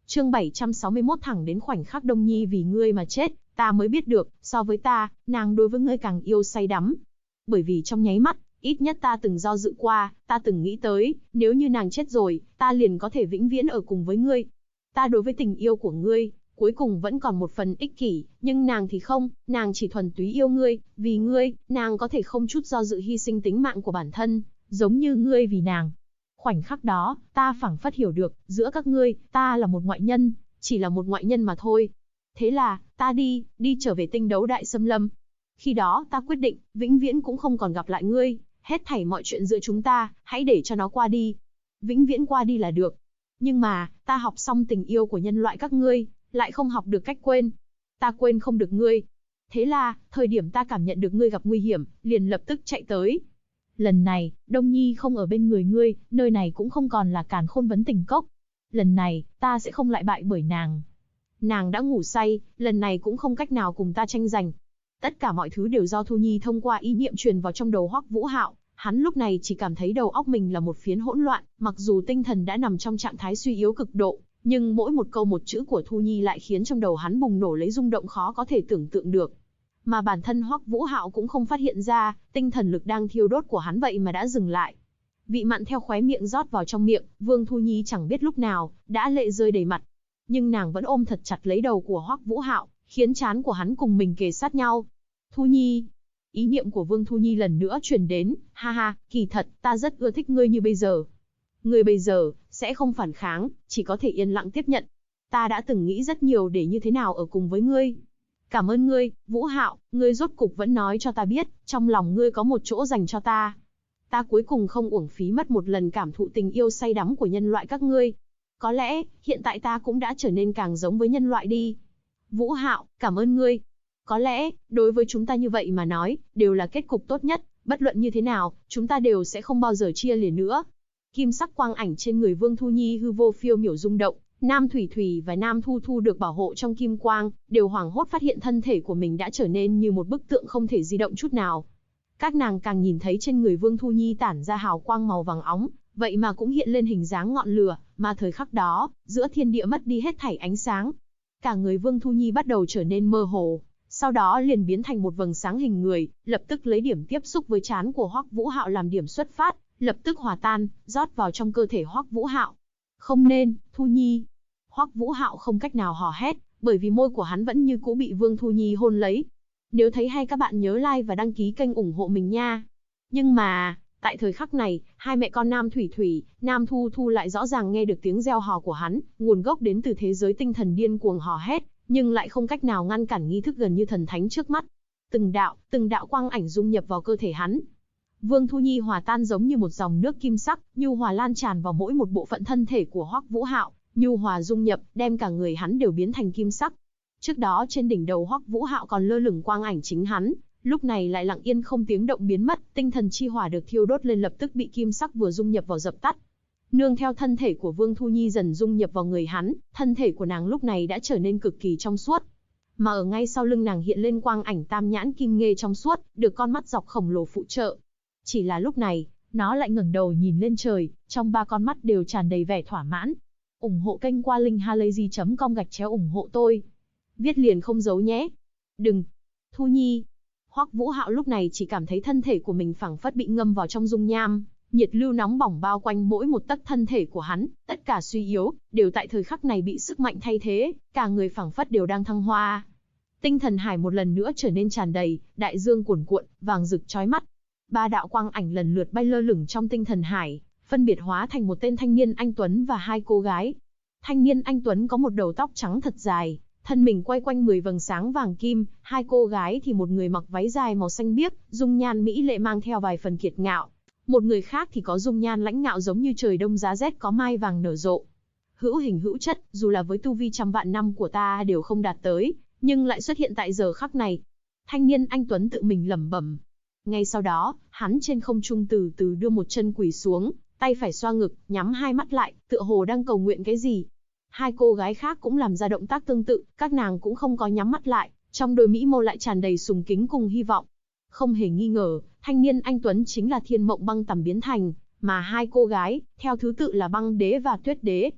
Chương 761 thẳng đến khoảnh khắc Đông Nhi vì ngươi mà chết, ta mới biết được, so với ta, nàng đối với ngươi càng yêu say đắm. Bởi vì trong nháy mắt, ít nhất ta từng do dự qua, ta từng nghĩ tới, nếu như nàng chết rồi, ta liền có thể vĩnh viễn ở cùng với ngươi. Ta đối với tình yêu của ngươi, cuối cùng vẫn còn một phần ích kỷ, nhưng nàng thì không, nàng chỉ thuần túy yêu ngươi, vì ngươi, nàng có thể không chút do dự hy sinh tính mạng của bản thân, giống như ngươi vì nàng. Khoảnh khắc đó, ta phảng phất hiểu được, giữa các ngươi, ta là một ngoại nhân, chỉ là một ngoại nhân mà thôi. Thế là, ta đi trở về Tinh Đấu Đại Xâm Lâm. Khi đó, ta quyết định, vĩnh viễn cũng không còn gặp lại ngươi, hết thảy mọi chuyện giữa chúng ta, hãy để cho nó qua đi. Vĩnh viễn qua đi là được. Nhưng mà, ta học xong tình yêu của nhân loại các ngươi, lại không học được cách quên. Ta quên không được ngươi. Thế là, thời điểm ta cảm nhận được ngươi gặp nguy hiểm, liền lập tức chạy tới. Lần này, Đông Nhi không ở bên người ngươi, nơi này cũng không còn là Càn Khôn Vấn Tình Cốc. Lần này, ta sẽ không lại bại bởi nàng. Nàng đã ngủ say, lần này cũng không cách nào cùng ta tranh giành. Tất cả mọi thứ đều do Thu Nhi thông qua ý niệm truyền vào trong đầu Hoắc Vũ Hạo. Hắn lúc này chỉ cảm thấy đầu óc mình là một phiến hỗn loạn, mặc dù tinh thần đã nằm trong trạng thái suy yếu cực độ, nhưng mỗi một câu một chữ của Thu Nhi lại khiến trong đầu hắn bùng nổ lấy rung động khó có thể tưởng tượng được. Mà bản thân Hoắc Vũ Hạo cũng không phát hiện ra, tinh thần lực đang thiêu đốt của hắn vậy mà đã dừng lại. Vị mặn theo khóe miệng rót vào trong miệng, Vương Thu Nhi chẳng biết lúc nào, đã lệ rơi đầy mặt. Nhưng nàng vẫn ôm thật chặt lấy đầu của Hoắc Vũ Hạo, khiến trán của hắn cùng mình kề sát nhau. Thu Nhi. Ý niệm của Vương Thu Nhi lần nữa truyền đến, ha ha, kỳ thật, ta rất ưa thích ngươi như bây giờ. Ngươi bây giờ, sẽ không phản kháng, chỉ có thể yên lặng tiếp nhận. Ta đã từng nghĩ rất nhiều để như thế nào ở cùng với ngươi. Cảm ơn ngươi, Vũ Hạo, ngươi rốt cục vẫn nói cho ta biết, trong lòng ngươi có một chỗ dành cho ta. Ta cuối cùng không uổng phí mất một lần cảm thụ tình yêu say đắm của nhân loại các ngươi. Có lẽ, hiện tại ta cũng đã trở nên càng giống với nhân loại đi. Vũ Hạo, cảm ơn ngươi. Có lẽ, đối với chúng ta như vậy mà nói, đều là kết cục tốt nhất, bất luận như thế nào, chúng ta đều sẽ không bao giờ chia lìa nữa. Kim sắc quang ảnh trên người Vương Thu Nhi hư vô phiêu miểu rung động, Nam Thủy Thủy và Nam Thu Thu được bảo hộ trong kim quang, đều hoảng hốt phát hiện thân thể của mình đã trở nên như một bức tượng không thể di động chút nào. Các nàng càng nhìn thấy trên người Vương Thu Nhi tản ra hào quang màu vàng óng, vậy mà cũng hiện lên hình dáng ngọn lửa, mà thời khắc đó, giữa thiên địa mất đi hết thảy ánh sáng. Cả người Vương Thu Nhi bắt đầu trở nên mơ hồ, sau đó liền biến thành một vầng sáng hình người, lập tức lấy điểm tiếp xúc với trán của Hoắc Vũ Hạo làm điểm xuất phát, lập tức hòa tan, rót vào trong cơ thể Hoắc Vũ Hạo. Không nên, Thu Nhi. Hoắc Vũ Hạo không cách nào hò hét, bởi vì môi của hắn vẫn như cũ bị Vương Thu Nhi hôn lấy. Nếu thấy hay các bạn nhớ like và đăng ký kênh ủng hộ mình nha. Nhưng mà, tại thời khắc này, hai mẹ con Nam Thủy Thủy, Nam Thu Thu lại rõ ràng nghe được tiếng reo hò của hắn, nguồn gốc đến từ thế giới tinh thần điên cuồng hò hét, nhưng lại không cách nào ngăn cản nghi thức gần như thần thánh trước mắt. Từng đạo quang ảnh dung nhập vào cơ thể hắn. Vương Thu Nhi hòa tan giống như một dòng nước kim sắc, nhu hòa lan tràn vào mỗi một bộ phận thân thể của Hoắc Vũ Hạo, nhu hòa dung nhập, đem cả người hắn đều biến thành kim sắc. Trước đó trên đỉnh đầu Hoắc Vũ Hạo còn lơ lửng quang ảnh chính hắn, lúc này lại lặng yên không tiếng động biến mất, tinh thần chi hỏa được thiêu đốt lên lập tức bị kim sắc vừa dung nhập vào dập tắt. Nương theo thân thể của Vương Thu Nhi dần dung nhập vào người hắn, thân thể của nàng lúc này đã trở nên cực kỳ trong suốt. Mà ở ngay sau lưng nàng hiện lên quang ảnh tam nhãn kim nghê trong suốt, được con mắt dọc khổng lồ phụ trợ. Chỉ là lúc này, nó lại ngẩng đầu nhìn lên trời, trong ba con mắt đều tràn đầy vẻ thỏa mãn. Ủng hộ kênh qua linkhalazy.com/ủng hộ tôi. Viết liền không giấu nhé. Đừng. Thu Nhi. Hoắc Vũ Hạo lúc này chỉ cảm thấy thân thể của mình phảng phất bị ngâm vào trong dung nham, nhiệt lưu nóng bỏng bao quanh mỗi một tấc thân thể của hắn, tất cả suy yếu, đều tại thời khắc này bị sức mạnh thay thế, cả người phảng phất đều đang thăng hoa. Tinh thần hải một lần nữa trở nên tràn đầy, đại dương cuồn cuộn, vàng rực chói mắt. Ba đạo quang ảnh lần lượt bay lơ lửng trong tinh thần hải, phân biệt hóa thành một tên thanh niên anh tuấn và hai cô gái. Thanh niên anh tuấn có một đầu tóc trắng thật dài, thân mình quay quanh 10 vầng sáng vàng kim, hai cô gái thì một người mặc váy dài màu xanh biếc, dung nhan mỹ lệ mang theo vài phần kiệt ngạo. Một người khác thì có dung nhan lãnh ngạo giống như trời đông giá rét có mai vàng nở rộ. Hữu hình hữu chất, dù là với tu vi trăm vạn năm của ta đều không đạt tới, nhưng lại xuất hiện tại giờ khắc này. Thanh niên anh tuấn tự mình lẩm bẩm. Ngay sau đó, hắn trên không trung từ từ đưa một chân quỳ xuống, tay phải xoa ngực, nhắm hai mắt lại, tựa hồ đang cầu nguyện cái gì. Hai cô gái khác cũng làm ra động tác tương tự, các nàng cũng không có nhắm mắt lại, trong đôi mỹ mâu lại tràn đầy sùng kính cùng hy vọng. Không hề nghi ngờ, thanh niên anh tuấn chính là Thiên Mộng Băng Tầm biến thành, mà hai cô gái, theo thứ tự là Băng Đế và Tuyết Đế.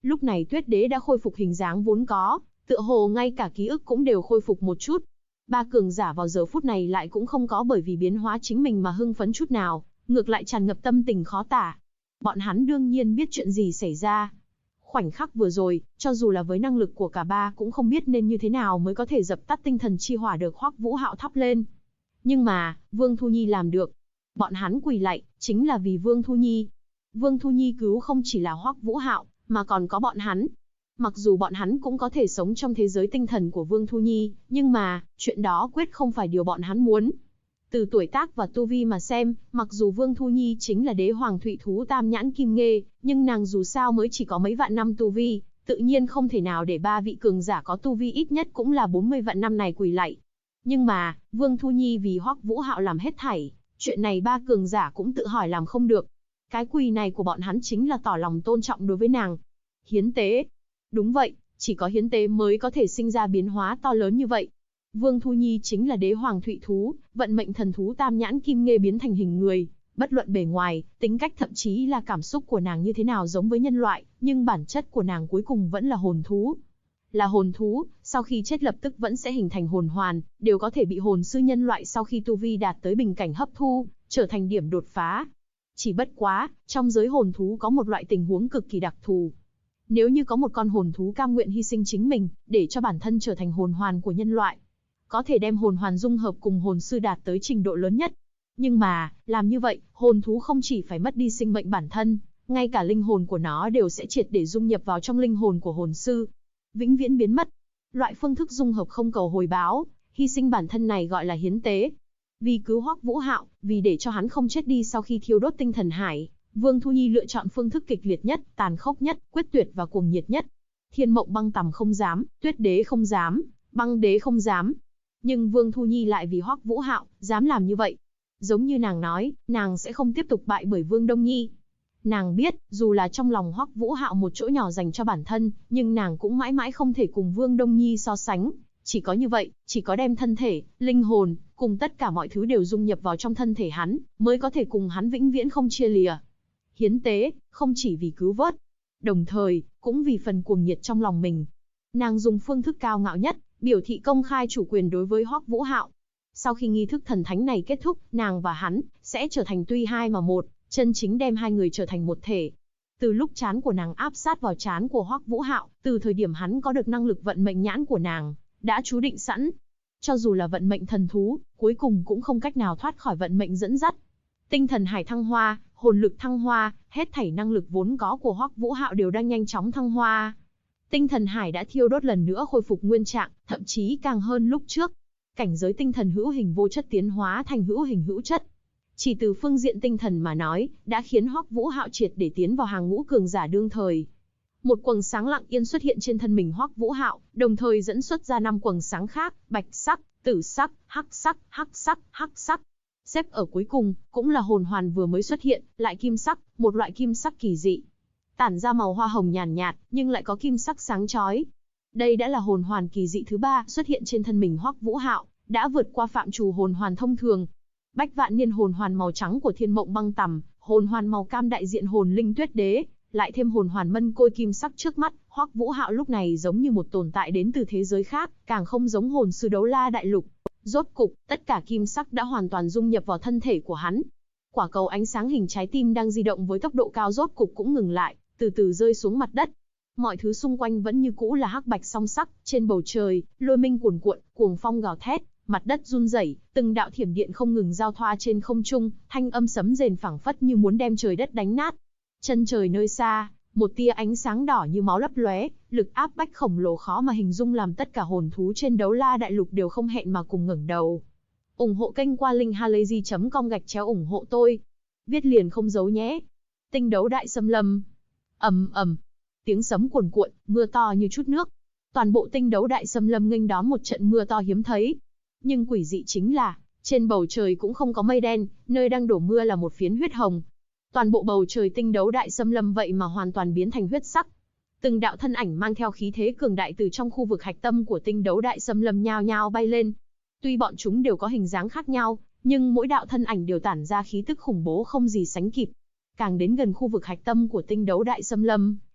Lúc này Tuyết Đế đã khôi phục hình dáng vốn có, tựa hồ ngay cả ký ức cũng đều khôi phục một chút. Ba cường giả vào giờ phút này lại cũng không có bởi vì biến hóa chính mình mà hưng phấn chút nào, ngược lại tràn ngập tâm tình khó tả. Bọn hắn đương nhiên biết chuyện gì xảy ra. Khoảnh khắc vừa rồi, cho dù là với năng lực của cả ba cũng không biết nên như thế nào mới có thể dập tắt tinh thần chi hỏa được Hoắc Vũ Hạo thắp lên. Nhưng mà, Vương Thu Nhi làm được. Bọn hắn quỳ lạy, chính là vì Vương Thu Nhi. Vương Thu Nhi cứu không chỉ là Hoắc Vũ Hạo, mà còn có bọn hắn. Mặc dù bọn hắn cũng có thể sống trong thế giới tinh thần của Vương Thu Nhi, nhưng mà, chuyện đó quyết không phải điều bọn hắn muốn. Từ tuổi tác và tu vi mà xem, mặc dù Vương Thu Nhi chính là đế hoàng thụy thú tam nhãn kim nghê, nhưng nàng dù sao mới chỉ có mấy vạn năm tu vi, tự nhiên không thể nào để ba vị cường giả có tu vi ít nhất cũng là 40 vạn năm này quỳ lạy. Nhưng mà, Vương Thu Nhi vì Hoắc Vũ Hạo làm hết thảy, chuyện này ba cường giả cũng tự hỏi làm không được. Cái quỳ này của bọn hắn chính là tỏ lòng tôn trọng đối với nàng. Hiến tế. Đúng vậy, chỉ có hiến tế mới có thể sinh ra biến hóa to lớn như vậy. Vương Thu Nhi chính là đế hoàng thụy thú, vận mệnh thần thú tam nhãn kim nghê biến thành hình người. Bất luận bề ngoài, tính cách thậm chí là cảm xúc của nàng như thế nào giống với nhân loại, nhưng bản chất của nàng cuối cùng vẫn là hồn thú. Là hồn thú, sau khi chết lập tức vẫn sẽ hình thành hồn hoàn, đều có thể bị hồn sư nhân loại sau khi tu vi đạt tới bình cảnh hấp thu, trở thành điểm đột phá. Chỉ bất quá, trong giới hồn thú có một loại tình huống cực kỳ đặc thù. Nếu như có một con hồn thú cam nguyện hy sinh chính mình, để cho bản thân trở thành hồn hoàn của nhân loại, có thể đem hồn hoàn dung hợp cùng hồn sư đạt tới trình độ lớn nhất. Nhưng mà, làm như vậy, hồn thú không chỉ phải mất đi sinh mệnh bản thân, ngay cả linh hồn của nó đều sẽ triệt để dung nhập vào trong linh hồn của hồn sư. Vĩnh viễn biến mất. Loại phương thức dung hợp không cầu hồi báo, hy sinh bản thân này gọi là hiến tế. Vì cứu Hoắc Vũ Hạo, vì để cho hắn không chết đi sau khi thiêu đốt tinh thần hải, Vương Thu Nhi lựa chọn phương thức kịch liệt nhất, tàn khốc nhất, quyết tuyệt và cuồng nhiệt nhất. Thiên Mộng Băng Tầm không dám, Tuyết Đế không dám, Băng Đế không dám. Nhưng Vương Thu Nhi lại vì Hoắc Vũ Hạo, dám làm như vậy. Giống như nàng nói, nàng sẽ không tiếp tục bại bởi Vương Đông Nhi. Nàng biết, dù là trong lòng Hoắc Vũ Hạo một chỗ nhỏ dành cho bản thân, nhưng nàng cũng mãi mãi không thể cùng Vương Đông Nhi so sánh. Chỉ có như vậy, chỉ có đem thân thể, linh hồn, cùng tất cả mọi thứ đều dung nhập vào trong thân thể hắn, mới có thể cùng hắn vĩnh viễn không chia lìa. Hiến tế, không chỉ vì cứu vớt, đồng thời, cũng vì phần cuồng nhiệt trong lòng mình. Nàng dùng phương thức cao ngạo nhất, biểu thị công khai chủ quyền đối với Hoắc Vũ Hạo. Sau khi nghi thức thần thánh này kết thúc, nàng và hắn sẽ trở thành tuy hai mà một, chân chính đem hai người trở thành một thể. Từ lúc trán của nàng áp sát vào trán của Hoắc Vũ Hạo, từ thời điểm hắn có được năng lực vận mệnh nhãn của nàng, đã chú định sẵn. Cho dù là vận mệnh thần thú, cuối cùng cũng không cách nào thoát khỏi vận mệnh dẫn dắt. Tinh thần hải thăng hoa, hồn lực thăng hoa, hết thảy năng lực vốn có của Hoắc Vũ Hạo đều đang nhanh chóng thăng hoa. Tinh thần hải đã thiêu đốt lần nữa khôi phục nguyên trạng, thậm chí càng hơn lúc trước. Cảnh giới tinh thần hữu hình vô chất tiến hóa thành hữu hình hữu chất. Chỉ từ phương diện tinh thần mà nói, đã khiến Hoắc Vũ Hạo triệt để tiến vào hàng ngũ cường giả đương thời. Một quầng sáng lặng yên xuất hiện trên thân mình Hoắc Vũ Hạo, đồng thời dẫn xuất ra 5 quầng sáng khác, bạch sắc, tử sắc, hắc sắc, hắc sắc, hắc sắc. Xếp ở cuối cùng, cũng là hồn hoàn vừa mới xuất hiện, lại kim sắc, một loại kim sắc kỳ dị. Tản ra màu hoa hồng nhàn nhạt, nhưng lại có kim sắc sáng chói. Đây đã là hồn hoàn kỳ dị thứ 3 xuất hiện trên thân mình Hoắc Vũ Hạo, đã vượt qua phạm trù hồn hoàn thông thường. Bách vạn niên hồn hoàn màu trắng của Thiên Mộng Băng Tầm, hồn hoàn màu cam đại diện hồn linh Tuyết Đế, lại thêm hồn hoàn mân côi kim sắc trước mắt, Hoắc Vũ Hạo lúc này giống như một tồn tại đến từ thế giới khác, càng không giống hồn sư đấu la đại lục. Rốt cục, tất cả kim sắc đã hoàn toàn dung nhập vào thân thể của hắn. Quả cầu ánh sáng hình trái tim đang di động với tốc độ cao rốt cục cũng ngừng lại, từ từ rơi xuống mặt đất. Mọi thứ xung quanh vẫn như cũ là hắc bạch song sắc, trên bầu trời, lôi minh cuồn cuộn, cuồng phong gào thét, mặt đất run rẩy, từng đạo thiểm điện không ngừng giao thoa trên không trung, thanh âm sấm rền phảng phất như muốn đem trời đất đánh nát. Chân trời nơi xa, một tia ánh sáng đỏ như máu lấp lóe, lực áp bách khổng lồ khó mà hình dung làm tất cả hồn thú trên đấu la đại lục đều không hẹn mà cùng ngẩng đầu. Ủng hộ kênh qua linkhalazy.com/ủng hộ tôi. Viết liền không giấu nhé. Tinh đấu đại xâm lâm. Ầm ầm. Tiếng sấm cuồn cuộn, mưa to như chút nước. Toàn bộ tinh đấu đại xâm lâm nghênh đón một trận mưa to hiếm thấy. Nhưng quỷ dị chính là, trên bầu trời cũng không có mây đen, nơi đang đổ mưa là một phiến huyết hồng. Toàn bộ bầu trời tinh đấu đại xâm lâm vậy mà hoàn toàn biến thành huyết sắc. Từng đạo thân ảnh mang theo khí thế cường đại từ trong khu vực hạch tâm của tinh đấu đại xâm lâm nhao nhao bay lên. Tuy bọn chúng đều có hình dáng khác nhau, nhưng mỗi đạo thân ảnh đều tản ra khí tức khủng bố không gì sánh kịp. Càng đến gần khu vực hạch tâm của tinh đấu đại xâm lâm,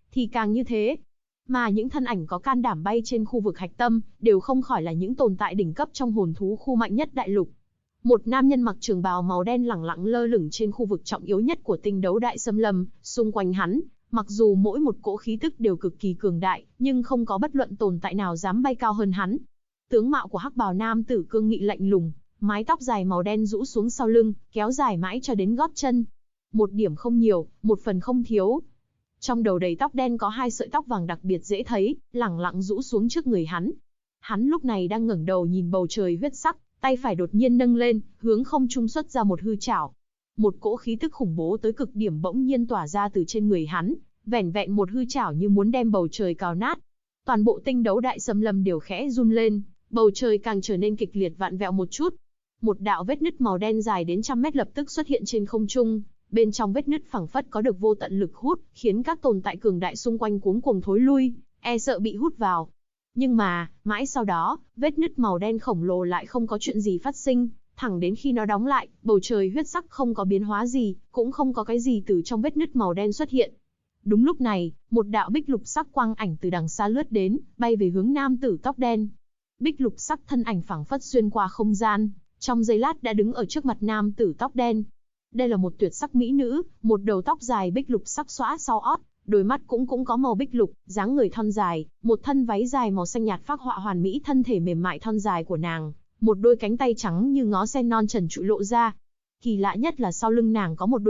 thì càng như thế. Mà những thân ảnh có can đảm bay trên khu vực hạch tâm, đều không khỏi là những tồn tại đỉnh cấp trong hồn thú khu mạnh nhất đại lục. Một nam nhân mặc trường bào màu đen lẳng lặng lơ lửng trên khu vực trọng yếu nhất của tinh đấu đại xâm lâm, xung quanh hắn, mặc dù mỗi một cỗ khí tức đều cực kỳ cường đại, nhưng không có bất luận tồn tại nào dám bay cao hơn hắn. Tướng mạo của hắc bào nam tử cương nghị lạnh lùng, mái tóc dài màu đen rũ xuống sau lưng, kéo dài mãi cho đến gót chân. Một điểm không nhiều, một phần không thiếu. Trong đầu đầy tóc đen có 2 sợi tóc vàng đặc biệt dễ thấy, lẳng lặng rũ xuống trước người hắn. Hắn lúc này đang ngẩng đầu nhìn bầu trời huyết sắc, tay phải đột nhiên nâng lên, hướng không trung xuất ra một hư trảo. Một cỗ khí tức khủng bố tới cực điểm bỗng nhiên tỏa ra từ trên người hắn, vẻn vẹn một hư trảo như muốn đem bầu trời cào nát. Toàn bộ tinh đấu đại xâm lâm đều khẽ run lên, bầu trời càng trở nên kịch liệt vặn vẹo một chút. Một đạo vết nứt màu đen dài đến trăm mét lập tức xuất hiện trên không trung. Bên trong vết nứt phẳng phất có được vô tận lực hút, khiến các tồn tại cường đại xung quanh cuống cuồng thối lui, e sợ bị hút vào. Nhưng mà, mãi sau đó, vết nứt màu đen khổng lồ lại không có chuyện gì phát sinh, thẳng đến khi nó đóng lại, bầu trời huyết sắc không có biến hóa gì, cũng không có cái gì từ trong vết nứt màu đen xuất hiện. Đúng lúc này, một đạo bích lục sắc quang ảnh từ đằng xa lướt đến, bay về hướng nam tử tóc đen. Bích lục sắc thân ảnh phảng phất xuyên qua không gian, trong giây lát đã đứng ở trước mặt nam tử tóc đen. Đây là một tuyệt sắc mỹ nữ, một đầu tóc dài bích lục sắc xõa sau ót, đôi mắt cũng có màu bích lục, dáng người thon dài, một thân váy dài màu xanh nhạt phác họa hoàn mỹ thân thể mềm mại thon dài của nàng, một đôi cánh tay trắng như ngó sen non trần trụi lộ ra. Kỳ lạ nhất là sau lưng nàng có một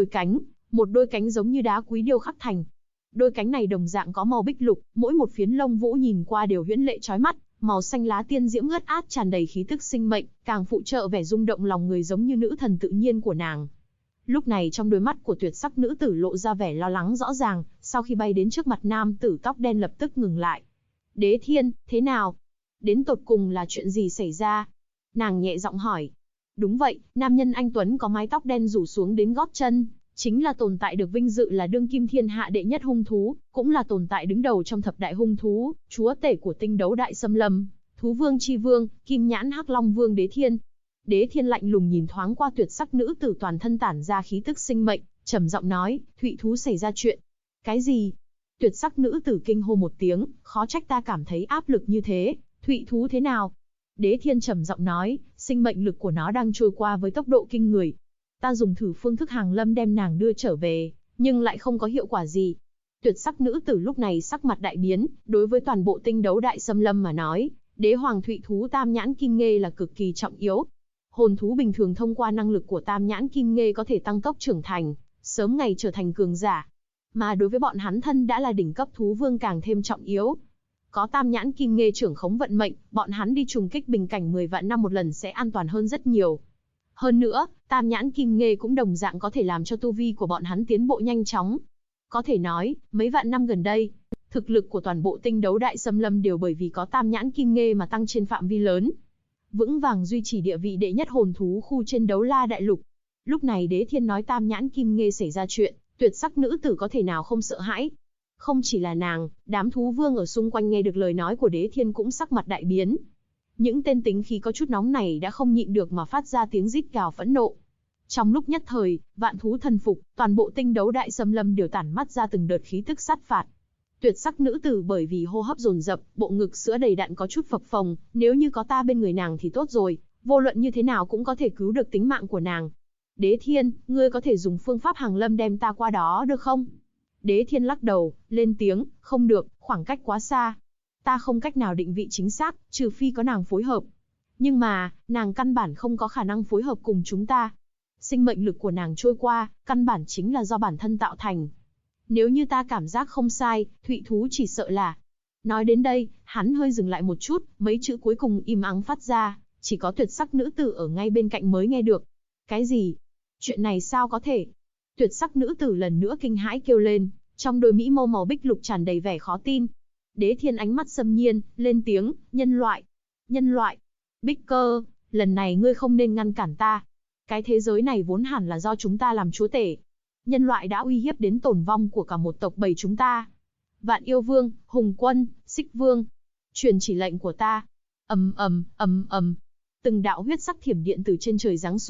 đôi cánh giống như đá quý điêu khắc thành. Đôi cánh này đồng dạng có màu bích lục, mỗi một phiến lông vũ nhìn qua đều huyễn lệ chói mắt, màu xanh lá tiên diễm ướt át tràn đầy khí tức sinh mệnh, càng phụ trợ vẻ rung động lòng người giống như nữ thần tự nhiên của nàng. Lúc này trong đôi mắt của tuyệt sắc nữ tử lộ ra vẻ lo lắng rõ ràng, sau khi bay đến trước mặt nam tử tóc đen lập tức ngừng lại. Đế Thiên, thế nào? Đến tột cùng là chuyện gì xảy ra? Nàng nhẹ giọng hỏi. Đúng vậy, nam nhân anh Tuấn có mái tóc đen rủ xuống đến gót chân, chính là tồn tại được vinh dự là đương kim thiên hạ đệ nhất hung thú, cũng là tồn tại đứng đầu trong thập đại hung thú, chúa tể của tinh đấu đại xâm lâm, thú vương chi vương, kim nhãn hắc long vương Đế Thiên. Đế Thiên lạnh lùng nhìn thoáng qua tuyệt sắc nữ tử toàn thân tản ra khí tức sinh mệnh, trầm giọng nói, Thụy thú xảy ra chuyện. Cái gì? Tuyệt sắc nữ tử kinh hô một tiếng, khó trách ta cảm thấy áp lực như thế, Thụy thú thế nào? Đế Thiên trầm giọng nói, sinh mệnh lực của nó đang trôi qua với tốc độ kinh người. Ta dùng thử phương thức hàng lâm đem nàng đưa trở về, nhưng lại không có hiệu quả gì. Tuyệt sắc nữ tử lúc này sắc mặt đại biến, đối với toàn bộ tinh đấu đại xâm lâm mà nói, đế hoàng Thụy thú tam nhãn kim nghê là cực kỳ trọng yếu. Hồn thú bình thường thông qua năng lực của tam nhãn kim nghê có thể tăng tốc trưởng thành, sớm ngày trở thành cường giả. Mà đối với bọn hắn thân đã là đỉnh cấp thú vương càng thêm trọng yếu. Có tam nhãn kim nghê trưởng khống vận mệnh, bọn hắn đi trùng kích bình cảnh 10 vạn năm một lần sẽ an toàn hơn rất nhiều. Hơn nữa, tam nhãn kim nghê cũng đồng dạng có thể làm cho tu vi của bọn hắn tiến bộ nhanh chóng. Có thể nói, mấy vạn năm gần đây, thực lực của toàn bộ tinh đấu đại xâm lâm đều bởi vì có tam nhãn kim nghê mà tăng trên phạm vi lớn. Vững vàng duy trì địa vị đệ nhất hồn thú khu trên đấu la đại lục. Lúc này Đế Thiên nói tam nhãn kim nghê xảy ra chuyện, tuyệt sắc nữ tử có thể nào không sợ hãi. Không chỉ là nàng, đám thú vương ở xung quanh nghe được lời nói của Đế Thiên cũng sắc mặt đại biến. Những tên tính khí có chút nóng này đã không nhịn được mà phát ra tiếng rít gào phẫn nộ. Trong lúc nhất thời, vạn thú thần phục, toàn bộ tinh đấu đại xâm lâm đều tản mắt ra từng đợt khí tức sát phạt. Tuyệt sắc nữ tử bởi vì hô hấp dồn dập, bộ ngực sữa đầy đặn có chút phập phồng, nếu như có ta bên người nàng thì tốt rồi, vô luận như thế nào cũng có thể cứu được tính mạng của nàng. Đế Thiên, ngươi có thể dùng phương pháp hàng lâm đem ta qua đó được không? Đế Thiên lắc đầu, lên tiếng, không được, khoảng cách quá xa. Ta không cách nào định vị chính xác, trừ phi có nàng phối hợp. Nhưng mà, nàng căn bản không có khả năng phối hợp cùng chúng ta. Sinh mệnh lực của nàng trôi qua, căn bản chính là do bản thân tạo thành. Nếu như ta cảm giác không sai, Thụy thú chỉ sợ là... Nói đến đây, hắn hơi dừng lại một chút, mấy chữ cuối cùng im ắng phát ra, chỉ có tuyệt sắc nữ tử ở ngay bên cạnh mới nghe được. Cái gì? Chuyện này sao có thể? Tuyệt sắc nữ tử lần nữa kinh hãi kêu lên, trong đôi mỹ mâu màu bích lục tràn đầy vẻ khó tin. Đế Thiên ánh mắt xâm nhiên, lên tiếng, nhân loại. Nhân loại. Bích Cơ, lần này ngươi không nên ngăn cản ta. Cái thế giới này vốn hẳn là do chúng ta làm chúa tể. Nhân loại đã uy hiếp đến tồn vong của cả một tộc bầy chúng ta. Vạn Yêu Vương, Hùng Quân, Xích Vương, truyền chỉ lệnh của ta. Ầm ầm ầm ầm. Từng đạo huyết sắc thiểm điện từ trên trời giáng xuống,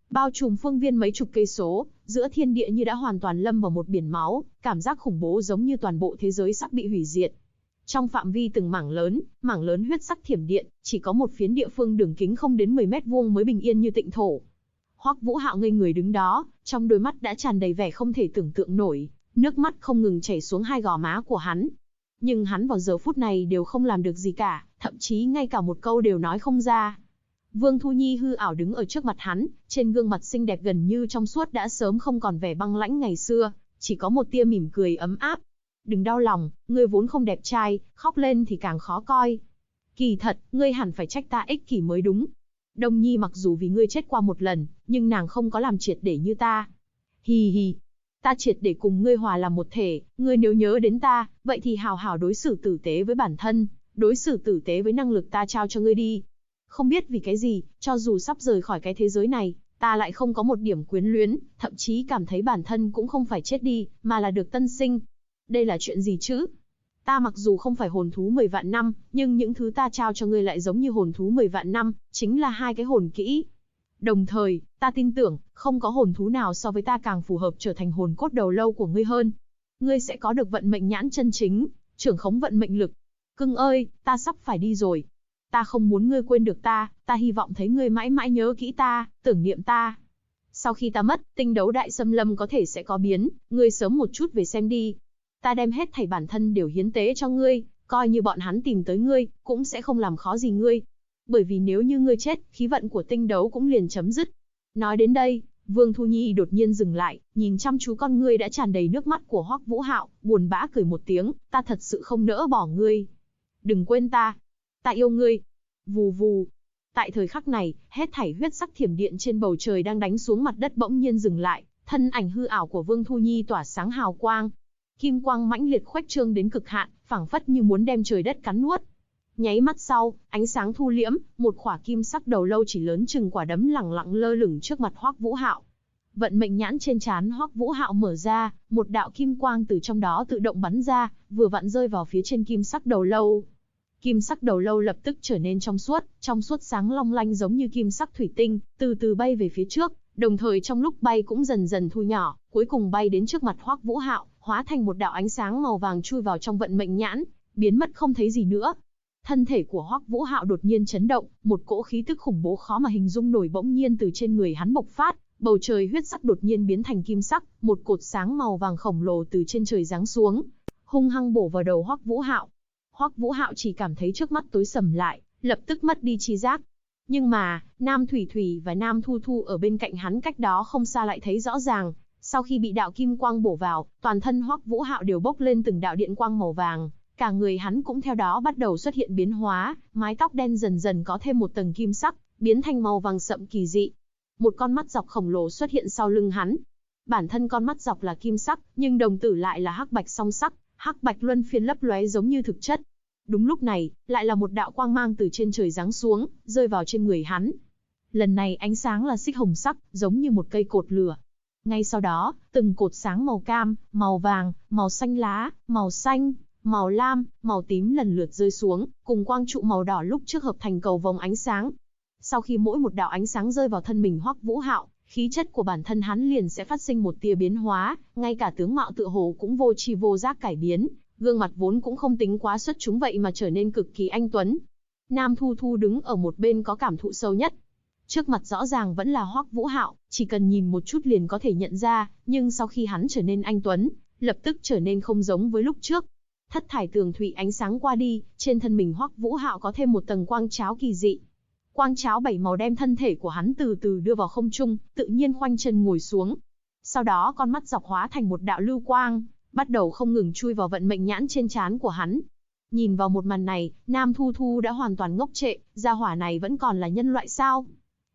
bao trùm phương viên mấy chục cây số, giữa thiên địa như đã hoàn toàn lâm vào một biển máu, cảm giác khủng bố giống như toàn bộ thế giới sắp bị hủy diệt. Trong phạm vi từng mảng lớn huyết sắc thiểm điện, chỉ có một phiến địa phương đường kính không đến 10 mét vuông mới bình yên như tịnh thổ. Hoắc Vũ Hạo ngây người đứng đó, trong đôi mắt đã tràn đầy vẻ không thể tưởng tượng nổi, nước mắt không ngừng chảy xuống hai gò má của hắn. Nhưng hắn vào giờ phút này đều không làm được gì cả, thậm chí ngay cả một câu đều nói không ra. Vương Thu Nhi hư ảo đứng ở trước mặt hắn, trên gương mặt xinh đẹp gần như trong suốt đã sớm không còn vẻ băng lãnh ngày xưa, chỉ có một tia mỉm cười ấm áp. Đừng đau lòng, ngươi vốn không đẹp trai, khóc lên thì càng khó coi. Kỳ thật, ngươi hẳn phải trách ta ích kỷ mới đúng. Đông Nhi mặc dù vì ngươi chết qua một lần, nhưng nàng không có làm triệt để như ta. Hì hì, ta triệt để cùng ngươi hòa làm một thể, ngươi nếu nhớ đến ta, vậy thì hào hào đối xử tử tế với bản thân, đối xử tử tế với năng lực ta trao cho ngươi đi. Không biết vì cái gì, cho dù sắp rời khỏi cái thế giới này, ta lại không có một điểm quyến luyến, thậm chí cảm thấy bản thân cũng không phải chết đi, mà là được tân sinh. Đây là chuyện gì chứ? Ta mặc dù không phải hồn thú 10 vạn năm, nhưng những thứ ta trao cho ngươi lại giống như hồn thú 10 vạn năm, chính là hai cái hồn kỹ. Đồng thời, ta tin tưởng, không có hồn thú nào so với ta càng phù hợp trở thành hồn cốt đầu lâu của ngươi hơn. Ngươi sẽ có được vận mệnh nhãn chân chính, trưởng khống vận mệnh lực. Cưng ơi, ta sắp phải đi rồi. Ta không muốn ngươi quên được ta hy vọng thấy ngươi mãi mãi nhớ kỹ ta, tưởng niệm ta. Sau khi ta mất, tinh đấu đại xâm lâm có thể sẽ có biến, ngươi sớm một chút về xem đi. Ta đem hết thảy bản thân đều hiến tế cho ngươi, coi như bọn hắn tìm tới ngươi, cũng sẽ không làm khó gì ngươi. Bởi vì nếu như ngươi chết, khí vận của tinh đấu cũng liền chấm dứt. Nói đến đây, Vương Thu Nhi đột nhiên dừng lại, nhìn chăm chú con ngươi đã tràn đầy nước mắt của Hoắc Vũ Hạo, buồn bã cười một tiếng, ta thật sự không nỡ bỏ ngươi. Đừng quên ta yêu ngươi. Vù vù. Tại thời khắc này, hết thảy huyết sắc thiểm điện trên bầu trời đang đánh xuống mặt đất bỗng nhiên dừng lại, thân ảnh hư ảo của Vương Thu Nhi tỏa sáng hào quang. Kim quang mãnh liệt khuếch trương đến cực hạn, phảng phất như muốn đem trời đất cắn nuốt. Nháy mắt sau, ánh sáng thu liễm, một khỏa kim sắc đầu lâu chỉ lớn chừng quả đấm lẳng lặng lơ lửng trước mặt Hoắc Vũ Hạo. Vận mệnh nhãn trên trán Hoắc Vũ Hạo mở ra, một đạo kim quang từ trong đó tự động bắn ra, vừa vặn rơi vào phía trên kim sắc đầu lâu. Kim sắc đầu lâu lập tức trở nên trong suốt sáng long lanh giống như kim sắc thủy tinh, từ từ bay về phía trước, đồng thời trong lúc bay cũng dần dần thu nhỏ, cuối cùng bay đến trước mặt Hoắc Vũ Hạo, hóa thành một đạo ánh sáng màu vàng chui vào trong vận mệnh nhãn, biến mất không thấy gì nữa. Thân thể của Hoắc Vũ Hạo đột nhiên chấn động, một cỗ khí tức khủng bố khó mà hình dung nổi bỗng nhiên từ trên người hắn bộc phát, bầu trời huyết sắc đột nhiên biến thành kim sắc, một cột sáng màu vàng khổng lồ từ trên trời giáng xuống, hung hăng bổ vào đầu Hoắc Vũ Hạo. Hoắc Vũ Hạo chỉ cảm thấy trước mắt tối sầm lại, lập tức mất đi tri giác. Nhưng mà, Nam Thủy Thủy và Nam Thu Thu ở bên cạnh hắn cách đó không xa lại thấy rõ ràng, sau khi bị đạo kim quang bổ vào, toàn thân Hoắc Vũ Hạo đều bốc lên từng đạo điện quang màu vàng, cả người hắn cũng theo đó bắt đầu xuất hiện biến hóa, mái tóc đen dần dần có thêm một tầng kim sắc, biến thành màu vàng sậm kỳ dị. Một con mắt dọc khổng lồ xuất hiện sau lưng hắn. Bản thân con mắt dọc là kim sắc, nhưng đồng tử lại là hắc bạch song sắc, hắc bạch luân phiên lấp lóe giống như thực chất. Đúng lúc này, lại là một đạo quang mang từ trên trời giáng xuống, rơi vào trên người hắn. Lần này ánh sáng là xích hồng sắc, giống như một cây cột lửa. Ngay sau đó, từng cột sáng màu cam, màu vàng, màu xanh lá, màu xanh, màu lam, màu tím lần lượt rơi xuống, cùng quang trụ màu đỏ lúc trước hợp thành cầu vồng ánh sáng. Sau khi mỗi một đạo ánh sáng rơi vào thân mình Hoắc Vũ Hạo, khí chất của bản thân hắn liền sẽ phát sinh một tia biến hóa, ngay cả tướng mạo tựa hồ cũng vô tri vô giác cải biến, gương mặt vốn cũng không tính quá xuất chúng vậy mà trở nên cực kỳ anh tuấn. Nam Thu Thu đứng ở một bên có cảm thụ sâu nhất. Trước mặt rõ ràng vẫn là Hoắc Vũ Hạo, chỉ cần nhìn một chút liền có thể nhận ra, nhưng sau khi hắn trở nên anh tuấn, lập tức trở nên không giống với lúc trước. Thất thải tường thụy ánh sáng qua đi, trên thân mình Hoắc Vũ Hạo có thêm một tầng quang cháo kỳ dị. Quang cháo bảy màu đem thân thể của hắn từ từ đưa vào không trung, tự nhiên khoanh chân ngồi xuống. Sau đó con mắt dọc hóa thành một đạo lưu quang, bắt đầu không ngừng chui vào vận mệnh nhãn trên trán của hắn. Nhìn vào một màn này, Nam Thu Thu đã hoàn toàn ngốc trệ, gia hỏa này vẫn còn là nhân loại sao?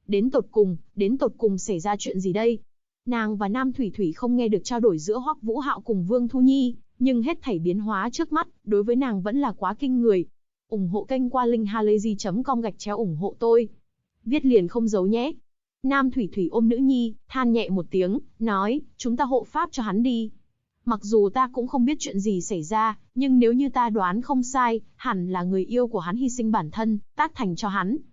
Đến tột cùng xảy ra chuyện gì đây? Nàng và Nam Thủy Thủy không nghe được trao đổi giữa Hoắc Vũ Hạo cùng Vương Thu Nhi, nhưng hết thảy biến hóa trước mắt, đối với nàng vẫn là quá kinh người. Ủng hộ kênh qua linkhalazy.com/ủng hộ tôi. Viết liền không giấu nhé. Nam Thủy Thủy ôm nữ nhi, than nhẹ một tiếng, nói, chúng ta hộ pháp cho hắn đi. Mặc dù ta cũng không biết chuyện gì xảy ra, nhưng nếu như ta đoán không sai, hẳn là người yêu của hắn hy sinh bản thân, tác thành cho hắn.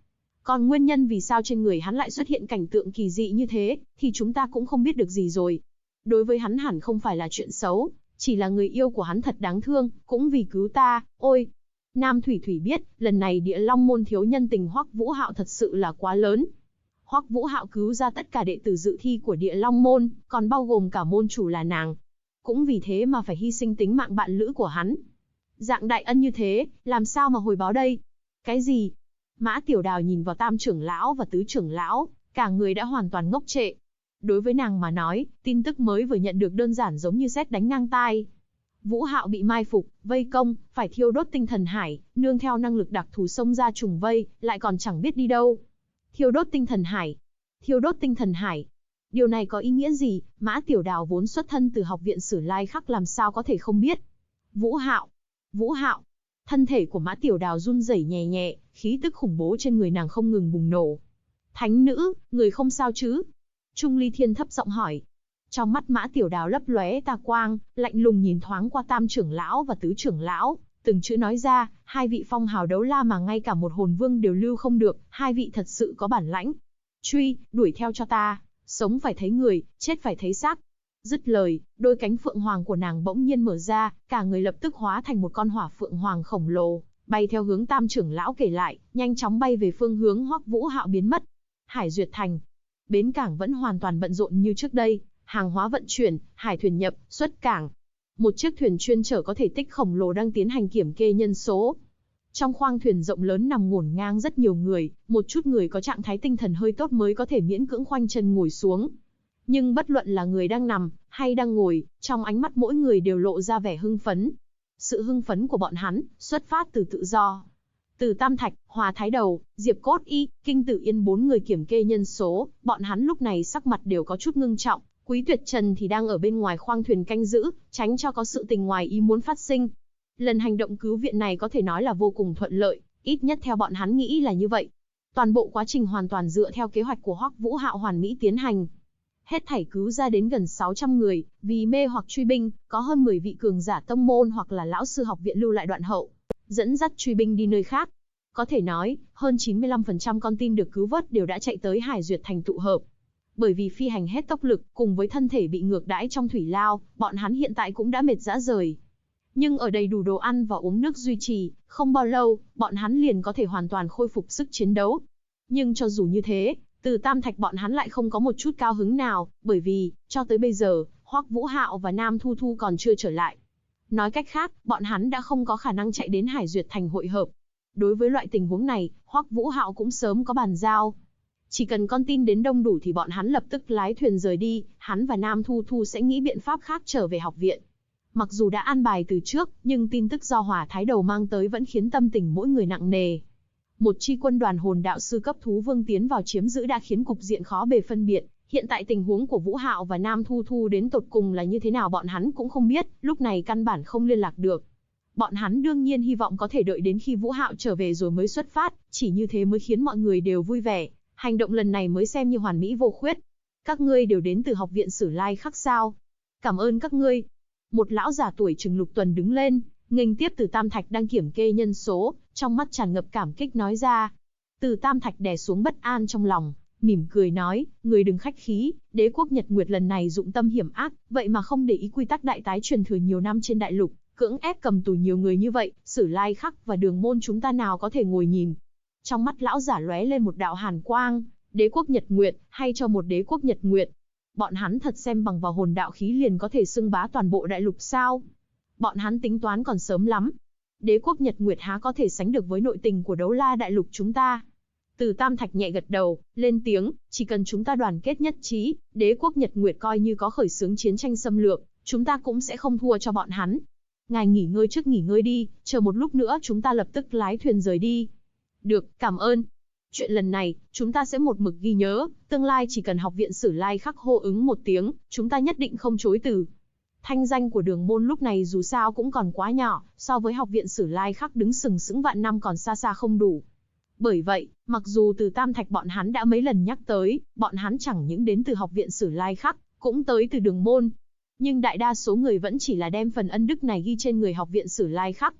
Còn nguyên nhân vì sao trên người hắn lại xuất hiện cảnh tượng kỳ dị như thế, thì chúng ta cũng không biết được gì rồi. Đối với hắn hẳn không phải là chuyện xấu, chỉ là người yêu của hắn thật đáng thương, cũng vì cứu ta, ôi. Nam Thủy Thủy biết, lần này Địa Long môn thiếu nhân tình Hoắc Vũ Hạo thật sự là quá lớn. Hoắc Vũ Hạo cứu ra tất cả đệ tử dự thi của Địa Long môn, còn bao gồm cả môn chủ là nàng. Cũng vì thế mà phải hy sinh tính mạng bạn lữ của hắn. Dạng đại ân như thế, làm sao mà hồi báo đây? Cái gì? Mã Tiểu Đào nhìn vào Tam trưởng lão và Tứ trưởng lão, cả người đã hoàn toàn ngốc trệ. Đối với nàng mà nói, tin tức mới vừa nhận được đơn giản giống như sét đánh ngang tai. Vũ Hạo bị mai phục, vây công, phải thiêu đốt tinh thần hải, nương theo năng lực đặc thù xông ra trùng vây, lại còn chẳng biết đi đâu. Thiêu đốt tinh thần hải. Thiêu đốt tinh thần hải. Điều này có ý nghĩa gì? Mã Tiểu Đào vốn xuất thân từ học viện Sử Lai Khắc làm sao có thể không biết. Vũ Hạo. Vũ Hạo. Thân thể của Mã Tiểu Đào run rẩy nhẹ nhẹ, khí tức khủng bố trên người nàng không ngừng bùng nổ. Thánh nữ, người không sao chứ? Trung Ly Thiên thấp giọng hỏi. Trong mắt Mã Tiểu Đào lấp lóe tà quang, lạnh lùng nhìn thoáng qua Tam trưởng lão và Tứ trưởng lão, từng chữ nói ra, hai vị phong hào đấu la mà ngay cả một hồn vương đều lưu không được, hai vị thật sự có bản lãnh. Truy, đuổi theo cho ta, sống phải thấy người, chết phải thấy xác. Dứt lời, đôi cánh phượng hoàng của nàng bỗng nhiên mở ra, cả người lập tức hóa thành một con hỏa phượng hoàng khổng lồ, bay theo hướng Tam trưởng lão kể lại, nhanh chóng bay về phương hướng Hoắc Vũ Hạo biến mất. Hải Duyệt Thành. Bến cảng vẫn hoàn toàn bận rộn như trước đây, hàng hóa vận chuyển, hải thuyền nhập, xuất cảng. Một chiếc thuyền chuyên chở có thể tích khổng lồ đang tiến hành kiểm kê nhân số. Trong khoang thuyền rộng lớn nằm ngổn ngang rất nhiều người, một chút người có trạng thái tinh thần hơi tốt mới có thể miễn cưỡng khoanh chân ngồi xuống. Nhưng bất luận là người đang nằm, hay đang ngồi, trong ánh mắt mỗi người đều lộ ra vẻ hưng phấn. Sự hưng phấn của bọn hắn, xuất phát từ tự do. Từ Tam Thạch, Hòa Thái Đầu, Diệp Cốt Y, Kinh Tử Yên bốn người kiểm kê nhân số, bọn hắn lúc này sắc mặt đều có chút ngưng trọng. Quý Tuyệt Trần thì đang ở bên ngoài khoang thuyền canh giữ, tránh cho có sự tình ngoài ý muốn phát sinh. Lần hành động cứu viện này có thể nói là vô cùng thuận lợi, ít nhất theo bọn hắn nghĩ là như vậy. Toàn bộ quá trình hoàn toàn dựa theo kế hoạch của Hoắc Vũ Hạo hoàn mỹ tiến hành. Hết thảy cứu ra đến gần 600 người, vì mê hoặc truy binh, có hơn 10 vị cường giả tông môn hoặc là lão sư học viện lưu lại đoạn hậu, dẫn dắt truy binh đi nơi khác. Có thể nói, hơn 95% con tin được cứu vớt đều đã chạy tới Hải Duyệt Thành tụ hợp. Bởi vì phi hành hết tốc lực, cùng với thân thể bị ngược đãi trong thủy lao, bọn hắn hiện tại cũng đã mệt rã rời. Nhưng ở đầy đủ đồ ăn và uống nước duy trì, không bao lâu, bọn hắn liền có thể hoàn toàn khôi phục sức chiến đấu. Nhưng cho dù như thế, từ Tam Thạch bọn hắn lại không có một chút cao hứng nào, bởi vì, cho tới bây giờ, Hoắc Vũ Hạo và Nam Thu Thu còn chưa trở lại. Nói cách khác, bọn hắn đã không có khả năng chạy đến Hải Duyệt Thành hội hợp. Đối với loại tình huống này, Hoắc Vũ Hạo cũng sớm có bàn giao. Chỉ cần con tin đến đông đủ thì bọn hắn lập tức lái thuyền rời đi, hắn và Nam Thu Thu sẽ nghĩ biện pháp khác trở về học viện. Mặc dù đã an bài từ trước, nhưng tin tức do Hỏa Thái Đầu mang tới vẫn khiến tâm tình mỗi người nặng nề. Một chi quân đoàn hồn đạo sư cấp thú vương tiến vào chiếm giữ đã khiến cục diện khó bề phân biệt. Hiện tại tình huống của Vũ Hạo và Nam Thu Thu đến tột cùng là như thế nào bọn hắn cũng không biết, lúc này căn bản không liên lạc được. Bọn hắn đương nhiên hy vọng có thể đợi đến khi Vũ Hạo trở về rồi mới xuất phát, chỉ như thế mới khiến mọi người đều vui vẻ. Hành động lần này mới xem như hoàn mỹ vô khuyết. Các ngươi đều đến từ học viện Sử Lai Khắc sao? Cảm ơn các ngươi. Một lão già tuổi chừng Lục Tuần đứng lên, nghênh tiếp Từ Tam Thạch đang kiểm kê nhân số, trong mắt tràn ngập cảm kích nói ra. Từ Tam Thạch đè xuống bất an trong lòng, mỉm cười nói, người đừng khách khí, đế quốc Nhật Nguyệt lần này dụng tâm hiểm ác, vậy mà không để ý quy tắc đại tái truyền thừa nhiều năm trên đại lục, cưỡng ép cầm tù nhiều người như vậy, Sử Lai Khắc và Đường môn chúng ta nào có thể ngồi nhìn. Trong mắt lão giả lóe lên một đạo hàn quang, đế quốc Nhật Nguyệt, hay cho một đế quốc Nhật Nguyệt. Bọn hắn thật xem bằng vào hồn đạo khí liền có thể xưng bá toàn bộ đại lục sao? Bọn hắn tính toán còn sớm lắm. Đế quốc Nhật Nguyệt há có thể sánh được với nội tình của đấu la đại lục chúng ta? Từ Tam Thạch nhẹ gật đầu, lên tiếng, chỉ cần chúng ta đoàn kết nhất trí, đế quốc Nhật Nguyệt coi như có khởi xướng chiến tranh xâm lược, chúng ta cũng sẽ không thua cho bọn hắn. Ngài nghỉ ngơi trước nghỉ ngơi đi, chờ một lúc nữa chúng ta lập tức lái thuyền rời đi. Được, cảm ơn. Chuyện lần này, chúng ta sẽ một mực ghi nhớ, tương lai chỉ cần học viện Sử Lai Khắc hô ứng một tiếng, chúng ta nhất định không chối từ. Thanh danh của Đường môn lúc này dù sao cũng còn quá nhỏ, so với học viện Sử Lai Khắc đứng sừng sững vạn năm còn xa xa không đủ. Bởi vậy, mặc dù từ Tam Thạch bọn hắn đã mấy lần nhắc tới, bọn hắn chẳng những đến từ học viện Sử Lai Khắc, cũng tới từ Đường môn. Nhưng đại đa số người vẫn chỉ là đem phần ân đức này ghi trên người học viện Sử Lai Khắc.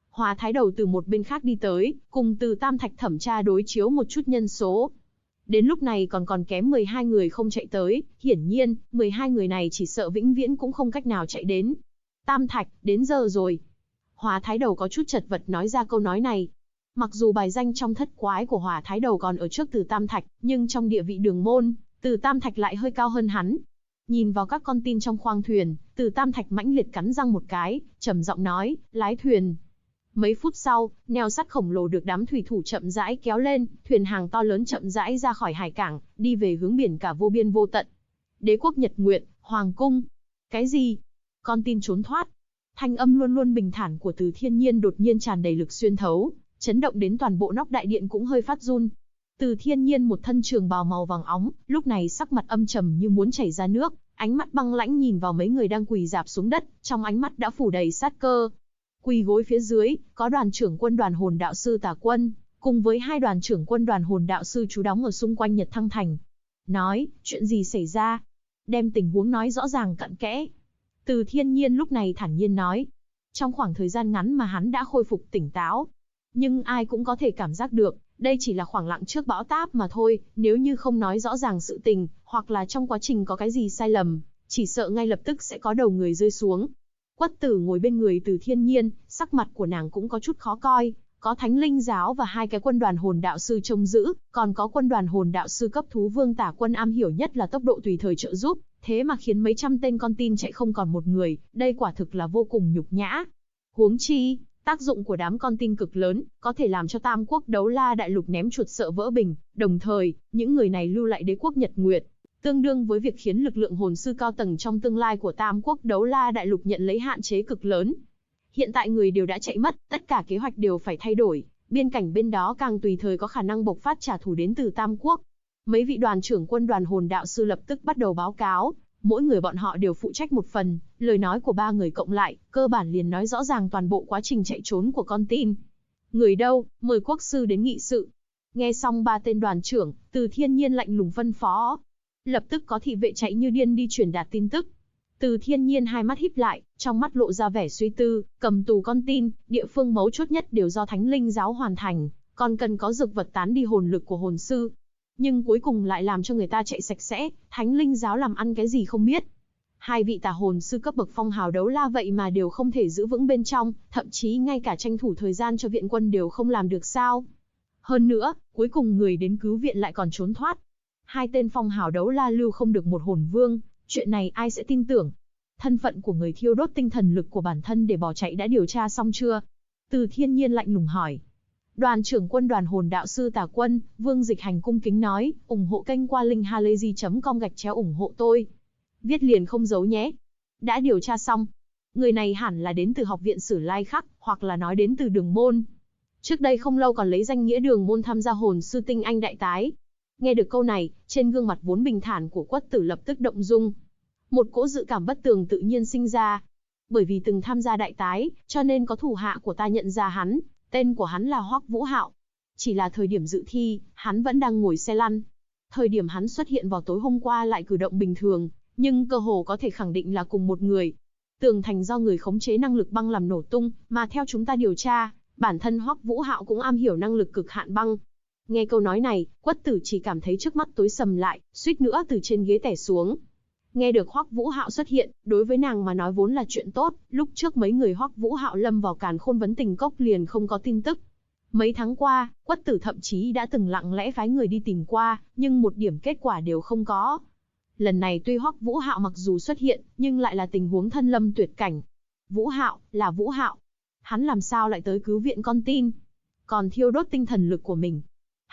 Hòa Thái Đầu từ một bên khác đi tới, cùng Từ Tam Thạch thẩm tra đối chiếu một chút nhân số. Đến lúc này còn kém 12 người không chạy tới, hiển nhiên, 12 người này chỉ sợ vĩnh viễn cũng không cách nào chạy đến. Tam Thạch, đến giờ rồi. Hòa Thái Đầu có chút chật vật nói ra câu nói này. Mặc dù bài danh trong thất quái của Hòa Thái Đầu còn ở trước Từ Tam Thạch, nhưng trong địa vị đường môn, Từ Tam Thạch lại hơi cao hơn hắn. Nhìn vào các con tin trong khoang thuyền, Từ Tam Thạch mãnh liệt cắn răng một cái, trầm giọng nói, lái thuyền. Mấy phút sau, neo sắt khổng lồ được đám thủy thủ chậm rãi kéo lên, thuyền hàng to lớn chậm rãi ra khỏi hải cảng, đi về hướng biển cả vô biên vô tận. Đế quốc Nhật Nguyệt, Hoàng cung. Cái gì? Con tin trốn thoát. Thanh âm luôn luôn bình thản của Từ Thiên Nhiên đột nhiên tràn đầy lực xuyên thấu, chấn động đến toàn bộ nóc đại điện cũng hơi phát run. Từ Thiên Nhiên một thân trường bào màu vàng óng, lúc này sắc mặt âm trầm như muốn chảy ra nước, ánh mắt băng lãnh nhìn vào mấy người đang quỳ rạp xuống đất, trong ánh mắt đã phủ đầy sát cơ. Quỳ gối phía dưới, có đoàn trưởng quân đoàn hồn đạo sư Tả Quân, cùng với hai đoàn trưởng quân đoàn hồn đạo sư trú đóng ở xung quanh Nhật Thăng Thành. Nói, chuyện gì xảy ra? Đem tình huống nói rõ ràng cặn kẽ. Từ Thiên Nhiên lúc này thản nhiên nói. Trong khoảng thời gian ngắn mà hắn đã khôi phục tỉnh táo. Nhưng ai cũng có thể cảm giác được, đây chỉ là khoảng lặng trước bão táp mà thôi, nếu như không nói rõ ràng sự tình, hoặc là trong quá trình có cái gì sai lầm, chỉ sợ ngay lập tức sẽ có đầu người rơi xuống. Quất Tử ngồi bên người Từ Thiên Nhiên, sắc mặt của nàng cũng có chút khó coi, có Thánh Linh giáo và hai cái quân đoàn hồn đạo sư trông giữ, còn có quân đoàn hồn đạo sư cấp thú vương Tả Quân am hiểu nhất là tốc độ tùy thời trợ giúp, thế mà khiến mấy trăm tên con tin chạy không còn một người, đây quả thực là vô cùng nhục nhã. Huống chi, tác dụng của đám con tin cực lớn, có thể làm cho Tam Quốc Đấu La Đại Lục ném chuột sợ vỡ bình, đồng thời, những người này lưu lại đế quốc Nhật Nguyệt, tương đương với việc khiến lực lượng hồn sư cao tầng trong tương lai của Tam Quốc Đấu La Đại Lục nhận lấy hạn chế cực lớn. Hiện tại người đều đã chạy mất, tất cả kế hoạch đều phải thay đổi, biên cảnh bên đó càng tùy thời có khả năng bộc phát trả thù đến từ Tam Quốc. Mấy vị đoàn trưởng quân đoàn hồn đạo sư lập tức bắt đầu báo cáo, mỗi người bọn họ đều phụ trách một phần, lời nói của ba người cộng lại, cơ bản liền nói rõ ràng toàn bộ quá trình chạy trốn của con tin. Người đâu, mời quốc sư đến nghị sự. Nghe xong ba tên đoàn trưởng, Từ Thiên Nhiên lạnh lùng phân phó. Lập tức có thị vệ chạy như điên đi truyền đạt tin tức. Từ Thiên Nhiên hai mắt híp lại, trong mắt lộ ra vẻ suy tư, cầm tù con tin, địa phương mấu chốt nhất đều do Thánh Linh giáo hoàn thành, còn cần có dược vật tán đi hồn lực của hồn sư. Nhưng cuối cùng lại làm cho người ta chạy sạch sẽ, Thánh Linh giáo làm ăn cái gì không biết. Hai vị tà hồn sư cấp bậc phong hào đấu la vậy mà đều không thể giữ vững bên trong, thậm chí ngay cả tranh thủ thời gian cho viện quân đều không làm được sao. Hơn nữa, cuối cùng người đến cứu viện lại còn trốn thoát. Hai tên phong hào đấu la lưu không được một hồn vương, chuyện này ai sẽ tin tưởng? Thân phận của người thiêu đốt tinh thần lực của bản thân để bỏ chạy đã điều tra xong chưa? Từ Thiên Nhiên lạnh lùng hỏi. Đoàn trưởng quân đoàn hồn đạo sư Tả Quân, Vương Dịch Hành cung kính nói, ủng hộ kênh qua link halayzi.com ủng hộ tôi. Viết liền không giấu nhé. Đã điều tra xong. Người này hẳn là đến từ học viện Sử Lai Khắc, hoặc là nói đến từ đường môn. Trước đây không lâu còn lấy danh nghĩa đường môn tham gia hồn sư tinh anh đại tái. Nghe được câu này, trên gương mặt vốn bình thản của Quất Tử lập tức động dung. Một cỗ dự cảm bất tường tự nhiên sinh ra. Bởi vì từng tham gia đại tái, cho nên có thủ hạ của ta nhận ra hắn, tên của hắn là Hoắc Vũ Hạo. Chỉ là thời điểm dự thi, hắn vẫn đang ngồi xe lăn. Thời điểm hắn xuất hiện vào tối hôm qua lại cử động bình thường, nhưng cơ hồ có thể khẳng định là cùng một người. Tường thành do người khống chế năng lực băng làm nổ tung, mà theo chúng ta điều tra, bản thân Hoắc Vũ Hạo cũng am hiểu năng lực cực hạn băng. Nghe câu nói này, Quất Tử chỉ cảm thấy trước mắt tối sầm lại, suýt nữa từ trên ghế tẻ xuống. Nghe được Hoắc Vũ Hạo xuất hiện, đối với nàng mà nói vốn là chuyện tốt, lúc trước mấy người Hoắc Vũ Hạo lâm vào càn khôn vấn tình cốc liền không có tin tức. Mấy tháng qua, Quất Tử thậm chí đã từng lặng lẽ phái người đi tìm qua, nhưng một điểm kết quả đều không có. Lần này tuy Hoắc Vũ Hạo mặc dù xuất hiện, nhưng lại là tình huống thân lâm tuyệt cảnh. Vũ Hạo, là Vũ Hạo. Hắn làm sao lại tới cứu viện con tin? Còn thiêu đốt tinh thần lực của mình.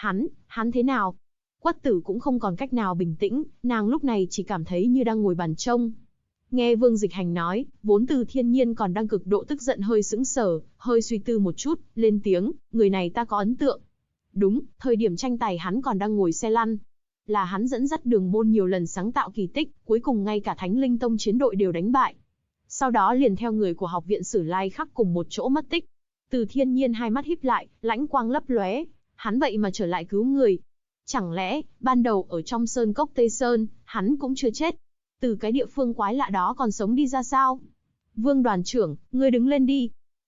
Hắn thế nào? Quất Tử cũng không còn cách nào bình tĩnh, nàng lúc này chỉ cảm thấy như đang ngồi bàn trông. Nghe Vương Dịch Hành nói, vốn Từ Thiên Nhiên còn đang cực độ tức giận hơi sững sờ, hơi suy tư một chút, lên tiếng, người này ta có ấn tượng. Đúng, thời điểm tranh tài hắn còn đang ngồi xe lăn. Là hắn dẫn dắt đường môn nhiều lần sáng tạo kỳ tích, cuối cùng ngay cả Thánh Linh Tông chiến đội đều đánh bại. Sau đó liền theo người của học viện Sử Lai Khắc cùng một chỗ mất tích. Từ Thiên Nhiên hai mắt híp lại, lãnh quang lấp lóe, hắn vậy mà trở lại cứu người. Chẳng lẽ, ban đầu ở trong sơn cốc Tây Sơn, hắn cũng chưa chết? Từ cái địa phương quái lạ đó còn sống đi ra sao? Vương đoàn trưởng, ngươi đứng lên đi.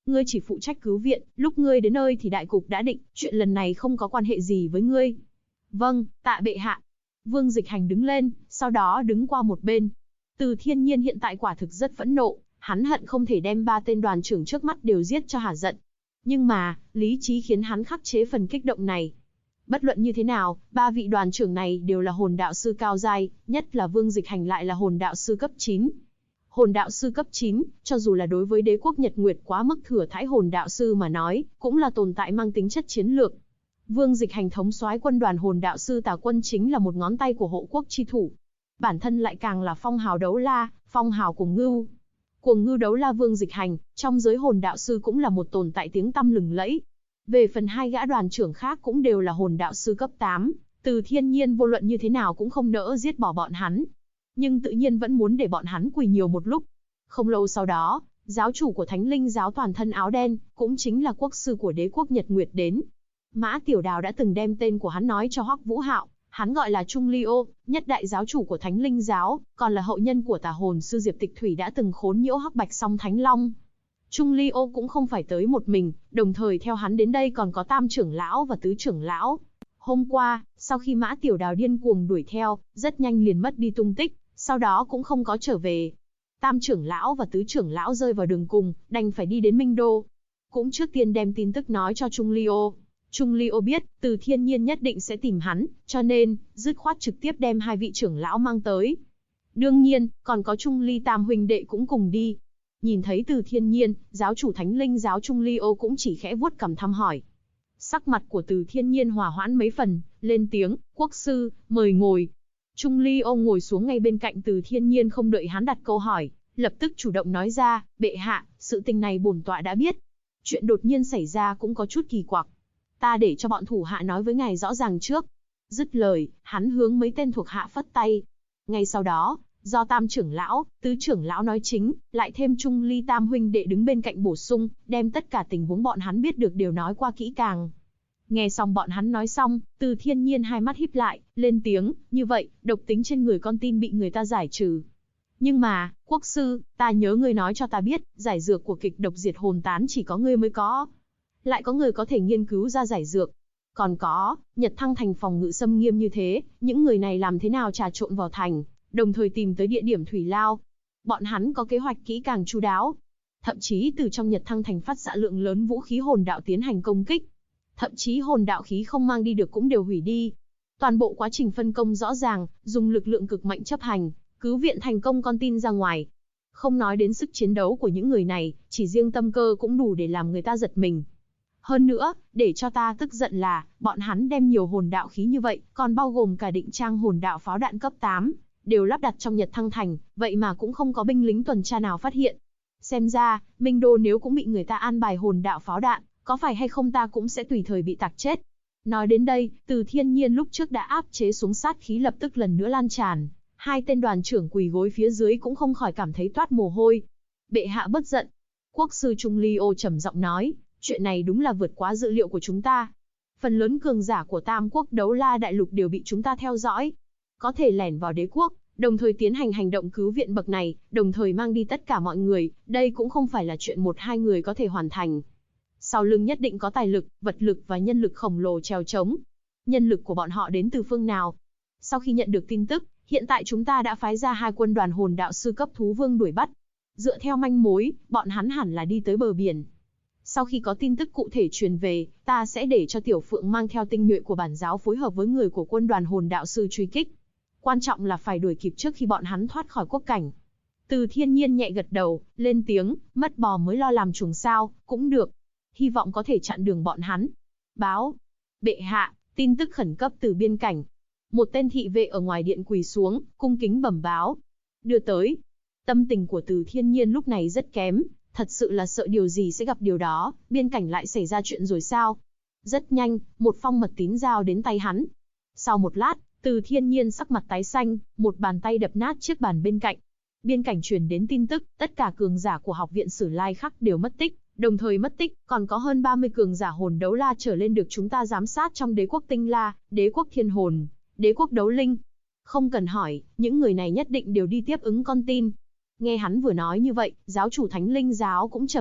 Ngươi chỉ phụ trách cứu viện, lúc ngươi đến nơi thì đại cục đã định, chuyện lần này không có quan hệ gì với ngươi. Vâng, tạ bệ hạ. Vương Dịch Hành đứng lên, sau đó đứng qua một bên. Từ Thiên Nhiên hiện tại quả thực rất phẫn nộ, hắn hận không thể đem 3 tên đoàn trưởng trước mắt đều giết cho hả giận. Nhưng mà, lý trí khiến hắn khắc chế phần kích động này. Bất luận như thế nào, 3 vị đoàn trưởng này đều là hồn đạo sư cao giai, nhất là Vương Dịch Hành lại là hồn đạo sư cấp 9. Hồn đạo sư cấp 9, cho dù là đối với đế quốc Nhật Nguyệt quá mức thừa thãi hồn đạo sư mà nói, cũng là tồn tại mang tính chất chiến lược. Vương Dịch Hành thống soái quân đoàn hồn đạo sư Tà Quân chính là một ngón tay của hộ quốc chi thủ. Bản thân lại càng là phong hào đấu la, phong hào cuồng ngưu. Cuồng ngưu đấu la Vương Dịch Hành, trong giới hồn đạo sư cũng là một tồn tại tiếng tăm lừng lẫy. Về phần 2 gã đoàn trưởng khác cũng đều là hồn đạo sư cấp 8, Từ Thiên Nhiên vô luận như thế nào cũng không nỡ giết bỏ bọn hắn. Nhưng tự nhiên vẫn muốn để bọn hắn quỳ nhiều một lúc. Không lâu sau đó, giáo chủ của Thánh Linh giáo toàn thân áo đen, cũng chính là quốc sư của đế quốc Nhật Nguyệt đến. Mã Tiểu Đào đã từng đem tên của hắn nói cho Hoắc Vũ Hạo, hắn gọi là Trung Ly Ô, nhất đại giáo chủ của Thánh Linh giáo, còn là hậu nhân của tà hồn sư Diệp Tịch Thủy đã từng khốn nhiễu Hắc Bạch Song Thánh Long. Trung Ly Ô cũng không phải tới một mình, đồng thời theo hắn đến đây còn có Tam trưởng lão và Tứ trưởng lão. Hôm qua, sau khi Mã Tiểu Đào điên cuồng đuổi theo, rất nhanh liền mất đi tung tích, sau đó cũng không có trở về. Tam trưởng lão và Tứ trưởng lão rơi vào đường cùng, đành phải đi đến Minh Đô. Cũng trước tiên đem tin tức nói cho Trung Ly Ô. Trung Ly Ô biết, Từ Thiên Nhiên nhất định sẽ tìm hắn, cho nên, dứt khoát trực tiếp đem 2 vị trưởng lão mang tới. Đương nhiên, còn có Trung Ly Tam huynh đệ cũng cùng đi. Nhìn thấy Từ Thiên Nhiên, giáo chủ Thánh Linh giáo Trung Ly Ô cũng chỉ khẽ vuốt cằm thăm hỏi. Sắc mặt của Từ Thiên Nhiên hòa hoãn mấy phần, lên tiếng, quốc sư, mời ngồi. Trung Ly Ô ngồi xuống ngay bên cạnh Từ Thiên Nhiên không đợi hắn đặt câu hỏi, lập tức chủ động nói ra, bệ hạ, sự tình này bổn tọa đã biết. Chuyện đột nhiên xảy ra cũng có chút kỳ quặc. Ta để cho bọn thủ hạ nói với ngài rõ ràng trước. Dứt lời, hắn hướng mấy tên thuộc hạ phất tay. Ngay sau đó, do Tam trưởng lão, Tứ trưởng lão nói chính, lại thêm Trung Ly Tam huynh đệ đứng bên cạnh bổ sung, đem tất cả tình huống bọn hắn biết được đều nói qua kỹ càng. Nghe xong bọn hắn nói xong, Từ Thiên Nhiên hai mắt híp lại, lên tiếng, như vậy, độc tính trên người con tin bị người ta giải trừ. Nhưng mà, quốc sư, ta nhớ ngươi nói cho ta biết, giải dược của kịch độc diệt hồn tán chỉ có ngươi mới có. Lại có người có thể nghiên cứu ra giải dược. Còn có, Nhật Thăng thành phòng ngự xâm nghiêm như thế, những người này làm thế nào trà trộn vào thành, đồng thời tìm tới địa điểm thủy lao. Bọn hắn có kế hoạch kỹ càng chu đáo. Thậm chí từ trong Nhật Thăng thành phát xạ lượng lớn vũ khí hồn đạo tiến hành công kích. Thậm chí hồn đạo khí không mang đi được cũng đều hủy đi. Toàn bộ quá trình phân công rõ ràng, dùng lực lượng cực mạnh chấp hành, cứu viện thành công con tin ra ngoài. Không nói đến sức chiến đấu của những người này, chỉ riêng tâm cơ cũng đủ để làm người ta giật mình. Hơn nữa, để cho ta tức giận là, bọn hắn đem nhiều hồn đạo khí như vậy, còn bao gồm cả định trang hồn đạo pháo đạn cấp 8, đều lắp đặt trong Nhật Thăng thành, vậy mà cũng không có binh lính tuần tra nào phát hiện. Xem ra, Minh Đô nếu cũng bị người ta an bài hồn đạo pháo đạn, có phải hay không ta cũng sẽ tùy thời bị tạc chết. Nói đến đây, Từ Thiên Nhiên lúc trước đã áp chế xuống sát khí lập tức lần nữa lan tràn. 2 tên đoàn trưởng quỳ gối phía dưới cũng không khỏi cảm thấy toát mồ hôi. Bệ hạ bất giận. Quốc sư Trung Ly Ô trầm giọng nói, chuyện này đúng là vượt quá dự liệu của chúng ta. Phần lớn cường giả của Tam Quốc Đấu La Đại Lục đều bị chúng ta theo dõi. Có thể lẻn vào đế quốc, đồng thời tiến hành hành động cứu viện bậc này, đồng thời mang đi tất cả mọi người, đây cũng không phải là chuyện 1-2 người có thể hoàn thành. Sau lưng nhất định có tài lực, vật lực và nhân lực khổng lồ trèo trống. Nhân lực của bọn họ đến từ phương nào? Sau khi nhận được tin tức, hiện tại chúng ta đã phái ra 2 quân đoàn hồn đạo sư cấp thú vương đuổi bắt. Dựa theo manh mối, bọn hắn hẳn là đi tới bờ biển. Sau khi có tin tức cụ thể truyền về, ta sẽ để cho Tiểu Phượng mang theo tinh nhuệ của bản giáo phối hợp với người của quân đoàn hồn đạo sư truy kích. Quan trọng là phải đuổi kịp trước khi bọn hắn thoát khỏi quốc cảnh. Từ Thiên Nhiên nhẹ gật đầu, lên tiếng, mất bò mới lo làm chuồng sao, cũng được. Hy vọng có thể chặn đường bọn hắn. Báo. Bệ hạ, tin tức khẩn cấp từ biên cảnh. Một tên thị vệ ở ngoài điện quỳ xuống, cung kính bẩm báo. Đưa tới. Tâm tình của Từ Thiên Nhiên lúc này rất kém, thật sự là sợ điều gì sẽ gặp điều đó, biên cảnh lại xảy ra chuyện rồi sao? Rất nhanh, một phong mật tín giao đến tay hắn. Sau một lát, Từ Thiên Nhiên sắc mặt tái xanh, một bàn tay đập nát chiếc bàn bên cạnh. Biên cảnh truyền đến tin tức, tất cả cường giả của học viện Sử Lai Khắc đều mất tích, đồng thời mất tích, còn có hơn 30 cường giả hồn đấu la trở lên được chúng ta giám sát trong đế quốc Tinh La, đế quốc Thiên Hồn, đế quốc Đấu Linh. Không cần hỏi, những người này nhất định đều đi tiếp ứng con tin. Nghe hắn vừa nói như vậy, giáo chủ Thánh Linh giáo cũng trầm mặc,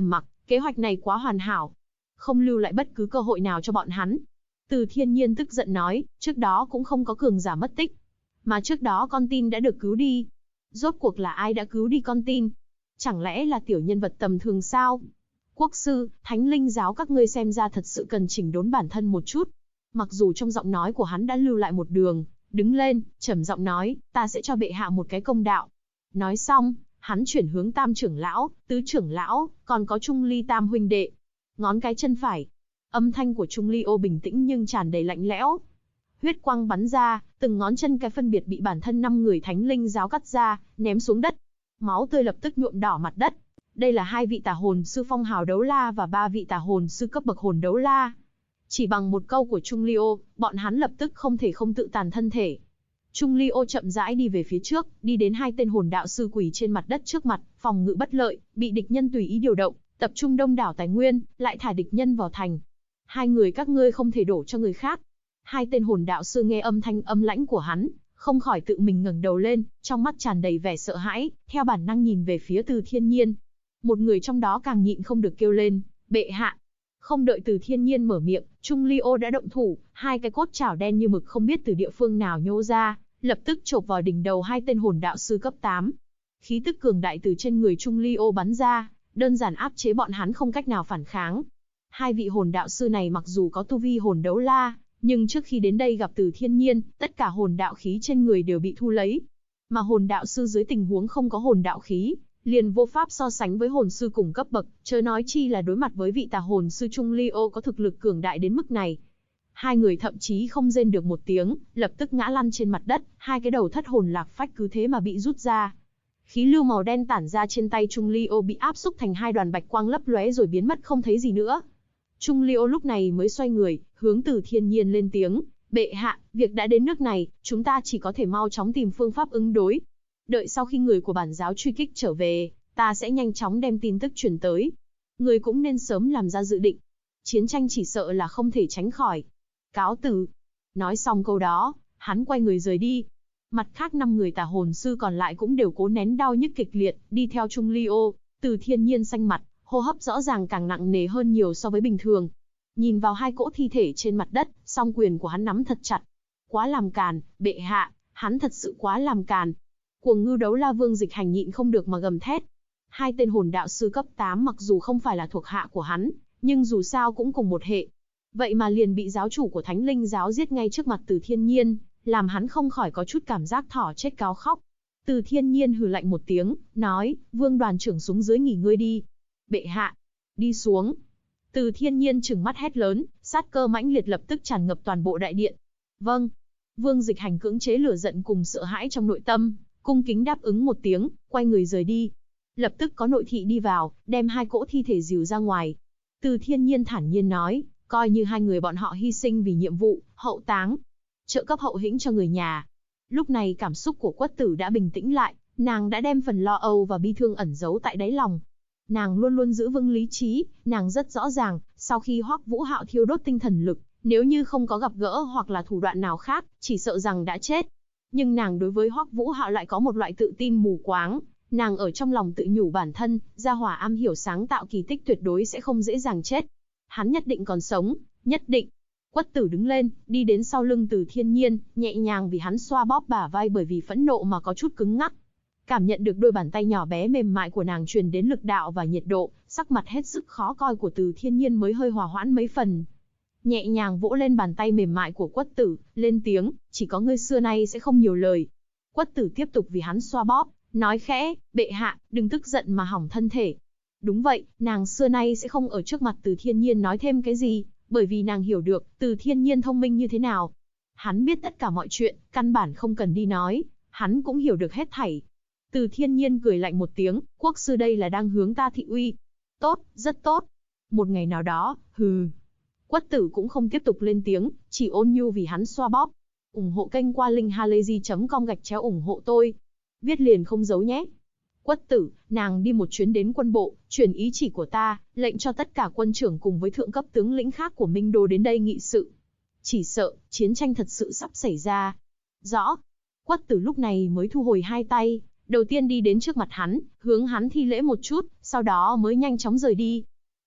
Kế hoạch này quá hoàn hảo, không lưu lại bất cứ cơ hội nào cho bọn hắn. Từ Thiên Nhiên tức giận nói, trước đó cũng không có cường giả mất tích. Mà trước đó con tin đã được cứu đi. Rốt cuộc là ai đã cứu đi con tin? Chẳng lẽ là tiểu nhân vật tầm thường sao? Quốc sư, Thánh Linh giáo các ngươi xem ra thật sự cần chỉnh đốn bản thân một chút. Mặc dù trong giọng nói của hắn đã lưu lại một đường, đứng lên, trầm giọng nói, ta sẽ cho bệ hạ một cái công đạo. Nói xong, hắn chuyển hướng Tam trưởng lão, Tứ trưởng lão, còn có Trung Ly Tam huynh đệ. Ngón cái chân phải. Âm thanh của Trung Ly Ô bình tĩnh nhưng tràn đầy lạnh lẽo. Huyết quang bắn ra, từng ngón chân cái phân biệt bị bản thân 5 người Thánh Linh giáo cắt ra, ném xuống đất. Máu tươi lập tức nhuộm đỏ mặt đất. Đây là 2 vị tà hồn sư phong hào đấu la và 3 vị tà hồn sư cấp bậc hồn đấu la. Chỉ bằng một câu của Trung Ly Ô, bọn hắn lập tức không thể không tự tàn thân thể. Trung Ly Ô chậm rãi đi về phía trước, đi đến 2 tên hồn đạo sư quỳ trên mặt đất trước mặt, phòng ngự bất lợi, bị địch nhân tùy ý điều động, tập trung đông đảo tài nguyên, lại thả địch nhân vào thành. 2 người các ngươi không thể đổ cho người khác. 2 tên hồn đạo sư nghe âm thanh âm lãnh của hắn, không khỏi tự mình ngẩng đầu lên, trong mắt tràn đầy vẻ sợ hãi, theo bản năng nhìn về phía Từ Thiên Nhiên. Một người trong đó càng nhịn không được kêu lên, bệ hạ. Không đợi Từ Thiên Nhiên mở miệng, Trung Ly Ô đã động thủ, 2 cái cốt chảo đen như mực không biết từ địa phương nào nhô ra, lập tức chộp vào đỉnh đầu 2 tên hồn đạo sư cấp 8. Khí tức cường đại từ trên người Trung Ly Ô bắn ra, đơn giản áp chế bọn hắn không cách nào phản kháng. 2 vị hồn đạo sư này mặc dù có tu vi hồn đấu la, nhưng trước khi đến đây gặp Từ Thiên Nhiên, tất cả hồn đạo khí trên người đều bị thu lấy. Mà hồn đạo sư dưới tình huống không có hồn đạo khí, liền vô pháp so sánh với hồn sư cùng cấp bậc, chớ nói chi là đối mặt với vị tà hồn sư Trung Ly Ô có thực lực cường đại đến mức này. 2 người thậm chí không rên được một tiếng, lập tức ngã lăn trên mặt đất, 2 cái đầu thất hồn lạc phách cứ thế mà bị rút ra. Khí lưu màu đen tản ra trên tay Trung Ly Ô bị áp xúc thành 2 đoàn bạch quang lấp lóe rồi biến mất không thấy gì nữa. Trung Ly Ô lúc này mới xoay người, hướng Từ Thiên Nhiên lên tiếng, bệ hạ, việc đã đến nước này, chúng ta chỉ có thể mau chóng tìm phương pháp ứng đối. Đợi sau khi người của bản giáo truy kích trở về, ta sẽ nhanh chóng đem tin tức truyền tới. Người cũng nên sớm làm ra dự định. Chiến tranh chỉ sợ là không thể tránh khỏi. Cáo từ. Nói xong câu đó, hắn quay người rời đi. Mặt khác 5 người tà hồn sư còn lại cũng đều cố nén đau nhức kịch liệt, đi theo Trung Ly Ô. Từ Thiên Nhiên xanh mặt, hô hấp rõ ràng càng nặng nề hơn nhiều so với bình thường. Nhìn vào 2 cỗ thi thể trên mặt đất, song quyền của hắn nắm thật chặt. Quá làm càn, bệ hạ, hắn thật sự quá làm càn. Cuồng ngưu đấu la Vương Dịch Hành nhịn không được mà gầm thét. 2 tên hồn đạo sư cấp 8 mặc dù không phải là thuộc hạ của hắn, nhưng dù sao cũng cùng một hệ. Vậy mà liền bị giáo chủ của Thánh Linh giáo giết ngay trước mặt Từ Thiên Nhiên, làm hắn không khỏi có chút cảm giác thỏ chết cáo khóc. Từ Thiên Nhiên hừ lạnh một tiếng, nói, Vương đoàn trưởng xuống dưới nghỉ ngơi đi. Bệ hạ, đi xuống. Từ Thiên Nhiên trừng mắt hét lớn, sát cơ mãnh liệt lập tức tràn ngập toàn bộ đại điện. Vâng. Vương Dịch Hành cưỡng chế lửa giận cùng sợ hãi trong nội tâm, cung kính đáp ứng một tiếng, quay người rời đi. Lập tức có nội thị đi vào, đem 2 cỗ thi thể dìu ra ngoài. Từ Thiên Nhiên thản nhiên nói, coi như 2 người bọn họ hy sinh vì nhiệm vụ, hậu táng, trợ cấp hậu hĩnh cho người nhà. Lúc này cảm xúc của Quất Tử đã bình tĩnh lại, nàng đã đem phần lo âu và bi thương ẩn giấu tại đáy lòng. Nàng luôn luôn giữ vững lý trí, nàng rất rõ ràng, sau khi Hoắc Vũ Hạo thiêu đốt tinh thần lực, nếu như không có gặp gỡ hoặc là thủ đoạn nào khác, chỉ sợ rằng đã chết. Nhưng nàng đối với Hoắc Vũ Hạo lại có một loại tự tin mù quáng, nàng ở trong lòng tự nhủ bản thân, gia hỏa am hiểu sáng tạo kỳ tích tuyệt đối sẽ không dễ dàng chết. Hắn nhất định còn sống, nhất định. Quất Tử đứng lên, đi đến sau lưng Từ Thiên Nhiên, nhẹ nhàng vì hắn xoa bóp bả vai bởi vì phẫn nộ mà có chút cứng ngắc. Cảm nhận được đôi bàn tay nhỏ bé mềm mại của nàng truyền đến lực đạo và nhiệt độ, sắc mặt hết sức khó coi của Từ Thiên Nhiên mới hơi hòa hoãn mấy phần. Nhẹ nhàng vỗ lên bàn tay mềm mại của Quất Tử, lên tiếng, chỉ có ngươi xưa nay sẽ không nhiều lời. Quất Tử tiếp tục vì hắn xoa bóp, nói khẽ, bệ hạ, đừng tức giận mà hỏng thân thể. Đúng vậy, nàng xưa nay sẽ không ở trước mặt Từ Thiên Nhiên nói thêm cái gì, bởi vì nàng hiểu được, Từ Thiên Nhiên thông minh như thế nào. Hắn biết tất cả mọi chuyện, căn bản không cần đi nói, hắn cũng hiểu được hết thảy. Từ Thiên Nhiên cười lạnh một tiếng, quốc sư đây là đang hướng ta thị uy. Tốt, rất tốt. Một ngày nào đó, hừ. Quất Tử cũng không tiếp tục lên tiếng, chỉ ôn nhu vì hắn xoa bóp. Ủng hộ kênh qua linkhalazy.com/ủng hộ tôi. Viết liền không giấu nhé. Quất Tử, nàng đi một chuyến đến quân bộ, truyền ý chỉ của ta, lệnh cho tất cả quân trưởng cùng với thượng cấp tướng lĩnh khác của Minh Đô đến đây nghị sự. Chỉ sợ, chiến tranh thật sự sắp xảy ra. Rõ. Quất Tử lúc này mới thu hồi 2 tay, đầu tiên đi đến trước mặt hắn, hướng hắn thi lễ một chút, sau đó mới nhanh chóng rời đi.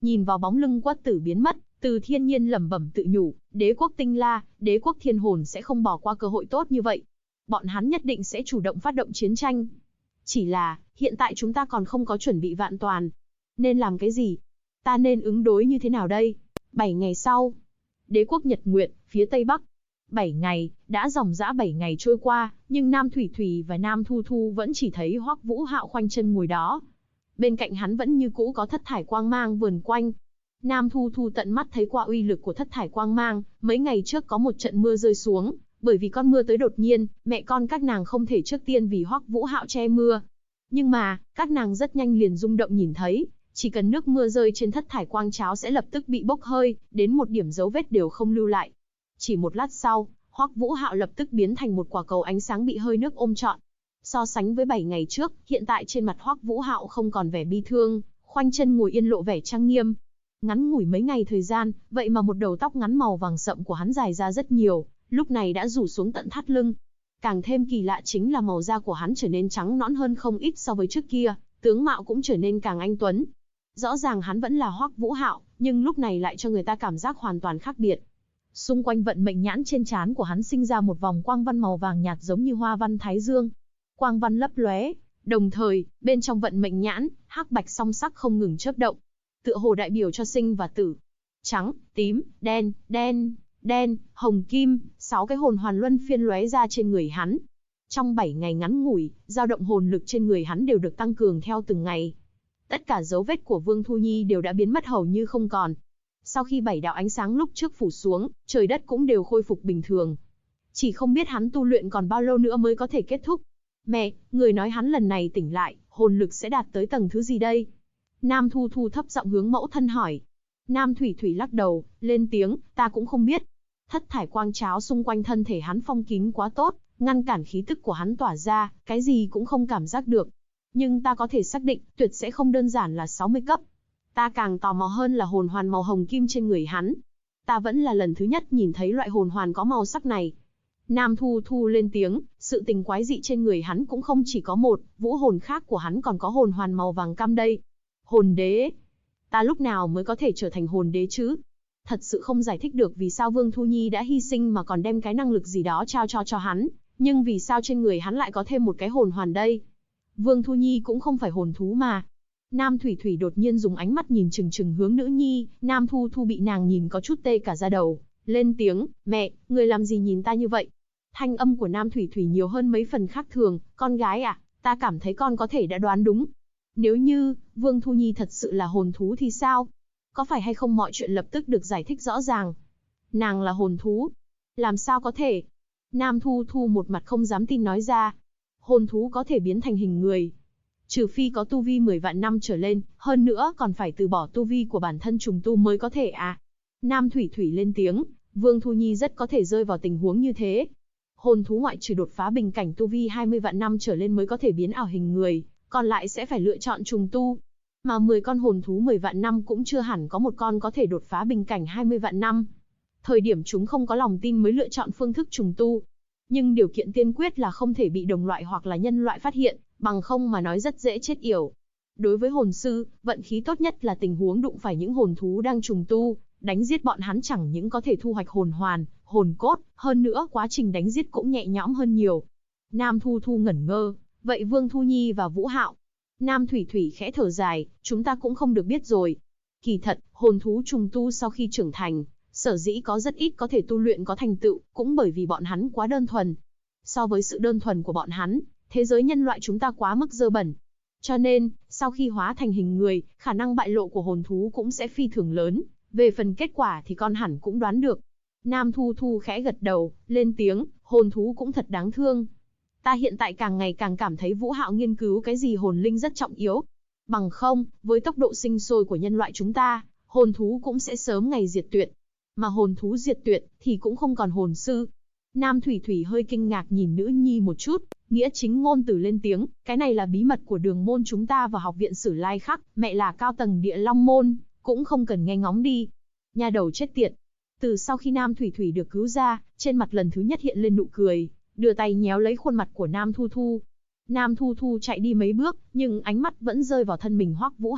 Nhìn vào bóng lưng Quất Tử biến mất, Từ Thiên Nhiên lẩm bẩm tự nhủ, đế quốc Tinh La, đế quốc Thiên Hồn sẽ không bỏ qua cơ hội tốt như vậy. Bọn hắn nhất định sẽ chủ động phát động chiến tranh. Chỉ là, hiện tại chúng ta còn không có chuẩn bị vạn toàn. Nên làm cái gì? Ta nên ứng đối như thế nào đây? 7 ngày sau, đế quốc Nhật Nguyệt, phía Tây Bắc. 7 ngày, đã dòng dã 7 ngày trôi qua, nhưng Nam Thủy Thủy và Nam Thu Thu vẫn chỉ thấy Hoắc Vũ Hạo khoanh chân ngồi đó. Bên cạnh hắn vẫn như cũ có thất thải quang mang vờn quanh. Nam Thu Thu tận mắt thấy qua uy lực của thất thải quang mang, mấy ngày trước có một trận mưa rơi xuống, bởi vì con mưa tới đột nhiên, mẹ con các nàng không thể trước tiên vì Hoắc Vũ Hạo che mưa. Nhưng mà, các nàng rất nhanh liền rung động nhìn thấy, chỉ cần nước mưa rơi trên thất thải quang cháo sẽ lập tức bị bốc hơi, đến một điểm dấu vết đều không lưu lại. Chỉ một lát sau, Hoắc Vũ Hạo lập tức biến thành một quả cầu ánh sáng bị hơi nước ôm trọn. So sánh với 7 ngày trước, hiện tại trên mặt Hoắc Vũ Hạo không còn vẻ bi thương, khoanh chân ngồi yên lộ vẻ trang nghiêm. Ngắn ngủi mấy ngày thời gian, vậy mà một đầu tóc ngắn màu vàng sậm của hắn dài ra rất nhiều, lúc này đã rủ xuống tận thắt lưng. Càng thêm kỳ lạ chính là màu da của hắn trở nên trắng nõn hơn không ít so với trước kia, tướng mạo cũng trở nên càng anh tuấn. Rõ ràng hắn vẫn là Hoắc Vũ Hạo, nhưng lúc này lại cho người ta cảm giác hoàn toàn khác biệt. Xung quanh vận mệnh nhãn trên trán của hắn sinh ra một vòng quang văn màu vàng nhạt giống như hoa văn thái dương. Quang văn lấp lóe, đồng thời, bên trong vận mệnh nhãn, hắc bạch song sắc không ngừng chớp động, tựa hồ đại biểu cho sinh và tử. Trắng, tím, đen, đen, đen, hồng kim, 6 cái hồn hoàn luân phiên lóe ra trên người hắn. Trong 7 ngày ngắn ngủi, dao động hồn lực trên người hắn đều được tăng cường theo từng ngày. Tất cả dấu vết của Vương Thu Nhi đều đã biến mất hầu như không còn. Sau khi 7 đạo ánh sáng lúc trước phủ xuống, trời đất cũng đều khôi phục bình thường. Chỉ không biết hắn tu luyện còn bao lâu nữa mới có thể kết thúc. Mẹ, người nói hắn lần này tỉnh lại, hồn lực sẽ đạt tới tầng thứ gì đây? Nam Thu Thu thấp giọng hướng mẫu thân hỏi. Nam Thủy Thủy lắc đầu, lên tiếng, ta cũng không biết. Thất thải quang cháo xung quanh thân thể hắn phong kín quá tốt, ngăn cản khí tức của hắn tỏa ra, cái gì cũng không cảm giác được. Nhưng ta có thể xác định, tuyệt sẽ không đơn giản là 60 cấp. Ta càng tò mò hơn là hồn hoàn màu hồng kim trên người hắn. Ta vẫn là lần thứ nhất nhìn thấy loại hồn hoàn có màu sắc này. Nam Thu Thu lên tiếng, sự tình quái dị trên người hắn cũng không chỉ có một, vũ hồn khác của hắn còn có hồn hoàn màu vàng cam đây. Hồn đế. Ta lúc nào mới có thể trở thành hồn đế chứ? Thật sự không giải thích được vì sao Vương Thu Nhi đã hy sinh mà còn đem cái năng lực gì đó trao cho hắn, nhưng vì sao trên người hắn lại có thêm một cái hồn hoàn đây? Vương Thu Nhi cũng không phải hồn thú mà. Nam Thủy Thủy đột nhiên dùng ánh mắt nhìn chừng chừng hướng nữ nhi, Nam Thu Thu bị nàng nhìn có chút tê cả da đầu, lên tiếng, mẹ, người làm gì nhìn ta như vậy? Thanh âm của Nam Thủy Thủy nhiều hơn mấy phần khác thường, con gái à, ta cảm thấy con có thể đã đoán đúng. Nếu như, Vương Thu Nhi thật sự là hồn thú thì sao? Có phải hay không mọi chuyện lập tức được giải thích rõ ràng? Nàng là hồn thú? Làm sao có thể? Nam Thu Thu một mặt không dám tin nói ra. Hồn thú có thể biến thành hình người. Trừ phi có tu vi 10 vạn năm trở lên, hơn nữa còn phải từ bỏ tu vi của bản thân trùng tu mới có thể à? Nam Thủy Thủy lên tiếng, Vương Thu Nhi rất có thể rơi vào tình huống như thế. Hồn thú ngoại trừ đột phá bình cảnh tu vi 20 vạn năm trở lên mới có thể biến ảo hình người, còn lại sẽ phải lựa chọn trùng tu. Mà 10 con hồn thú 10 vạn năm cũng chưa hẳn có một con có thể đột phá bình cảnh 20 vạn năm. Thời điểm chúng không có lòng tin mới lựa chọn phương thức trùng tu. Nhưng điều kiện tiên quyết là không thể bị đồng loại hoặc là nhân loại phát hiện, bằng không mà nói rất dễ chết yểu. Đối với hồn sư, vận khí tốt nhất là tình huống đụng phải những hồn thú đang trùng tu, đánh giết bọn hắn chẳng những có thể thu hoạch hồn hoàn, hồn cốt, hơn nữa quá trình đánh giết cũng nhẹ nhõm hơn nhiều. Nam Thu Thu ngẩn ngơ, vậy Vương Thu Nhi và Vũ Hạo? Nam Thủy Thủy khẽ thở dài, chúng ta cũng không được biết rồi. Kỳ thật, hồn thú trùng tu sau khi trưởng thành, sở dĩ có rất ít có thể tu luyện có thành tựu, cũng bởi vì bọn hắn quá đơn thuần. So với sự đơn thuần của bọn hắn, thế giới nhân loại chúng ta quá mức dơ bẩn. Cho nên, sau khi hóa thành hình người, khả năng bại lộ của hồn thú cũng sẽ phi thường lớn. Về phần kết quả thì con hẳn cũng đoán được. Nam Thu Thu khẽ gật đầu, lên tiếng, hồn thú cũng thật đáng thương. Ta hiện tại càng ngày càng cảm thấy Vũ Hạo nghiên cứu cái gì hồn linh rất trọng yếu. Bằng không, với tốc độ sinh sôi của nhân loại chúng ta, hồn thú cũng sẽ sớm ngày diệt tuyệt. Mà hồn thú diệt tuyệt thì cũng không còn hồn sư. Nam Thủy Thủy hơi kinh ngạc nhìn nữ nhi một chút, nghĩa chính ngôn từ lên tiếng, cái này là bí mật của đường môn chúng ta và học viện Sử Lai Khắc, mẹ là cao tầng Địa Long môn, cũng không cần nghe ngóng đi. Nha đầu chết tiệt. Từ sau khi Nam Thủy Thủy được cứu ra, trên mặt lần thứ nhất hiện lên nụ cười, đưa tay nhéo lấy khuôn mặt của Nam Thu Thu. Nam Thu Thu chạy đi mấy bước, nhưng ánh mắt vẫn rơi vào thân mình Hoắc Vũ Hạo,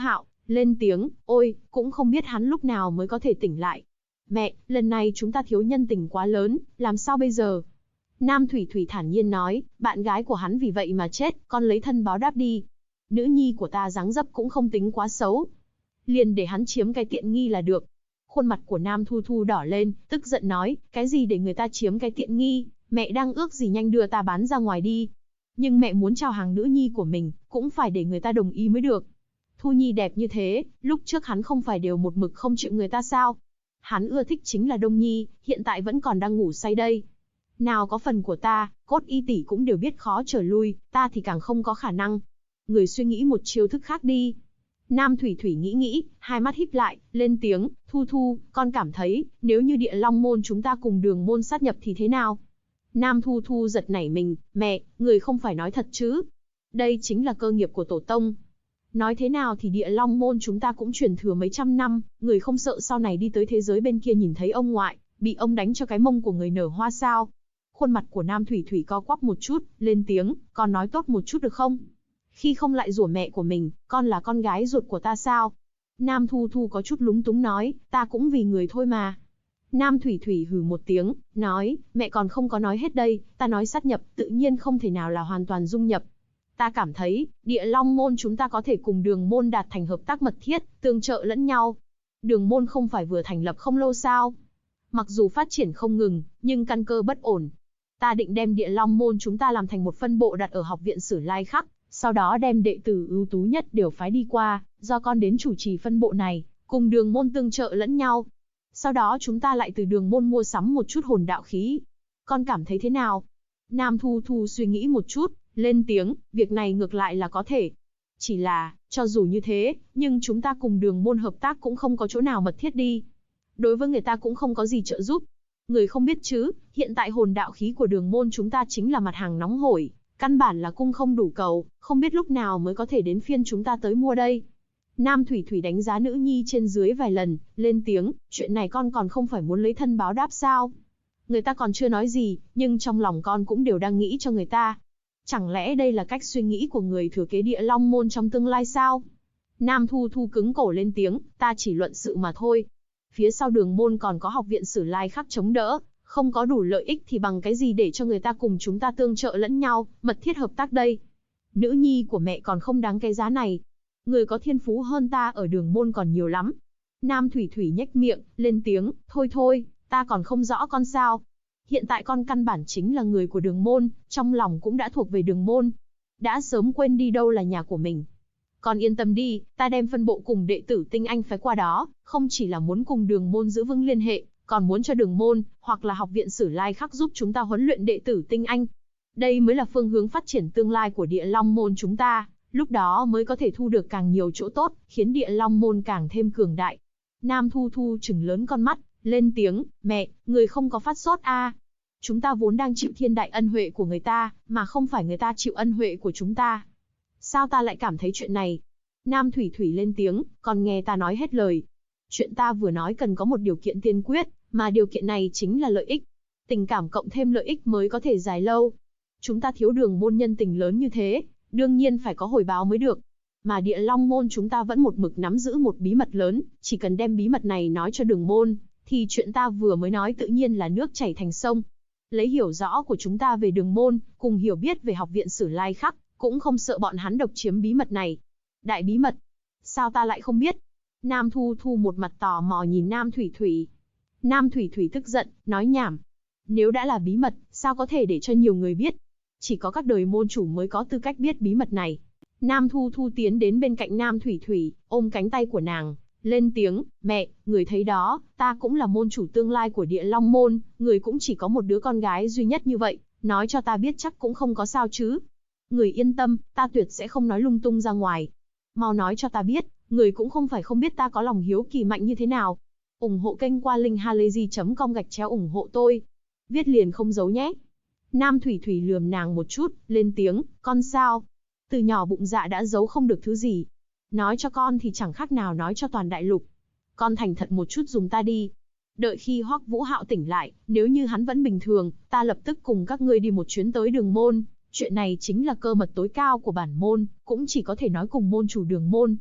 lên tiếng, ôi, cũng không biết hắn lúc nào mới có thể tỉnh lại. Mẹ, lần này chúng ta thiếu nhân tình quá lớn, làm sao bây giờ? Nam Thủy Thủy thản nhiên nói, bạn gái của hắn vì vậy mà chết, con lấy thân báo đáp đi. Nữ nhi của ta dáng dấp cũng không tính quá xấu. Liền để hắn chiếm cái tiện nghi là được. Khuôn mặt của Nam Thu Thu đỏ lên, tức giận nói, cái gì để người ta chiếm cái tiện nghi, mẹ đang ước gì nhanh đưa ta bán ra ngoài đi. Nhưng mẹ muốn chào hàng nữ nhi của mình, cũng phải để người ta đồng ý mới được. Thu Nhi đẹp như thế, lúc trước hắn không phải đều một mực không chịu người ta sao? Hắn ưa thích chính là Đông Nhi, hiện tại vẫn còn đang ngủ say đây. Nào có phần của ta, Cốt Y tỷ cũng đều biết khó trở lui, ta thì càng không có khả năng. Người suy nghĩ một chiêu thức khác đi. Nam Thủy Thủy nghĩ, hai mắt híp lại, lên tiếng, Thu Thu, con cảm thấy, nếu như Địa Long môn chúng ta cùng Đường môn sát nhập thì thế nào? Nam Thu Thu giật nảy mình, mẹ, người không phải nói thật chứ? Đây chính là cơ nghiệp của tổ tông. Nói thế nào thì Địa Long môn chúng ta cũng truyền thừa mấy trăm năm, người không sợ sau này đi tới thế giới bên kia nhìn thấy ông ngoại, bị ông đánh cho cái mông của người nở hoa sao? Khuôn mặt của Nam Thủy Thủy co quắp một chút, lên tiếng, con nói tốt một chút được không? Khi không lại rủa mẹ của mình, con là con gái ruột của ta sao? Nam Thu Thu có chút lúng túng nói, ta cũng vì người thôi mà. Nam Thủy Thủy hừ một tiếng, nói, mẹ còn không có nói hết đây, ta nói sát nhập, tự nhiên không thể nào là hoàn toàn dung nhập. Ta cảm thấy, Địa Long môn chúng ta có thể cùng Đường môn đạt thành hợp tác mật thiết, tương trợ lẫn nhau. Đường môn không phải vừa thành lập không lâu sao? Mặc dù phát triển không ngừng, nhưng căn cơ bất ổn. Ta định đem Địa Long môn chúng ta làm thành một phân bộ đặt ở học viện Sử Lai Khắc, sau đó đem đệ tử ưu tú nhất đều phái đi qua, do con đến chủ trì phân bộ này, cùng Đường môn tương trợ lẫn nhau. Sau đó chúng ta lại từ Đường môn mua sắm một chút hồn đạo khí. Con cảm thấy thế nào? Nam Thu Thu suy nghĩ một chút, lên tiếng, việc này ngược lại là có thể. Chỉ là, cho dù như thế, nhưng chúng ta cùng Đường môn hợp tác cũng không có chỗ nào mật thiết đi. Đối với người ta cũng không có gì trợ giúp. Người không biết chứ, hiện tại hồn đạo khí của Đường môn chúng ta chính là mặt hàng nóng hổi, căn bản là cung không đủ cầu, không biết lúc nào mới có thể đến phiên chúng ta tới mua đây. Nam Thủy Thủy đánh giá nữ nhi trên dưới vài lần, lên tiếng, chuyện này con còn không phải muốn lấy thân báo đáp sao? Người ta còn chưa nói gì, nhưng trong lòng con cũng đều đang nghĩ cho người ta. Chẳng lẽ đây là cách suy nghĩ của người thừa kế Địa Long môn trong tương lai sao? Nam Thu Thu cứng cổ lên tiếng, ta chỉ luận sự mà thôi. Phía sau Đường môn còn có học viện Sử Lai Khắc chống đỡ, không có đủ lợi ích thì bằng cái gì để cho người ta cùng chúng ta tương trợ lẫn nhau, mật thiết hợp tác đây? Nữ nhi của mẹ còn không đáng cái giá này. Người có thiên phú hơn ta ở Đường môn còn nhiều lắm. Nam Thủy Thủy nhếch miệng, lên tiếng, thôi, ta còn không rõ con sao. Hiện tại con căn bản chính là người của Đường môn, trong lòng cũng đã thuộc về Đường môn. Đã sớm quên đi đâu là nhà của mình. Con yên tâm đi, ta đem phân bộ cùng đệ tử tinh anh phái qua đó, không chỉ là muốn cùng Đường môn giữ vững liên hệ, còn muốn cho Đường môn, hoặc là học viện Sử Lai Khắc giúp chúng ta huấn luyện đệ tử tinh anh. Đây mới là phương hướng phát triển tương lai của Địa Long môn chúng ta, lúc đó mới có thể thu được càng nhiều chỗ tốt, khiến Địa Long môn càng thêm cường đại. Nam Thu Thu trừng lớn con mắt, lên tiếng, mẹ, người không có phát sốt à? Chúng ta vốn đang chịu thiên đại ân huệ của người ta, mà không phải người ta chịu ân huệ của chúng ta. Sao ta lại cảm thấy chuyện này? Nam Thủy Thủy lên tiếng, còn nghe ta nói hết lời. Chuyện ta vừa nói cần có một điều kiện tiên quyết, mà điều kiện này chính là lợi ích. Tình cảm cộng thêm lợi ích mới có thể dài lâu. Chúng ta thiếu Đường môn nhân tình lớn như thế, đương nhiên phải có hồi báo mới được. Mà Địa Long môn chúng ta vẫn một mực nắm giữ một bí mật lớn, chỉ cần đem bí mật này nói cho Đường môn, thì chuyện ta vừa mới nói tự nhiên là nước chảy thành sông. Lấy hiểu rõ của chúng ta về Đường môn, cùng hiểu biết về học viện Sử Lai Khắc, cũng không sợ bọn hắn độc chiếm bí mật này. Đại bí mật? Sao ta lại không biết? Nam Thu Thu một mặt tò mò nhìn Nam Thủy Thủy. Nam Thủy Thủy tức giận, nói nhảm. Nếu đã là bí mật, sao có thể để cho nhiều người biết? Chỉ có các đời môn chủ mới có tư cách biết bí mật này. Nam Thu Thu tiến đến bên cạnh Nam Thủy Thủy, ôm cánh tay của nàng, lên tiếng, mẹ, người thấy đó, ta cũng là môn chủ tương lai của Địa Long môn, người cũng chỉ có một đứa con gái duy nhất như vậy, nói cho ta biết chắc cũng không có sao chứ. Người yên tâm, ta tuyệt sẽ không nói lung tung ra ngoài. Mau nói cho ta biết, người cũng không phải không biết ta có lòng hiếu kỳ mạnh như thế nào. Ủng hộ kênh qua linkhalazy.com/ủng hộ tôi. Viết liền không giấu nhé. Nam Thủy Thủy lườm nàng một chút, lên tiếng, con sao? Từ nhỏ bụng dạ đã giấu không được thứ gì. Nói cho con thì chẳng khác nào nói cho toàn đại lục. Con thành thật một chút dùng ta đi. Đợi khi Hoắc Vũ Hạo tỉnh lại, nếu như hắn vẫn bình thường, ta lập tức cùng các ngươi đi một chuyến tới Đường môn. Chuyện này chính là cơ mật tối cao của bản môn, cũng chỉ có thể nói cùng môn chủ Đường môn.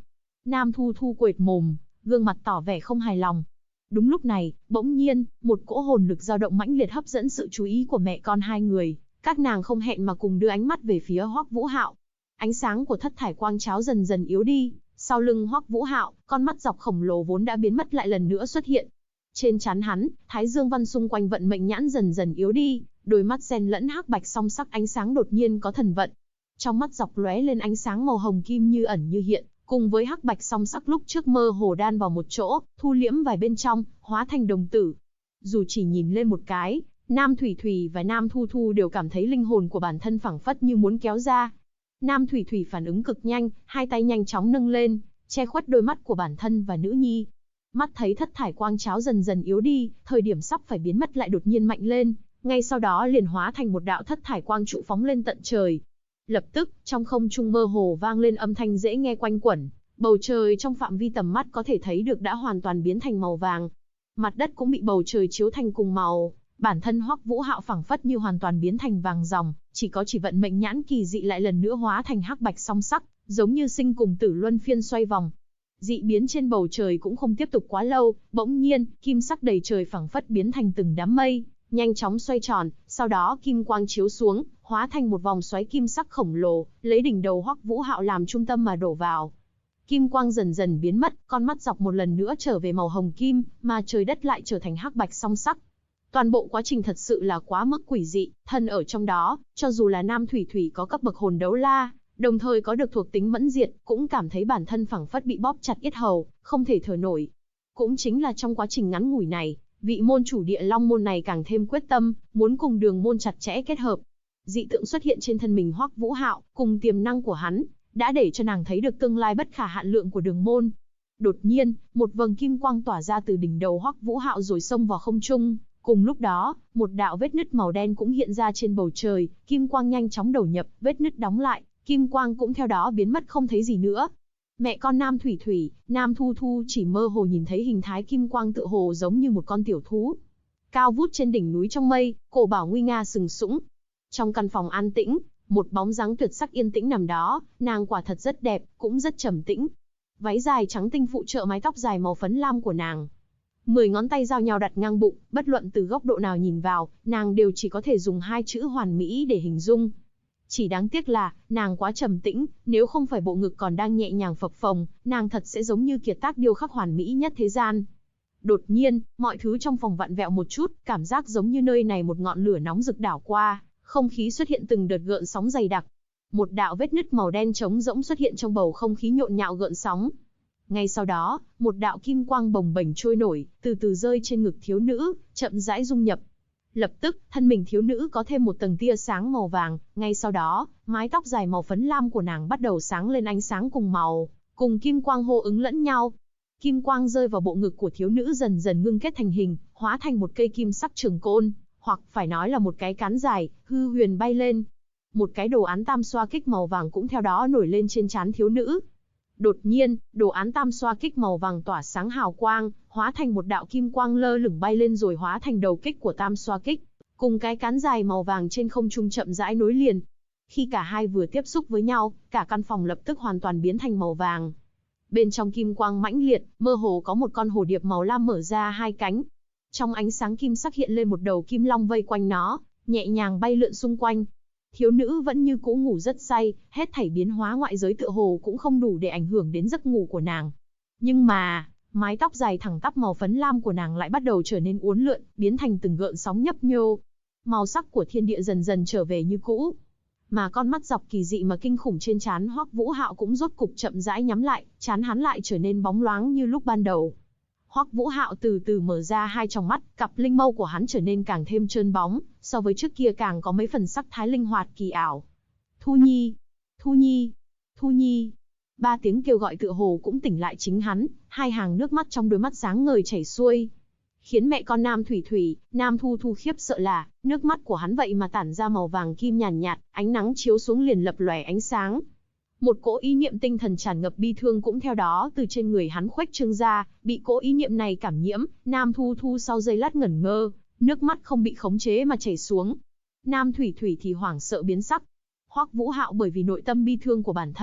Nam Thu Thu quệt mồm, gương mặt tỏ vẻ không hài lòng. Đúng lúc này, bỗng nhiên, một cỗ hồn lực dao động mãnh liệt hấp dẫn sự chú ý của mẹ con hai người. Các nàng không hẹn mà cùng đưa ánh mắt về phía Hoắc Vũ Hạo. Ánh sáng của thất thải quang cháo dần dần yếu đi, sau lưng Hoắc Vũ Hạo, con mắt dọc khổng lồ vốn đã biến mất lại lần nữa xuất hiện. Trên trán hắn, Thái Dương văn xung quanh vận mệnh nhãn dần dần yếu đi, đôi mắt xen lẫn hắc bạch song sắc ánh sáng đột nhiên có thần vận. Trong mắt dọc lóe lên ánh sáng màu hồng kim như ẩn như hiện, cùng với hắc bạch song sắc lúc trước mơ hồ đan vào một chỗ, thu liễm vài bên trong, hóa thành đồng tử. Dù chỉ nhìn lên một cái, Nam Thủy Thủy và Nam Thu Thu đều cảm thấy linh hồn của bản thân phảng phất như muốn kéo ra. Nam Thủy Thủy phản ứng cực nhanh, hai tay nhanh chóng nâng lên, che khuất đôi mắt của bản thân và nữ nhi. Mắt thấy thất thải quang cháo dần dần yếu đi, thời điểm sắp phải biến mất lại đột nhiên mạnh lên, ngay sau đó liền hóa thành một đạo thất thải quang trụ phóng lên tận trời. Lập tức, trong không trung mơ hồ vang lên âm thanh dễ nghe quanh quẩn, bầu trời trong phạm vi tầm mắt có thể thấy được đã hoàn toàn biến thành màu vàng. Mặt đất cũng bị bầu trời chiếu thành cùng màu, bản thân Hoắc Vũ Hạo phảng phất như hoàn toàn biến thành vàng ròng, chỉ vận mệnh nhãn kỳ dị lại lần nữa hóa thành hắc bạch song sắc, giống như sinh cùng tử luân phiên xoay vòng. Dị biến trên bầu trời cũng không tiếp tục quá lâu, bỗng nhiên, kim sắc đầy trời phảng phất biến thành từng đám mây, nhanh chóng xoay tròn, sau đó kim quang chiếu xuống, hóa thành một vòng xoáy kim sắc khổng lồ, lấy đỉnh đầu Hoắc Vũ Hạo làm trung tâm mà đổ vào. Kim quang dần dần biến mất, con mắt dọc một lần nữa trở về màu hồng kim, mà trời đất lại trở thành hắc bạch song sắc. Toàn bộ quá trình thật sự là quá mức quỷ dị, thân ở trong đó, cho dù là Nam Thủy Thủy có cấp bậc hồn đấu la, đồng thời có được thuộc tính mẫn diệt, cũng cảm thấy bản thân phảng phất bị bóp chặt yết hầu, không thể thở nổi. Cũng chính là trong quá trình ngắn ngủi này, vị môn chủ Địa Long môn này càng thêm quyết tâm, muốn cùng Đường môn chặt chẽ kết hợp. Dị tượng xuất hiện trên thân mình Hoắc Vũ Hạo, cùng tiềm năng của hắn, đã để cho nàng thấy được tương lai bất khả hạn lượng của Đường môn. Đột nhiên, một vầng kim quang tỏa ra từ đỉnh đầu Hoắc Vũ Hạo rồi xông vào không trung. Cùng lúc đó, một đạo vết nứt màu đen cũng hiện ra trên bầu trời, kim quang nhanh chóng đầu nhập, vết nứt đóng lại, kim quang cũng theo đó biến mất không thấy gì nữa. Mẹ con Nam Thủy Thủy, Nam Thu Thu chỉ mơ hồ nhìn thấy hình thái kim quang tựa hồ giống như một con tiểu thú. Cao vút trên đỉnh núi trong mây, cổ bảo nguy nga sừng sững. Trong căn phòng an tĩnh, một bóng dáng tuyệt sắc yên tĩnh nằm đó, nàng quả thật rất đẹp, cũng rất trầm tĩnh. Váy dài trắng tinh phụ trợ mái tóc dài màu phấn lam của nàng. 10 ngón tay giao nhau đặt ngang bụng, bất luận từ góc độ nào nhìn vào, nàng đều chỉ có thể dùng hai chữ hoàn mỹ để hình dung. Chỉ đáng tiếc là, nàng quá trầm tĩnh, nếu không phải bộ ngực còn đang nhẹ nhàng phập phồng, nàng thật sẽ giống như kiệt tác điêu khắc hoàn mỹ nhất thế gian. Đột nhiên, mọi thứ trong phòng vặn vẹo một chút, cảm giác giống như nơi này một ngọn lửa nóng rực đảo qua, không khí xuất hiện từng đợt gợn sóng dày đặc. Một đạo vết nứt màu đen trống rỗng xuất hiện trong bầu không khí nhộn nhạo gợn sóng. Ngay sau đó, một đạo kim quang bồng bềnh trôi nổi, từ từ rơi trên ngực thiếu nữ, chậm rãi dung nhập. Lập tức, thân mình thiếu nữ có thêm một tầng tia sáng màu vàng, ngay sau đó, mái tóc dài màu phấn lam của nàng bắt đầu sáng lên ánh sáng cùng màu, cùng kim quang hô ứng lẫn nhau. Kim quang rơi vào bộ ngực của thiếu nữ dần dần ngưng kết thành hình, hóa thành một cây kim sắc trường côn, hoặc phải nói là một cái cán dài, hư huyền bay lên. Một cái đồ án tam xoa kích màu vàng cũng theo đó nổi lên trên trán thiếu nữ. Đột nhiên, đồ án tam xoa kích màu vàng tỏa sáng hào quang, hóa thành một đạo kim quang lơ lửng bay lên rồi hóa thành đầu kích của tam xoa kích, cùng cái cán dài màu vàng trên không trung chậm rãi nối liền. Khi cả hai vừa tiếp xúc với nhau, cả căn phòng lập tức hoàn toàn biến thành màu vàng. Bên trong kim quang mãnh liệt, mơ hồ có một con hồ điệp màu lam mở ra hai cánh. Trong ánh sáng kim sắc hiện lên một đầu kim long vây quanh nó, nhẹ nhàng bay lượn xung quanh. Thiếu nữ vẫn như cũ ngủ rất say, hết thảy biến hóa ngoại giới tựa hồ cũng không đủ để ảnh hưởng đến giấc ngủ của nàng. Nhưng mà, mái tóc dài thẳng tắp màu phấn lam của nàng lại bắt đầu trở nên uốn lượn, biến thành từng gợn sóng nhấp nhô. Màu sắc của thiên địa dần dần trở về như cũ. Mà con mắt dọc kỳ dị mà kinh khủng trên trán Hoắc Vũ Hạo cũng rốt cục chậm rãi nhắm lại, trán hắn lại trở nên bóng loáng như lúc ban đầu. Hoắc Vũ Hạo từ từ mở ra hai tròng mắt, cặp linh mâu của hắn trở nên càng thêm trơn bóng, so với trước kia càng có mấy phần sắc thái linh hoạt kỳ ảo. Thu Nhi, Thu Nhi, Thu Nhi. Ba tiếng kêu gọi tựa hồ cũng tỉnh lại chính hắn, hai hàng nước mắt trong đôi mắt sáng ngời chảy xuôi. Khiến mẹ con Nam Thủy Thủy, Nam Thu Thu khiếp sợ là, nước mắt của hắn vậy mà tản ra màu vàng kim nhàn nhạt, ánh nắng chiếu xuống liền lập lòe ánh sáng. Một cỗ ý niệm tinh thần tràn ngập bi thương cũng theo đó từ trên người hắn khuếch trương ra, bị cỗ ý niệm này cảm nhiễm, Nam Thu Thu sau giây lát ngẩn ngơ, nước mắt không bị khống chế mà chảy xuống. Nam Thủy Thủy thì hoảng sợ biến sắc. Hoắc Vũ Hạo bởi vì nội tâm bi thương của bản thân,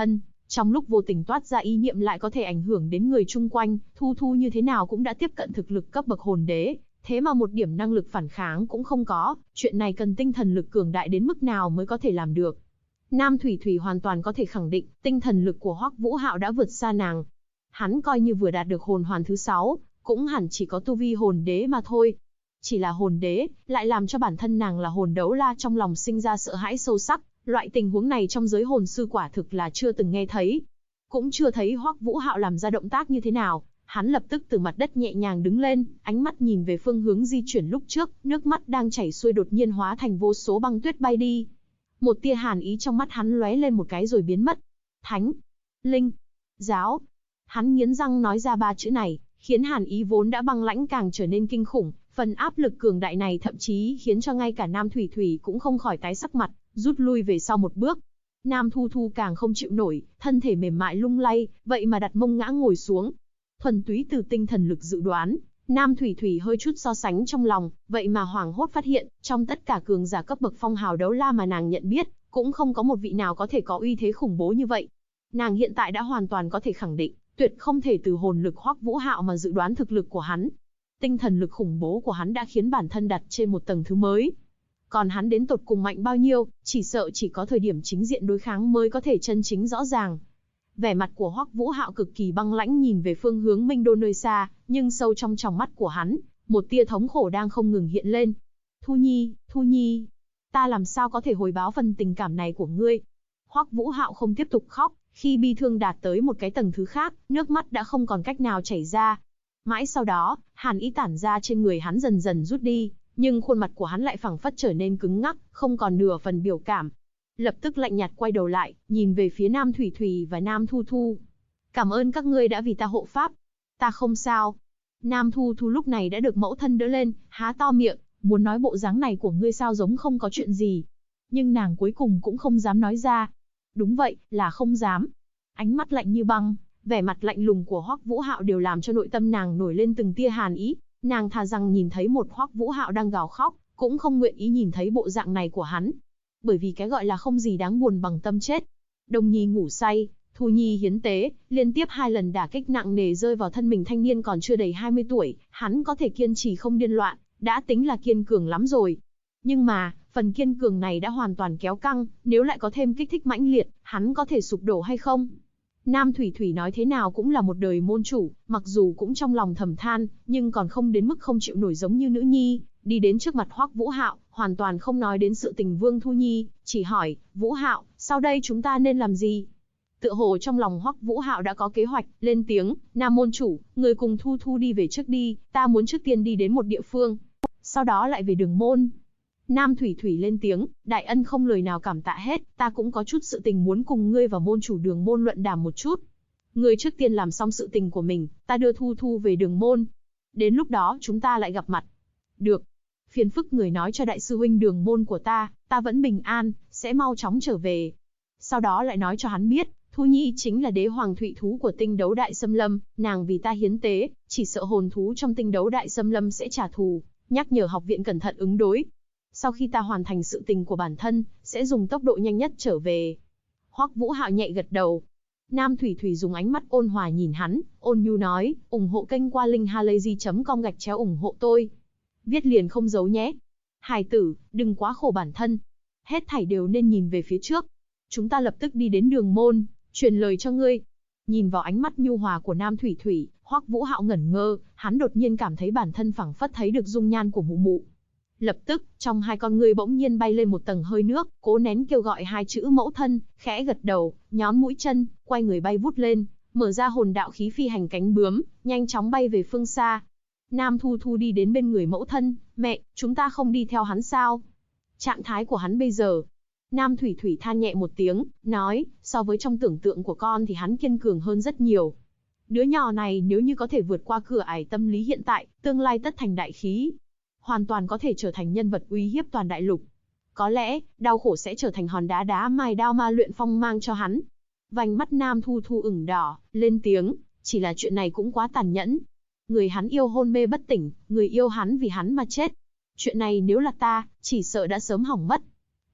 Trong lúc vô tình toát ra ý niệm lại có thể ảnh hưởng đến người chung quanh, Thu Thu như thế nào cũng đã tiếp cận thực lực cấp bậc hồn đế, thế mà một điểm năng lực phản kháng cũng không có, chuyện này cần tinh thần lực cường đại đến mức nào mới có thể làm được. Nam Thủy Thủy hoàn toàn có thể khẳng định, tinh thần lực của Hoắc Vũ Hạo đã vượt xa nàng. Hắn coi như vừa đạt được hồn hoàn thứ 6, cũng hẳn chỉ có tu vi hồn đế mà thôi. Chỉ là hồn đế, lại làm cho bản thân nàng là hồn đấu la trong lòng sinh ra sợ hãi sâu sắc, loại tình huống này trong giới hồn sư quả thực là chưa từng nghe thấy. Cũng chưa thấy Hoắc Vũ Hạo làm ra động tác như thế nào, hắn lập tức từ mặt đất nhẹ nhàng đứng lên, ánh mắt nhìn về phương hướng di chuyển lúc trước, nước mắt đang chảy xuôi đột nhiên hóa thành vô số băng tuyết bay đi. Một tia hàn ý trong mắt hắn lóe lên một cái rồi biến mất. Thánh, Linh, Giáo. Hắn nghiến răng nói ra 3 chữ này, khiến hàn ý vốn đã băng lãnh càng trở nên kinh khủng, phần áp lực cường đại này thậm chí khiến cho ngay cả Nam Thủy Thủy cũng không khỏi tái sắc mặt, rút lui về sau một bước. Nam Thu Thu càng không chịu nổi, thân thể mềm mại lung lay, vậy mà đặt mông ngã ngồi xuống. Thuần túy từ tinh thần lực dự đoán, Nam Thủy Thủy hơi chút so sánh trong lòng, vậy mà hoảng hốt phát hiện, trong tất cả cường giả cấp bậc phong hào đấu la mà nàng nhận biết, cũng không có một vị nào có thể có uy thế khủng bố như vậy. Nàng hiện tại đã hoàn toàn có thể khẳng định, tuyệt không thể từ hồn lực Hoắc Vũ Hạo mà dự đoán thực lực của hắn. Tinh thần lực khủng bố của hắn đã khiến bản thân đặt trên một tầng thứ mới. Còn hắn đến tột cùng mạnh bao nhiêu, chỉ sợ chỉ có thời điểm chính diện đối kháng mới có thể chân chính rõ ràng. Vẻ mặt của Hoắc Vũ Hạo cực kỳ băng lãnh nhìn về phương hướng Minh Đô nơi xa, nhưng sâu trong tròng mắt của hắn, một tia thống khổ đang không ngừng hiện lên. Thu Nhi, ta làm sao có thể hồi báo phần tình cảm này của ngươi? Hoắc Vũ Hạo không tiếp tục khóc, khi bi thương đạt tới một cái tầng thứ khác, nước mắt đã không còn cách nào chảy ra. Mãi sau đó, hàn ý tản ra trên người hắn dần dần rút đi, nhưng khuôn mặt của hắn lại phẳng phất trở nên cứng ngắc, không còn nửa phần biểu cảm. Lập tức lạnh nhạt quay đầu lại, nhìn về phía Nam Thủy Thủy và Nam Thu Thu. Cảm ơn các ngươi đã vì ta hộ pháp. Ta không sao. Nam Thu Thu lúc này đã được mẫu thân đỡ lên, há to miệng, muốn nói bộ dáng này của ngươi sao giống không có chuyện gì. Nhưng nàng cuối cùng cũng không dám nói ra. Đúng vậy, là không dám. Ánh mắt lạnh như băng, vẻ mặt lạnh lùng của Hoắc Vũ Hạo đều làm cho nội tâm nàng nổi lên từng tia hàn ý. Nàng thà rằng nhìn thấy một Hoắc Vũ Hạo đang gào khóc, cũng không nguyện ý nhìn thấy bộ dạng này của hắn. Bởi vì cái gọi là không gì đáng buồn bằng tâm chết. Đồng Nhi ngủ say, Thu Nhi hiến tế, liên tiếp 2 lần đả kích nặng nề rơi vào thân mình thanh niên còn chưa đầy 20 tuổi, hắn có thể kiên trì không điên loạn, đã tính là kiên cường lắm rồi. Nhưng mà, phần kiên cường này đã hoàn toàn kéo căng, nếu lại có thêm kích thích mãnh liệt, hắn có thể sụp đổ hay không? Nam Thủy Thủy nói thế nào cũng là một đời môn chủ, mặc dù cũng trong lòng thầm than, nhưng còn không đến mức không chịu nổi giống như nữ nhi, đi đến trước mặt Hoắc Vũ Hạo, hoàn toàn không nói đến sự tình Vương Thu Nhi, chỉ hỏi, Vũ Hạo, sau đây chúng ta nên làm gì? Tựa hồ trong lòng Hoắc Vũ Hạo đã có kế hoạch, lên tiếng, Nam môn chủ, người cùng Thu Thu đi về trước đi, ta muốn trước tiên đi đến một địa phương, sau đó lại về Đường Môn. Nam Thủy Thủy lên tiếng, đại ân không lời nào cảm tạ hết, ta cũng có chút sự tình muốn cùng ngươi và môn chủ Đường Môn luận đàm một chút. Ngươi trước tiên làm xong sự tình của mình, ta đưa Thu Thu về Đường Môn. Đến lúc đó chúng ta lại gặp mặt. Được. Phiền phức người nói cho đại sư huynh Đường Môn của ta vẫn bình an, sẽ mau chóng trở về. Sau đó lại nói cho hắn biết, Thu Nhi chính là đế hoàng thụy thú của tinh đấu đại xâm lâm, nàng vì ta hiến tế, chỉ sợ hồn thú trong tinh đấu đại xâm lâm sẽ trả thù, nhắc nhở học viện cẩn thận ứng đối. Sau khi ta hoàn thành sự tình của bản thân, sẽ dùng tốc độ nhanh nhất trở về. Hoắc Vũ Hạo nhẹ gật đầu. Nam Thủy Thủy dùng ánh mắt ôn hòa nhìn hắn, ôn nhu nói, ủng hộ kênh qua linkhalazy.com ủng hộ tôi. Viết liền không giấu nhé. Hài tử, đừng quá khổ bản thân. Hết thảy đều nên nhìn về phía trước. Chúng ta lập tức đi đến Đường Môn, truyền lời cho ngươi. Nhìn vào ánh mắt nhu hòa của Nam Thủy Thủy, Hoắc Vũ Hạo ngẩn ngơ, hắn đột nhiên cảm thấy bản thân phảng phất thấy được dung nhan của mụ mụ. Lập tức, trong hai con ngươi bỗng nhiên bay lên một tầng hơi nước, cố nén kêu gọi 2 chữ mẫu thân, khẽ gật đầu, nhón mũi chân, quay người bay vút lên, mở ra hồn đạo khí phi hành cánh bướm, nhanh chóng bay về phương xa. Nam Thu Thu đi đến bên người mẫu thân, mẹ, chúng ta không đi theo hắn sao? Trạng thái của hắn bây giờ. Nam Thủy Thủy than nhẹ một tiếng, nói, so với trong tưởng tượng của con thì hắn kiên cường hơn rất nhiều. Đứa nhỏ này nếu như có thể vượt qua cửa ải tâm lý hiện tại, tương lai tất thành đại khí. Hoàn toàn có thể trở thành nhân vật uy hiếp toàn đại lục. Có lẽ, đau khổ sẽ trở thành hòn đá đá mài đao ma luyện phong mang cho hắn. Vành mắt Nam Thu Thu ửng đỏ, lên tiếng, chỉ là chuyện này cũng quá tàn nhẫn. Người hắn yêu hôn mê bất tỉnh, người yêu hắn vì hắn mà chết. Chuyện này nếu là ta, chỉ sợ đã sớm hỏng mất.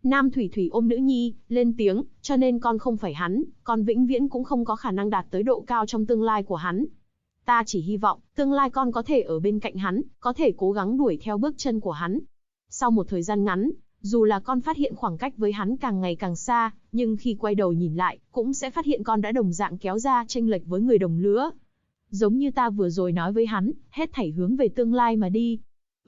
Nam Thủy Thủy ôm nữ nhi, lên tiếng, cho nên con không phải hắn, con vĩnh viễn cũng không có khả năng đạt tới độ cao trong tương lai của hắn. Ta chỉ hy vọng, tương lai con có thể ở bên cạnh hắn, có thể cố gắng đuổi theo bước chân của hắn. Sau một thời gian ngắn, dù là con phát hiện khoảng cách với hắn càng ngày càng xa, nhưng khi quay đầu nhìn lại, cũng sẽ phát hiện con đã đồng dạng kéo ra chênh lệch với người đồng lứa. Giống như ta vừa rồi nói với hắn, hết thảy hướng về tương lai mà đi.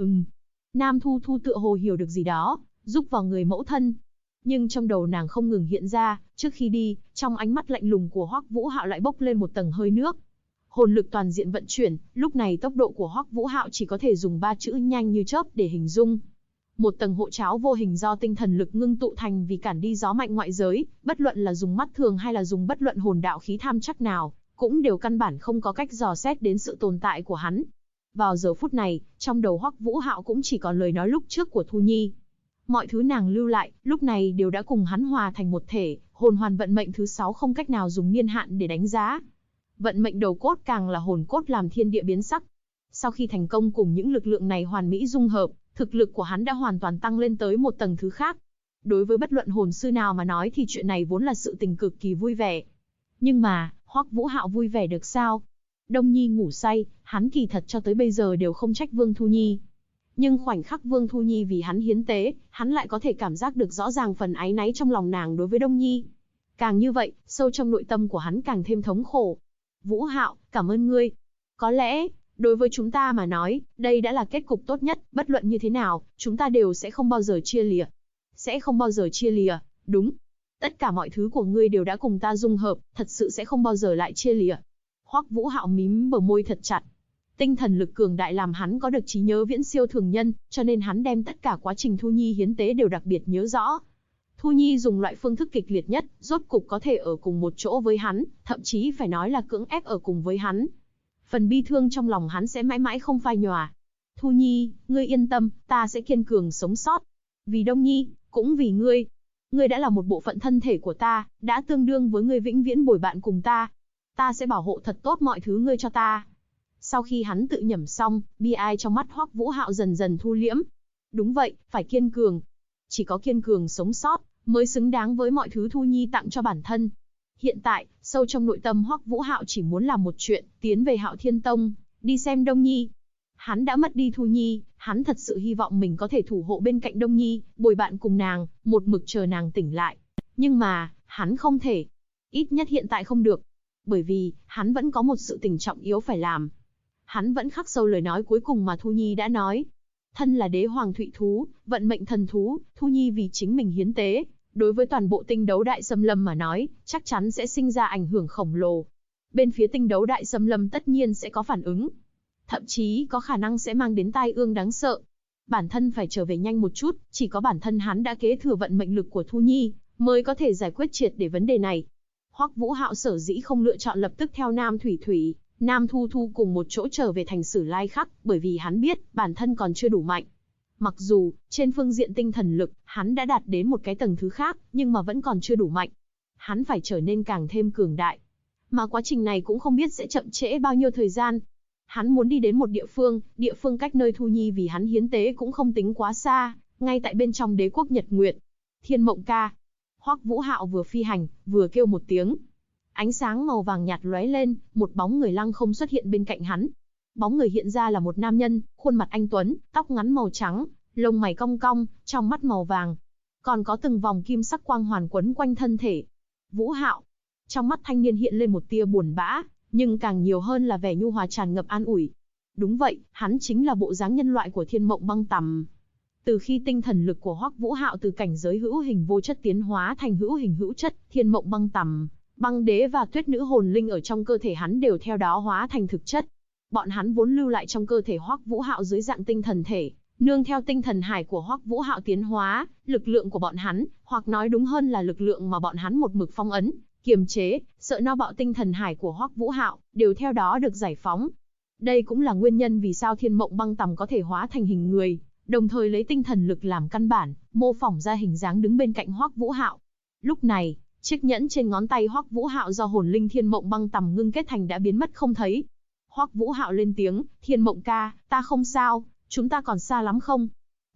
Nam Thu Thu tựa hồ hiểu được gì đó, giúp vào người mẫu thân. Nhưng trong đầu nàng không ngừng hiện ra, trước khi đi, trong ánh mắt lạnh lùng của Hoắc Vũ Hạo lại bốc lên một tầng hơi nước. Hồn lực toàn diện vận chuyển, lúc này tốc độ của Hoắc Vũ Hạo chỉ có thể dùng 3 chữ nhanh như chớp để hình dung. Một tầng hộ tráo vô hình do tinh thần lực ngưng tụ thành vì cản đi gió mạnh ngoại giới, bất luận là dùng mắt thường hay là dùng bất luận hồn đạo khí tham chắc nào, cũng đều căn bản không có cách dò xét đến sự tồn tại của hắn. Vào giờ phút này, trong đầu Hoắc Vũ Hạo cũng chỉ còn lời nói lúc trước của Thu Nhi. Mọi thứ nàng lưu lại, lúc này đều đã cùng hắn hòa thành một thể, hồn hoàn vận mệnh thứ 6 không cách nào dùng niên hạn để đánh giá. Vận mệnh đầu cốt càng là hồn cốt làm thiên địa biến sắc. Sau khi thành công cùng những lực lượng này hoàn mỹ dung hợp, thực lực của hắn đã hoàn toàn tăng lên tới một tầng thứ khác. Đối với bất luận hồn sư nào mà nói thì chuyện này vốn là sự tình cực kỳ vui vẻ. Nhưng mà, Hoắc Vũ Hạo vui vẻ được sao? Đông Nhi ngủ say, hắn kỳ thật cho tới bây giờ đều không trách Vương Thu Nhi. Nhưng khoảnh khắc Vương Thu Nhi vì hắn hiến tế, hắn lại có thể cảm giác được rõ ràng phần áy náy trong lòng nàng đối với Đông Nhi. Càng như vậy, sâu trong nội tâm của hắn càng thêm thống khổ. Vũ Hạo, cảm ơn ngươi. Có lẽ, đối với chúng ta mà nói, đây đã là kết cục tốt nhất, bất luận như thế nào, chúng ta đều sẽ không bao giờ chia lìa. Sẽ không bao giờ chia lìa, đúng. Tất cả mọi thứ của ngươi đều đã cùng ta dung hợp, thật sự sẽ không bao giờ lại chia lìa. Hoắc Vũ Hạo mím bờ môi thật chặt. Tinh thần lực cường đại làm hắn có được trí nhớ viễn siêu thường nhân, cho nên hắn đem tất cả quá trình Thu Nhi hiến tế đều đặc biệt nhớ rõ. Thu Nhi dùng loại phương thức kịch liệt nhất, rốt cục có thể ở cùng một chỗ với hắn, thậm chí phải nói là cưỡng ép ở cùng với hắn. Phần bi thương trong lòng hắn sẽ mãi mãi không phai nhòa. Thu Nhi, ngươi yên tâm, ta sẽ kiên cường sống sót. Vì Đông Nhi, cũng vì ngươi. Ngươi đã là một bộ phận thân thể của ta, đã tương đương với ngươi vĩnh viễn bồi bạn cùng ta. Ta sẽ bảo hộ thật tốt mọi thứ ngươi cho ta. Sau khi hắn tự nhẩm xong, bi ai trong mắt Hoắc Vũ Hạo dần dần thu liễm. Đúng vậy, phải kiên cường. Chỉ có kiên cường sống sót, mới xứng đáng với mọi thứ Thu Nhi tặng cho bản thân. Hiện tại, sâu trong nội tâm Hoắc Vũ Hạo chỉ muốn làm một chuyện, tiến về Hạo Thiên Tông, đi xem Đông Nhi. Hắn đã mất đi Thu Nhi, hắn thật sự hy vọng mình có thể thủ hộ bên cạnh Đông Nhi, bồi bạn cùng nàng, một mực chờ nàng tỉnh lại. Nhưng mà, hắn không thể. Ít nhất hiện tại không được. Bởi vì, hắn vẫn có một sự tình trọng yếu phải làm. Hắn vẫn khắc sâu lời nói cuối cùng mà Thu Nhi đã nói. Thân là đế hoàng thụy thú, vận mệnh thần thú, Thu Nhi vì chính mình hiến tế. Đối với toàn bộ tinh đấu đại xâm lâm mà nói, chắc chắn sẽ sinh ra ảnh hưởng khổng lồ. Bên phía tinh đấu đại xâm lâm tất nhiên sẽ có phản ứng. Thậm chí có khả năng sẽ mang đến tai ương đáng sợ. Bản thân phải trở về nhanh một chút, chỉ có bản thân hắn đã kế thừa vận mệnh lực của Thu Nhi, mới có thể giải quyết triệt để vấn đề này. Hoắc Vũ Hạo sở dĩ không lựa chọn lập tức theo Nam Thủy Thủy, Nam Thu Thu cùng một chỗ trở về thành Sử Lai Khắc, bởi vì hắn biết, bản thân còn chưa đủ mạnh. Mặc dù, trên phương diện tinh thần lực, hắn đã đạt đến một cái tầng thứ khác, nhưng mà vẫn còn chưa đủ mạnh. Hắn phải trở nên càng thêm cường đại. Mà quá trình này cũng không biết sẽ chậm trễ bao nhiêu thời gian. Hắn muốn đi đến một địa phương cách nơi Thu Nhi vì hắn hiến tế cũng không tính quá xa, ngay tại bên trong đế quốc Nhật Nguyệt. Thiên Mộng Ca. Hoắc Vũ Hạo vừa phi hành, vừa kêu một tiếng. Ánh sáng màu vàng nhạt lóe lên, một bóng người lăng không xuất hiện bên cạnh hắn. Bóng người hiện ra là một nam nhân, khuôn mặt anh tuấn, tóc ngắn màu trắng, lông mày cong cong, trong mắt màu vàng. Còn có từng vòng kim sắc quang hoàn quấn quanh thân thể. Vũ Hạo. Trong mắt thanh niên hiện lên một tia buồn bã, nhưng càng nhiều hơn là vẻ nhu hòa tràn ngập an ủi. Đúng vậy, hắn chính là bộ dáng nhân loại của Thiên Mộng Băng Tầm. Từ khi tinh thần lực của Hoắc Vũ Hạo từ cảnh giới hữu hình vô chất tiến hóa thành hữu hình hữu chất, Thiên Mộng Băng Tầm, Băng Đế và Tuyết Nữ hồn linh ở trong cơ thể hắn đều theo đó hóa thành thực chất. Bọn hắn vốn lưu lại trong cơ thể Hoắc Vũ Hạo dưới dạng tinh thần thể, nương theo tinh thần hải của Hoắc Vũ Hạo tiến hóa, lực lượng của bọn hắn, hoặc nói đúng hơn là lực lượng mà bọn hắn một mực phong ấn, kiềm chế, sợ no bạo tinh thần hải của Hoắc Vũ Hạo, đều theo đó được giải phóng. Đây cũng là nguyên nhân vì sao Thiên Mộng Băng Tầm có thể hóa thành hình người, đồng thời lấy tinh thần lực làm căn bản, mô phỏng ra hình dáng đứng bên cạnh Hoắc Vũ Hạo. Lúc này, chiếc nhẫn trên ngón tay Hoắc Vũ Hạo do hồn linh Thiên Mộng Băng Tầm ngưng kết thành đã biến mất không thấy. Hoắc Vũ Hạo lên tiếng, Thiên Mộng ca, ta không sao, chúng ta còn xa lắm không?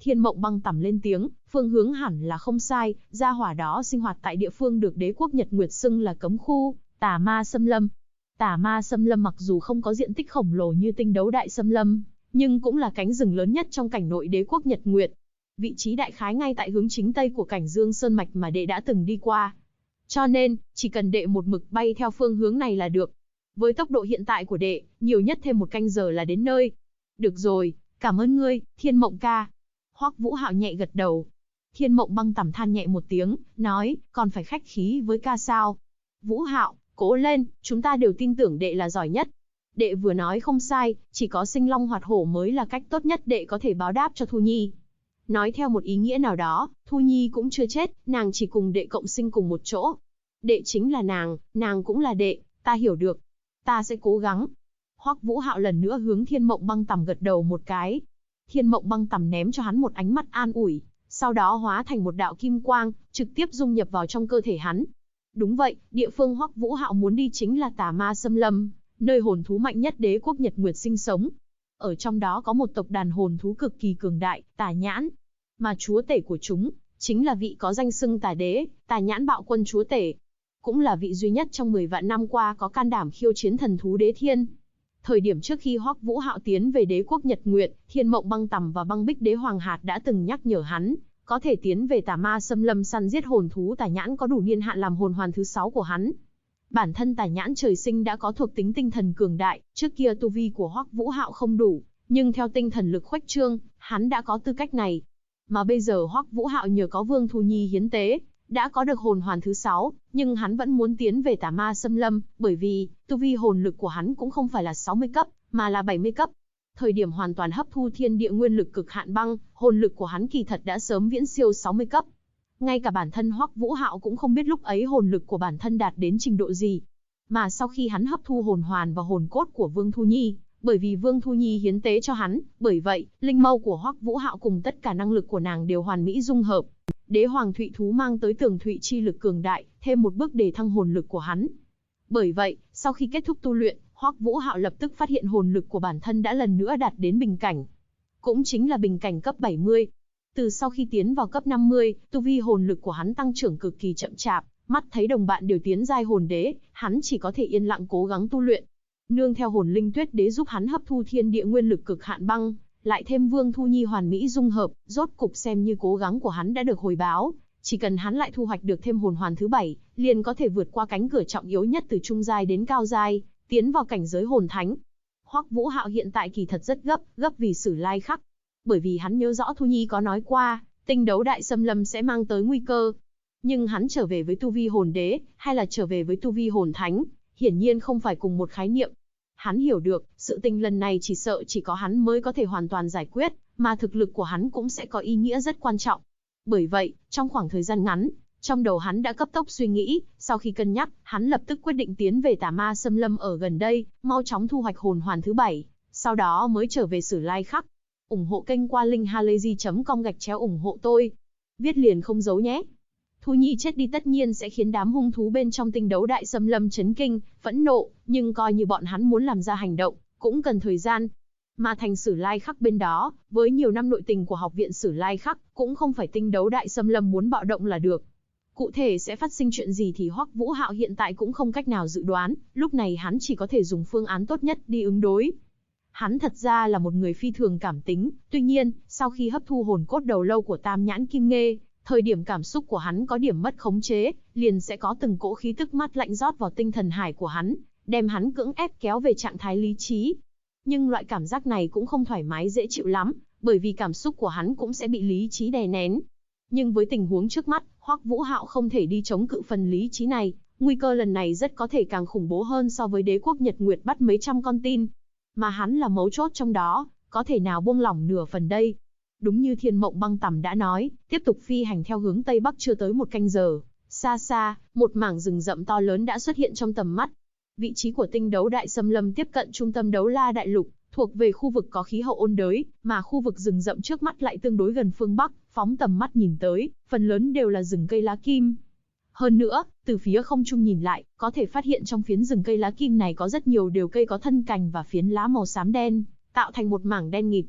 Thiên Mộng Băng Tằm lên tiếng, phương hướng hẳn là không sai, gia hỏa đó sinh hoạt tại địa phương được đế quốc Nhật Nguyệt xưng là cấm khu, Tà Ma Xâm Lâm. Tà Ma Xâm Lâm mặc dù không có diện tích khổng lồ như Tinh Đấu Đại Xâm Lâm, nhưng cũng là cánh rừng lớn nhất trong cảnh nội đế quốc Nhật Nguyệt. Vị trí đại khái ngay tại hướng chính tây của cảnh Dương Sơn Mạch mà đệ đã từng đi qua. Cho nên, chỉ cần đệ một mực bay theo phương hướng này là được. Với tốc độ hiện tại của đệ, nhiều nhất thêm 1 canh giờ là đến nơi. Được rồi, cảm ơn ngươi, Thiên Mộng ca. Hoắc Vũ Hạo nhẹ gật đầu. Thiên Mộng Băng Tằm than nhẹ một tiếng, nói, còn phải khách khí với ca sao. Vũ Hạo, cố lên, chúng ta đều tin tưởng đệ là giỏi nhất. Đệ vừa nói không sai, chỉ có sinh long hoạt hổ mới là cách tốt nhất đệ có thể báo đáp cho Thu Nhi. Nói theo một ý nghĩa nào đó, Thu Nhi cũng chưa chết, nàng chỉ cùng đệ cộng sinh cùng một chỗ. Đệ chính là nàng cũng là đệ, ta hiểu được. Ta sẽ cố gắng. Hoắc Vũ Hạo lần nữa hướng Thiên Mộng Băng Tằm gật đầu một cái. Thiên Mộng Băng Tằm ném cho hắn một ánh mắt an ủi, sau đó hóa thành một đạo kim quang, trực tiếp dung nhập vào trong cơ thể hắn. Đúng vậy, địa phương Hoắc Vũ Hạo muốn đi chính là Tà Ma Xâm Lâm, nơi hồn thú mạnh nhất đế quốc Nhật Nguyệt sinh sống. Ở trong đó có một tộc đàn hồn thú cực kỳ cường đại, Tà Nhãn. Mà chúa tể của chúng, chính là vị có danh xưng Tà Đế, Tà Nhãn Bạo Quân chúa tể. Cũng là vị duy nhất trong 10 vạn năm qua có can đảm khiêu chiến thần thú Đế Thiên. Thời điểm trước khi Hoắc Vũ Hạo tiến về đế quốc Nhật Nguyệt, Thiên Mộng Băng Tằm và Băng Bích Đế Hoàng Hạt đã từng nhắc nhở hắn, có thể tiến về Tà Ma Xâm Lâm săn giết hồn thú Tà Nhãn có đủ niên hạn làm hồn hoàn thứ 6 của hắn. Bản thân Tà Nhãn trời sinh đã có thuộc tính tinh thần cường đại, trước kia tu vi của Hoắc Vũ Hạo không đủ, nhưng theo tinh thần lực khuếch trương, hắn đã có tư cách này. Mà bây giờ Hoắc Vũ Hạo nhờ có Vương Thu Nhi hiến tế, đã có được hồn hoàn thứ 6, nhưng hắn vẫn muốn tiến về Tà Ma Xâm Lâm, bởi vì tu vi hồn lực của hắn cũng không phải là 60 cấp, mà là 70 cấp. Thời điểm hoàn toàn hấp thu thiên địa nguyên lực cực hạn băng, hồn lực của hắn kỳ thật đã sớm viễn siêu 60 cấp. Ngay cả bản thân Hoắc Vũ Hạo cũng không biết lúc ấy hồn lực của bản thân đạt đến trình độ gì. Mà sau khi hắn hấp thu hồn hoàn và hồn cốt của Vương Thu Nhi, bởi vì Vương Thu Nhi hiến tế cho hắn, bởi vậy, linh mâu của Hoắc Vũ Hạo cùng tất cả năng lực của nàng đều hoàn mỹ dung hợp. Đế hoàng thụy thú mang tới tường thụy chi lực cường đại, thêm một bước để thăng hồn lực của hắn. Bởi vậy, sau khi kết thúc tu luyện, Hoắc Vũ Hạo lập tức phát hiện hồn lực của bản thân đã lần nữa đạt đến bình cảnh. Cũng chính là bình cảnh cấp 70. Từ sau khi tiến vào cấp 50, tu vi hồn lực của hắn tăng trưởng cực kỳ chậm chạp, mắt thấy đồng bạn đều tiến giai hồn đế, hắn chỉ có thể yên lặng cố gắng tu luyện. Nương theo hồn linh tuyết đế giúp hắn hấp thu thiên địa nguyên lực cực hạn băng, lại thêm Vương Thu Nhi hoàn mỹ dung hợp, rốt cục xem như cố gắng của hắn đã được hồi báo. Chỉ cần hắn lại thu hoạch được thêm hồn hoàn thứ 7, liền có thể vượt qua cánh cửa trọng yếu nhất từ trung giai đến cao giai, tiến vào cảnh giới hồn thánh. Hoắc Vũ Hạo hiện tại kỳ thật rất gấp vì Sử Lai Khắc. Bởi vì hắn nhớ rõ Thu Nhi có nói qua, Tinh Đấu Đại Xâm Lâm sẽ mang tới nguy cơ. Nhưng hắn trở về với tu vi hồn đế, hay là trở về với tu vi hồn thánh, hiển nhiên không phải cùng một khái niệm. Hắn hiểu được, sự tình lần này chỉ sợ chỉ có hắn mới có thể hoàn toàn giải quyết, mà thực lực của hắn cũng sẽ có ý nghĩa rất quan trọng. Bởi vậy, trong khoảng thời gian ngắn, trong đầu hắn đã cấp tốc suy nghĩ, sau khi cân nhắc, hắn lập tức quyết định tiến về Tà Ma Xâm Lâm ở gần đây, mau chóng thu hoạch hồn hoàn thứ 7, sau đó mới trở về Sử Lai Khắc. Ủng hộ kênh qua linkhalazy.com/ủng hộ tôi. Viết liền không giấu nhé. Thu Nhi chết đi tất nhiên sẽ khiến đám hung thú bên trong Tinh Đấu Đại Xâm Lâm chấn kinh, phẫn nộ, nhưng coi như bọn hắn muốn làm ra hành động, cũng cần thời gian. Mà thành Sử Lai Khắc bên đó, với nhiều năm nội tình của học viện Sử Lai Khắc, cũng không phải Tinh Đấu Đại Xâm Lâm muốn bạo động là được. Cụ thể sẽ phát sinh chuyện gì thì Hoắc Vũ Hạo hiện tại cũng không cách nào dự đoán, lúc này hắn chỉ có thể dùng phương án tốt nhất đi ứng đối. Hắn thật ra là một người phi thường cảm tính, tuy nhiên, sau khi hấp thu hồn cốt đầu lâu của Tam Nhãn Kim Nghê, thời điểm cảm xúc của hắn có điểm mất khống chế, liền sẽ có từng cỗ khí tức mát lạnh rót vào tinh thần hải của hắn, đem hắn cưỡng ép kéo về trạng thái lý trí. Nhưng loại cảm giác này cũng không thoải mái dễ chịu lắm, bởi vì cảm xúc của hắn cũng sẽ bị lý trí đè nén. Nhưng với tình huống trước mắt, Hoắc Vũ Hạo không thể đi chống cự phần lý trí này, nguy cơ lần này rất có thể càng khủng bố hơn so với đế quốc Nhật Nguyệt bắt mấy trăm con tin. Mà hắn là mấu chốt trong đó, có thể nào buông lỏng nửa phần đây. Đúng như Thiên Mộng Băng Tằm đã nói, tiếp tục phi hành theo hướng Tây Bắc chưa tới 1 canh giờ. Xa xa, một mảng rừng rậm to lớn đã xuất hiện trong tầm mắt. Vị trí của Tinh Đấu Đại Xâm Lâm tiếp cận trung tâm Đấu La Đại Lục, thuộc về khu vực có khí hậu ôn đới, mà khu vực rừng rậm trước mắt lại tương đối gần phương Bắc, phóng tầm mắt nhìn tới, phần lớn đều là rừng cây lá kim. Hơn nữa, từ phía không trung nhìn lại, có thể phát hiện trong phiến rừng cây lá kim này có rất nhiều đều cây có thân cành và phiến lá màu xám đen, tạo thành một mảng đen nghịt.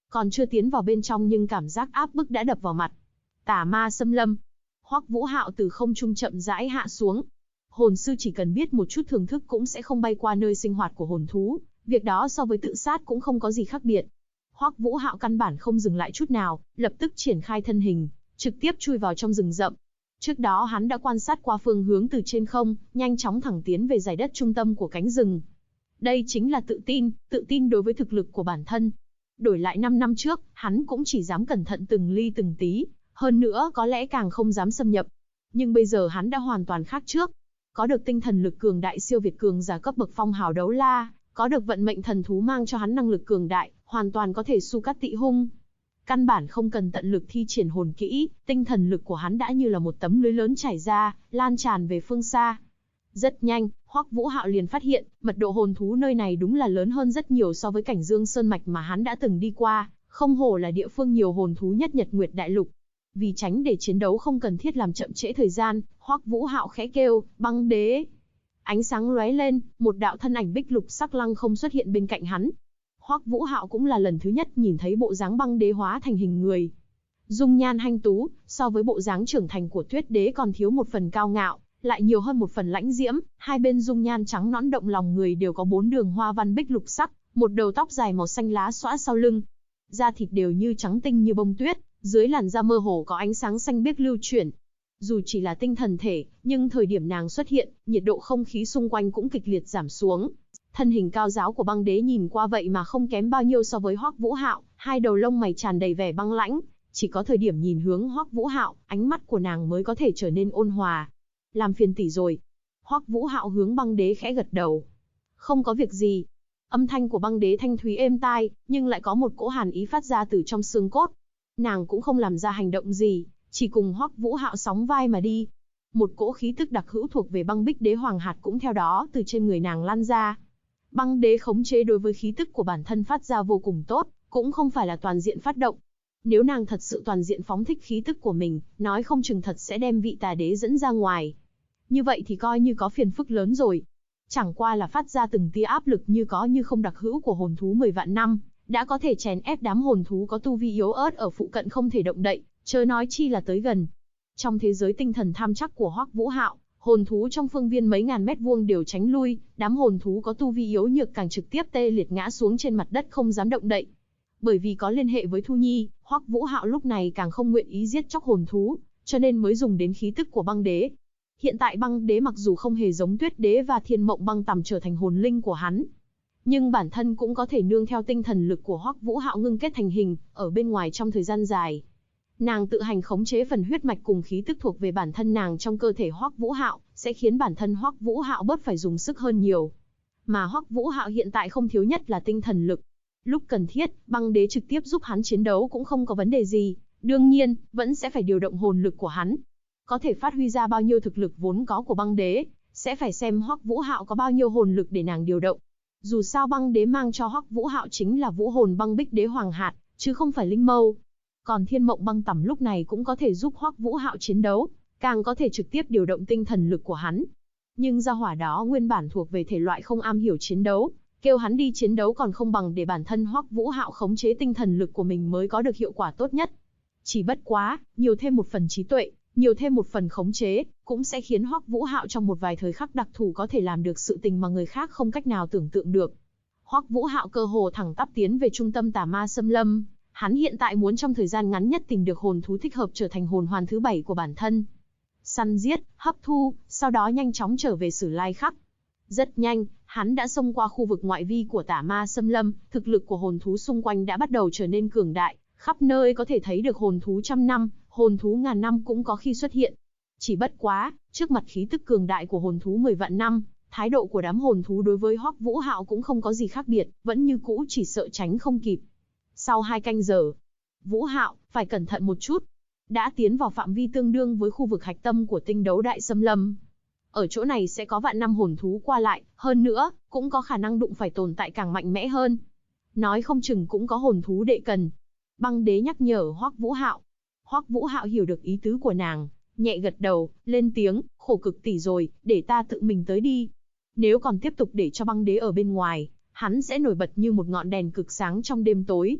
Còn chưa tiến vào bên trong nhưng cảm giác áp bức đã đập vào mặt. Tà ma xâm lâm. Hoắc Vũ Hạo từ không trung chậm rãi hạ xuống. Hồn sư chỉ cần biết một chút thưởng thức cũng sẽ không bay qua nơi sinh hoạt của hồn thú, việc đó so với tự sát cũng không có gì khác biệt. Hoắc Vũ Hạo căn bản không dừng lại chút nào, lập tức triển khai thân hình, trực tiếp chui vào trong rừng rậm. Trước đó hắn đã quan sát qua phương hướng từ trên không, nhanh chóng thẳng tiến về dải đất trung tâm của cánh rừng. Đây chính là tự tin đối với thực lực của bản thân. Đổi lại 5 năm trước, hắn cũng chỉ dám cẩn thận từng ly từng tí, hơn nữa có lẽ càng không dám xâm nhập. Nhưng bây giờ hắn đã hoàn toàn khác trước. Có được tinh thần lực cường đại siêu việt cường giả cấp bậc phong hào đấu la, có được vận mệnh thần thú mang cho hắn năng lực cường đại, hoàn toàn có thể su cắt tị hung. Căn bản không cần tận lực thi triển hồn kỹ, tinh thần lực của hắn đã như là một tấm lưới lớn trải ra, lan tràn về phương xa. Rất nhanh, Hoắc Vũ Hạo liền phát hiện, mật độ hồn thú nơi này đúng là lớn hơn rất nhiều so với cảnh Dương Sơn Mạch mà hắn đã từng đi qua, không hổ là địa phương nhiều hồn thú nhất Nhật Nguyệt Đại Lục. Vì tránh để chiến đấu không cần thiết làm chậm trễ thời gian, Hoắc Vũ Hạo khẽ kêu, băng đế. Ánh sáng lóe lên, một đạo thân ảnh bích lục sắc lăng không xuất hiện bên cạnh hắn. Hoắc Vũ Hạo cũng là lần thứ nhất nhìn thấy bộ dáng băng đế hóa thành hình người. Dung nhan hanh tú, so với bộ dáng trưởng thành của Tuyết Đế còn thiếu một phần cao ngạo, lại nhiều hơn một phần lãnh diễm, hai bên dung nhan trắng nõn động lòng người đều có 4 đường hoa văn bích lục sắc, một đầu tóc dài màu xanh lá xõa sau lưng. Da thịt đều như trắng tinh như bông tuyết, dưới làn da mơ hồ có ánh sáng xanh biếc lưu chuyển. Dù chỉ là tinh thần thể, nhưng thời điểm nàng xuất hiện, nhiệt độ không khí xung quanh cũng kịch liệt giảm xuống. Thân hình cao giáo của băng đế nhìn qua vậy mà không kém bao nhiêu so với Hoắc Vũ Hạo, hai đầu lông mày tràn đầy vẻ băng lãnh, chỉ có thời điểm nhìn hướng Hoắc Vũ Hạo, ánh mắt của nàng mới có thể trở nên ôn hòa. Làm phiền tỷ rồi. Hoắc Vũ Hạo hướng băng đế khẽ gật đầu. Không có việc gì. Âm thanh của băng đế thanh thúy êm tai, nhưng lại có một cỗ hàn ý phát ra từ trong xương cốt. Nàng cũng không làm ra hành động gì, chỉ cùng Hoắc Vũ Hạo sóng vai mà đi. Một cỗ khí tức đặc hữu thuộc về băng bích đế hoàng hạt cũng theo đó từ trên người nàng lan ra. Băng đế khống chế đối với khí tức của bản thân phát ra vô cùng tốt, cũng không phải là toàn diện phát động. Nếu nàng thật sự toàn diện phóng thích khí tức của mình, nói không chừng thật sẽ đem vị tà đế dẫn ra ngoài. Như vậy thì coi như có phiền phức lớn rồi. Chẳng qua là phát ra từng tia áp lực như có như không đặc hữu của hồn thú 10 vạn năm, đã có thể chèn ép đám hồn thú có tu vi yếu ớt ở phụ cận không thể động đậy, chớ nói chi là tới gần. Trong thế giới tinh thần tham chắc của Hoắc Vũ Hạo, hồn thú trong phương viên mấy ngàn mét vuông đều tránh lui, đám hồn thú có tu vi yếu nhược càng trực tiếp tê liệt ngã xuống trên mặt đất không dám động đậy. Bởi vì có liên hệ với Thu Nhi, Hoắc Vũ Hạo lúc này càng không nguyện ý giết chóc hồn thú, cho nên mới dùng đến khí tức của băng đế. Hiện tại băng đế mặc dù không hề giống Tuyết Đế và Thiên Mộng Băng Tằm trở thành hồn linh của hắn, nhưng bản thân cũng có thể nương theo tinh thần lực của Hoắc Vũ Hạo ngưng kết thành hình, ở bên ngoài trong thời gian dài. Nàng tự hành khống chế phần huyết mạch cùng khí tức thuộc về bản thân nàng trong cơ thể Hoắc Vũ Hạo, sẽ khiến bản thân Hoắc Vũ Hạo bớt phải dùng sức hơn nhiều. Mà Hoắc Vũ Hạo hiện tại không thiếu nhất là tinh thần lực. Lúc cần thiết, băng đế trực tiếp giúp hắn chiến đấu cũng không có vấn đề gì, đương nhiên, vẫn sẽ phải điều động hồn lực của hắn. Có thể phát huy ra bao nhiêu thực lực vốn có của băng đế, sẽ phải xem Hoắc Vũ Hạo có bao nhiêu hồn lực để nàng điều động. Dù sao băng đế mang cho Hoắc Vũ Hạo chính là vũ hồn băng bích đế hoàng hạt, chứ không phải linh mâu. Còn Thiên Mộng Băng Tằm lúc này cũng có thể giúp Hoắc Vũ Hạo chiến đấu, càng có thể trực tiếp điều động tinh thần lực của hắn. Nhưng gia hỏa đó nguyên bản thuộc về thể loại không am hiểu chiến đấu, kêu hắn đi chiến đấu còn không bằng để bản thân Hoắc Vũ Hạo khống chế tinh thần lực của mình mới có được hiệu quả tốt nhất. Chỉ bất quá, nhiều thêm một phần trí tuệ, nhiều thêm một phần khống chế, cũng sẽ khiến Hoắc Vũ Hạo trong một vài thời khắc đặc thù có thể làm được sự tình mà người khác không cách nào tưởng tượng được. Hoắc Vũ Hạo cơ hồ thẳng tắp tiến về trung tâm tà ma xâm lâm. Hắn hiện tại muốn trong thời gian ngắn nhất tìm được hồn thú thích hợp trở thành hồn hoàn thứ 7 của bản thân. Săn giết, hấp thu, sau đó nhanh chóng trở về Sử Lai Khắc. Rất nhanh, hắn đã xông qua khu vực ngoại vi của tà ma xâm lâm, thực lực của hồn thú xung quanh đã bắt đầu trở nên cường đại, khắp nơi có thể thấy được hồn thú trăm năm, hồn thú ngàn năm cũng có khi xuất hiện. Chỉ bất quá, trước mặt khí tức cường đại của hồn thú 10 vạn năm, thái độ của đám hồn thú đối với Hoắc Vũ Hạo cũng không có gì khác biệt, vẫn như cũ chỉ sợ tránh không kịp. Sau 2 canh giờ, Vũ Hạo, phải cẩn thận một chút. Đã tiến vào phạm vi tương đương với khu vực hạch tâm của tinh đấu đại xâm lâm. Ở chỗ này sẽ có vạn năm hồn thú qua lại, hơn nữa, cũng có khả năng đụng phải tồn tại càng mạnh mẽ hơn. Nói không chừng cũng có hồn thú đệ cần. Băng đế nhắc nhở Hoắc Vũ Hạo. Hoắc Vũ Hạo hiểu được ý tứ của nàng, nhẹ gật đầu, lên tiếng, khổ cực tỷ rồi, để ta tự mình tới đi. Nếu còn tiếp tục để cho băng đế ở bên ngoài, hắn sẽ nổi bật như một ngọn đèn cực sáng trong đêm tối.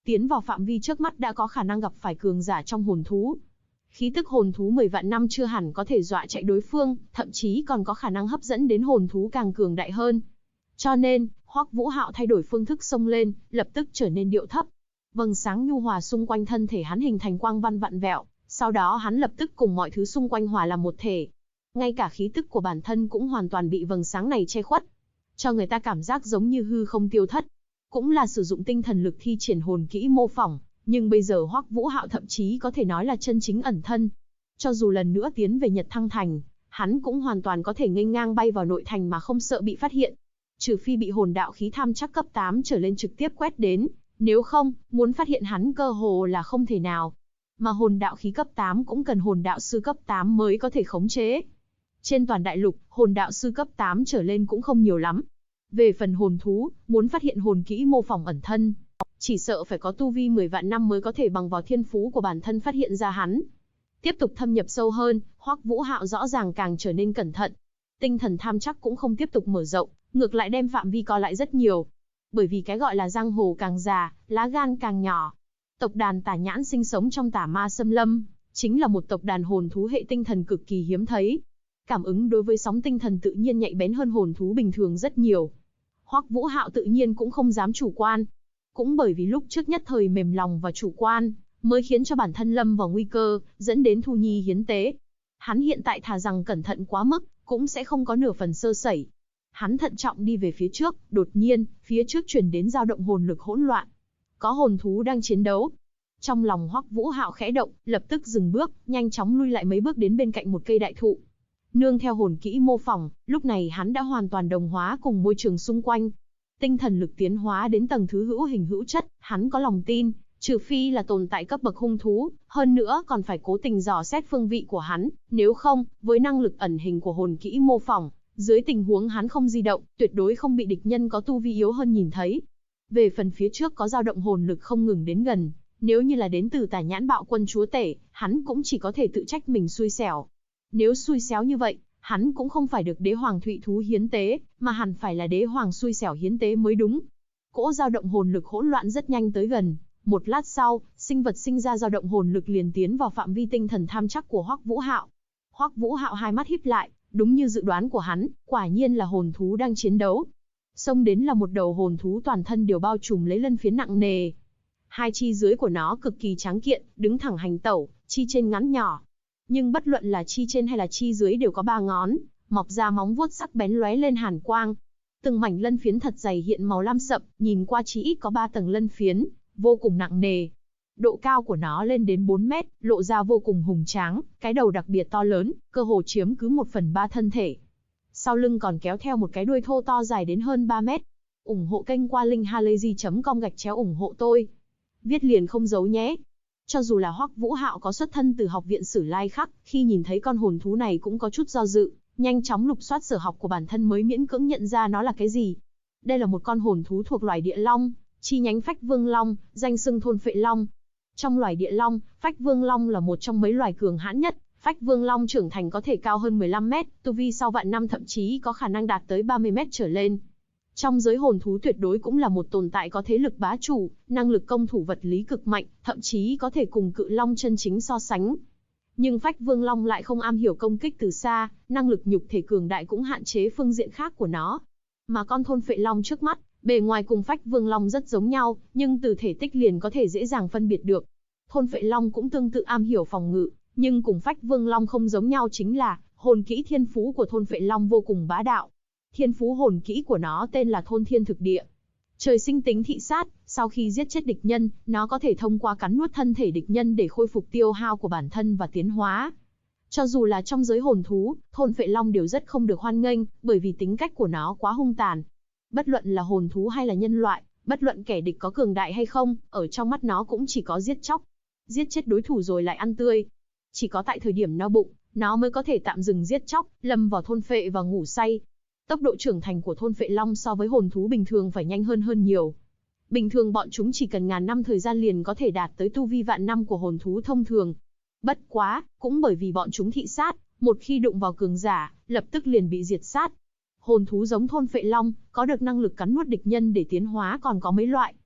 tiến vào phạm vi trước mắt đã có khả năng gặp phải cường giả trong hồn thú. Khí tức hồn thú 10 vạn năm chưa hẳn có thể dọa chạy đối phương, thậm chí còn có khả năng hấp dẫn đến hồn thú càng cường đại hơn. Cho nên, Hoắc Vũ Hạo thay đổi phương thức xông lên, lập tức trở nên điệu thấp. Vầng sáng nhu hòa xung quanh thân thể hắn hình thành quang văn vặn vẹo, sau đó hắn lập tức cùng mọi thứ xung quanh hòa làm một thể. Ngay cả khí tức của bản thân cũng hoàn toàn bị vầng sáng này che khuất, cho người ta cảm giác giống như hư không tiêu thất. Cũng là sử dụng tinh thần lực thi triển hồn kỹ mô phỏng, nhưng bây giờ Hoắc Vũ Hạo thậm chí có thể nói là chân chính ẩn thân. Cho dù lần nữa tiến về Nhật Thăng Thành, hắn cũng hoàn toàn có thể nghênh ngang bay vào nội thành mà không sợ bị phát hiện. Trừ phi bị hồn đạo khí tham chắc cấp 8 trở lên trực tiếp quét đến, nếu không, muốn phát hiện hắn cơ hồ là không thể nào. Mà hồn đạo khí cấp 8 cũng cần hồn đạo sư cấp 8 mới có thể khống chế. Trên toàn đại lục, hồn đạo sư cấp 8 trở lên cũng không nhiều lắm. Về phần hồn thú, muốn phát hiện hồn kỹ mô phỏng ẩn thân, chỉ sợ phải có tu vi 10 vạn năm mới có thể bằng vào thiên phú của bản thân phát hiện ra hắn. Tiếp tục thâm nhập sâu hơn, Hoắc Vũ Hạo rõ ràng càng trở nên cẩn thận. Tinh thần tham chắc cũng không tiếp tục mở rộng, ngược lại đem phạm vi co lại rất nhiều. Bởi vì cái gọi là giang hồ càng già, lá gan càng nhỏ. Tộc đàn Tà Nhãn sinh sống trong Tà Ma Xâm Lâm, chính là một tộc đàn hồn thú hệ tinh thần cực kỳ hiếm thấy. Cảm ứng đối với sóng tinh thần tự nhiên nhạy bén hơn hồn thú bình thường rất nhiều. Hoắc Vũ Hạo tự nhiên cũng không dám chủ quan. Cũng bởi vì lúc trước nhất thời mềm lòng và chủ quan, mới khiến cho bản thân lâm vào nguy cơ, dẫn đến Thu Nhi hiến tế. Hắn hiện tại thà rằng cẩn thận quá mức, cũng sẽ không có nửa phần sơ sẩy. Hắn thận trọng đi về phía trước, đột nhiên, phía trước truyền đến dao động hồn lực hỗn loạn. Có hồn thú đang chiến đấu. Trong lòng Hoắc Vũ Hạo khẽ động, lập tức dừng bước, nhanh chóng lui lại mấy bước đến bên cạnh một cây đại thụ. Nương theo hồn kỹ mô phỏng, lúc này hắn đã hoàn toàn đồng hóa cùng môi trường xung quanh. Tinh thần lực tiến hóa đến tầng thứ hữu hình hữu chất, hắn có lòng tin, trừ phi là tồn tại cấp bậc hung thú, hơn nữa còn phải cố tình dò xét phương vị của hắn, nếu không, với năng lực ẩn hình của hồn kỹ mô phỏng, dưới tình huống hắn không di động, tuyệt đối không bị địch nhân có tu vi yếu hơn nhìn thấy. Về phần phía trước có dao động hồn lực không ngừng đến gần, nếu như là đến từ Tà Nhãn Bạo Quân chúa tể, hắn cũng chỉ có thể tự trách mình xui xẻo. Nếu xui xéo như vậy, hắn cũng không phải được đế hoàng thụy thú hiến tế, mà hẳn phải là đế hoàng xui xẻo hiến tế mới đúng. Cỗ dao động hồn lực hỗn loạn rất nhanh tới gần, một lát sau, sinh vật sinh ra dao động hồn lực liền tiến vào phạm vi tinh thần tham chắc của Hoắc Vũ Hạo. Hoắc Vũ Hạo hai mắt híp lại, đúng như dự đoán của hắn, quả nhiên là hồn thú đang chiến đấu. Xông đến là một đầu hồn thú toàn thân đều bao trùm lấy lân phiến nặng nề. Hai chi dưới của nó cực kỳ tráng kiện, đứng thẳng hành tẩu, chi trên ngắn nhỏ. Nhưng bất luận là chi trên hay là chi dưới đều có 3 ngón, mọc ra móng vuốt sắc bén lóe lên hàn quang. Từng mảnh lân phiến thật dày hiện màu lam sậm, nhìn qua chỉ ít có 3 tầng lân phiến, vô cùng nặng nề. Độ cao của nó lên đến 4 mét, lộ ra vô cùng hùng tráng, cái đầu đặc biệt to lớn, cơ hồ chiếm cứ 1/3 thân thể. Sau lưng còn kéo theo một cái đuôi thô to dài đến hơn 3 mét. Ủng hộ kênh qua linkhalazy.com/ủng hộ tôi. Viết liền không giấu nhé. Cho dù là Hoắc Vũ Hạo có xuất thân từ học viện Sử Lai Khắc, khi nhìn thấy con hồn thú này cũng có chút do dự, nhanh chóng lục soát sở học của bản thân mới miễn cưỡng nhận ra nó là cái gì. Đây là một con hồn thú thuộc loài địa long, chi nhánh Phách Vương Long, danh xưng thôn phệ long. Trong loài địa long, Phách Vương Long là một trong mấy loài cường hãn nhất. Phách Vương Long trưởng thành có thể cao hơn 15 mét, tu vi sau vạn năm thậm chí có khả năng đạt tới 30 mét trở lên. Trong giới hồn thú tuyệt đối cũng là một tồn tại có thế lực bá chủ, năng lực công thủ vật lý cực mạnh, thậm chí có thể cùng cự long chân chính so sánh. Nhưng Phách Vương Long lại không am hiểu công kích từ xa, năng lực nhục thể cường đại cũng hạn chế phương diện khác của nó. Mà con thôn phệ long trước mắt, bề ngoài cùng Phách Vương Long rất giống nhau, nhưng từ thể tích liền có thể dễ dàng phân biệt được. Thôn phệ long cũng tương tự am hiểu phòng ngự, nhưng cùng Phách Vương Long không giống nhau chính là, hồn kỹ thiên phú của thôn phệ long vô cùng bá đạo. Thiên phú hồn kỹ của nó tên là Thôn Thiên Thực Địa. Trời sinh tính thị sát, sau khi giết chết địch nhân, nó có thể thông qua cắn nuốt thân thể địch nhân để khôi phục tiêu hao của bản thân và tiến hóa. Cho dù là trong giới hồn thú, thôn phệ long đều rất không được hoan nghênh, bởi vì tính cách của nó quá hung tàn. Bất luận là hồn thú hay là nhân loại, bất luận kẻ địch có cường đại hay không, ở trong mắt nó cũng chỉ có giết chóc. Giết chết đối thủ rồi lại ăn tươi. Chỉ có tại thời điểm no bụng, nó mới có thể tạm dừng giết chóc, lâm vào thôn phệ và ngủ say. Tốc độ trưởng thành của thôn phệ long so với hồn thú bình thường phải nhanh hơn nhiều. Bình thường bọn chúng chỉ cần ngàn năm thời gian liền có thể đạt tới tu vi vạn năm của hồn thú thông thường. Bất quá, cũng bởi vì bọn chúng thị sát, một khi đụng vào cường giả, lập tức liền bị diệt sát. Hồn thú giống thôn phệ long, có được năng lực cắn nuốt địch nhân để tiến hóa còn có mấy loại.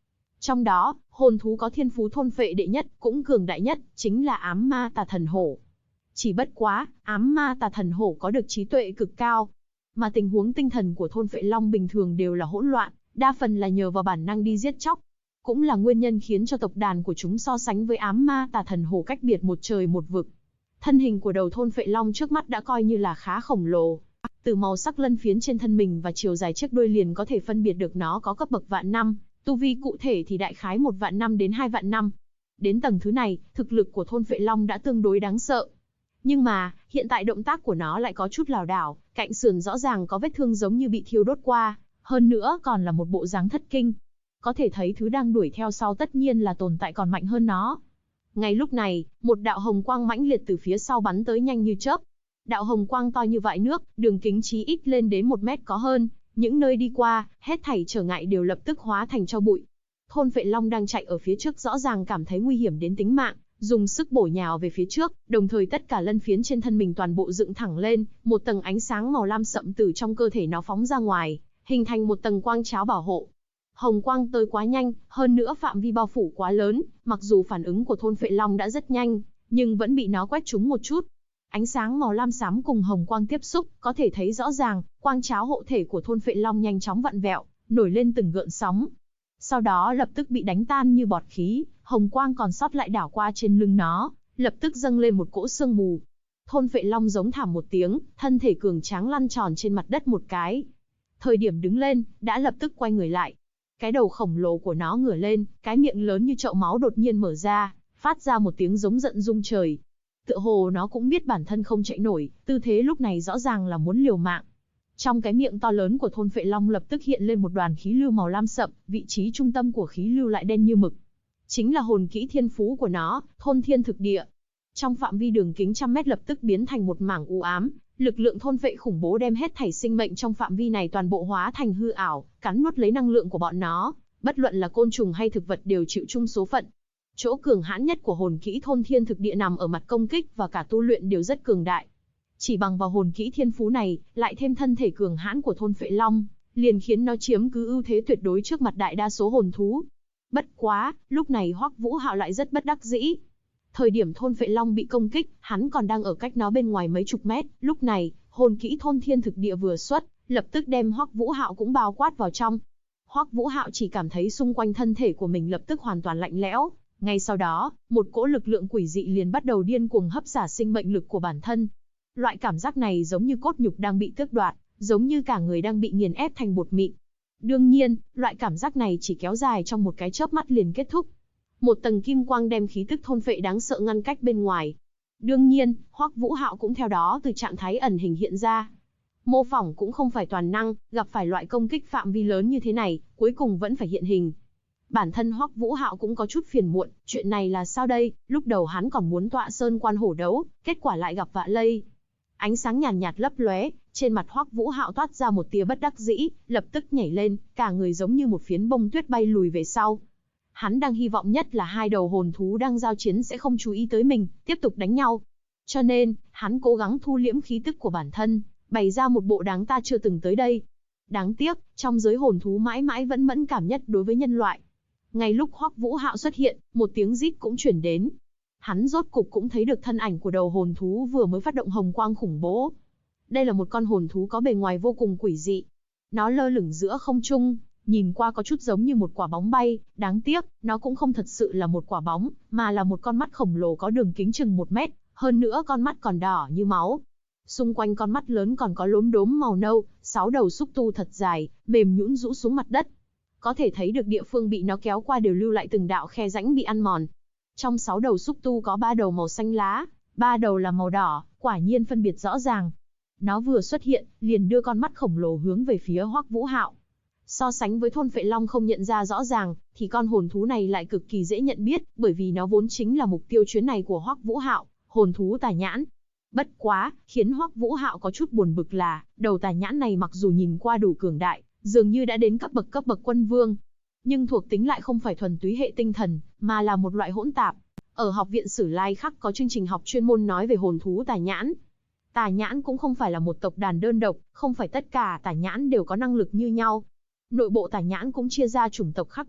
Trong đó, hồn thú có thiên phú thôn phệ đệ nhất, cũng cường đại nhất, chính là ám ma tà thần hổ. Chỉ bất quá, ám ma tà thần hổ có được trí tuệ cực cao, mà tình huống tinh thần của thôn phệ long bình thường đều là hỗn loạn, đa phần là nhờ vào bản năng đi giết chóc. Cũng là nguyên nhân khiến cho tộc đàn của chúng so sánh với ám ma tà thần hổ cách biệt một trời một vực. Thân hình của đầu thôn phệ long trước mắt đã coi như là khá khổng lồ. Từ màu sắc lân phiến trên thân mình và chiều dài chiếc đuôi liền có thể phân biệt được nó có cấp bậc vạn năm, tu vi cụ thể thì đại khái 1 vạn năm đến 2 vạn năm. Đến tầng thứ này, thực lực của thôn phệ long đã tương đối đáng sợ. Nhưng mà, hiện tại động tác của nó lại có chút lảo đảo, cạnh sườn rõ ràng có vết thương giống như bị thiêu đốt qua, hơn nữa còn là một bộ dáng thất kinh. Có thể thấy thứ đang đuổi theo sau tất nhiên là tồn tại còn mạnh hơn nó. Ngay lúc này, một đạo hồng quang mãnh liệt từ phía sau bắn tới nhanh như chớp. Đạo hồng quang to như vại nước, đường kính chí ít lên đến 1 mét có hơn, những nơi đi qua, hết thảy trở ngại đều lập tức hóa thành tro bụi. Thôn phệ long đang chạy ở phía trước rõ ràng cảm thấy nguy hiểm đến tính mạng, dùng sức bổ nhào về phía trước, đồng thời tất cả lân phiến trên thân mình toàn bộ dựng thẳng lên, một tầng ánh sáng màu lam sậm từ trong cơ thể nó phóng ra ngoài, hình thành một tầng quang cháo bảo hộ. Hồng quang tới quá nhanh, hơn nữa phạm vi bao phủ quá lớn, mặc dù phản ứng của thôn phệ long đã rất nhanh, nhưng vẫn bị nó quét trúng một chút. Ánh sáng màu lam xám cùng hồng quang tiếp xúc, có thể thấy rõ ràng, quang cháo hộ thể của thôn phệ long nhanh chóng vặn vẹo, nổi lên từng gợn sóng. Sau đó lập tức bị đánh tan như bọt khí, hồng quang còn sót lại đảo qua trên lưng nó, lập tức dâng lên một cỗ sương mù. Thôn phệ long giống thảm một tiếng, thân thể cường tráng lăn tròn trên mặt đất một cái. Thời điểm đứng lên, đã lập tức quay người lại. Cái đầu khổng lồ của nó ngửa lên, cái miệng lớn như chậu máu đột nhiên mở ra, phát ra một tiếng giống giận rung trời. Tựa hồ nó cũng biết bản thân không chạy nổi, tư thế lúc này rõ ràng là muốn liều mạng. Trong cái miệng to lớn của thôn phệ long lập tức hiện lên một đoàn khí lưu màu lam sậm, vị trí trung tâm của khí lưu lại đen như mực. Chính là hồn kỹ thiên phú của nó, thôn thiên thực địa. Trong phạm vi đường kính trăm mét lập tức biến thành một mảng u ám, lực lượng thôn phệ khủng bố đem hết thảy sinh mệnh trong phạm vi này toàn bộ hóa thành hư ảo, cắn nuốt lấy năng lượng của bọn nó, bất luận là côn trùng hay thực vật đều chịu chung số phận. Chỗ cường hãn nhất của hồn kỹ thôn thiên thực địa nằm ở mặt công kích và cả tu luyện đều rất cường đại. Chỉ bằng vào hồn kỹ thiên phú này, lại thêm thân thể cường hãn của thôn phệ long, liền khiến nó chiếm cứ ưu thế tuyệt đối trước mặt đại đa số hồn thú. Bất quá, lúc này Hoắc Vũ Hạo lại rất bất đắc dĩ. Thời điểm thôn phệ long bị công kích, hắn còn đang ở cách nó bên ngoài mấy chục mét, lúc này, hồn kỹ thôn thiên thực địa vừa xuất, lập tức đem Hoắc Vũ Hạo cũng bao quát vào trong. Hoắc Vũ Hạo chỉ cảm thấy xung quanh thân thể của mình lập tức hoàn toàn lạnh lẽo, ngay sau đó, một cỗ lực lượng quỷ dị liền bắt đầu điên cuồng hấp xả sinh mệnh lực của bản thân. Loại cảm giác này giống như cốt nhục đang bị tước đoạt, giống như cả người đang bị nghiền ép thành bột mịn. Đương nhiên, loại cảm giác này chỉ kéo dài trong một cái chớp mắt liền kết thúc. Một tầng kim quang đem khí tức thôn phệ đáng sợ ngăn cách bên ngoài. Đương nhiên, Hoắc Vũ Hạo cũng theo đó từ trạng thái ẩn hình hiện ra. Mô phỏng cũng không phải toàn năng, gặp phải loại công kích phạm vi lớn như thế này, cuối cùng vẫn phải hiện hình. Bản thân Hoắc Vũ Hạo cũng có chút phiền muộn, chuyện này là sao đây, lúc đầu hắn còn muốn tọa sơn quan hổ đấu, kết quả lại gặp vạ lây. Ánh sáng nhàn nhạt lấp lóe, trên mặt Hoắc Vũ Hạo toát ra một tia bất đắc dĩ, lập tức nhảy lên, cả người giống như một phiến bông tuyết bay lùi về sau. Hắn đang hy vọng nhất là hai đầu hồn thú đang giao chiến sẽ không chú ý tới mình, tiếp tục đánh nhau. Cho nên, hắn cố gắng thu liễm khí tức của bản thân, bày ra một bộ đáng ta chưa từng tới đây. Đáng tiếc, trong giới hồn thú mãi mãi vẫn mẫn cảm nhất đối với nhân loại. Ngay lúc Hoắc Vũ Hạo xuất hiện, một tiếng rít cũng chuyển đến. Hắn rốt cục cũng thấy được thân ảnh của đầu hồn thú vừa mới phát động hồng quang khủng bố. Đây là một con hồn thú có bề ngoài vô cùng quỷ dị. Nó lơ lửng giữa không trung, nhìn qua có chút giống như một quả bóng bay, đáng tiếc, nó cũng không thật sự là một quả bóng, mà là một con mắt khổng lồ có đường kính chừng 1 mét, hơn nữa con mắt còn đỏ như máu. Xung quanh con mắt lớn còn có lốm đốm màu nâu, 6 đầu xúc tu thật dài, mềm nhũn rũ xuống mặt đất. Có thể thấy được địa phương bị nó kéo qua đều lưu lại từng đạo khe rãnh bị ăn mòn. Trong 6 đầu xúc tu có 3 đầu màu xanh lá, 3 đầu là màu đỏ, quả nhiên phân biệt rõ ràng. Nó vừa xuất hiện, liền đưa con mắt khổng lồ hướng về phía Hoắc Vũ Hạo. So sánh với thôn phệ long không nhận ra rõ ràng, thì con hồn thú này lại cực kỳ dễ nhận biết, bởi vì nó vốn chính là mục tiêu chuyến này của Hoắc Vũ Hạo, hồn thú tà nhãn. Bất quá, khiến Hoắc Vũ Hạo có chút buồn bực là, đầu tà nhãn này mặc dù nhìn qua đủ cường đại, dường như đã đến cấp bậc quân vương, nhưng thuộc tính lại không phải thuần túy hệ tinh thần, mà là một loại hỗn tạp. Ở học viện Sử Lai Khắc có chương trình học chuyên môn nói về hồn thú tà nhãn. Tà nhãn cũng không phải là một tộc đàn đơn độc, không phải tất cả tà nhãn đều có năng lực như nhau. Nội bộ tà nhãn cũng chia ra chủng tộc khác biệt,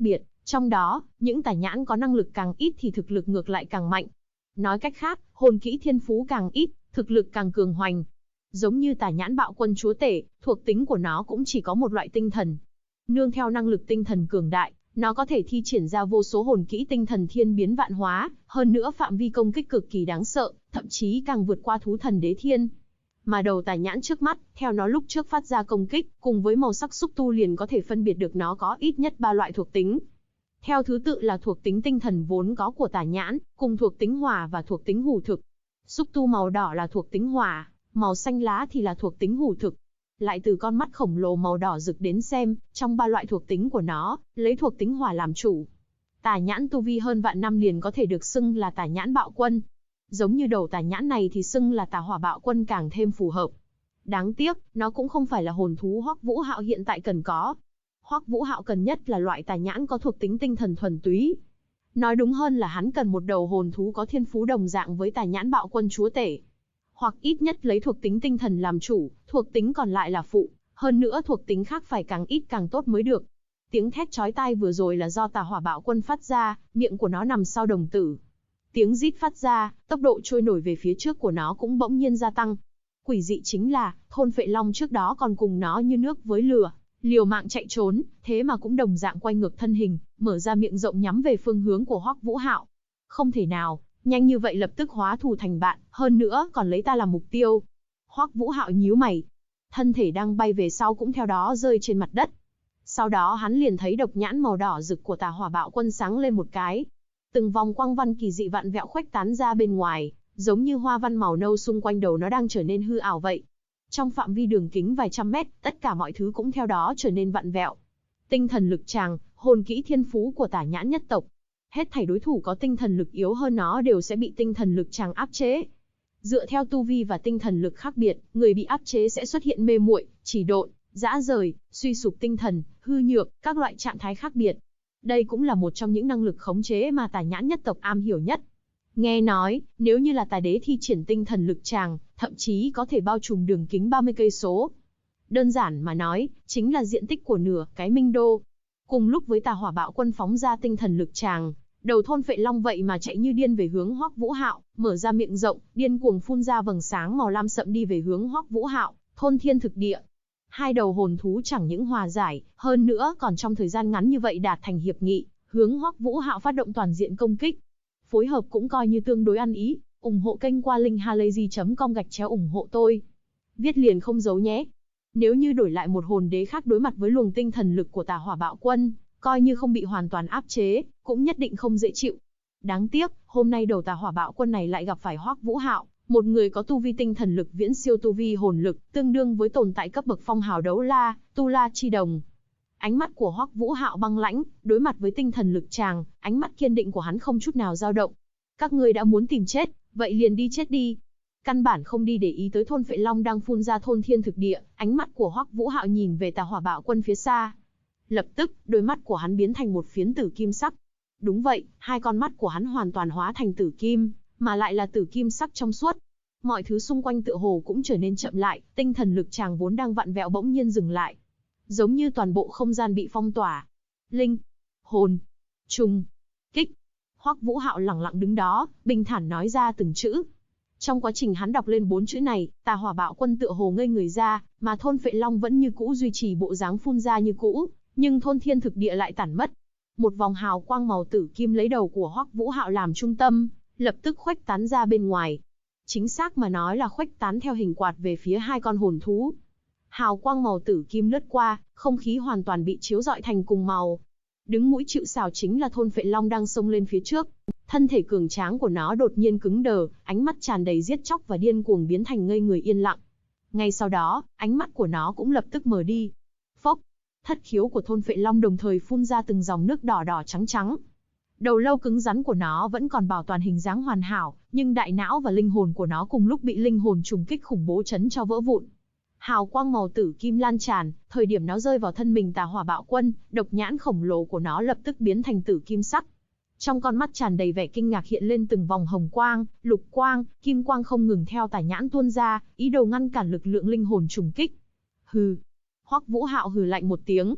Trong đó, những tà nhãn có năng lực càng ít thì thực lực ngược lại càng mạnh. Nói cách khác, hồn kỹ thiên phú càng ít, thực lực càng cường hoành. Giống như tà nhãn bạo quân chúa tể, thuộc tính của nó cũng chỉ có một loại tinh thần. Nương theo năng lực tinh thần cường đại, nó có thể thi triển ra vô số hồn kỹ tinh thần thiên biến vạn hóa, hơn nữa phạm vi công kích cực kỳ đáng sợ, thậm chí càng vượt qua thú thần đế thiên. Mà đầu tà nhãn trước mắt, theo nó lúc trước phát ra công kích, cùng với màu sắc xúc tu liền có thể phân biệt được nó có ít nhất 3 loại thuộc tính. Theo thứ tự là thuộc tính tinh thần vốn có của tà nhãn, cùng thuộc tính hỏa và thuộc tính hủ thực. Xúc tu màu đỏ là thuộc tính hỏa, màu xanh lá thì là thuộc tính hủ thực. Lại từ con mắt khổng lồ màu đỏ rực đến xem, trong 3 loại thuộc tính của nó, lấy thuộc tính hỏa làm chủ. Tà nhãn tu vi hơn vạn năm liền có thể được xưng là tà nhãn bạo quân. Giống như đầu tà nhãn này thì xưng là tà hỏa bạo quân càng thêm phù hợp. Đáng tiếc, nó cũng không phải là hồn thú Hoắc Vũ Hạo hiện tại cần có. Hoắc Vũ Hạo cần nhất là loại tà nhãn có thuộc tính tinh thần thuần túy. Nói đúng hơn là hắn cần một đầu hồn thú có thiên phú đồng dạng với tà nhãn bạo quân chúa tể. Hoặc ít nhất lấy thuộc tính tinh thần làm chủ, thuộc tính còn lại là phụ, hơn nữa thuộc tính khác phải càng ít càng tốt mới được. Tiếng thét chói tai vừa rồi là do tà hỏa bạo quân phát ra, miệng của nó nằm sau đồng tử. Tiếng rít phát ra, tốc độ trôi nổi về phía trước của nó cũng bỗng nhiên gia tăng. Quỷ dị chính là, thôn phệ long trước đó còn cùng nó như nước với lửa, liều mạng chạy trốn, thế mà cũng đồng dạng quay ngược thân hình, mở ra miệng rộng nhắm về phương hướng của Hoắc Vũ Hạo. Không thể nào, nhanh như vậy lập tức hóa thù thành bạn, hơn nữa còn lấy ta làm mục tiêu. Hoắc Vũ Hạo nhíu mày, thân thể đang bay về sau cũng theo đó rơi trên mặt đất. Sau đó hắn liền thấy độc nhãn màu đỏ rực của tà hỏa bạo quân sáng lên một cái. Từng vòng quang văn kỳ dị vặn vẹo khuếch tán ra bên ngoài, giống như hoa văn màu nâu xung quanh đầu nó đang trở nên hư ảo vậy. Trong phạm vi đường kính vài trăm mét, tất cả mọi thứ cũng theo đó trở nên vặn vẹo. Tinh thần lực tràng, hồn kỹ thiên phú của tà nhãn nhất tộc. Hết thảy đối thủ có tinh thần lực yếu hơn nó đều sẽ bị tinh thần lực tràng áp chế. Dựa theo tu vi và tinh thần lực khác biệt, người bị áp chế sẽ xuất hiện mê muội, chỉ độn, dã rời, suy sụp tinh thần, hư nhược, các loại trạng thái khác biệt. Đây cũng là một trong những năng lực khống chế mà tà nhãn nhất tộc am hiểu nhất. Nghe nói, nếu như là tà đế thi triển tinh thần lực tràng, thậm chí có thể bao trùm đường kính 30 cây số. Đơn giản mà nói, chính là diện tích của nửa cái Minh Đô. Cùng lúc với tà hỏa bạo quân phóng ra tinh thần lực tràng, đầu thôn phệ long vậy mà chạy như điên về hướng Hoắc Vũ Hạo, mở ra miệng rộng, điên cuồng phun ra vầng sáng màu lam sậm đi về hướng Hoắc Vũ Hạo, thôn thiên thực địa. Hai đầu hồn thú chẳng những hòa giải, hơn nữa còn trong thời gian ngắn như vậy đạt thành hiệp nghị, hướng Hoắc Vũ Hạo phát động toàn diện công kích. Phối hợp cũng coi như tương đối ăn ý, ủng hộ kênh qua linkhalazy.com/ủng hộ tôi. Viết liền không giấu nhé. Nếu như đổi lại một hồn đế khác đối mặt với luồng tinh thần lực của tà hỏa bạo quân, coi như không bị hoàn toàn áp chế, cũng nhất định không dễ chịu. Đáng tiếc, hôm nay đầu tà hỏa bạo quân này lại gặp phải Hoắc Vũ Hạo, một người có tu vi tinh thần lực viễn siêu tu vi hồn lực, tương đương với tồn tại cấp bậc phong hào đấu la, tu la chi đồng. Ánh mắt của Hoắc Vũ Hạo băng lãnh, đối mặt với tinh thần lực tràng, ánh mắt kiên định của hắn không chút nào dao động. Các ngươi đã muốn tìm chết, vậy liền đi chết đi. Căn bản không đi để ý tới thôn phệ long đang phun ra thôn thiên thực địa, ánh mắt của Hoắc Vũ Hạo nhìn về tà hỏa bạo quân phía xa. Lập tức, đôi mắt của hắn biến thành một phiến tử kim sắc. Đúng vậy, hai con mắt của hắn hoàn toàn hóa thành tử kim, mà lại là tử kim sắc trong suốt. Mọi thứ xung quanh tựa hồ cũng trở nên chậm lại, tinh thần lực tràng vốn đang vặn vẹo bỗng nhiên dừng lại. Giống như toàn bộ không gian bị phong tỏa. Linh, hồn, trùng, kích. Hoắc Vũ Hạo lẳng lặng đứng đó, bình thản nói ra từng chữ. Trong quá trình hắn đọc lên 4 chữ này, tà hỏa bạo quân tựa hồ ngây người ra, mà thôn phệ long vẫn như cũ duy trì bộ dáng phun ra như cũ, nhưng thôn thiên thực địa lại tản mất. Một vòng hào quang màu tử kim lấy đầu của Hoắc Vũ Hạo làm trung tâm, lập tức khuếch tán ra bên ngoài. Chính xác mà nói là khuếch tán theo hình quạt về phía hai con hồn thú. Hào quang màu tử kim lướt qua, không khí hoàn toàn bị chiếu rọi thành cùng màu. Đứng mũi chịu sào chính là thôn phệ long đang xông lên phía trước. Thân thể cường tráng của nó đột nhiên cứng đờ, ánh mắt tràn đầy giết chóc và điên cuồng biến thành ngây người yên lặng. Ngay sau đó, ánh mắt của nó cũng lập tức mờ đi. Phốc, thất khiếu của thôn phệ long đồng thời phun ra từng dòng nước đỏ đỏ trắng trắng. Đầu lâu cứng rắn của nó vẫn còn bảo toàn hình dáng hoàn hảo, nhưng đại não và linh hồn của nó cùng lúc bị linh hồn trùng kích khủng bố chấn cho vỡ vụn. Hào quang màu tử kim lan tràn, thời điểm nó rơi vào thân mình tà hỏa bạo quân, độc nhãn khổng lồ của nó lập tức biến thành tử kim sắc. Trong con mắt tràn đầy vẻ kinh ngạc hiện lên từng vòng hồng quang, lục quang, kim quang không ngừng theo tà nhãn tuôn ra, ý đồ ngăn cản lực lượng linh hồn trùng kích. Hừ. Hoắc Vũ Hạo hừ lạnh một tiếng.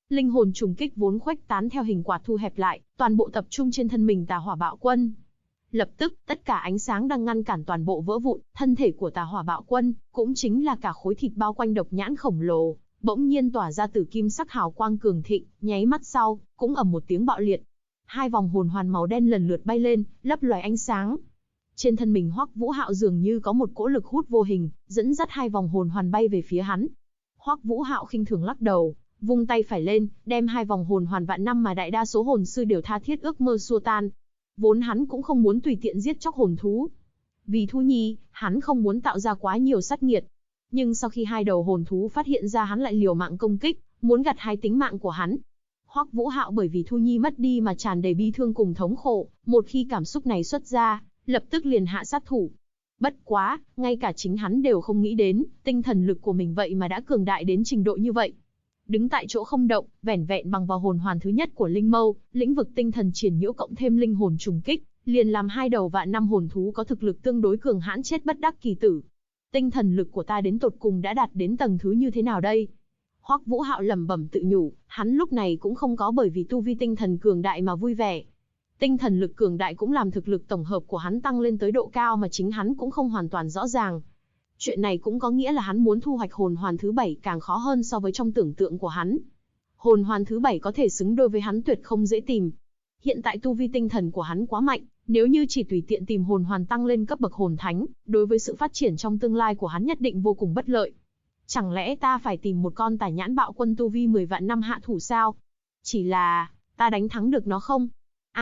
Linh hồn trùng kích vốn khuếch tán theo hình quạt thu hẹp lại, toàn bộ tập trung trên thân mình Tà Hỏa Bạo Quân. Lập tức, tất cả ánh sáng đang ngăn cản toàn bộ vỡ vụn, thân thể của Tà Hỏa Bạo Quân, cũng chính là cả khối thịt bao quanh độc nhãn khổng lồ, bỗng nhiên tỏa ra tử kim sắc hào quang cường thịnh, nháy mắt sau, cũng ầm một tiếng bạo liệt. Hai vòng hồn hoàn màu đen lần lượt bay lên, lấp loài ánh sáng. Trên thân mình Hoắc Vũ Hạo dường như có một cỗ lực hút vô hình, dẫn dắt hai vòng hồn hoàn bay về phía hắn. Hoắc Vũ Hạo khinh thường lắc đầu, vung tay phải lên, đem hai vòng hồn hoàn vạn năm mà đại đa số hồn sư đều tha thiết ước mơ xua tan. Vốn hắn cũng không muốn tùy tiện giết chóc hồn thú. Vì Thu Nhi, hắn không muốn tạo ra quá nhiều sát nghiệt. Nhưng sau khi hai đầu hồn thú phát hiện ra hắn lại liều mạng công kích, muốn gặt hái tính mạng của hắn. Hoắc Vũ Hạo bởi vì Thu Nhi mất đi mà tràn đầy bi thương cùng thống khổ, một khi cảm xúc này xuất ra, lập tức liền hạ sát thủ. Bất quá, ngay cả chính hắn đều không nghĩ đến, tinh thần lực của mình vậy mà đã cường đại đến trình độ như vậy. Đứng tại chỗ không động, vẻn vẹn bằng vào hồn hoàn thứ nhất của Linh Mâu, lĩnh vực tinh thần triển nhiễu cộng thêm linh hồn trùng kích, liền làm hai đầu vạn năm hồn thú có thực lực tương đối cường hãn chết bất đắc kỳ tử. Tinh thần lực của ta đến tột cùng đã đạt đến tầng thứ như thế nào đây? Hoắc Vũ Hạo lẩm bẩm tự nhủ, hắn lúc này cũng không có bởi vì tu vi tinh thần cường đại mà vui vẻ. Tinh thần lực cường đại cũng làm thực lực tổng hợp của hắn tăng lên tới độ cao mà chính hắn cũng không hoàn toàn rõ ràng. Chuyện này cũng có nghĩa là hắn muốn thu hoạch hồn hoàn thứ 7 càng khó hơn so với trong tưởng tượng của hắn. Hồn hoàn thứ 7 có thể xứng đôi với hắn tuyệt không dễ tìm. Hiện tại tu vi tinh thần của hắn quá mạnh, nếu như chỉ tùy tiện tìm hồn hoàn tăng lên cấp bậc hồn thánh, đối với sự phát triển trong tương lai của hắn nhất định vô cùng bất lợi. Chẳng lẽ ta phải tìm một con Tà Nhãn Bạo Quân tu vi 10 vạn năm hạ thủ sao? Chỉ là, ta đánh thắng được nó không?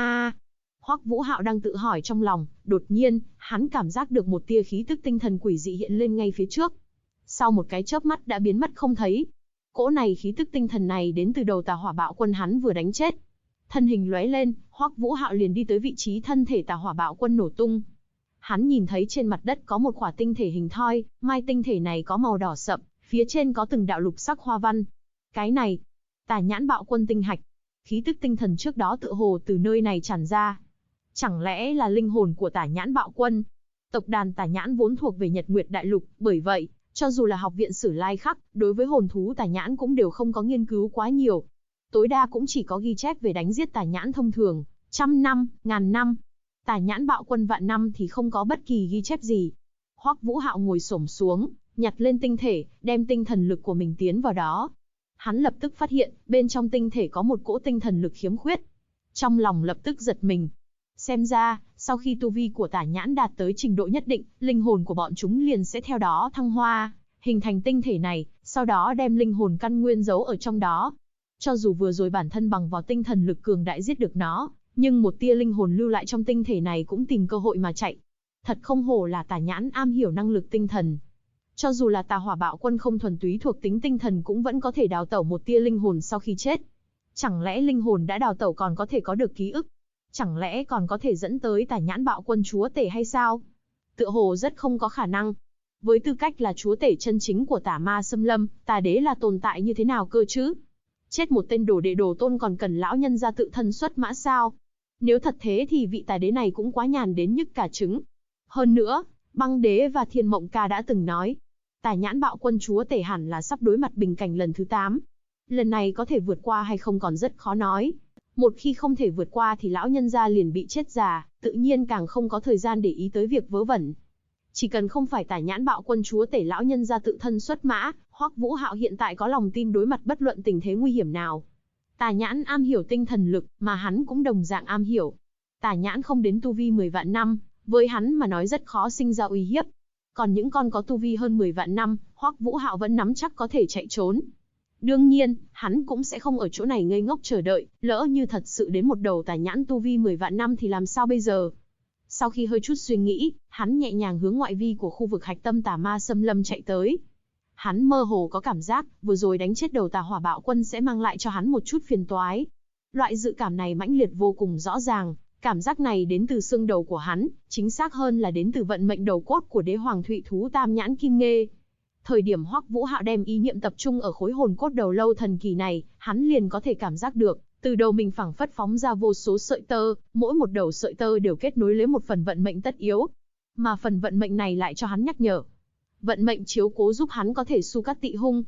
Hoắc Vũ Hạo đang tự hỏi trong lòng, đột nhiên, hắn cảm giác được một tia khí tức tinh thần quỷ dị hiện lên ngay phía trước. Sau một cái chớp mắt đã biến mất không thấy. Cỗ này khí tức tinh thần này đến từ đầu Tà Hỏa Bạo Quân hắn vừa đánh chết. Thân hình lóe lên, Hoắc Vũ Hạo liền đi tới vị trí thân thể Tà Hỏa Bạo Quân nổ tung. Hắn nhìn thấy trên mặt đất có một khỏa tinh thể hình thoi, mai tinh thể này có màu đỏ sậm, phía trên có từng đạo lục sắc hoa văn. Cái này, Tà Nhãn Bạo Quân tinh hạch. Khí tức tinh thần trước đó tựa hồ từ nơi này tràn ra. Chẳng lẽ là linh hồn của Tà Nhãn Bạo Quân? Tộc đàn Tà Nhãn vốn thuộc về Nhật Nguyệt Đại Lục, bởi vậy, cho dù là học viện Sử Lai Khắc, đối với hồn thú Tà Nhãn cũng đều không có nghiên cứu quá nhiều. Tối đa cũng chỉ có ghi chép về đánh giết Tà Nhãn thông thường, 100 năm, 1000 năm. Tà Nhãn Bạo Quân vạn năm thì không có bất kỳ ghi chép gì. Hoắc Vũ Hạo ngồi xổm xuống, nhặt lên tinh thể, đem tinh thần lực của mình tiến vào đó. Hắn lập tức phát hiện, bên trong tinh thể có một cỗ tinh thần lực khiếm khuyết. Trong lòng lập tức giật mình. Xem ra, sau khi tu vi của Tà Nhãn đạt tới trình độ nhất định, linh hồn của bọn chúng liền sẽ theo đó thăng hoa, hình thành tinh thể này, sau đó đem linh hồn căn nguyên giấu ở trong đó. Cho dù vừa rồi bản thân bằng vào tinh thần lực cường đại giết được nó, nhưng một tia linh hồn lưu lại trong tinh thể này cũng tìm cơ hội mà chạy. Thật không hổ là Tà Nhãn am hiểu năng lực tinh thần. Cho dù là Tà Hỏa Bạo Quân không thuần túy thuộc tính tinh thần cũng vẫn có thể đào tẩu một tia linh hồn sau khi chết. Chẳng lẽ linh hồn đã đào tẩu còn có thể có được ký ức? Chẳng lẽ còn có thể dẫn tới Tà Nhãn Bạo Quân chúa tể hay sao? Tựa hồ rất không có khả năng. Với tư cách là chúa tể chân chính của Tà Ma Xâm Lâm, Tà Đế là tồn tại như thế nào cơ chứ? Chết một tên đồ đệ đồ tôn còn cần lão nhân ra tự thân xuất mã sao? Nếu thật thế thì vị Tà Đế này cũng quá nhàn đến nhức cả trứng. Hơn nữa, Băng Đế và Thiên Mộng Ca đã từng nói, Tà Nhãn Bạo Quân chúa tể hẳn là sắp đối mặt bình cảnh lần thứ 8. Lần này có thể vượt qua hay không còn rất khó nói. Một khi không thể vượt qua thì lão nhân gia liền bị chết già, tự nhiên càng không có thời gian để ý tới việc vớ vẩn. Chỉ cần không phải Tà Nhãn Bạo Quân chúa tể lão nhân gia tự thân xuất mã, Hoắc Vũ Hạo hiện tại có lòng tin đối mặt bất luận tình thế nguy hiểm nào. Tà Nhãn am hiểu tinh thần lực, mà hắn cũng đồng dạng am hiểu. Tà Nhãn không đến tu vi 10 vạn năm, với hắn mà nói rất khó sinh ra uy hiếp. Còn những con có tu vi hơn 10 vạn năm, Hoắc Vũ Hạo vẫn nắm chắc có thể chạy trốn. Đương nhiên, hắn cũng sẽ không ở chỗ này ngây ngốc chờ đợi, lỡ như thật sự đến một đầu Tà Nhãn tu vi 10 vạn năm thì làm sao bây giờ? Sau khi hơi chút suy nghĩ, hắn nhẹ nhàng hướng ngoại vi của khu vực hạch tâm Tà Ma Xâm Lâm chạy tới. Hắn mơ hồ có cảm giác, vừa rồi đánh chết đầu Tà Hỏa Bạo Quân sẽ mang lại cho hắn một chút phiền toái. Loại dự cảm này mãnh liệt vô cùng rõ ràng, cảm giác này đến từ xương đầu của hắn, chính xác hơn là đến từ vận mệnh đầu cốt của Đế Hoàng Thụy Thú Tam Nhãn Kim Nghê. Thời điểm Hoắc Vũ Hạo đem ý niệm tập trung ở khối hồn cốt đầu lâu thần kỳ này, hắn liền có thể cảm giác được, từ đầu mình phảng phất phóng ra vô số sợi tơ, mỗi một đầu sợi tơ đều kết nối lấy một phần vận mệnh tất yếu. Mà phần vận mệnh này lại cho hắn nhắc nhở. Vận mệnh chiếu cố giúp hắn có thể su cắt tị hung.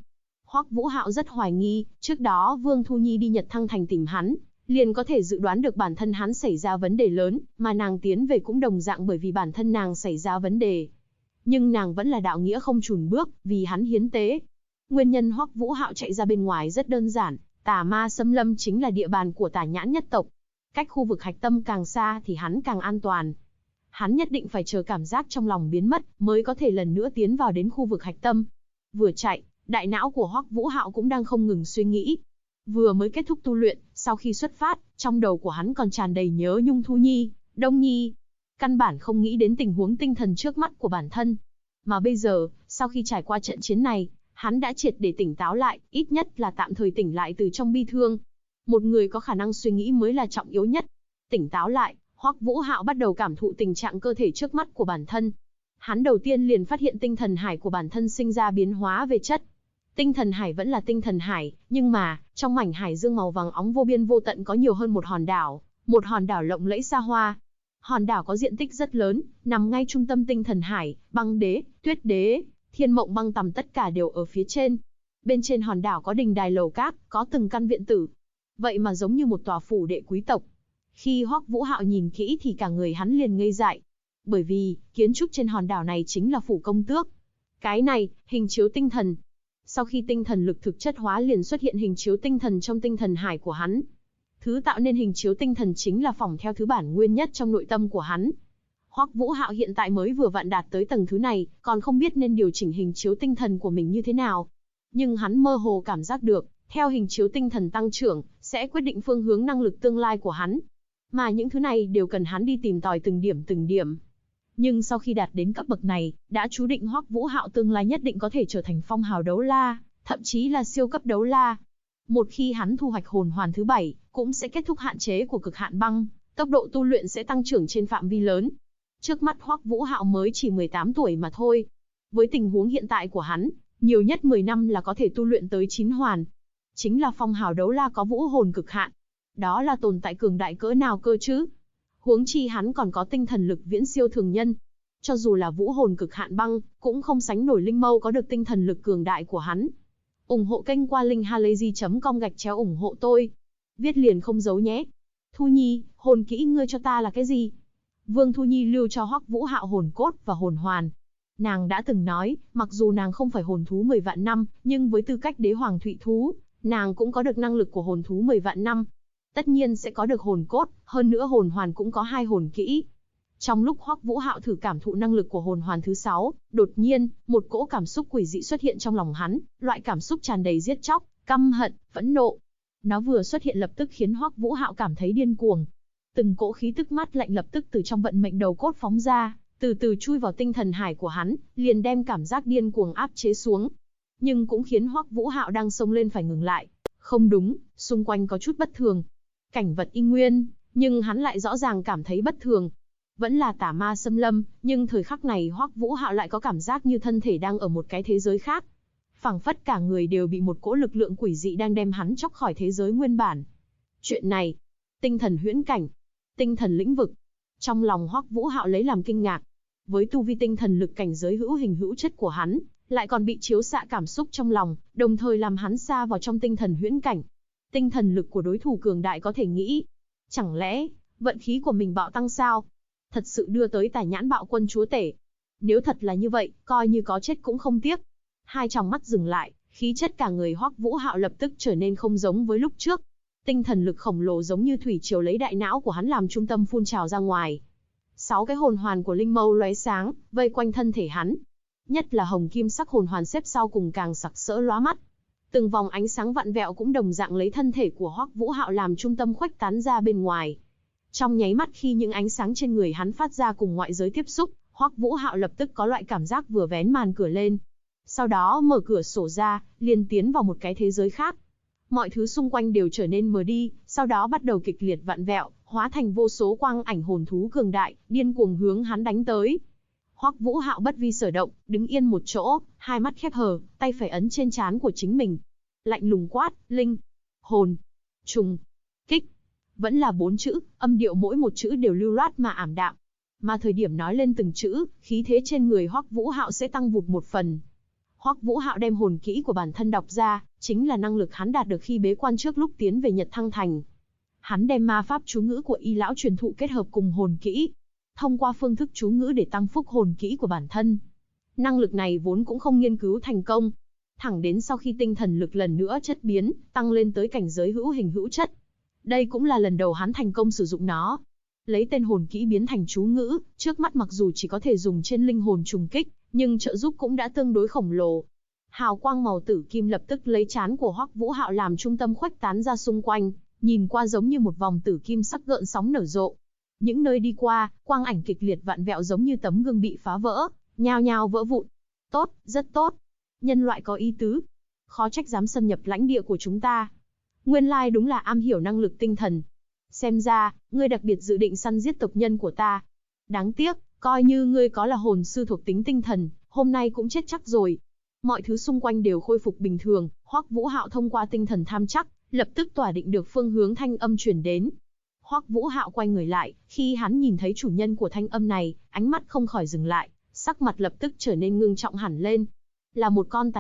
Hoắc Vũ Hạo rất hoài nghi, trước đó Vương Thu Nhi đi Nhật Thăng Thành tìm hắn, liền có thể dự đoán được bản thân hắn xảy ra vấn đề lớn, mà nàng tiến về cũng đồng dạng bởi vì bản thân nàng xảy ra vấn đề. Nhưng nàng vẫn là đạo nghĩa không chùn bước, vì hắn hiến tế. Nguyên nhân Hoắc Vũ Hạo chạy ra bên ngoài rất đơn giản, Tà Ma Xâm Lâm chính là địa bàn của Tà Nhãn nhất tộc. Cách khu vực hạch tâm càng xa thì hắn càng an toàn. Hắn nhất định phải chờ cảm giác trong lòng biến mất, mới có thể lần nữa tiến vào đến khu vực hạch tâm. Vừa chạy, đại não của Hoắc Vũ Hạo cũng đang không ngừng suy nghĩ. Vừa mới kết thúc tu luyện, sau khi xuất phát, trong đầu của hắn còn tràn đầy nhớ nhung Thu Nhi, Đông Nhi. Căn bản không nghĩ đến tình huống tinh thần trước mắt của bản thân. Mà bây giờ, sau khi trải qua trận chiến này, hắn đã triệt để tỉnh táo lại, ít nhất là tạm thời tỉnh lại từ trong bi thương. Một người có khả năng suy nghĩ mới là trọng yếu nhất. Tỉnh táo lại, Hoắc Vũ Hạo bắt đầu cảm thụ tình trạng cơ thể trước mắt của bản thân. Hắn đầu tiên liền phát hiện tinh thần hải của bản thân sinh ra biến hóa về chất. Tinh thần hải vẫn là tinh thần hải, nhưng mà, trong mảnh hải dương màu vàng óng vô biên vô tận có nhiều hơn một hòn đảo lộng lẫy xa hoa. Hòn đảo có diện tích rất lớn, nằm ngay trung tâm tinh thần hải, băng đế, tuyết đế, thiên mộng băng tầm tất cả đều ở phía trên. Bên trên hòn đảo có đình đài lầu cát, có từng căn viện tử. Vậy mà giống như một tòa phủ đệ quý tộc. Khi Hoắc Vũ Hạo nhìn kỹ thì cả người hắn liền ngây dại. Bởi vì, kiến trúc trên hòn đảo này chính là phủ công tước. Cái này, hình chiếu tinh thần. Sau khi tinh thần lực thực chất hóa liền xuất hiện hình chiếu tinh thần trong tinh thần hải của hắn. Thứ tạo nên hình chiếu tinh thần chính là phỏng theo thứ bản nguyên nhất trong nội tâm của hắn. Hoắc Vũ Hạo hiện tại mới vừa vặn đạt tới tầng thứ này, còn không biết nên điều chỉnh hình chiếu tinh thần của mình như thế nào. Nhưng hắn mơ hồ cảm giác được, theo hình chiếu tinh thần tăng trưởng, sẽ quyết định phương hướng năng lực tương lai của hắn. Mà những thứ này đều cần hắn đi tìm tòi từng điểm. Nhưng sau khi đạt đến cấp bậc này, đã chú định Hoắc Vũ Hạo tương lai nhất định có thể trở thành phong hào đấu la, thậm chí là siêu cấp đấu la. Một khi hắn thu hoạch hồn hoàn thứ 7, cũng sẽ kết thúc hạn chế của cực hạn băng, tốc độ tu luyện sẽ tăng trưởng trên phạm vi lớn. Trước mắt Hoắc Vũ Hạo mới chỉ 18 tuổi mà thôi. Với tình huống hiện tại của hắn, nhiều nhất 10 năm là có thể tu luyện tới 9 hoàn. Chính là phong hào đấu la có vũ hồn cực hạn. Đó là tồn tại cường đại cỡ nào cơ chứ? Huống chi hắn còn có tinh thần lực viễn siêu thường nhân. Cho dù là vũ hồn cực hạn băng, cũng không sánh nổi Linh Mâu có được tinh thần lực cường đại của hắn. Ủng hộ kênh qua linkhalazy.com/ủng hộ tôi. Viết liền không giấu nhé. Thu Nhi, hồn kỹ ngươi cho ta là cái gì? Vương Thu Nhi lưu cho Hoắc Vũ Hạo hồn cốt và hồn hoàn. Nàng đã từng nói, mặc dù nàng không phải hồn thú 10 vạn năm, nhưng với tư cách đế hoàng thụy thú, nàng cũng có được năng lực của hồn thú 10 vạn năm. Tất nhiên sẽ có được hồn cốt, hơn nữa hồn hoàn cũng có 2 hồn kỹ. Trong lúc Hoắc Vũ Hạo thử cảm thụ năng lực của hồn hoàn thứ 6, đột nhiên, một cỗ cảm xúc quỷ dị xuất hiện trong lòng hắn, loại cảm xúc tràn đầy giết chóc, căm hận, phẫn nộ. Nó vừa xuất hiện lập tức khiến Hoắc Vũ Hạo cảm thấy điên cuồng. Từng cỗ khí tức mát lạnh lập tức từ trong vận mệnh đầu cốt phóng ra, từ từ chui vào tinh thần hải của hắn, liền đem cảm giác điên cuồng áp chế xuống. Nhưng cũng khiến Hoắc Vũ Hạo đang xông lên phải ngừng lại. Không đúng, xung quanh có chút bất thường. Cảnh vật y nguyên, nhưng hắn lại rõ ràng cảm thấy bất thường. Vẫn là tà ma xâm lâm, nhưng thời khắc này Hoắc Vũ Hạo lại có cảm giác như thân thể đang ở một cái thế giới khác. Phảng phất cả người đều bị một cỗ lực lượng quỷ dị đang đem hắn chóc khỏi thế giới nguyên bản. Chuyện này, tinh thần huyễn cảnh, tinh thần lĩnh vực. Trong lòng Hoắc Vũ Hạo lấy làm kinh ngạc. Với tu vi tinh thần lực cảnh giới hữu hình hữu chất của hắn, lại còn bị chiếu xạ cảm xúc trong lòng, đồng thời làm hắn xa vào trong tinh thần huyễn cảnh. Tinh thần lực của đối thủ cường đại có thể nghĩ, chẳng lẽ vận khí của mình bạo tăng sao? Thật sự đưa tới Tà Nhãn Bạo Quân chúa tể. Nếu thật là như vậy, coi như có chết cũng không tiếc. Hai tròng mắt dừng lại, khí chất cả người Hoắc Vũ Hạo lập tức trở nên không giống với lúc trước. Tinh thần lực khổng lồ giống như thủy triều lấy đại não của hắn làm trung tâm phun trào ra ngoài. 6 cái hồn hoàn của Linh Mâu lóe sáng, vây quanh thân thể hắn. Nhất là hồng kim sắc hồn hoàn xếp sau cùng càng sặc sỡ lóa mắt. Từng vòng ánh sáng vặn vẹo cũng đồng dạng lấy thân thể của Hoắc Vũ Hạo làm trung tâm khuếch tán ra bên ngoài. Trong nháy mắt khi những ánh sáng trên người hắn phát ra cùng ngoại giới tiếp xúc, Hoắc Vũ Hạo lập tức có loại cảm giác vừa vén màn cửa lên. Sau đó mở cửa sổ ra, liền tiến vào một cái thế giới khác. Mọi thứ xung quanh đều trở nên mờ đi, sau đó bắt đầu kịch liệt vặn vẹo, hóa thành vô số quang ảnh hồn thú cường đại, điên cuồng hướng hắn đánh tới. Hoắc Vũ Hạo bất vi sở động, đứng yên một chỗ, hai mắt khép hờ, tay phải ấn trên trán của chính mình. Lạnh lùng quát, linh, hồn, trùng, kích. Vẫn là 4 chữ, âm điệu mỗi một chữ đều lưu loát mà ảm đạm. Mà thời điểm nói lên từng chữ, khí thế trên người Hoắc Vũ Hạo sẽ tăng vụt một phần. Hoắc Vũ Hạo đem hồn kỹ của bản thân đọc ra, chính là năng lực hắn đạt được khi bế quan trước lúc tiến về Nhật Thăng Thành. Hắn đem ma pháp chú ngữ của Y lão truyền thụ kết hợp cùng hồn kỹ, thông qua phương thức chú ngữ để tăng phúc hồn kỹ của bản thân. Năng lực này vốn cũng không nghiên cứu thành công, thẳng đến sau khi tinh thần lực lần nữa chất biến, tăng lên tới cảnh giới hữu hình hữu chất. Đây cũng là lần đầu hắn thành công sử dụng nó. Lấy tên hồn kỹ biến thành chú ngữ, trước mắt mặc dù chỉ có thể dùng trên linh hồn trùng kích, nhưng trợ giúp cũng đã tương đối khổng lồ. Hào quang màu tử kim lập tức lấy trán của Hoắc Vũ Hạo làm trung tâm khuếch tán ra xung quanh, nhìn qua giống như một vòng tử kim sắc gợn sóng nở rộ. Những nơi đi qua, quang ảnh kịch liệt vặn vẹo giống như tấm gương bị phá vỡ, nhao nhao vỡ vụn. Tốt, rất tốt. Nhân loại có ý tứ. Khó trách dám xâm nhập lãnh địa của chúng ta. Nguyên lai đúng là am hiểu năng lực tinh thần. Xem ra, ngươi đặc biệt dự định săn giết tộc nhân của ta. Đáng tiếc, coi như ngươi có là hồn sư thuộc tính tinh thần, hôm nay cũng chết chắc rồi. Mọi thứ xung quanh đều khôi phục bình thường, Hoắc Vũ Hạo thông qua tinh thần tham chắc, lập tức tỏa định được phương hướng thanh âm truyền đến. Hoắc Vũ Hạo quay người lại, khi hắn nhìn thấy chủ nhân của thanh âm này, ánh mắt không khỏi dừng lại, sắc mặt lập tức trở nên ngưng trọng hẳn lên. Là một con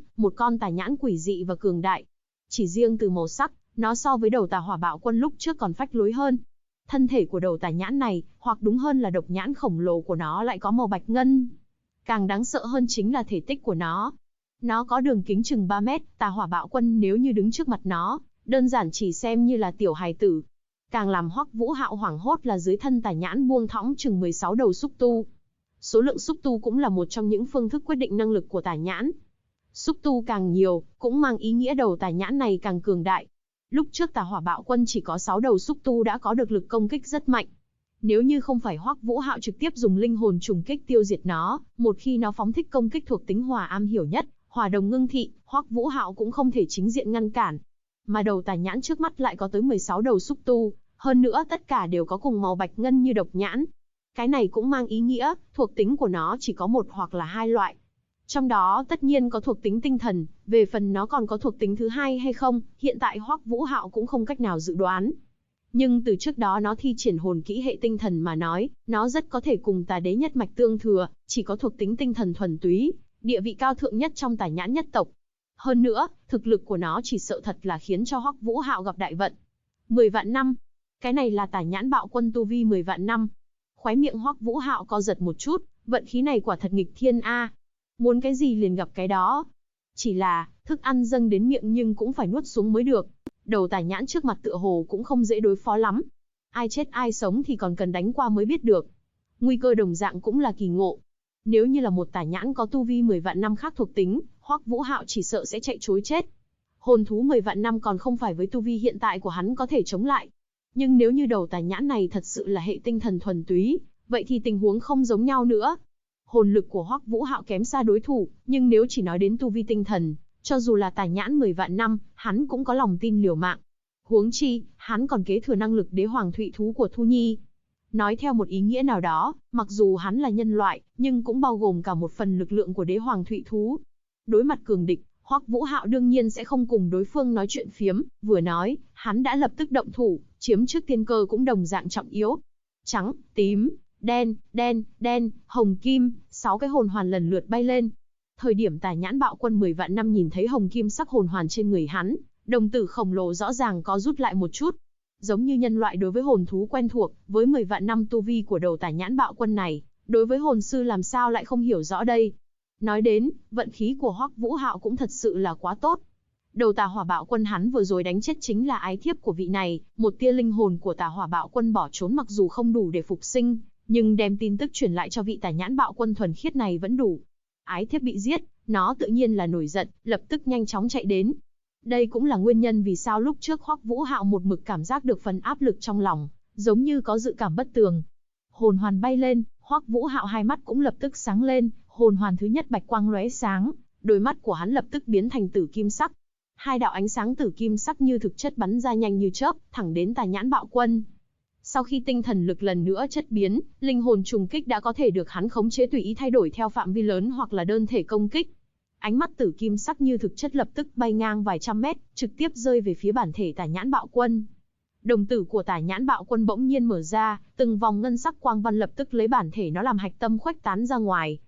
tà nhãn quỷ dị và cường đại. Chỉ riêng từ màu sắc, nó so với đầu tà hỏa bạo quân lúc trước còn phách lối hơn. Thân thể của đầu tà nhãn này, hoặc đúng hơn là độc nhãn khổng lồ của nó lại có màu bạch ngân. Càng đáng sợ hơn chính là thể tích của nó. Nó có đường kính chừng 3 mét, tà hỏa bạo quân nếu như đứng trước mặt nó, đơn giản chỉ xem như là tiểu hài tử. Càng làm Hoắc Vũ Hạo hoảng hốt là dưới thân tà nhãn buông thõng chừng 16 đầu xúc tu. Số lượng xúc tu cũng là một trong những phương thức quyết định năng lực của tà nhãn. Xúc tu càng nhiều, cũng mang ý nghĩa đầu tà nhãn này càng cường đại. Lúc trước tà hỏa bạo quân chỉ có 6 đầu xúc tu đã có được lực công kích rất mạnh. Nếu như không phải Hoắc Vũ Hạo trực tiếp dùng linh hồn trùng kích tiêu diệt nó, một khi nó phóng thích công kích thuộc tính hỏa am hiểu nhất, hỏa đồng ngưng thị, Hoắc Vũ Hạo cũng không thể chính diện ngăn cản. Mà đầu tà nhãn trước mắt lại có tới 16 đầu xúc tu, hơn nữa tất cả đều có cùng màu bạch ngân như độc nhãn. Cái này cũng mang ý nghĩa, thuộc tính của nó chỉ có một hoặc là hai loại. Trong đó tất nhiên có thuộc tính tinh thần, về phần nó còn có thuộc tính thứ hai hay không, hiện tại Hoắc Vũ Hạo cũng không cách nào dự đoán. Nhưng từ trước đó nó thi triển hồn kỹ hệ tinh thần mà nói, nó rất có thể cùng tà đế nhất mạch tương thừa, chỉ có thuộc tính tinh thần thuần túy, địa vị cao thượng nhất trong tà nhãn nhất tộc. Hơn nữa, thực lực của nó chỉ sợ thật là khiến cho Hoắc Vũ Hạo gặp đại vận. 10 vạn năm. Cái này là tà nhãn bạo quân tu vi 10 vạn năm. Khóe miệng Hoắc Vũ Hạo co giật một chút, vận khí này quả thật nghịch thiên a. Muốn cái gì liền gặp cái đó. Chỉ là, thức ăn dâng đến miệng nhưng cũng phải nuốt xuống mới được. Đầu tà nhãn trước mặt tựa hồ cũng không dễ đối phó lắm. Ai chết ai sống thì còn cần đánh qua mới biết được. Nguy cơ đồng dạng cũng là kỳ ngộ. Nếu như là một tà nhãn có tu vi 10 vạn năm khác thuộc tính, Hoắc Vũ Hạo chỉ sợ sẽ chạy trối chết. Hồn thú 10 vạn năm còn không phải với tu vi hiện tại của hắn có thể chống lại. Nhưng nếu như đầu tà nhãn này thật sự là hệ tinh thần thuần túy, vậy thì tình huống không giống nhau nữa. Hồn lực của Hoắc Vũ Hạo kém xa đối thủ, nhưng nếu chỉ nói đến tu vi tinh thần, cho dù là tà nhãn 10 vạn năm, hắn cũng có lòng tin liều mạng. Huống chi, hắn còn kế thừa năng lực đế hoàng thụy thú của Thu Nhi. Nói theo một ý nghĩa nào đó, mặc dù hắn là nhân loại, nhưng cũng bao gồm cả một phần lực lượng của đế hoàng thụy thú. Đối mặt cường địch, Hoắc Vũ Hạo đương nhiên sẽ không cùng đối phương nói chuyện phiếm, vừa nói, hắn đã lập tức động thủ, chiếm trước tiên cơ cũng đồng dạng trọng yếu. Trắng, tím, đen, đen, hồng kim, 6 cái hồn hoàn lần lượt bay lên. Thời điểm tà nhãn bạo quân 10 vạn năm nhìn thấy hồng kim sắc hồn hoàn trên người hắn, đồng tử khổng lồ rõ ràng có rút lại một chút. Giống như nhân loại đối với hồn thú quen thuộc, với 10 vạn năm tu vi của đầu tà nhãn bạo quân này, đối với hồn sư làm sao lại không hiểu rõ đây. Nói đến, vận khí của Hoắc Vũ Hạo cũng thật sự là quá tốt. Đầu tà hỏa bạo quân hắn vừa rồi đánh chết chính là ái thiếp của vị này, một tia linh hồn của tà hỏa bạo quân bỏ trốn mặc dù không đủ để phục sinh, nhưng đem tin tức truyền lại cho vị tà nhãn bạo quân thuần khiết này vẫn đủ. Ái thiếp bị giết, nó tự nhiên là nổi giận, lập tức nhanh chóng chạy đến. Đây cũng là nguyên nhân vì sao lúc trước Hoắc Vũ Hạo một mực cảm giác được phần áp lực trong lòng, giống như có dự cảm bất tường. Hồn hoàn bay lên, Hoắc Vũ Hạo hai mắt cũng lập tức sáng lên, hồn hoàn thứ nhất bạch quang lóe sáng, đôi mắt của hắn lập tức biến thành tử kim sắc. Hai đạo ánh sáng tử kim sắc như thực chất bắn ra nhanh như chớp, thẳng đến tà nhãn bạo quân. Sau khi tinh thần lực lần nữa chất biến, linh hồn trùng kích đã có thể được hắn khống chế tùy ý thay đổi theo phạm vi lớn hoặc là đơn thể công kích. Ánh mắt tử kim sắc như thực chất lập tức bay ngang vài trăm mét, trực tiếp rơi về phía bản thể tà nhãn bạo quân. Đồng tử của tà nhãn bạo quân bỗng nhiên mở ra, từng vòng ngân sắc quang văn lập tức lấy bản thể nó làm hạch tâm khuếch tán ra ngoài.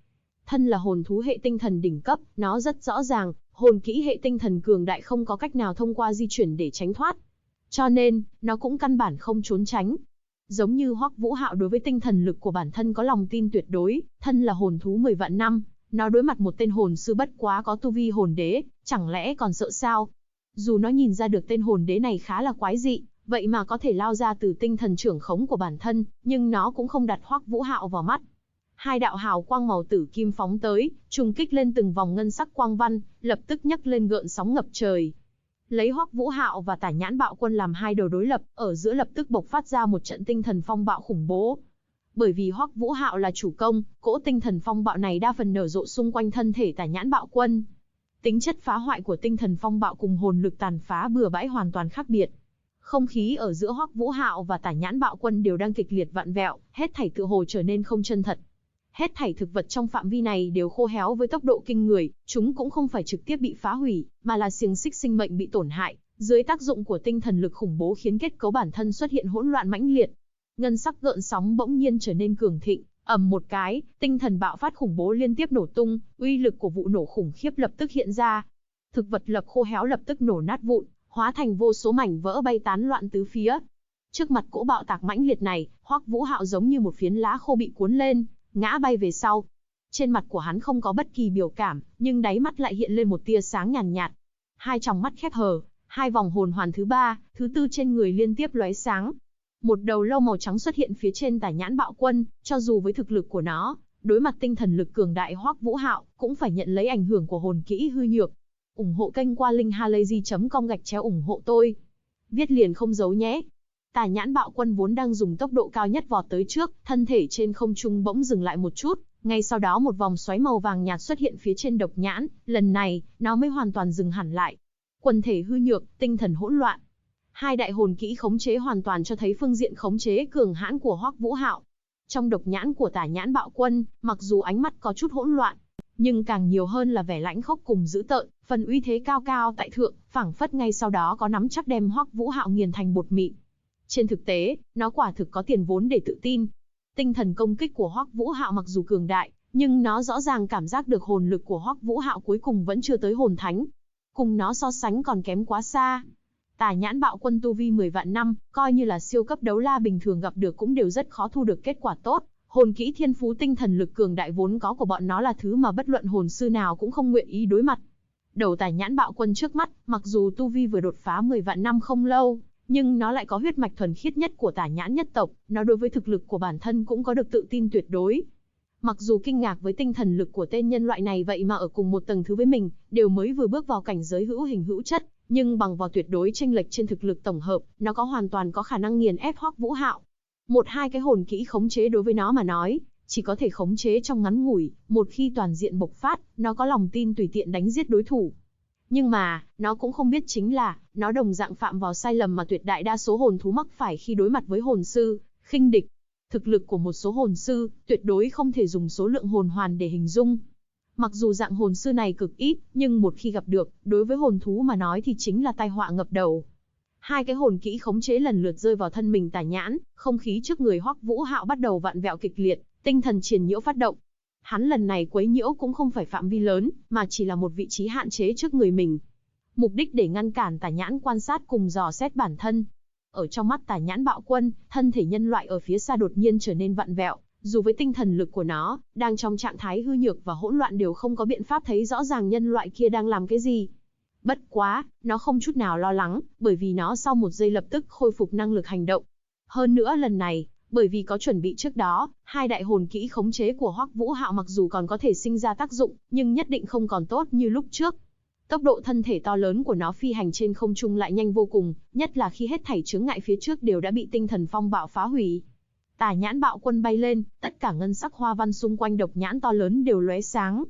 Thân là hồn thú hệ tinh thần đỉnh cấp, nó rất rõ ràng, hồn kỹ hệ tinh thần cường đại không có cách nào thông qua di chuyển để tránh thoát. Cho nên, nó cũng căn bản không trốn tránh. Giống như Hoắc Vũ Hạo đối với tinh thần lực của bản thân có lòng tin tuyệt đối, thân là hồn thú 10 vạn năm, nó đối mặt một tên hồn sư bất quá có tu vi hồn đế, chẳng lẽ còn sợ sao? Dù nó nhìn ra được tên hồn đế này khá là quái dị, vậy mà có thể lao ra từ tinh thần trưởng khống của bản thân, nhưng nó cũng không đặt Hoắc Vũ Hạo vào mắt. Hai đạo hào quang màu tử kim phóng tới, trùng kích lên từng vòng ngân sắc quang văn, lập tức nhấc lên gợn sóng ngập trời. Lấy Hoắc Vũ Hạo và Tả Nhãn Bạo Quân làm hai đầu đối lập, ở giữa lập tức bộc phát ra một trận tinh thần phong bạo khủng bố. Bởi vì Hoắc Vũ Hạo là chủ công, cỗ tinh thần phong bạo này đa phần nở rộ xung quanh thân thể Tả Nhãn Bạo Quân. Tính chất phá hoại của tinh thần phong bạo cùng hồn lực tàn phá bừa bãi hoàn toàn khác biệt. Không khí ở giữa Hoắc Vũ Hạo và Tả Nhãn Bạo Quân đều đang kịch liệt vặn vẹo, hết thảy tựa hồ trở nên không chân thật. Hết thảy thực vật trong phạm vi này đều khô héo với tốc độ kinh người, chúng cũng không phải trực tiếp bị phá hủy, mà là xiềng xích sinh mệnh bị tổn hại, dưới tác dụng của tinh thần lực khủng bố khiến kết cấu bản thân xuất hiện hỗn loạn mãnh liệt. Ngân sắc gợn sóng bỗng nhiên trở nên cường thịnh, ầm một cái, tinh thần bạo phát khủng bố liên tiếp nổ tung, uy lực của vụ nổ khủng khiếp lập tức hiện ra. Thực vật lập khô héo lập tức nổ nát vụn, hóa thành vô số mảnh vỡ bay tán loạn tứ phía. Trước mặt cỗ bạo tạc mãnh liệt này, Hoắc Vũ Hạo giống như một phiến lá khô bị cuốn lên, ngã bay về sau. Trên mặt của hắn không có bất kỳ biểu cảm, nhưng đáy mắt lại hiện lên một tia sáng nhàn nhạt. Hai tròng mắt khép hờ, hai vòng hồn hoàn thứ 3, thứ 4 trên người liên tiếp lóe sáng. Một đầu lâu màu trắng xuất hiện phía trên Tả Nhãn Bạo Quân, cho dù với thực lực của nó, đối mặt tinh thần lực cường đại Hoắc Vũ Hạo, cũng phải nhận lấy ảnh hưởng của hồn kỹ hư nhược. Ủng hộ kênh qua linkhalazy.com/ủng hộ tôi. Viết liền không giấu nhé. Tả Nhãn Bạo Quân vốn đang dùng tốc độ cao nhất vọt tới trước, thân thể trên không trung bỗng dừng lại một chút, ngay sau đó một vòng xoáy màu vàng nhạt xuất hiện phía trên độc nhãn, lần này, nó mới hoàn toàn dừng hẳn lại. Quần thể hư nhược, tinh thần hỗn loạn. Hai đại hồn kỹ khống chế hoàn toàn cho thấy phương diện khống chế cường hãn của Hoắc Vũ Hạo. Trong độc nhãn của Tả Nhãn Bạo Quân, mặc dù ánh mắt có chút hỗn loạn, nhưng càng nhiều hơn là vẻ lãnh khốc cùng dữ tợn, phần uy thế cao cao tại thượng, phảng phất ngay sau đó có nắm chắc đem Hoắc Vũ Hạo nghiền thành bột mịn. Trên thực tế, nó quả thực có tiền vốn để tự tin. Tinh thần công kích của Hoắc Vũ Hạo mặc dù cường đại, nhưng nó rõ ràng cảm giác được hồn lực của Hoắc Vũ Hạo cuối cùng vẫn chưa tới hồn thánh. Cùng nó so sánh còn kém quá xa. Tả Nhãn Bạo Quân tu vi 10 vạn năm, coi như là siêu cấp đấu la bình thường gặp được cũng đều rất khó thu được kết quả tốt. Hồn kỹ thiên phú tinh thần lực cường đại vốn có của bọn nó là thứ mà bất luận hồn sư nào cũng không nguyện ý đối mặt. Đầu Tả Nhãn Bạo Quân trước mắt, mặc dù tu vi vừa đột phá 10 vạn năm không lâu, nhưng nó lại có huyết mạch thuần khiết nhất của Tả Nhãn nhất tộc, nó đối với thực lực của bản thân cũng có được tự tin tuyệt đối. Mặc dù kinh ngạc với tinh thần lực của tên nhân loại này vậy mà ở cùng một tầng thứ với mình, đều mới vừa bước vào cảnh giới hữu hình hữu chất, nhưng bằng vào tuyệt đối chênh lệch trên thực lực tổng hợp, nó hoàn toàn có khả năng nghiền ép Hoắc Vũ Hạo. Một hai cái hồn kỹ khống chế đối với nó mà nói, chỉ có thể khống chế trong ngắn ngủi, một khi toàn diện bộc phát, nó có lòng tin tùy tiện đánh giết đối thủ. Nhưng mà, nó cũng không biết chính là, nó đồng dạng phạm vào sai lầm mà tuyệt đại đa số hồn thú mắc phải khi đối mặt với hồn sư, khinh địch. Thực lực của một số hồn sư, tuyệt đối không thể dùng số lượng hồn hoàn để hình dung. Mặc dù dạng hồn sư này cực ít, nhưng một khi gặp được, đối với hồn thú mà nói thì chính là tai họa ngập đầu. Hai cái hồn kỹ khống chế lần lượt rơi vào thân mình Tả Nhãn, không khí trước người Hoắc Vũ Hạo bắt đầu vặn vẹo kịch liệt, tinh thần triền nhiễu phát động. Hắn lần này quấy nhiễu cũng không phải phạm vi lớn, mà chỉ là một vị trí hạn chế trước người mình. Mục đích để ngăn cản Tả Nhãn quan sát cùng dò xét bản thân. Ở trong mắt Tả Nhãn Bạo Quân, thân thể nhân loại ở phía xa đột nhiên trở nên vặn vẹo, dù với tinh thần lực của nó, đang trong trạng thái hư nhược và hỗn loạn đều không có biện pháp thấy rõ ràng nhân loại kia đang làm cái gì. Bất quá, nó không chút nào lo lắng, bởi vì nó sau một giây lập tức khôi phục năng lực hành động. Hơn nữa lần này, bởi vì có chuẩn bị trước đó, hai đại hồn kỹ khống chế của Hoắc Vũ Hạo mặc dù còn có thể sinh ra tác dụng, nhưng nhất định không còn tốt như lúc trước. Tốc độ thân thể to lớn của nó phi hành trên không trung lại nhanh vô cùng, nhất là khi hết thảy chướng ngại phía trước đều đã bị tinh thần phong bạo phá hủy. Tả Nhãn Bạo Quân bay lên, tất cả ngân sắc hoa văn xung quanh độc nhãn to lớn đều lóe sáng.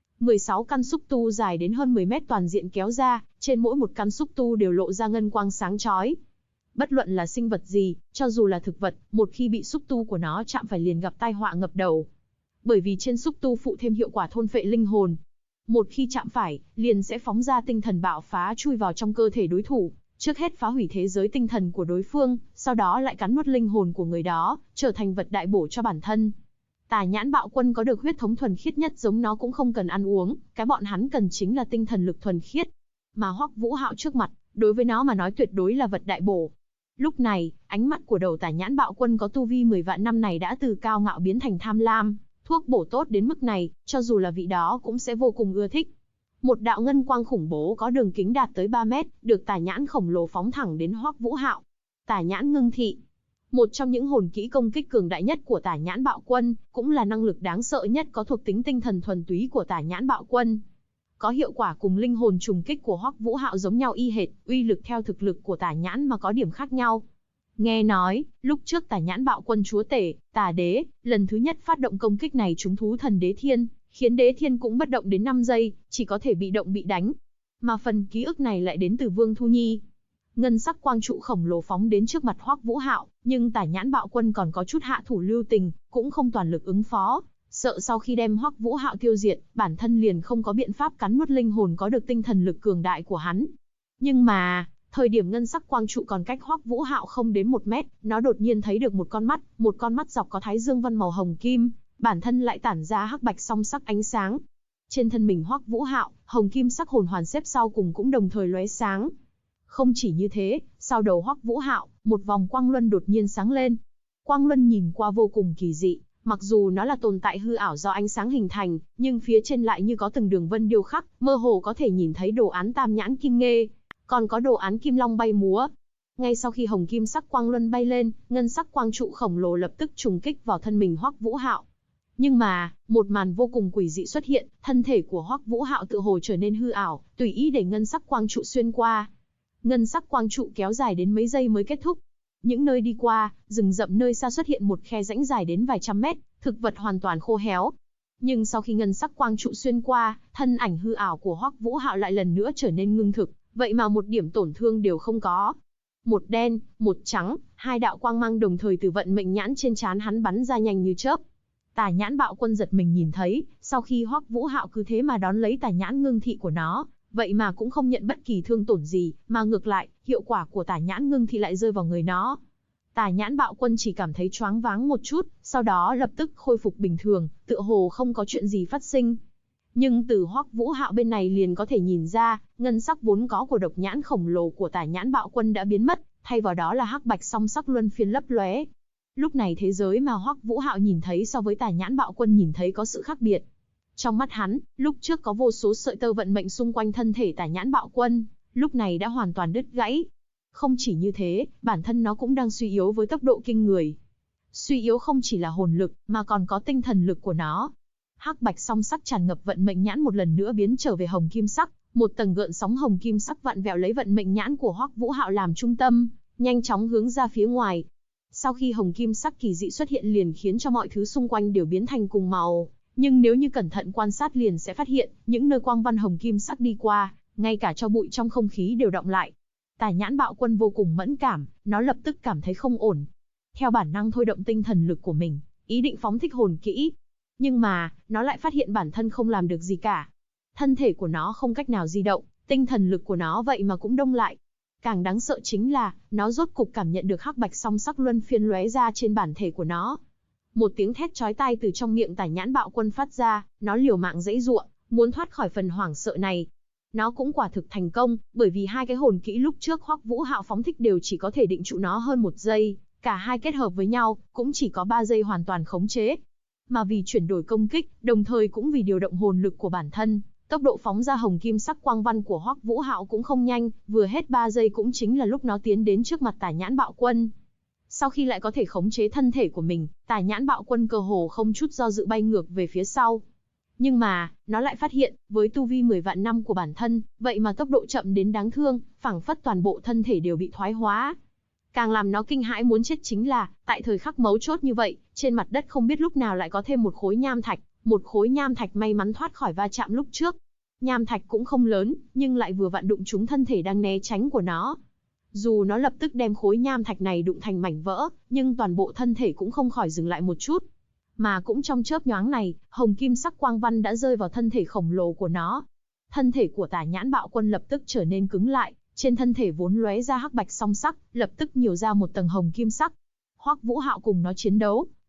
16 căn xúc tu dài đến hơn 10 mét toàn diện kéo ra, trên mỗi một căn xúc tu đều lộ ra ngân quang sáng chói. Bất luận là sinh vật gì, cho dù là thực vật, một khi bị xúc tu của nó chạm phải liền gặp tai họa ngập đầu. Bởi vì trên xúc tu phụ thêm hiệu quả thôn phệ linh hồn. Một khi chạm phải, liền sẽ phóng ra tinh thần bạo phá chui vào trong cơ thể đối thủ, trước hết phá hủy thế giới tinh thần của đối phương, sau đó lại cắn nuốt linh hồn của người đó, trở thành vật đại bổ cho bản thân. Tà Nhãn Bạo Quân có được huyết thống thuần khiết nhất giống nó cũng không cần ăn uống, cái bọn hắn cần chính là tinh thần lực thuần khiết. Mà Hoắc Vũ Hạo trước mặt, đối với nó mà nói tuyệt đối là vật đại bổ. Lúc này, ánh mắt của đầu Tà Nhãn Bạo Quân có tu vi 10 vạn năm này đã từ cao ngạo biến thành tham lam, thuốc bổ tốt đến mức này, cho dù là vị đó cũng sẽ vô cùng ưa thích. Một đạo ngân quang khủng bố có đường kính đạt tới 3 mét, được Tà Nhãn khổng lồ phóng thẳng đến Hoắc Vũ Hạo. Tà Nhãn Ngưng Thị, một trong những hồn kỹ công kích cường đại nhất của Tà Nhãn Bạo Quân, cũng là năng lực đáng sợ nhất có thuộc tính tinh thần thuần túy của Tà Nhãn Bạo Quân. Có hiệu quả cùng linh hồn trùng kích của Hoắc Vũ Hạo giống nhau y hệt, uy lực theo thực lực của Tà Nhãn mà có điểm khác nhau. Nghe nói, lúc trước Tà Nhãn Bạo Quân chúa tể, Tà Đế, lần thứ nhất phát động công kích này trúng thú thần Đế Thiên, khiến Đế Thiên cũng bất động đến 5 giây, chỉ có thể bị động bị đánh. Mà phần ký ức này lại đến từ Vương Thu Nhi. Ngân sắc quang trụ khổng lồ phóng đến trước mặt Hoắc Vũ Hạo, nhưng Tà Nhãn Bạo Quân còn có chút hạ thủ lưu tình, cũng không toàn lực ứng phó, sợ sau khi đem Hoắc Vũ Hạo tiêu diệt, bản thân liền không có biện pháp cắn nuốt linh hồn có được tinh thần lực cường đại của hắn. Nhưng mà, thời điểm ngân sắc quang trụ còn cách Hoắc Vũ Hạo không đến 1 mét, nó đột nhiên thấy được một con mắt dọc có thái dương văn màu hồng kim, bản thân lại tản ra hắc bạch song sắc ánh sáng. Trên thân mình Hoắc Vũ Hạo, hồng kim sắc hồn hoàn xếp sau cùng cũng đồng thời lóe sáng. Không chỉ như thế, sau đầu Hoắc Vũ Hạo, một vòng quang luân đột nhiên sáng lên. Quang luân nhìn qua vô cùng kỳ dị, mặc dù nó là tồn tại hư ảo do ánh sáng hình thành, nhưng phía trên lại như có từng đường vân điêu khắc, mơ hồ có thể nhìn thấy đồ án tam nhãn kim nghê, còn có đồ án kim long bay múa. Ngay sau khi hồng kim sắc quang luân bay lên, ngân sắc quang trụ khổng lồ lập tức trùng kích vào thân mình Hoắc Vũ Hạo. Nhưng mà, một màn vô cùng quỷ dị xuất hiện, thân thể của Hoắc Vũ Hạo tựa hồ trở nên hư ảo, tùy ý để ngân sắc quang trụ xuyên qua. Ngân sắc quang trụ kéo dài đến mấy giây mới kết thúc. Những nơi đi qua, rừng rậm nơi xa xuất hiện một khe rãnh dài đến vài trăm mét, thực vật hoàn toàn khô héo. Nhưng sau khi ngân sắc quang trụ xuyên qua, thân ảnh hư ảo của Hoắc Vũ Hạo lại lần nữa trở nên ngưng thực, vậy mà một điểm tổn thương đều không có. Một đen, một trắng, hai đạo quang mang đồng thời từ vận mệnh nhãn trên trán hắn bắn ra nhanh như chớp. Tà Nhãn Bạo Quân giật mình nhìn thấy, sau khi Hoắc Vũ Hạo cứ thế mà đón lấy Tà Nhãn Ngưng Thị của nó, vậy mà cũng không nhận bất kỳ thương tổn gì, mà ngược lại, hiệu quả của Tà Nhãn Ngưng Thị lại rơi vào người nó. Tà Nhãn Bạo Quân chỉ cảm thấy choáng váng một chút, sau đó lập tức khôi phục bình thường, tựa hồ không có chuyện gì phát sinh. Nhưng từ Hoắc Vũ Hạo bên này liền có thể nhìn ra, ngân sắc vốn có của độc nhãn khổng lồ của Tà Nhãn Bạo Quân đã biến mất, thay vào đó là hắc bạch song sắc luân phiên lấp lóe. Lúc này thế giới mà Hoắc Vũ Hạo nhìn thấy so với Tà Nhãn Bạo Quân nhìn thấy có sự khác biệt. Trong mắt hắn, lúc trước có vô số sợi tơ vận mệnh xung quanh thân thể Tà Nhãn Bạo Quân, lúc này đã hoàn toàn đứt gãy. Không chỉ như thế, bản thân nó cũng đang suy yếu với tốc độ kinh người. Suy yếu không chỉ là hồn lực, mà còn có tinh thần lực của nó. Hắc bạch song sắc tràn ngập vận mệnh nhãn một lần nữa biến trở về hồng kim sắc, một tầng gợn sóng hồng kim sắc vặn vẹo lấy vận mệnh nhãn của Hoắc Vũ Hạo làm trung tâm, nhanh chóng hướng ra phía ngoài. Sau khi hồng kim sắc kỳ dị xuất hiện liền khiến cho mọi thứ xung quanh đều biến thành cùng màu, nhưng nếu như cẩn thận quan sát liền sẽ phát hiện, những nơi quang văn hồng kim sắc đi qua, ngay cả cho bụi trong không khí đều đọng lại. Tà Nhãn Bạo Quân vô cùng mẫn cảm, nó lập tức cảm thấy không ổn. Theo bản năng thôi động tinh thần lực của mình, ý định phóng thích hồn kỹ. Nhưng mà, nó lại phát hiện bản thân không làm được gì cả. Thân thể của nó không cách nào di động, tinh thần lực của nó vậy mà cũng đông lại. Càng đáng sợ chính là, nó rốt cục cảm nhận được hắc bạch song sắc luân phiên lóe ra trên bản thể của nó. Một tiếng thét chói tai từ trong miệng Tà Nhãn Bạo Quân phát ra, nó liều mạng giãy giụa, muốn thoát khỏi phần hoảng sợ này. Nó cũng quả thực thành công, bởi vì hai cái hồn kỹ lúc trước Hoắc Vũ Hạo phóng thích đều chỉ có thể định trụ nó hơn 1 giây, cả hai kết hợp với nhau, cũng chỉ có 3 giây hoàn toàn khống chế. Mà vì chuyển đổi công kích, đồng thời cũng vì điều động hồn lực của bản thân, tốc độ phóng ra hồng kim sắc quang văn của Hoắc Vũ Hạo cũng không nhanh, vừa hết 3 giây cũng chính là lúc nó tiến đến trước mặt Tà Nhãn Bạo Quân. Sau khi lại có thể khống chế thân thể của mình, Tà Nhãn Bạo Quân cơ hồ không chút do dự bay ngược về phía sau. Nhưng mà, nó lại phát hiện, với tu vi 10 vạn năm của bản thân, vậy mà tốc độ chậm đến đáng thương, phảng phất toàn bộ thân thể đều bị thoái hóa. Càng làm nó kinh hãi muốn chết chính là, tại thời khắc mấu chốt như vậy, trên mặt đất không biết lúc nào lại có thêm một khối nham thạch may mắn thoát khỏi va chạm lúc trước. Nham thạch cũng không lớn, nhưng lại vừa vặn đụng trúng thân thể đang né tránh của nó. Dù nó lập tức đem khối nham thạch này đụng thành mảnh vỡ, nhưng toàn bộ thân thể cũng không khỏi dừng lại một chút. Mà cũng trong chớp nhoáng này, hồng kim sắc quang văn đã rơi vào thân thể khổng lồ của nó. Thân thể của Tà Nhãn Bạo Quân lập tức trở nên cứng lại, trên thân thể vốn lóe ra hắc bạch song sắc, lập tức nhiều ra một tầng hồng kim sắc. Hoắc Vũ Hạo cùng nó chiến đấu,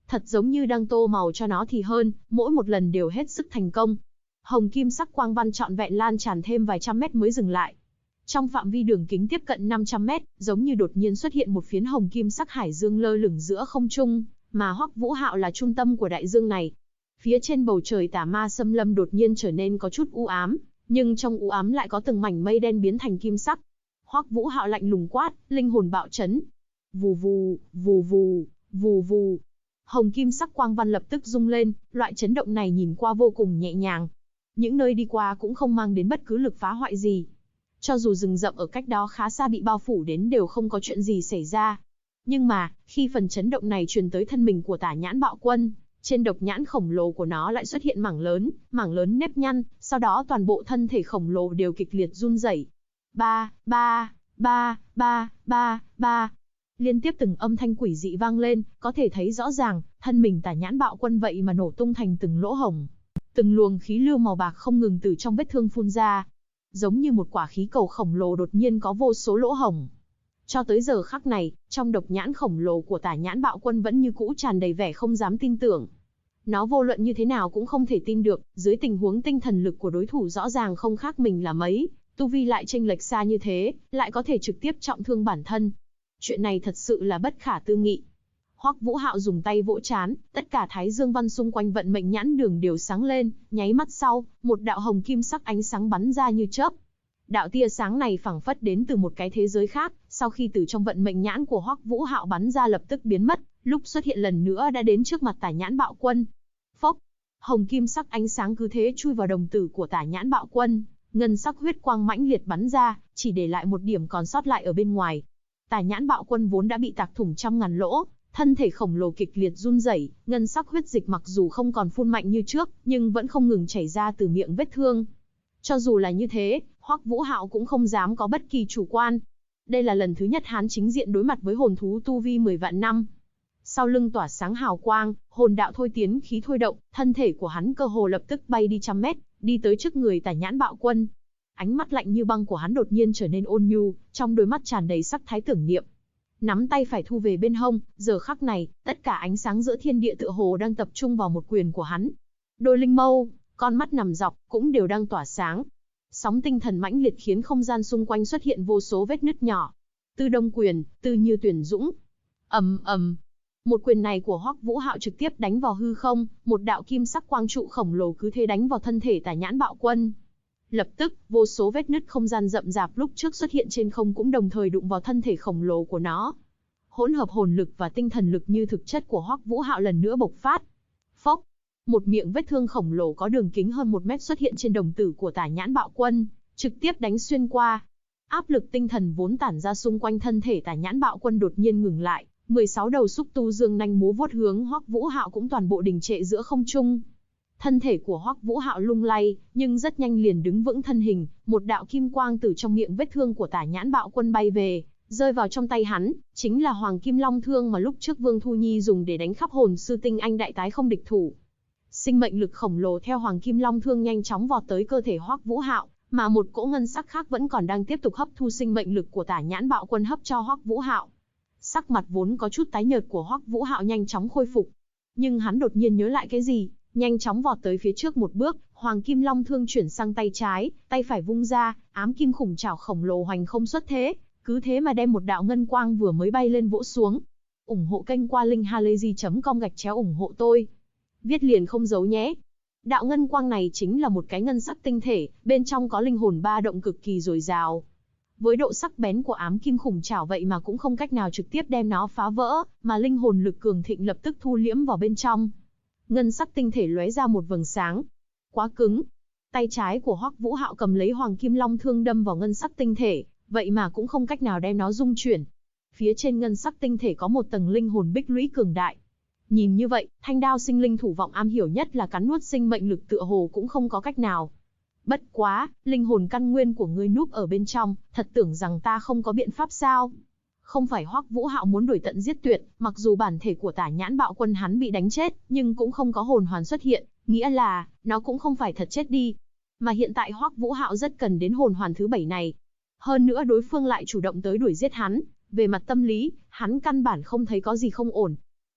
Thật giống như đang tô màu cho nó thì hơn, mỗi một lần đều hết sức thành công. Hồng kim sắc quang văn trọn vẹn lan tràn thêm vài trăm mét mới dừng lại. Trong phạm vi đường kính tiếp cận 500 mét, giống như đột nhiên xuất hiện một phiến hồng kim sắc hải dương lơ lửng giữa không trung, mà Hoắc Vũ Hạo là trung tâm của đại dương này. Phía trên bầu trời tà ma xâm lâm đột nhiên trở nên có chút u ám, nhưng trong u ám lại có từng mảnh mây đen biến thành kim sắc. Hoắc Vũ Hạo lạnh lùng quát, linh hồn bạo chấn. Vù vù, vù vù, vù vù. Hồng kim sắc quang văn lập tức rung lên, loại chấn động này nhìn qua vô cùng nhẹ nhàng. Những nơi đi qua cũng không mang đến bất cứ lực phá hoại gì. Cho dù rừng rậm ở cách đó khá xa bị bao phủ đến đều không có chuyện gì xảy ra. Nhưng mà, khi phần chấn động này truyền tới thân mình của Tả Nhãn Bạo Quân, trên độc nhãn khổng lồ của nó lại xuất hiện mảng lớn nếp nhăn, sau đó toàn bộ thân thể khổng lồ đều kịch liệt run rẩy. Ba, ba, ba, ba, ba, ba. Liên tiếp từng âm thanh quỷ dị vang lên, có thể thấy rõ ràng, thân mình Tả Nhãn Bạo Quân vậy mà nổ tung thành từng lỗ hổng. Từng luồng khí lưu màu bạc không ngừng từ trong vết thương phun ra. Giống như một quả khí cầu khổng lồ đột nhiên có vô số lỗ hổng. Cho tới giờ khắc này, trong độc nhãn khổng lồ của Tả Nhãn Bạo Quân vẫn như cũ tràn đầy vẻ không dám tin tưởng. Nó vô luận như thế nào cũng không thể tin được, dưới tình huống tinh thần lực của đối thủ rõ ràng không khác mình là mấy, tu vi lại chênh lệch xa như thế, lại có thể trực tiếp trọng thương bản thân. Chuyện này thật sự là bất khả tư nghị. Hoắc Vũ Hạo dùng tay vỗ trán, tất cả thái dương văn xung quanh vận mệnh nhãn đường đều sáng lên, nháy mắt sau, một đạo hồng kim sắc ánh sáng bắn ra như chớp. Đạo tia sáng này phảng phất đến từ một cái thế giới khác, sau khi từ trong vận mệnh nhãn của Hoắc Vũ Hạo bắn ra lập tức biến mất, lúc xuất hiện lần nữa đã đến trước mặt Tả Nhãn Bạo Quân. Phốc, hồng kim sắc ánh sáng cứ thế chui vào đồng tử của Tả Nhãn Bạo Quân, ngân sắc huyết quang mãnh liệt bắn ra, chỉ để lại một điểm còn sót lại ở bên ngoài. Tả Nhãn Bạo Quân vốn đã bị tạc thủng trăm ngàn lỗ, thân thể khổng lồ kịch liệt run rẩy, ngân sắc huyết dịch mặc dù không còn phun mạnh như trước, nhưng vẫn không ngừng chảy ra từ miệng vết thương. Cho dù là như thế, Hoắc Vũ Hạo cũng không dám có bất kỳ chủ quan. Đây là lần thứ nhất hắn chính diện đối mặt với hồn thú tu vi 10 vạn năm. Sau lưng tỏa sáng hào quang, hồn đạo thôi tiến khí thôi động, thân thể của hắn cơ hồ lập tức bay đi trăm mét, đi tới trước người Tả Nhãn Bạo Quân. Ánh mắt lạnh như băng của hắn đột nhiên trở nên ôn nhu, trong đôi mắt tràn đầy sắc thái tưởng niệm. Nắm tay phải thu về bên hông, giờ khắc này, tất cả ánh sáng giữa thiên địa tựa hồ đang tập trung vào một quyền của hắn. Đôi linh mâu, con mắt nằm dọc, cũng đều đang tỏa sáng. Sóng tinh thần mãnh liệt khiến không gian xung quanh xuất hiện vô số vết nứt nhỏ. Tư Đông quyền, Tư Như Tuyển Dũng. Ầm ầm. Một quyền này của Hoắc Vũ Hạo trực tiếp đánh vào hư không, một đạo kim sắc quang trụ khổng lồ cứ thế đánh vào thân thể Tả Nhãn Bạo Quân. Lập tức, vô số vết nứt không gian rậm rạp lúc trước xuất hiện trên không cũng đồng thời đụng vào thân thể khổng lồ của nó. Hỗn hợp hồn lực và tinh thần lực như thực chất của Hoắc Vũ Hạo lần nữa bộc phát. Phốc, một miệng vết thương khổng lồ có đường kính hơn 1 mét xuất hiện trên đồng tử của Tả Nhãn Bạo Quân, trực tiếp đánh xuyên qua. Áp lực tinh thần vốn tản ra xung quanh thân thể Tả Nhãn Bạo Quân đột nhiên ngừng lại, 16 đầu xúc tu dương nanh múa vuốt hướng Hoắc Vũ Hạo cũng toàn bộ đình trệ giữa không trung. Thân thể của Hoắc Vũ Hạo lung lay, nhưng rất nhanh liền đứng vững thân hình, một đạo kim quang từ trong miệng vết thương của Tả Nhãn Bạo Quân bay về, rơi vào trong tay hắn, chính là Hoàng Kim Long Thương mà lúc trước Vương Thu Nhi dùng để đánh khắp hồn sư tinh anh đại tái không địch thủ. Sinh mệnh lực khổng lồ theo Hoàng Kim Long Thương nhanh chóng vọt tới cơ thể Hoắc Vũ Hạo, mà một cỗ ngân sắc khác vẫn còn đang tiếp tục hấp thu sinh mệnh lực của Tả Nhãn Bạo Quân hấp cho Hoắc Vũ Hạo. Sắc mặt vốn có chút tái nhợt của Hoắc Vũ Hạo nhanh chóng khôi phục, nhưng hắn đột nhiên nhớ lại cái gì, nhanh chóng vọt tới phía trước một bước, Hoàng Kim Long Thương chuyển sang tay trái, tay phải vung ra, ám kim khủng trảo khổng lồ hoành không xuất thế, cứ thế mà đem một đạo ngân quang vừa mới bay lên vỗ xuống. Ủng hộ kênh qua linkhalazy.com/ủng hộ tôi. Viết liền không giấu nhé. Đạo ngân quang này chính là một cái ngân sắc tinh thể, bên trong có linh hồn ba động cực kỳ dồi dào. Với độ sắc bén của ám kim khủng trảo vậy mà cũng không cách nào trực tiếp đem nó phá vỡ, mà linh hồn lực cường thịnh lập tức thu liễm vào bên trong. Ngân sắc tinh thể lóe ra một vầng sáng. Quá cứng. Tay trái của Hoắc Vũ Hạo cầm lấy Hoàng Kim Long Thương đâm vào ngân sắc tinh thể, vậy mà cũng không cách nào đem nó dung chuyển. Phía trên ngân sắc tinh thể có một tầng linh hồn bích lũy cường đại. Nhìn như vậy, thanh đao sinh linh thủ vọng am hiểu nhất là cắn nuốt sinh mệnh lực tựa hồ cũng không có cách nào. Bất quá, linh hồn căn nguyên của ngươi núp ở bên trong, thật tưởng rằng ta không có biện pháp sao? Không phải Hoắc Vũ Hạo muốn đuổi tận giết tuyệt, mặc dù bản thể của Tả Nhãn Bạo Quân hắn bị đánh chết, nhưng cũng không có hồn hoàn xuất hiện, nghĩa là, nó cũng không phải thật chết đi. Mà hiện tại Hoắc Vũ Hạo rất cần đến hồn hoàn thứ 7 này. Hơn nữa đối phương lại chủ động tới đuổi giết hắn, về mặt tâm lý, hắn căn bản không thấy có gì không ổn.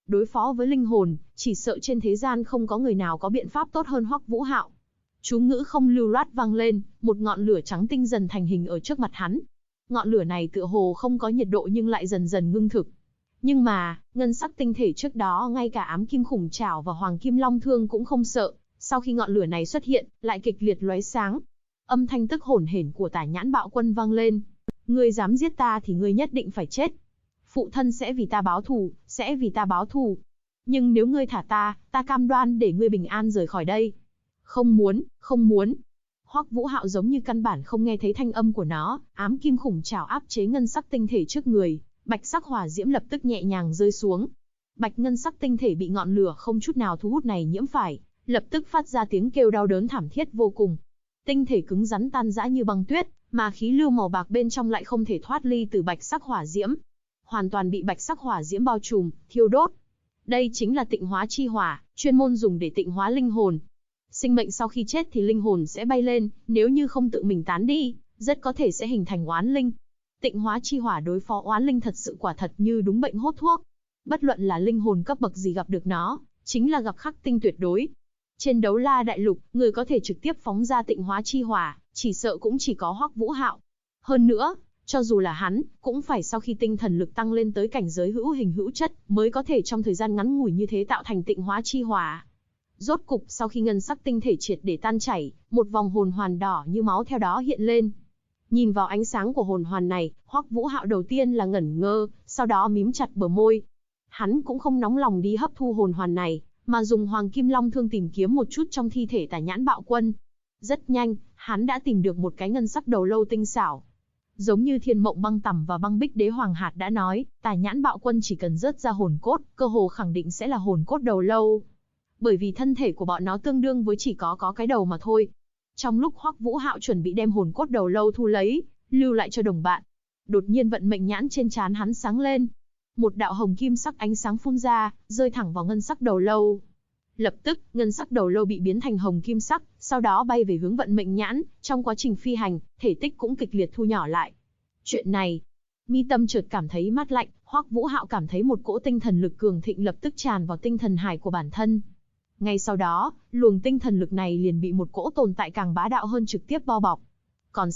Đối phó với linh hồn, chỉ sợ trên thế gian không có người nào có biện pháp tốt hơn Hoắc Vũ Hạo. Chú ngữ không lưu loát vang lên, một ngọn lửa trắng tinh dần thành hình ở trước mặt hắn. Ngọn lửa này tựa hồ không có nhiệt độ nhưng lại dần dần ngưng thực. Nhưng mà, ngân sắc tinh thể trước đó ngay cả ám kim khủng trảo và hoàng kim long thương cũng không sợ, sau khi ngọn lửa này xuất hiện, lại kịch liệt lóe sáng. Âm thanh tức hổn hển của Tả Nhãn Bạo Quân vang lên. Ngươi dám giết ta thì ngươi nhất định phải chết. Phụ thân sẽ vì ta báo thù, sẽ vì ta báo thù. Nhưng nếu ngươi thả ta cam đoan để ngươi bình an rời khỏi đây. Không muốn, không muốn. Hoắc Vũ Hạo giống như căn bản không nghe thấy thanh âm của nó, ám kim khủng trảo áp chế ngân sắc tinh thể trước người, bạch sắc hỏa diễm lập tức nhẹ nhàng rơi xuống. Bạch ngân sắc tinh thể bị ngọn lửa không chút nào thu hút này nhiễm phải, lập tức phát ra tiếng kêu đau đớn thảm thiết vô cùng. Tinh thể cứng rắn tan rã như băng tuyết, mà khí lưu màu bạc bên trong lại không thể thoát ly từ bạch sắc hỏa diễm, hoàn toàn bị bạch sắc hỏa diễm bao trùm, thiêu đốt. Đây chính là tịnh hóa chi hỏa, chuyên môn dùng để tịnh hóa linh hồn. Sinh mệnh sau khi chết thì linh hồn sẽ bay lên, nếu như không tự mình tán đi, rất có thể sẽ hình thành oán linh. Tịnh hóa chi hỏa đối phó oán linh thật sự quả thật như đúng bệnh hốt thuốc. Bất luận là linh hồn cấp bậc gì gặp được nó, chính là gặp khắc tinh tuyệt đối. Trên Đấu La Đại Lục, người có thể trực tiếp phóng ra tịnh hóa chi hỏa, chỉ sợ cũng chỉ có Hoắc Vũ Hạo. Hơn nữa, cho dù là hắn, cũng phải sau khi tinh thần lực tăng lên tới cảnh giới hữu hình hữu chất, mới có thể trong thời gian ngắn ngủi như thế tạo thành tịnh hóa chi hỏa. Rốt cục sau khi ngân sắc tinh thể triệt để tan chảy, một vòng hồn hoàn đỏ như máu theo đó hiện lên. Nhìn vào ánh sáng của hồn hoàn này, Hoắc Vũ Hạo đầu tiên là ngẩn ngơ, sau đó mím chặt bờ môi. Hắn cũng không nóng lòng đi hấp thu hồn hoàn này, mà dùng Hoàng Kim Long thương tìm kiếm một chút trong thi thể Tả Nhãn Bạo Quân. Rất nhanh, hắn đã tìm được một cái ngân sắc đầu lâu tinh xảo. Giống như Thiên Mộng Băng Tằm và Băng Bích Đế Hoàng Hạt đã nói, Tả Nhãn Bạo Quân chỉ cần rớt ra hồn cốt, cơ hồ khẳng định sẽ là hồn cốt đầu lâu. Bởi vì thân thể của bọn nó tương đương với chỉ có cái đầu mà thôi. Trong lúc Hoắc Vũ Hạo chuẩn bị đem hồn cốt đầu lâu thu lấy, lưu lại cho đồng bạn, đột nhiên vận mệnh nhãn trên trán hắn sáng lên. Một đạo hồng kim sắc ánh sáng phun ra, rơi thẳng vào ngân sắc đầu lâu. Lập tức, ngân sắc đầu lâu bị biến thành hồng kim sắc, sau đó bay về hướng vận mệnh nhãn, trong quá trình phi hành, thể tích cũng kịch liệt thu nhỏ lại. Chuyện này, mi tâm chợt cảm thấy mát lạnh, Hoắc Vũ Hạo cảm thấy một cỗ tinh thần lực cường thịnh lập tức tràn vào tinh thần hải của bản thân. Ngay sau đó, luồng tinh thần lực này liền bị một cỗ tồn tại càng bá đạo hơn trực tiếp bao bọc. Còn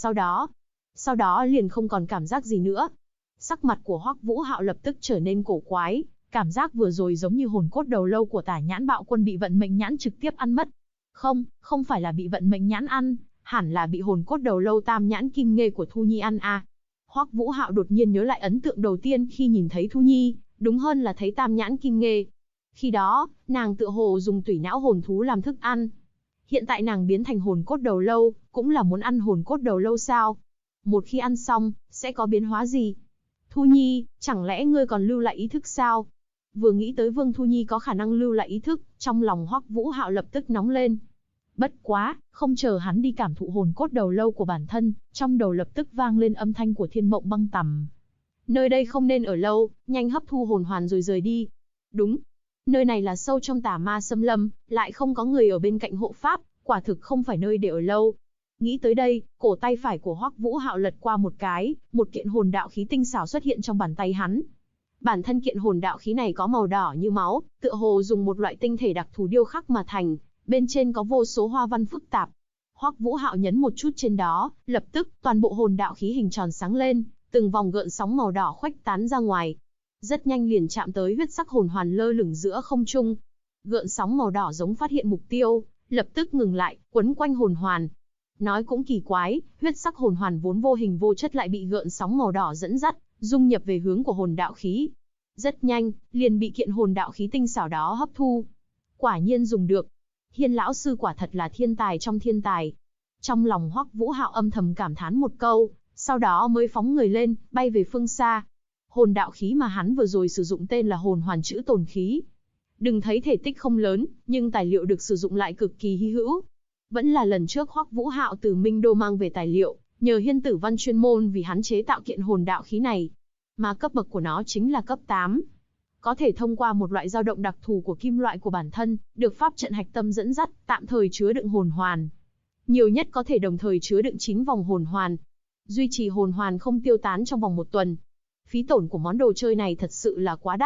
sau đó liền không còn cảm giác gì nữa. Sắc mặt của Hoắc Vũ Hạo lập tức trở nên cổ quái, cảm giác vừa rồi giống như hồn cốt đầu lâu của Tả Nhãn Bạo Quân bị vận mệnh nhãn trực tiếp ăn mất. Không phải là bị vận mệnh nhãn ăn, hẳn là bị hồn cốt đầu lâu Tam Nhãn Kim Nghê của Thu Nhi ăn à. Hoắc Vũ Hạo đột nhiên nhớ lại ấn tượng đầu tiên khi nhìn thấy Thu Nhi, đúng hơn là thấy Tam Nhãn Kim Nghê. Khi đó, nàng tựa hồ dùng tủy não hồn thú làm thức ăn. Hiện tại nàng biến thành hồn cốt đầu lâu, cũng là muốn ăn hồn cốt đầu lâu sao? Một khi ăn xong, sẽ có biến hóa gì? Thu Nhi, chẳng lẽ ngươi còn lưu lại ý thức sao? Vừa nghĩ tới Vương Thu Nhi có khả năng lưu lại ý thức, trong lòng Hoắc Vũ Hạo lập tức nóng lên. Bất quá, không chờ hắn đi cảm thụ hồn cốt đầu lâu của bản thân, trong đầu lập tức vang lên âm thanh của Thiên Mộng Băng Tằm. Nơi đây không nên ở lâu, nhanh hấp thu hồn hoàn rồi rời đi. Đúng, nơi này là sâu trong tà ma xâm lâm, lại không có người ở bên cạnh hộ pháp, quả thực không phải nơi để ở lâu. Nghĩ tới đây, cổ tay phải của Hoắc Vũ Hạo lật qua một cái, một kiện hồn đạo khí tinh xảo xuất hiện trong bàn tay hắn. Bản thân kiện hồn đạo khí này có màu đỏ như máu, tựa hồ dùng một loại tinh thể đặc thù điêu khắc mà thành, bên trên có vô số hoa văn phức tạp. Hoắc Vũ Hạo nhấn một chút trên đó, lập tức toàn bộ hồn đạo khí hình tròn sáng lên, từng vòng gợn sóng màu đỏ khuếch tán ra ngoài. Rất nhanh liền chạm tới huyết sắc hồn hoàn lơ lửng giữa không trung. Gợn sóng màu đỏ giống phát hiện mục tiêu, lập tức ngừng lại, quấn quanh hồn hoàn. Nói cũng kỳ quái, huyết sắc hồn hoàn vốn vô hình vô chất lại bị gợn sóng màu đỏ dẫn dắt, dung nhập về hướng của hồn đạo khí. Rất nhanh, liền bị kiện hồn đạo khí tinh xảo đó hấp thu. Quả nhiên dùng được. Hiên lão sư quả thật là thiên tài trong thiên tài. Trong lòng Hoắc Vũ Hạo âm thầm cảm thán một câu, sau đó mới phóng người lên, bay về phương xa. Hồn đạo khí mà hắn vừa rồi sử dụng tên là hồn hoàn chữ tồn khí. Đừng thấy thể tích không lớn, nhưng tài liệu được sử dụng lại cực kỳ hy hữu. Vẫn là lần trước Hoắc Vũ Hạo từ Minh Đô mang về tài liệu, nhờ Hiên Tử Văn chuyên môn vì hắn chế tạo kiện hồn đạo khí này. Mà cấp bậc của nó chính là cấp 8. Có thể thông qua một loại dao động đặc thù của kim loại của bản thân, được pháp trận hạch tâm dẫn dắt, tạm thời chứa đựng hồn hoàn. Nhiều nhất có thể đồng thời chứa đựng 9 vòng hồn hoàn. Duy trì hồn hoàn không tiêu tán trong vòng 1 tuần. Phí tổn của món đồ chơi này thật sự là quá đắt.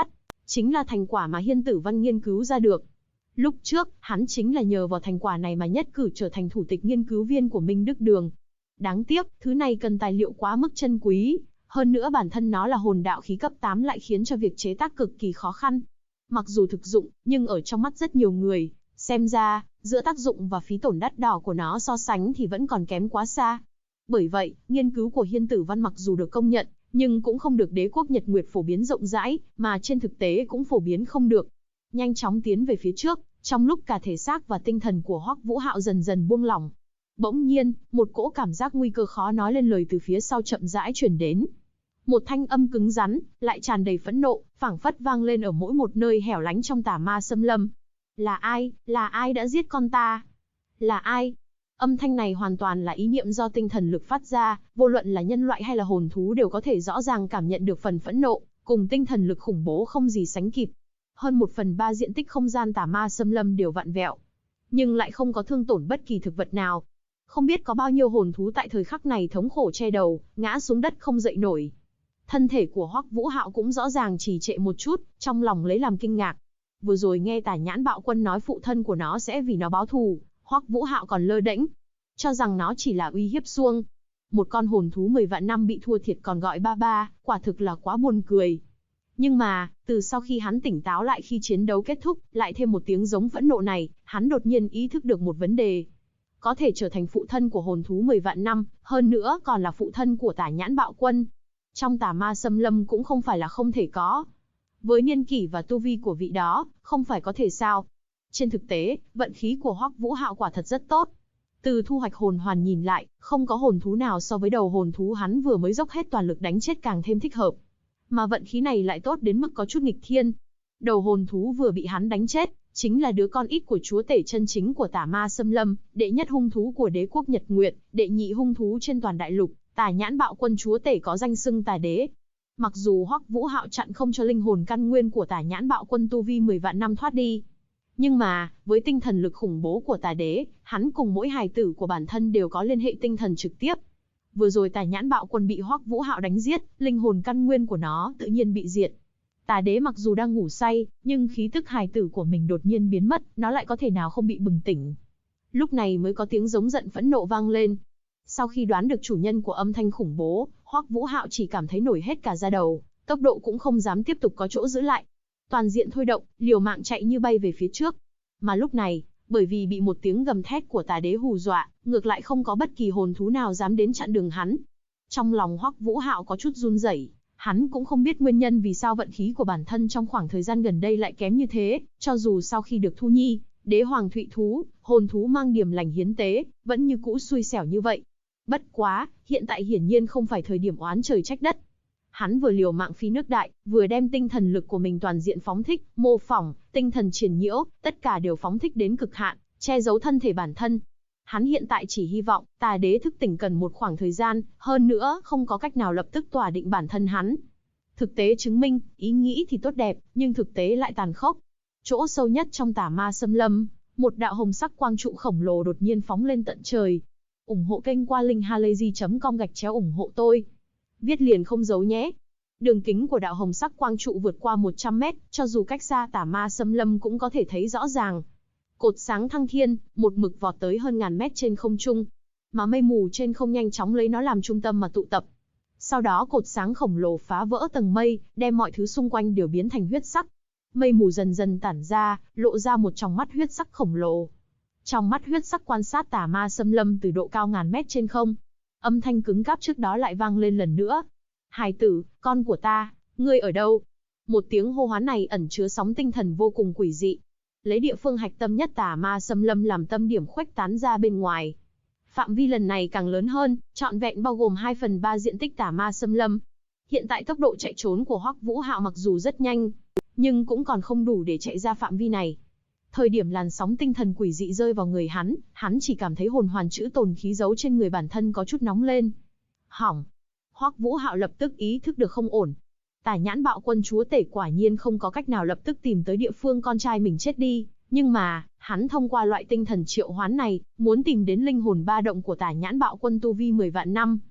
chính là thành quả mà Hiên Tử Văn nghiên cứu ra được. Lúc trước, hắn chính là nhờ vào thành quả này mà nhất cử trở thành thủ tịch nghiên cứu viên của Minh Đức Đường. Đáng tiếc, thứ này cần tài liệu quá mức chân quý, hơn nữa bản thân nó là hồn đạo khí cấp 8 lại khiến cho việc chế tác cực kỳ khó khăn. Mặc dù thực dụng, nhưng ở trong mắt rất nhiều người, xem ra, giữa tác dụng và phí tổn đắt đỏ của nó so sánh thì vẫn còn kém quá xa. Bởi vậy, nghiên cứu của Hiên Tử Văn mặc dù được công nhận, nhưng cũng không được đế quốc Nhật Nguyệt phổ biến rộng rãi, mà trên thực tế cũng phổ biến không được. Nhanh chóng tiến về phía trước, trong lúc cả thể xác và tinh thần của Hoắc Vũ Hạo dần dần buông lỏng. Bỗng nhiên, một cỗ cảm giác nguy cơ khó nói lên lời từ phía sau chậm rãi truyền đến. Một thanh âm cứng rắn, lại tràn đầy phẫn nộ, phảng phất vang lên ở mỗi một nơi hẻo lánh trong Tà Ma Xâm Lâm. Là ai đã giết con ta? Là ai? Âm thanh này hoàn toàn là ý niệm do tinh thần lực phát ra, vô luận là nhân loại hay là hồn thú đều có thể rõ ràng cảm nhận được phần phẫn nộ, cùng tinh thần lực khủng bố không gì sánh kịp. Hơn 1/3 diện tích không gian Tà Ma Xâm Lâm đều vặn vẹo, nhưng lại không có thương tổn bất kỳ thực vật nào. Không biết có bao nhiêu hồn thú tại thời khắc này thống khổ che đầu, ngã xuống đất không dậy nổi. Thân thể của Hoắc Vũ Hạo cũng rõ ràng trì trệ một chút, trong lòng lấy làm kinh ngạc. Vừa rồi nghe Tà Nhãn Bạo Quân nói phụ thân của nó sẽ vì nó báo thù, Hoắc Vũ Hạo còn lơ đễnh, cho rằng nó chỉ là uy hiếp xuông. Một con hồn thú 10 vạn năm bị thua thiệt còn gọi ba ba, quả thực là quá buồn cười. Nhưng mà, từ sau khi hắn tỉnh táo lại khi chiến đấu kết thúc, lại thêm một tiếng giống phẫn nộ này, hắn đột nhiên ý thức được một vấn đề. Có thể trở thành phụ thân của hồn thú 10 vạn năm, hơn nữa còn là phụ thân của Tà Nhãn Bạo Quân. Trong Tà Ma Xâm Lâm cũng không phải là không thể có. Với niên kỷ và tu vi của vị đó, không phải có thể sao. Trên thực tế, vận khí của Hoắc Vũ Hạo quả thật rất tốt. Từ thu hoạch hồn hoàn nhìn lại, không có hồn thú nào so với đầu hồn thú hắn vừa mới dốc hết toàn lực đánh chết càng thêm thích hợp. Mà vận khí này lại tốt đến mức có chút nghịch thiên. Đầu hồn thú vừa bị hắn đánh chết, chính là đứa con ít của chúa tể chân chính của Tà Ma Xâm Lâm, đệ nhất hung thú của đế quốc Nhật Nguyệt, đệ nhị hung thú trên toàn đại lục, Tà Nhãn Bạo Quân chúa tể có danh xưng Tà Đế. Mặc dù Hoắc Vũ Hạo chặn không cho linh hồn căn nguyên của Tà Nhãn Bạo Quân tu vi 10 vạn năm thoát đi, nhưng mà, với tinh thần lực khủng bố của Tà Đế, hắn cùng mỗi hài tử của bản thân đều có liên hệ tinh thần trực tiếp. Vừa rồi Tà Nhãn Bạo Quân bị Hoắc Vũ Hạo đánh giết, linh hồn căn nguyên của nó tự nhiên bị diệt. Tà Đế mặc dù đang ngủ say, nhưng khí tức hài tử của mình đột nhiên biến mất, nó lại có thể nào không bị bừng tỉnh. Lúc này mới có tiếng giống giận phẫn nộ vang lên. Sau khi đoán được chủ nhân của âm thanh khủng bố, Hoắc Vũ Hạo chỉ cảm thấy nổi hết cả da đầu, tốc độ cũng không dám tiếp tục có chỗ giữ lại. Toàn diện thôi động, liều mạng chạy như bay về phía trước. Mà lúc này, bởi vì bị một tiếng gầm thét của Tà Đế hù dọa, ngược lại không có bất kỳ hồn thú nào dám đến chặn đường hắn. Trong lòng Hoắc Vũ Hạo có chút run rẩy, hắn cũng không biết nguyên nhân vì sao vận khí của bản thân trong khoảng thời gian gần đây lại kém như thế, cho dù sau khi được Thu Nhi, Đế Hoàng Thụy thú, hồn thú mang điểm lành hiến tế, vẫn như cũ xui xẻo như vậy. Bất quá, hiện tại hiển nhiên không phải thời điểm oán trời trách đất. Hắn vừa liều mạng phi nước đại, vừa đem tinh thần lực của mình toàn diện phóng thích, mô phỏng, tinh thần triển nhiễu, tất cả đều phóng thích đến cực hạn, che giấu thân thể bản thân. Hắn hiện tại chỉ hy vọng, Tà Đế thức tỉnh cần một khoảng thời gian, hơn nữa không có cách nào lập tức tỏa định bản thân hắn. Thực tế chứng minh, ý nghĩ thì tốt đẹp, nhưng thực tế lại tàn khốc. Chỗ sâu nhất trong Tà Ma Xâm Lâm, một đạo hồng sắc quang trụ khổng lồ đột nhiên phóng lên tận trời. Ủng hộ kênh qua linkhalazy.com/ủng hộ tôi. Viết liền không giấu nhé. Đường kính của đạo hồng sắc quang trụ vượt qua 100 mét, cho dù cách xa Tà Ma Xâm Lâm cũng có thể thấy rõ ràng. Cột sáng thăng thiên, một mực vọt tới hơn ngàn mét trên không trung. Mà mây mù trên không nhanh chóng lấy nó làm trung tâm mà tụ tập. Sau đó cột sáng khổng lồ phá vỡ tầng mây, đem mọi thứ xung quanh đều biến thành huyết sắc. Mây mù dần dần tản ra, lộ ra một tròng mắt huyết sắc khổng lồ. Trong mắt huyết sắc quan sát Tà Ma Xâm Lâm từ độ cao ngàn mét trên không. Âm thanh cứng cáp trước đó lại vang lên lần nữa. Hài tử, con của ta, ngươi ở đâu? Một tiếng hô hoán này ẩn chứa sóng tinh thần vô cùng quỷ dị. Lấy địa phương hạch tâm nhất Tà Ma Xâm Lâm làm tâm điểm khuếch tán ra bên ngoài. Phạm vi lần này càng lớn hơn, trọn vẹn bao gồm 2/3 diện tích Tà Ma Xâm Lâm. Hiện tại tốc độ chạy trốn của Hoắc Vũ Hạo mặc dù rất nhanh, nhưng cũng còn không đủ để chạy ra phạm vi này. Thời điểm làn sóng tinh thần quỷ dị rơi vào người hắn chỉ cảm thấy hồn hoàn chữ tồn khí giấu trên người bản thân có chút nóng lên. Hỏng! Hoắc Vũ Hạo lập tức ý thức được không ổn. Tà Nhãn Bạo Quân chúa tể quả nhiên không có cách nào lập tức tìm tới địa phương con trai mình chết đi, nhưng mà, hắn thông qua loại tinh thần triệu hoán này, muốn tìm đến linh hồn ba động của Tà Nhãn Bạo Quân tu vi 10 vạn năm.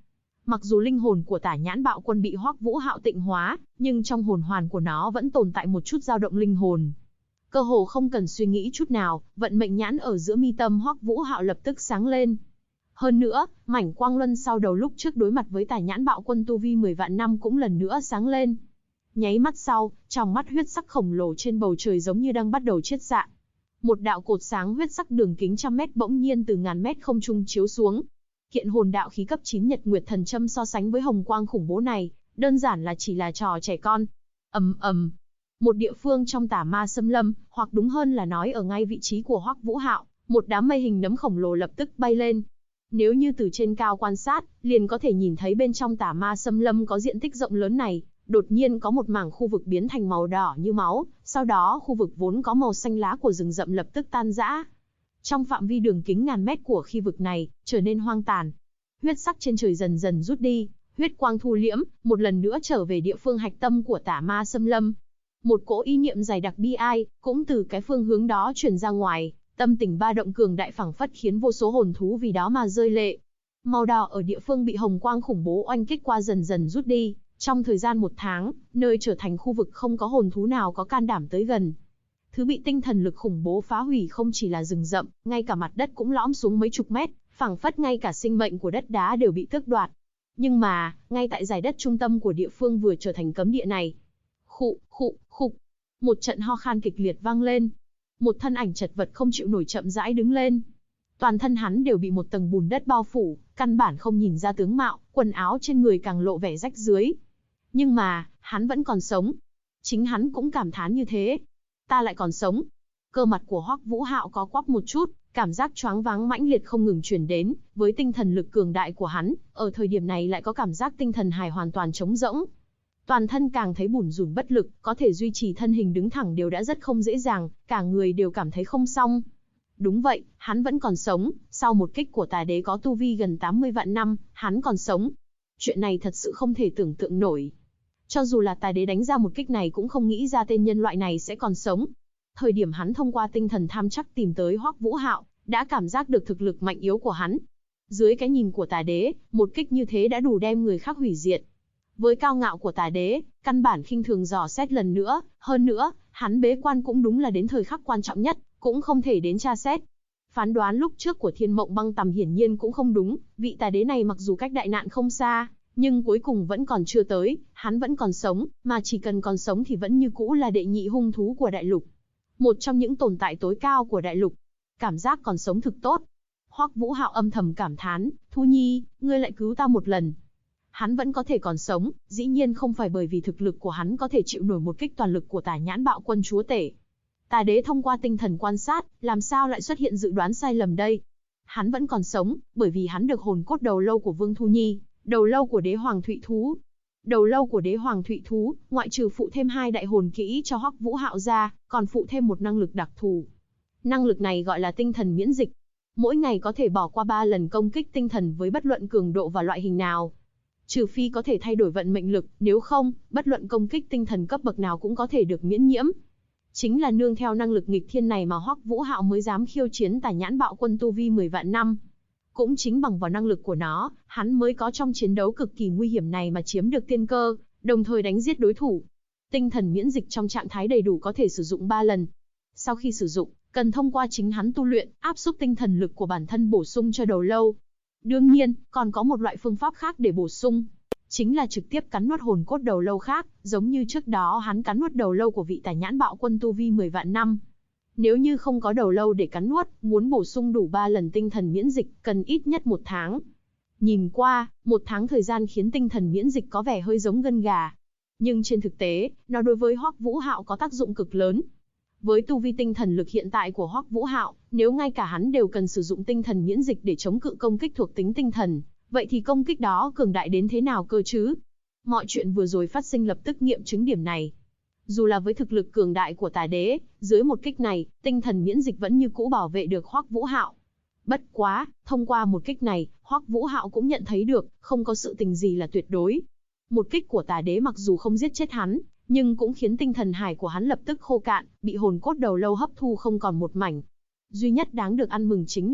Mặc dù linh hồn của Tả Nhãn Bạo Quân bị Hoắc Vũ Hạo tịnh hóa, nhưng trong hồn hoàn của nó vẫn tồn tại một chút dao động linh hồn. Cơ hồ không cần suy nghĩ chút nào, vận mệnh nhãn ở giữa mi tâm Hoắc Vũ Hạo lập tức sáng lên. Hơn nữa, mảnh quang luân sau đầu lúc trước đối mặt với Tả Nhãn Bạo Quân tu vi 10 vạn năm cũng lần nữa sáng lên. Nháy mắt sau, trong mắt huyết sắc khổng lồ trên bầu trời giống như đang bắt đầu chiết rạn. Một đạo cột sáng huyết sắc đường kính trăm mét bỗng nhiên từ ngàn mét không trung chiếu xuống. Kiện hồn đạo khí cấp 9 Nhật Nguyệt Thần Châm so sánh với hồng quang khủng bố này, đơn giản là chỉ là trò trẻ con. Ầm ầm. Một địa phương trong Tả Ma Xâm Lâm, hoặc đúng hơn là nói ở ngay vị trí của Hoắc Vũ Hạo, một đám mây hình nấm khổng lồ lập tức bay lên. Nếu như từ trên cao quan sát, liền có thể nhìn thấy bên trong Tả Ma Xâm Lâm có diện tích rộng lớn này, đột nhiên có một mảng khu vực biến thành màu đỏ như máu, sau đó khu vực vốn có màu xanh lá của rừng rậm lập tức tan rã. Trong phạm vi đường kính ngàn mét của khu vực này, trở nên hoang tàn. Huyết sắc trên trời dần dần rút đi, huyết quang thu liễm, một lần nữa trở về địa phương hạch tâm của Tả Ma Xâm Lâm. Một cỗ ý niệm dày đặc bi ai, cũng từ cái phương hướng đó truyền ra ngoài, tâm tình ba động cường đại phảng phất khiến vô số hồn thú vì đó mà rơi lệ. Màu đỏ ở địa phương bị hồng quang khủng bố oanh kích qua dần dần rút đi, trong thời gian 1 tháng, nơi trở thành khu vực không có hồn thú nào có can đảm tới gần. Thứ bị tinh thần lực khủng bố phá hủy không chỉ là rừng rậm, ngay cả mặt đất cũng lõm xuống mấy chục mét, phảng phất ngay cả sinh mệnh của đất đá đều bị tước đoạt. Nhưng mà, ngay tại dải đất trung tâm của địa phương vừa trở thành cấm địa này, khụ, khụ, một trận ho khan kịch liệt vang lên. Một thân ảnh chật vật không chịu nổi chậm rãi đứng lên. Toàn thân hắn đều bị một tầng bùn đất bao phủ, căn bản không nhìn ra tướng mạo, quần áo trên người càng lộ vẻ rách rưới. Nhưng mà, hắn vẫn còn sống. Chính hắn cũng cảm thán như thế. Ta lại còn sống. Cơ mặt của Hoắc Vũ Hạo có quắp một chút, cảm giác choáng váng mãnh liệt không ngừng truyền đến, với tinh thần lực cường đại của hắn, ở thời điểm này lại có cảm giác tinh thần hài hoàn toàn trống rỗng. Toàn thân càng thấy bủn rủn bất lực, có thể duy trì thân hình đứng thẳng đều đã rất không dễ dàng, cả người đều cảm thấy không xong. Đúng vậy, hắn vẫn còn sống, sau một kích của Tà Đế có tu vi gần 80 vạn năm, hắn còn sống. Chuyện này thật sự không thể tưởng tượng nổi. Cho dù là Tà Đế đánh ra một kích này cũng không nghĩ ra tên nhân loại này sẽ còn sống. Thời điểm hắn thông qua tinh thần tham chắc tìm tới Hoắc Vũ Hạo, đã cảm giác được thực lực mạnh yếu của hắn. Dưới cái nhìn của Tà Đế, một kích như thế đã đủ đem người khác hủy diệt. Với cao ngạo của Tà Đế, căn bản khinh thường dò xét lần nữa, hơn nữa, hắn bế quan cũng đúng là đến thời khắc quan trọng nhất, cũng không thể đến tra xét. Phán đoán lúc trước của Thiên Mộng Băng Tầm hiển nhiên cũng không đúng, vị Tà Đế này mặc dù cách đại nạn không xa, nhưng cuối cùng vẫn còn chưa tới, hắn vẫn còn sống, mà chỉ cần còn sống thì vẫn như cũ là đệ nhị hung thú của đại lục. Một trong những tồn tại tối cao của đại lục. Cảm giác còn sống thực tốt. Hoắc Vũ Hạo âm thầm cảm thán, Thu Nhi, ngươi lại cứu ta một lần. Hắn vẫn có thể còn sống, dĩ nhiên không phải bởi vì thực lực của hắn có thể chịu nổi một kích toàn lực của Tả Nhãn Bạo Quân chúa tể. Tà Đế thông qua tinh thần quan sát, làm sao lại xuất hiện dự đoán sai lầm đây? Hắn vẫn còn sống, bởi vì hắn được hồn cốt đầu lâu của Vương Thu Nhi, đầu lâu của Đế Hoàng Thụy Thú. Đầu lâu của Đế Hoàng Thụy Thú, ngoại trừ phụ thêm 2 đại hồn kỹ cho Hoắc Vũ Hạo ra, còn phụ thêm một năng lực đặc thù. Năng lực này gọi là tinh thần miễn dịch. Mỗi ngày có thể bỏ qua 3 lần công kích tinh thần với bất luận cường độ và loại hình nào. Trừ phi có thể thay đổi vận mệnh lực, nếu không, bất luận công kích tinh thần cấp bậc nào cũng có thể được miễn nhiễm. Chính là nương theo năng lực nghịch thiên này mà Hoắc Vũ Hạo mới dám khiêu chiến Tả Nhãn Bạo Quân tu vi 10 vạn năm. Cũng chính bằng vào năng lực của nó, hắn mới có trong chiến đấu cực kỳ nguy hiểm này mà chiếm được tiên cơ, đồng thời đánh giết đối thủ. Tinh thần miễn dịch trong trạng thái đầy đủ có thể sử dụng 3 lần. Sau khi sử dụng, cần thông qua chính hắn tu luyện, áp xúc tinh thần lực của bản thân bổ sung cho đầu lâu. Đương nhiên, còn có một loại phương pháp khác để bổ sung. Chính là trực tiếp cắn nuốt hồn cốt đầu lâu khác, giống như trước đó hắn cắn nuốt đầu lâu của vị Tả Nhãn Bạo Quân tu vi 10 vạn năm. Nếu như không có đầu lâu để cắn nuốt, muốn bổ sung đủ 3 lần tinh thần miễn dịch, cần ít nhất 1 tháng. Nhìn qua, 1 tháng thời gian khiến tinh thần miễn dịch có vẻ hơi giống gân gà. Nhưng trên thực tế, nó đối với Hoắc Vũ Hạo có tác dụng cực lớn. Với tu vi tinh thần lực hiện tại của Hoắc Vũ Hạo, nếu ngay cả hắn đều cần sử dụng tinh thần miễn dịch để chống cự công kích thuộc tính tinh thần, vậy thì công kích đó cường đại đến thế nào cơ chứ? Mọi chuyện vừa rồi phát sinh lập tức nghiệm chứng điểm này. Dù là với thực lực cường đại của Tà Đế, dưới một kích này, tinh thần miễn dịch vẫn như cũ bảo vệ được Hoắc Vũ Hạo. Bất quá, thông qua một kích này, Hoắc Vũ Hạo cũng nhận thấy được, không có sự tình gì là tuyệt đối. Một kích của Tà Đế mặc dù không giết chết hắn, nhưng cũng khiến tinh thần hải của hắn lập tức khô cạn, bị hồn cốt đầu lâu hấp thu không còn một mảnh. Duy nhất đáng được ăn mừng chính là,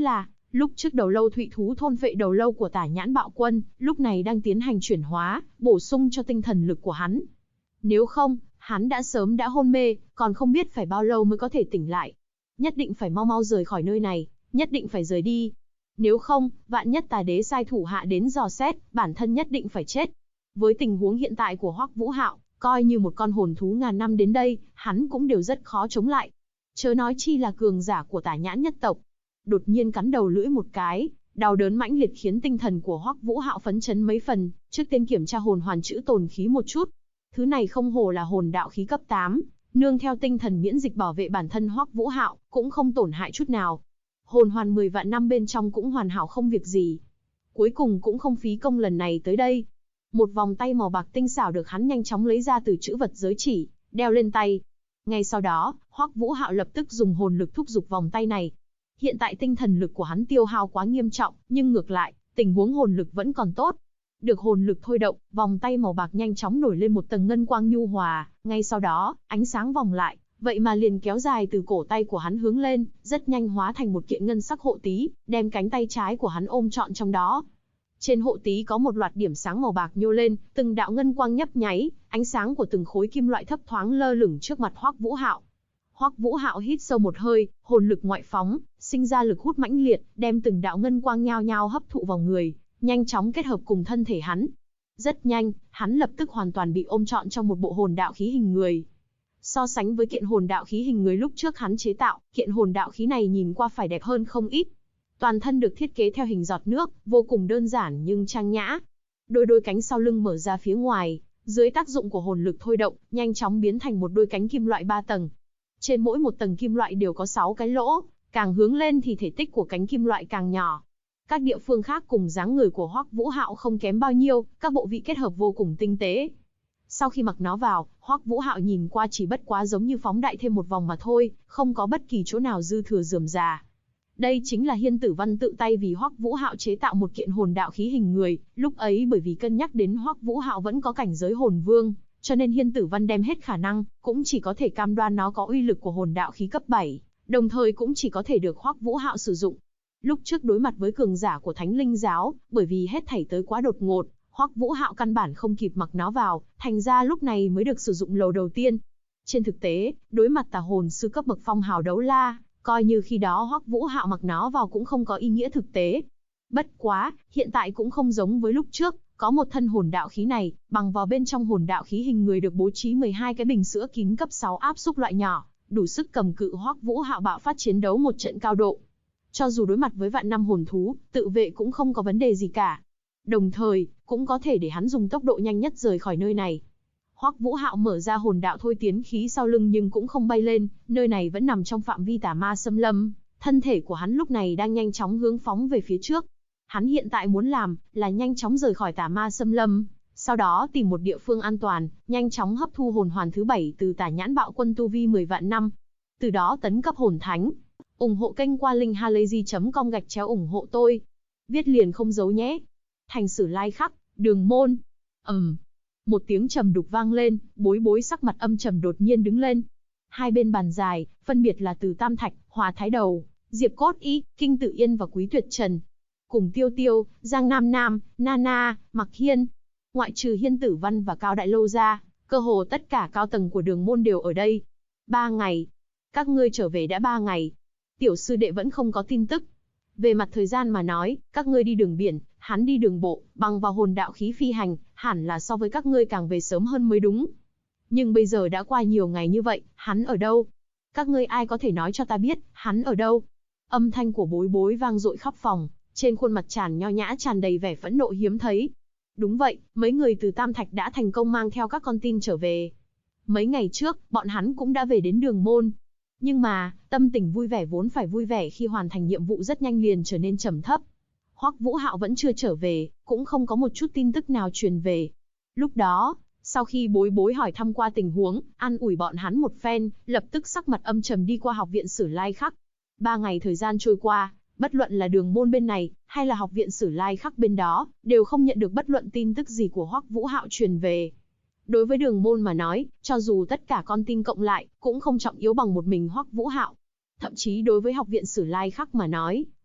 Lúc trước đầu lâu thụy thú thôn phệ đầu lâu của Tả Nhãn Bạo Quân, lúc này đang tiến hành chuyển hóa, bổ sung cho tinh thần lực của hắn. Nếu không, hắn đã sớm đã hôn mê, còn không biết phải bao lâu mới có thể tỉnh lại. Nhất định phải mau mau rời khỏi nơi này, nhất định phải rời đi. Nếu không, vạn nhất Tà Đế sai thủ hạ đến dò xét, bản thân nhất định phải chết. Với tình huống hiện tại của Hoắc Vũ Hạo, coi như một con hồn thú ngàn năm đến đây, hắn cũng đều rất khó chống lại. Chớ nói chi là cường giả của Tả Nhãn nhất tộc. Đột nhiên cắn đầu lưỡi một cái, đau đớn mãnh liệt khiến tinh thần của Hoắc Vũ Hạo phấn chấn mấy phần, trước tiên kiểm tra hồn hoàn chữ tồn khí một chút. Thứ này không hổ là hồn đạo khí cấp 8, nương theo tinh thần miễn dịch bảo vệ bản thân Hoắc Vũ Hạo, cũng không tổn hại chút nào. Hồn hoàn 10 vạn năm bên trong cũng hoàn hảo không việc gì. Cuối cùng cũng không phí công lần này tới đây. Một vòng tay màu bạc tinh xảo được hắn nhanh chóng lấy ra từ chữ vật giới chỉ, đeo lên tay. Ngay sau đó, Hoắc Vũ Hạo lập tức dùng hồn lực thúc giục vòng tay này. Hiện tại tinh thần lực của hắn tiêu hao quá nghiêm trọng, nhưng ngược lại, tình huống hồn lực vẫn còn tốt. Được hồn lực thôi động, vòng tay màu bạc nhanh chóng nổi lên một tầng ngân quang nhu hòa, ngay sau đó, ánh sáng vòng lại, vậy mà liền kéo dài từ cổ tay của hắn hướng lên, rất nhanh hóa thành một kiện ngân sắc hộ tí, đem cánh tay trái của hắn ôm trọn trong đó. Trên hộ tí có một loạt điểm sáng màu bạc nhô lên, từng đạo ngân quang nhấp nháy, ánh sáng của từng khối kim loại thấp thoáng lơ lửng trước mặt Hoắc Vũ Hạo. Hoắc Vũ Hạo hít sâu một hơi, hồn lực ngoại phóng, sinh ra lực hút mãnh liệt, đem từng đạo ngân quang nhao nhao hấp thụ vào người, nhanh chóng kết hợp cùng thân thể hắn. Rất nhanh, hắn lập tức hoàn toàn bị ôm trọn trong một bộ hồn đạo khí hình người. So sánh với kiện hồn đạo khí hình người lúc trước hắn chế tạo, kiện hồn đạo khí này nhìn qua phải đẹp hơn không ít. Toàn thân được thiết kế theo hình giọt nước, vô cùng đơn giản nhưng trang nhã. Đôi cánh sau lưng mở ra phía ngoài, dưới tác dụng của hồn lực thôi động, nhanh chóng biến thành một đôi cánh kim loại 3 tầng. Trên mỗi một tầng kim loại đều có 6 cái lỗ, càng hướng lên thì thể tích của cánh kim loại càng nhỏ. Các địa phương khác cùng dáng người của Hoắc Vũ Hạo không kém bao nhiêu, các bộ vị kết hợp vô cùng tinh tế. Sau khi mặc nó vào, Hoắc Vũ Hạo nhìn qua chỉ bất quá giống như phóng đại thêm một vòng mà thôi, không có bất kỳ chỗ nào dư thừa rườm rà. Đây chính là Hiên Tử Văn tự tay vì Hoắc Vũ Hạo chế tạo một kiện hồn đạo khí hình người, lúc ấy bởi vì cân nhắc đến Hoắc Vũ Hạo vẫn có cảnh giới hồn vương, cho nên Hiên Tử Văn đem hết khả năng, cũng chỉ có thể cam đoan nó có uy lực của hồn đạo khí cấp 7, đồng thời cũng chỉ có thể được Hoắc Vũ Hạo sử dụng. Lúc trước đối mặt với cường giả của Thánh Linh giáo, bởi vì hết thảy tới quá đột ngột, Hoắc Vũ Hạo căn bản không kịp mặc nó vào, thành ra lúc này mới được sử dụng lầu đầu tiên. Trên thực tế, đối mặt tà hồn sư cấp bậc phong hào đấu la, coi như khi đó Hoắc Vũ Hạo mặc nó vào cũng không có ý nghĩa thực tế. Bất quá, hiện tại cũng không giống với lúc trước, có một thân hồn đạo khí này, bằng vào bên trong hồn đạo khí hình người được bố trí 12 cái bình sữa kín cấp 6 áp xúc loại nhỏ, đủ sức cầm cự Hoắc Vũ Hạo bạo phát chiến đấu một trận cao độ. Cho dù đối mặt với vạn năm hồn thú, tự vệ cũng không có vấn đề gì cả. Đồng thời, cũng có thể để hắn dùng tốc độ nhanh nhất rời khỏi nơi này. Hoắc Vũ Hạo mở ra hồn đạo thôi tiến khí sau lưng nhưng cũng không bay lên, nơi này vẫn nằm trong phạm vi tà ma xâm lâm, thân thể của hắn lúc này đang nhanh chóng hướng phóng về phía trước. Hắn hiện tại muốn làm là nhanh chóng rời khỏi tà ma xâm lâm, sau đó tìm một địa phương an toàn, nhanh chóng hấp thu hồn hoàn thứ 7 từ Tả Nhãn Bạo Quân tu vi 10 vạn năm, từ đó tấn cấp hồn thánh. Ủng hộ kênh qua linkhalazy.com/ủng hộ tôi. Viết liền không giấu nhé. Thành Sử Lai Khắc, Đường Môn. Một tiếng trầm đục vang lên, Bối Bối sắc mặt âm trầm đột nhiên đứng lên. Hai bên bàn dài, phân biệt là Từ Tam Thạch, Hòa Thái Đầu, Diệp Cốt Y, Kinh Tự Yên và Quý Tuyệt Trần. Cùng Tiêu Tiêu, Giang Nam Nam, Nana, Mặc Hiên. Ngoại trừ Hiên Tử Văn và Cao Đại Lâu ra, cơ hồ tất cả cao tầng của Đường Môn đều ở đây. 3 ngày. Các ngươi trở về đã 3 ngày. Tiểu sư đệ vẫn không có tin tức. Về mặt thời gian mà nói, các ngươi đi đường biển, hắn đi đường bộ, bằng vào hồn đạo khí phi hành, hẳn là so với các ngươi càng về sớm hơn mới đúng. Nhưng bây giờ đã qua nhiều ngày như vậy, hắn ở đâu? Các ngươi ai có thể nói cho ta biết, hắn ở đâu? Âm thanh của Bối Bối vang dội khắp phòng, trên khuôn mặt tràn nho nhã tràn đầy vẻ phẫn nộ hiếm thấy. Đúng vậy, mấy người từ Tam Thạch đã thành công mang theo các con tin trở về. Mấy ngày trước, bọn hắn cũng đã về đến Đường Môn. Nhưng mà, tâm tình vui vẻ vốn phải vui vẻ khi hoàn thành nhiệm vụ rất nhanh liền trở nên trầm thấp. Hoắc Vũ Hạo vẫn chưa trở về, cũng không có một chút tin tức nào truyền về. Lúc đó, sau khi Bối Bối hỏi thăm qua tình huống, an ủi bọn hắn một phen, lập tức sắc mặt âm trầm đi qua học viện Sử Lai Khắc. 3 ngày thời gian trôi qua, bất luận là Đường Môn bên này, hay là học viện Sử Lai Khắc bên đó, đều không nhận được bất luận tin tức gì của Hoắc Vũ Hạo truyền về. Đối với Đường Môn mà nói, cho dù tất cả con tin cộng lại, cũng không trọng yếu bằng một mình Hoắc Vũ Hạo. Thậm chí đối với học viện Sử Lai Khắc mà nói,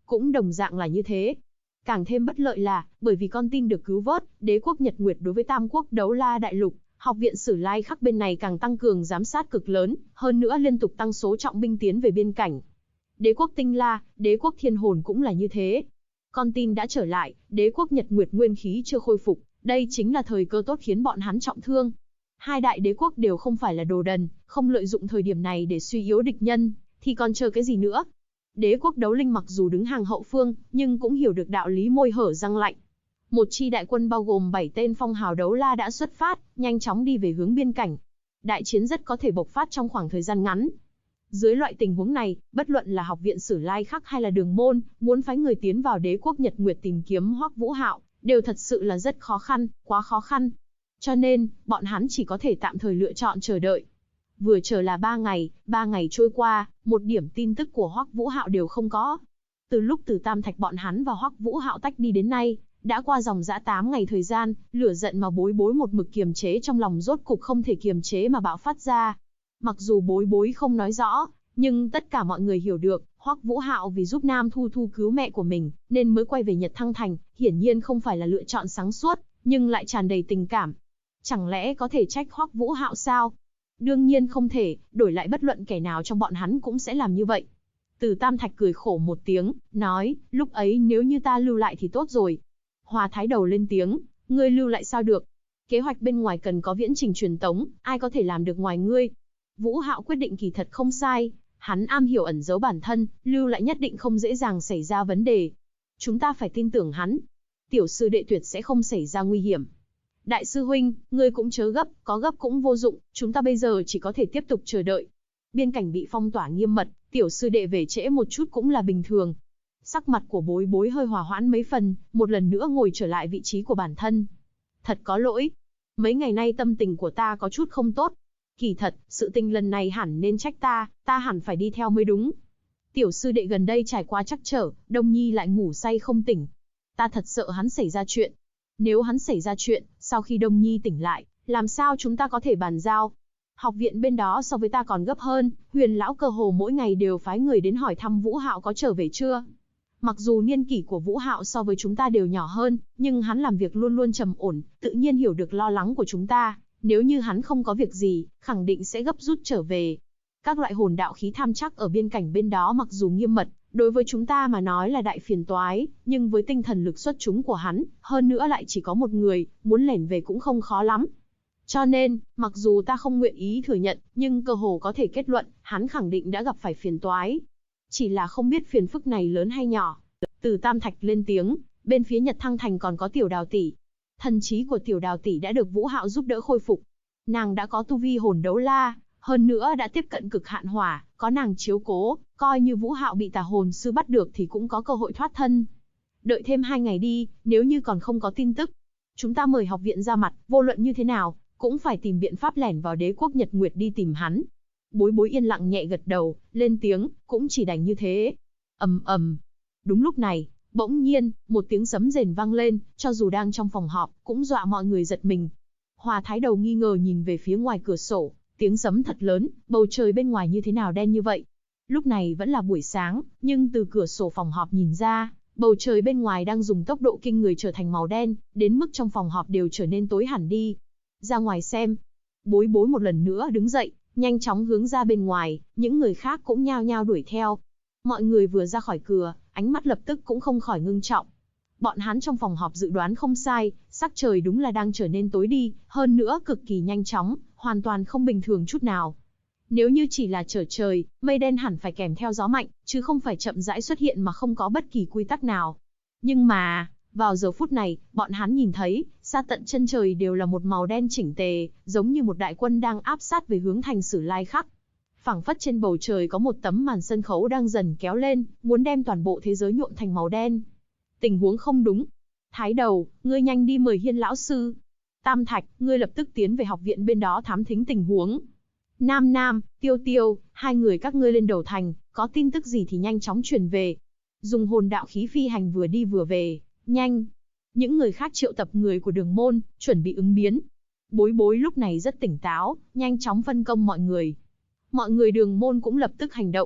cũng đồng dạng là như thế. Càng thêm bất lợi là, bởi vì con tin được cứu vớt, đế quốc Nhật Nguyệt đối với Tam quốc Đấu La Đại Lục, Học viện Sử Lai Khắc bên này càng tăng cường giám sát cực lớn, hơn nữa liên tục tăng số trọng binh tiến về biên cảnh. Đế quốc Tinh La, đế quốc Thiên Hồn cũng là như thế. Con tin đã trở lại, đế quốc Nhật Nguyệt nguyên khí chưa khôi phục, đây chính là thời cơ tốt khiến bọn hắn trọng thương. Hai đại đế quốc đều không phải là đồ đần, không lợi dụng thời điểm này để suy yếu địch nhân, thì còn chờ cái gì nữa. Đế quốc Đấu Linh mặc dù đứng hàng hậu phương, nhưng cũng hiểu được đạo lý môi hở răng lạnh. Một chi đại quân bao gồm 7 tên phong hào đấu la đã xuất phát, nhanh chóng đi về hướng biên cảnh. Đại chiến rất có thể bộc phát trong khoảng thời gian ngắn. Dưới loại tình huống này, bất luận là Học viện Sử Lai Khắc hay là Đường Môn, muốn phái người tiến vào đế quốc Nhật Nguyệt tìm kiếm Hoắc Vũ Hạo, đều thật sự là rất khó khăn, quá khó khăn. Cho nên, bọn hắn chỉ có thể tạm thời lựa chọn chờ đợi. Vừa chờ là 3 ngày trôi qua, một điểm tin tức của Hoắc Vũ Hạo đều không có. Từ lúc Từ Tam Thạch bọn hắn và Hoắc Vũ Hạo tách đi đến nay, đã qua dòng dã 8 ngày thời gian, lửa giận mà Bối Bối một mực kiềm chế trong lòng rốt cục không thể kiềm chế mà bạo phát ra. Mặc dù Bối Bối không nói rõ, nhưng tất cả mọi người hiểu được, Hoắc Vũ Hạo vì giúp Nam Thu Thu cứu mẹ của mình, nên mới quay về Nhật Thăng Thành, hiển nhiên không phải là lựa chọn sáng suốt, nhưng lại tràn đầy tình cảm. Chẳng lẽ có thể trách Hoắc Vũ Hạo sao? Đương nhiên không thể, đổi lại bất luận kẻ nào trong bọn hắn cũng sẽ làm như vậy. Từ Tam Thạch cười khổ một tiếng, nói, lúc ấy nếu như ta lưu lại thì tốt rồi. Hòa Thái Đầu lên tiếng, ngươi lưu lại sao được? Kế hoạch bên ngoài cần có viễn trình truyền tống, ai có thể làm được ngoài ngươi? Vũ Hạo quyết định kỳ thật không sai, hắn am hiểu ẩn giấu bản thân, lưu lại nhất định không dễ dàng xảy ra vấn đề. Chúng ta phải tin tưởng hắn. Tiểu sư đệ tuyệt sẽ không xảy ra nguy hiểm. Đại sư huynh, ngươi cũng chớ gấp, có gấp cũng vô dụng, chúng ta bây giờ chỉ có thể tiếp tục chờ đợi. Biên cảnh bị phong tỏa nghiêm mật, tiểu sư đệ về trễ một chút cũng là bình thường. Sắc mặt của Bối Bối hơi hòa hoãn mấy phần, một lần nữa ngồi trở lại vị trí của bản thân. Thật có lỗi. Mấy ngày nay tâm tình của ta có chút không tốt. Kỳ thật, sự tình lần này hẳn nên trách ta hẳn phải đi theo mới đúng. Tiểu sư đệ gần đây trải qua trắc trở, Đông Nhi lại ngủ say không tỉnh. Ta thật sợ hắn xảy ra chuyện. Nếu hắn xảy ra chuyện, sau khi Đông Nhi tỉnh lại, làm sao chúng ta có thể bàn giao? Học viện bên đó so với ta còn gấp hơn, Huyền lão cơ hồ mỗi ngày đều phái người đến hỏi thăm Vũ Hạo có trở về chưa. Mặc dù niên kỷ của Vũ Hạo so với chúng ta đều nhỏ hơn, nhưng hắn làm việc luôn luôn trầm ổn, tự nhiên hiểu được lo lắng của chúng ta. Nếu như hắn không có việc gì, khẳng định sẽ gấp rút trở về. Các loại hồn đạo khí tham chắc ở biên cảnh bên đó mặc dù nghiêm mật, đối với chúng ta mà nói là đại phiền toái, nhưng với tinh thần lực xuất chúng của hắn, hơn nữa lại chỉ có một người, muốn lẻn về cũng không khó lắm. Cho nên, mặc dù ta không nguyện ý thừa nhận, nhưng cơ hồ có thể kết luận, hắn khẳng định đã gặp phải phiền toái. Chỉ là không biết phiền phức này lớn hay nhỏ. Từ Tam Thạch lên tiếng, bên phía Nhật Thăng Thành còn có Tiểu Đào tỷ. Thần trí của Tiểu Đào tỷ đã được Vũ Hạo giúp đỡ khôi phục. Nàng đã có tu vi hồn đấu la, hơn nữa đã tiếp cận cực hạn hỏa, có nàng chiếu cố, coi như Vũ Hạo bị tà hồn sư bắt được thì cũng có cơ hội thoát thân. Đợi thêm 2 ngày đi, nếu như còn không có tin tức, chúng ta mời học viện ra mặt, vô luận như thế nào, cũng phải tìm biện pháp lẻn vào đế quốc Nhật Nguyệt đi tìm hắn. Bối Bối yên lặng nhẹ gật đầu, lên tiếng, cũng chỉ đành như thế. Ầm ầm. Đúng lúc này, bỗng nhiên, một tiếng sấm rền vang lên, cho dù đang trong phòng họp, cũng dọa mọi người giật mình. Hòa Thái Đầu nghi ngờ nhìn về phía ngoài cửa sổ, tiếng sấm thật lớn, bầu trời bên ngoài như thế nào đen như vậy. Lúc này vẫn là buổi sáng, nhưng từ cửa sổ phòng họp nhìn ra, bầu trời bên ngoài đang dùng tốc độ kinh người trở thành màu đen, đến mức trong phòng họp đều trở nên tối hẳn đi. Ra ngoài xem. Bối Bối một lần nữa đứng dậy, nhanh chóng hướng ra bên ngoài, những người khác cũng nhao nhao đuổi theo. Mọi người vừa ra khỏi cửa, ánh mắt lập tức cũng không khỏi ngưng trọng. Bọn hắn trong phòng họp dự đoán không sai, sắc trời đúng là đang trở nên tối đi, hơn nữa cực kỳ nhanh chóng, hoàn toàn không bình thường chút nào. Nếu như chỉ là trở trời, mây đen hẳn phải kèm theo gió mạnh, chứ không phải chậm rãi xuất hiện mà không có bất kỳ quy tắc nào. Nhưng mà, vào giờ phút này, bọn hắn nhìn thấy, xa tận chân trời đều là một màu đen chỉnh tề, giống như một đại quân đang áp sát về hướng thành Sử Lai Khắc. Phảng phất trên bầu trời có một tấm màn sân khấu đang dần kéo lên, muốn đem toàn bộ thế giới nhuộm thành màu đen. Tình huống không đúng. Thái Đầu, ngươi nhanh đi mời Hiên lão sư. Tam Thạch, ngươi lập tức tiến về học viện bên đó thám thính tình huống. Nam Nam, Tiêu Tiêu, hai người các ngươi lên đầu thành, có tin tức gì thì nhanh chóng truyền về. Dùng hồn đạo khí phi hành vừa đi vừa về, nhanh. Những người khác triệu tập người của Đường Môn, chuẩn bị ứng biến. Bối Bối lúc này rất tỉnh táo, nhanh chóng phân công mọi người. Mọi người Đường Môn cũng lập tức hành động.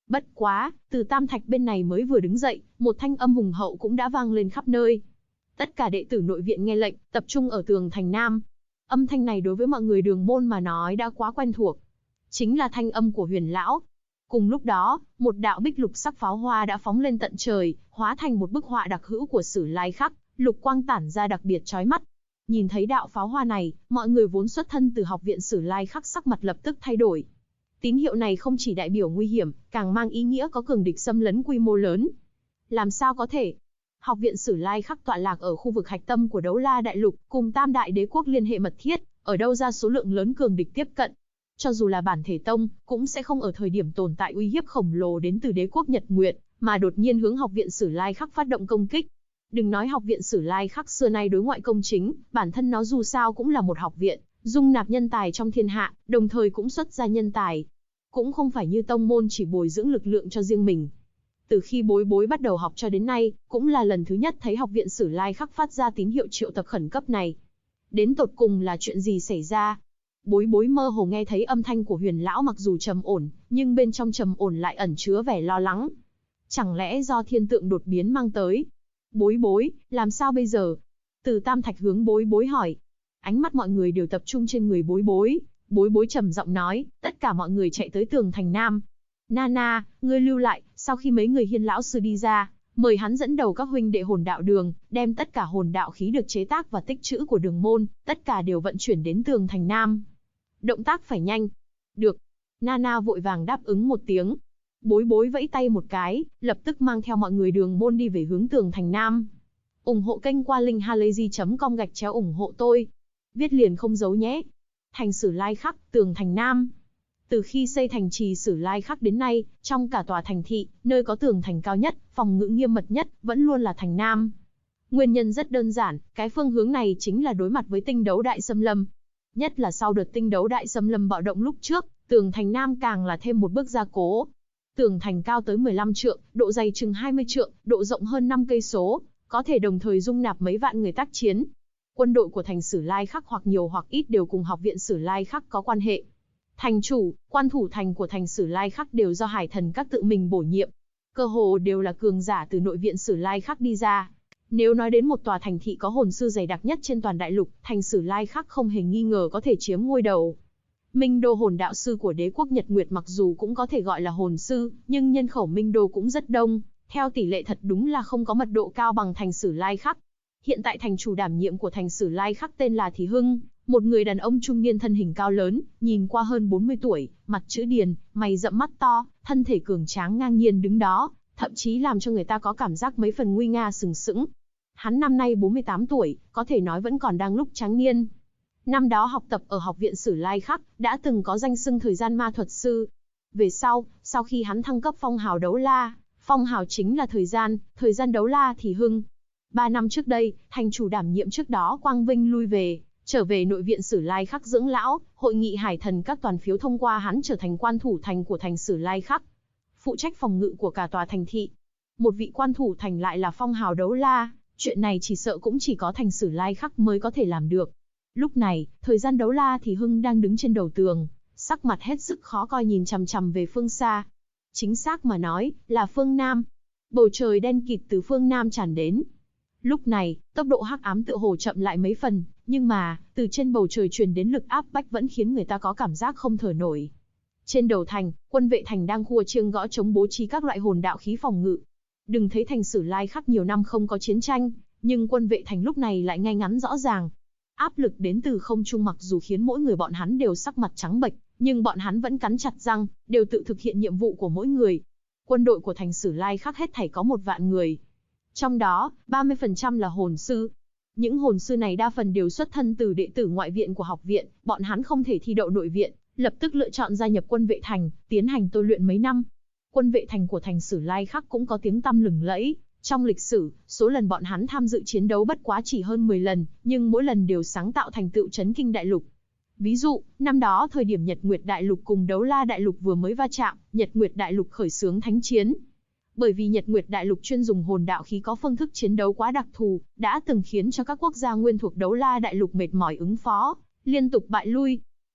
Bất quá, từ Tam Thạch bên này mới vừa đứng dậy, một thanh âm hùng hậu cũng đã vang lên khắp nơi. Tất cả đệ tử nội viện nghe lệnh, tập trung ở tường thành Nam. Âm thanh này đối với mọi người Đường môn mà nói đã quá quen thuộc. Chính là thanh âm của Huyền lão. Cùng lúc đó, một đạo bích lục sắc pháo hoa đã phóng lên tận trời, hóa thành một bức họa đặc hữu của Sử Lai Khắc, lục quang tản ra đặc biệt chói mắt. Nhìn thấy đạo pháo hoa này, mọi người vốn xuất thân từ học viện Sử Lai Khắc sắc mặt lập tức thay đổi. Tín hiệu này không chỉ đại biểu nguy hiểm, càng mang ý nghĩa có cường địch xâm lấn quy mô lớn. Làm sao có thể? Học viện Sử Lai Khắc tọa lạc ở khu vực hạch tâm của Đấu La Đại Lục, cùng Tam Đại Đế quốc liên hệ mật thiết, ở đâu ra số lượng lớn cường địch tiếp cận? Cho dù là bản thể tông, cũng sẽ không ở thời điểm tồn tại uy hiếp khổng lồ đến từ đế quốc Nhật Nguyệt, mà đột nhiên hướng học viện Sử Lai Khắc phát động công kích. Đừng nói học viện Sử Lai Khắc xưa nay đối ngoại công chính, bản thân nó dù sao cũng là một học viện, dung nạp nhân tài trong thiên hạ, đồng thời cũng xuất ra nhân tài. Cũng không phải như tông môn chỉ bồi dưỡng lực lượng cho riêng mình. Từ khi Bối Bối bắt đầu học cho đến nay, cũng là lần thứ nhất thấy học viện Sử Lai Khắc phát ra tín hiệu triệu tập khẩn cấp này. Đến tột cùng là chuyện gì xảy ra? Bối Bối mơ hồ nghe thấy âm thanh của Huyền lão mặc dù trầm ổn, nhưng bên trong trầm ổn lại ẩn chứa vẻ lo lắng. Chẳng lẽ do thiên tượng đột biến mang tới? Bối Bối, làm sao bây giờ? Từ Tam Thạch hướng Bối Bối hỏi. Ánh mắt mọi người đều tập trung trên người Bối Bối. Bối Bối trầm giọng nói, tất cả mọi người chạy tới tường thành Nam. Nana, ngươi lưu lại, sau khi mấy người Hiên lão sư đi ra, mời hắn dẫn đầu các huynh đệ hồn đạo đường, đem tất cả hồn đạo khí được chế tác và tích trữ của đường môn, tất cả đều vận chuyển đến tường thành Nam. Động tác phải nhanh. Được. Nana vội vàng đáp ứng một tiếng. Bối Bối vẫy tay một cái, lập tức mang theo mọi người đường môn đi về hướng tường thành Nam. Ủng hộ kênh qua linkhalazy.com ủng hộ tôi. Viết liền không giấu nhé. Thành Sử Lai Khắc, tường thành Nam. Từ khi xây thành trì Sử Lai Khắc đến nay, trong cả tòa thành thị, nơi có tường thành cao nhất, phòng ngự nghiêm mật nhất, vẫn luôn là thành Nam. Nguyên nhân rất đơn giản, cái phương hướng này chính là đối mặt với tinh đấu đại xâm lâm. Nhất là sau đợt tinh đấu đại xâm lâm bạo động lúc trước, tường thành Nam càng là thêm một bước gia cố. Tường thành cao tới 15 trượng, độ dày chừng 20 trượng, độ rộng hơn 5 cây số, có thể đồng thời dung nạp mấy vạn người tác chiến. Quân đội của thành Sử Lai Khắc hoặc nhiều hoặc ít đều cùng học viện Sử Lai Khắc có quan hệ. Thành chủ, quan thủ thành của thành Sử Lai Khắc đều do Hải Thần Các tự mình bổ nhiệm. Cơ hồ đều là cường giả từ nội viện Sử Lai Khắc đi ra. Nếu nói đến một tòa thành thị có hồn sư dày đặc nhất trên toàn đại lục, thành Sử Lai Khắc không hề nghi ngờ có thể chiếm ngôi đầu. Minh Đô hồn đạo sư của đế quốc Nhật Nguyệt mặc dù cũng có thể gọi là hồn sư, nhưng nhân khẩu Minh Đô cũng rất đông. Theo tỷ lệ thật đúng là không có mật độ cao bằng thành Sử Lai Khắc. Hiện tại thành chủ đảm nhiệm của thành Sử Lai Khắc tên là Thì Hưng, một người đàn ông trung niên thân hình cao lớn, nhìn qua hơn 40 tuổi, mặt chữ điền, mày rậm mắt to, thân thể cường tráng ngang nhiên đứng đó, thậm chí làm cho người ta có cảm giác mấy phần nguy nga sừng sững. Hắn năm nay 48 tuổi, có thể nói vẫn còn đang lúc tráng niên. Năm đó học tập ở học viện Sử Lai Khắc, đã từng có danh xưng thời gian ma thuật sư. Về sau khi hắn thăng cấp phong hào đấu la, phong hào chính là thời gian đấu la Thì Hưng. 3 năm trước đây, thành chủ đảm nhiệm trước đó quang vinh lui về, trở về nội viện Sử Lai Khắc dưỡng lão, hội nghị Hải Thần các toàn phiếu thông qua hắn trở thành quan thủ thành của thành Sử Lai Khắc, phụ trách phòng ngự của cả tòa thành thị. Một vị quan thủ thành lại là phong hào đấu la, chuyện này chỉ sợ cũng chỉ có thành Sử Lai Khắc mới có thể làm được. Lúc này, thời gian đấu la Thì Hưng đang đứng trên đầu tường, sắc mặt hết sức khó coi nhìn chằm chằm về phương xa. Chính xác mà nói, là phương Nam. Bầu trời đen kịt từ phương Nam tràn đến. Lúc này, tốc độ hắc ám tựa hồ chậm lại mấy phần, nhưng mà, từ trên bầu trời truyền đến lực áp bách vẫn khiến người ta có cảm giác không thở nổi. Trên đầu thành, quân vệ thành đang khua chiêng gõ trống bố trí các loại hồn đạo khí phòng ngự. Đừng thấy thành Sử Lai Khắc nhiều năm không có chiến tranh, nhưng quân vệ thành lúc này lại ngay ngắn rõ ràng. Áp lực đến từ không trung mặc dù khiến mỗi người bọn hắn đều sắc mặt trắng bệch, nhưng bọn hắn vẫn cắn chặt răng, đều tự thực hiện nhiệm vụ của mỗi người. Quân đội của thành Sử Lai Khắc hết thảy có 1 vạn người. Trong đó, 30% là hồn sư. Những hồn sư này đa phần đều xuất thân từ đệ tử ngoại viện của học viện, bọn hắn không thể thi đậu nội viện, lập tức lựa chọn gia nhập quân vệ thành, tiến hành tôi luyện mấy năm. Quân vệ thành của thành Sử Lai Khắc cũng có tiếng tăm lừng lẫy. Trong lịch sử, số lần bọn hắn tham dự chiến đấu bất quá chỉ hơn 10 lần, nhưng mỗi lần đều sáng tạo thành tựu chấn kinh đại lục. Ví dụ, năm đó thời điểm Nhật Nguyệt Đại Lục cùng Đấu La Đại Lục vừa mới va chạm, Nhật Nguyệt Đại Lục khởi xướng thánh chiến. Bởi vì Nhật Nguyệt Đại Lục chuyên dùng hồn đạo khí có phương thức chiến đấu quá đặc thù, đã từng khiến cho các quốc gia nguyên thuộc Đấu La Đại Lục mệt mỏi ứng phó, liên tục bại lui.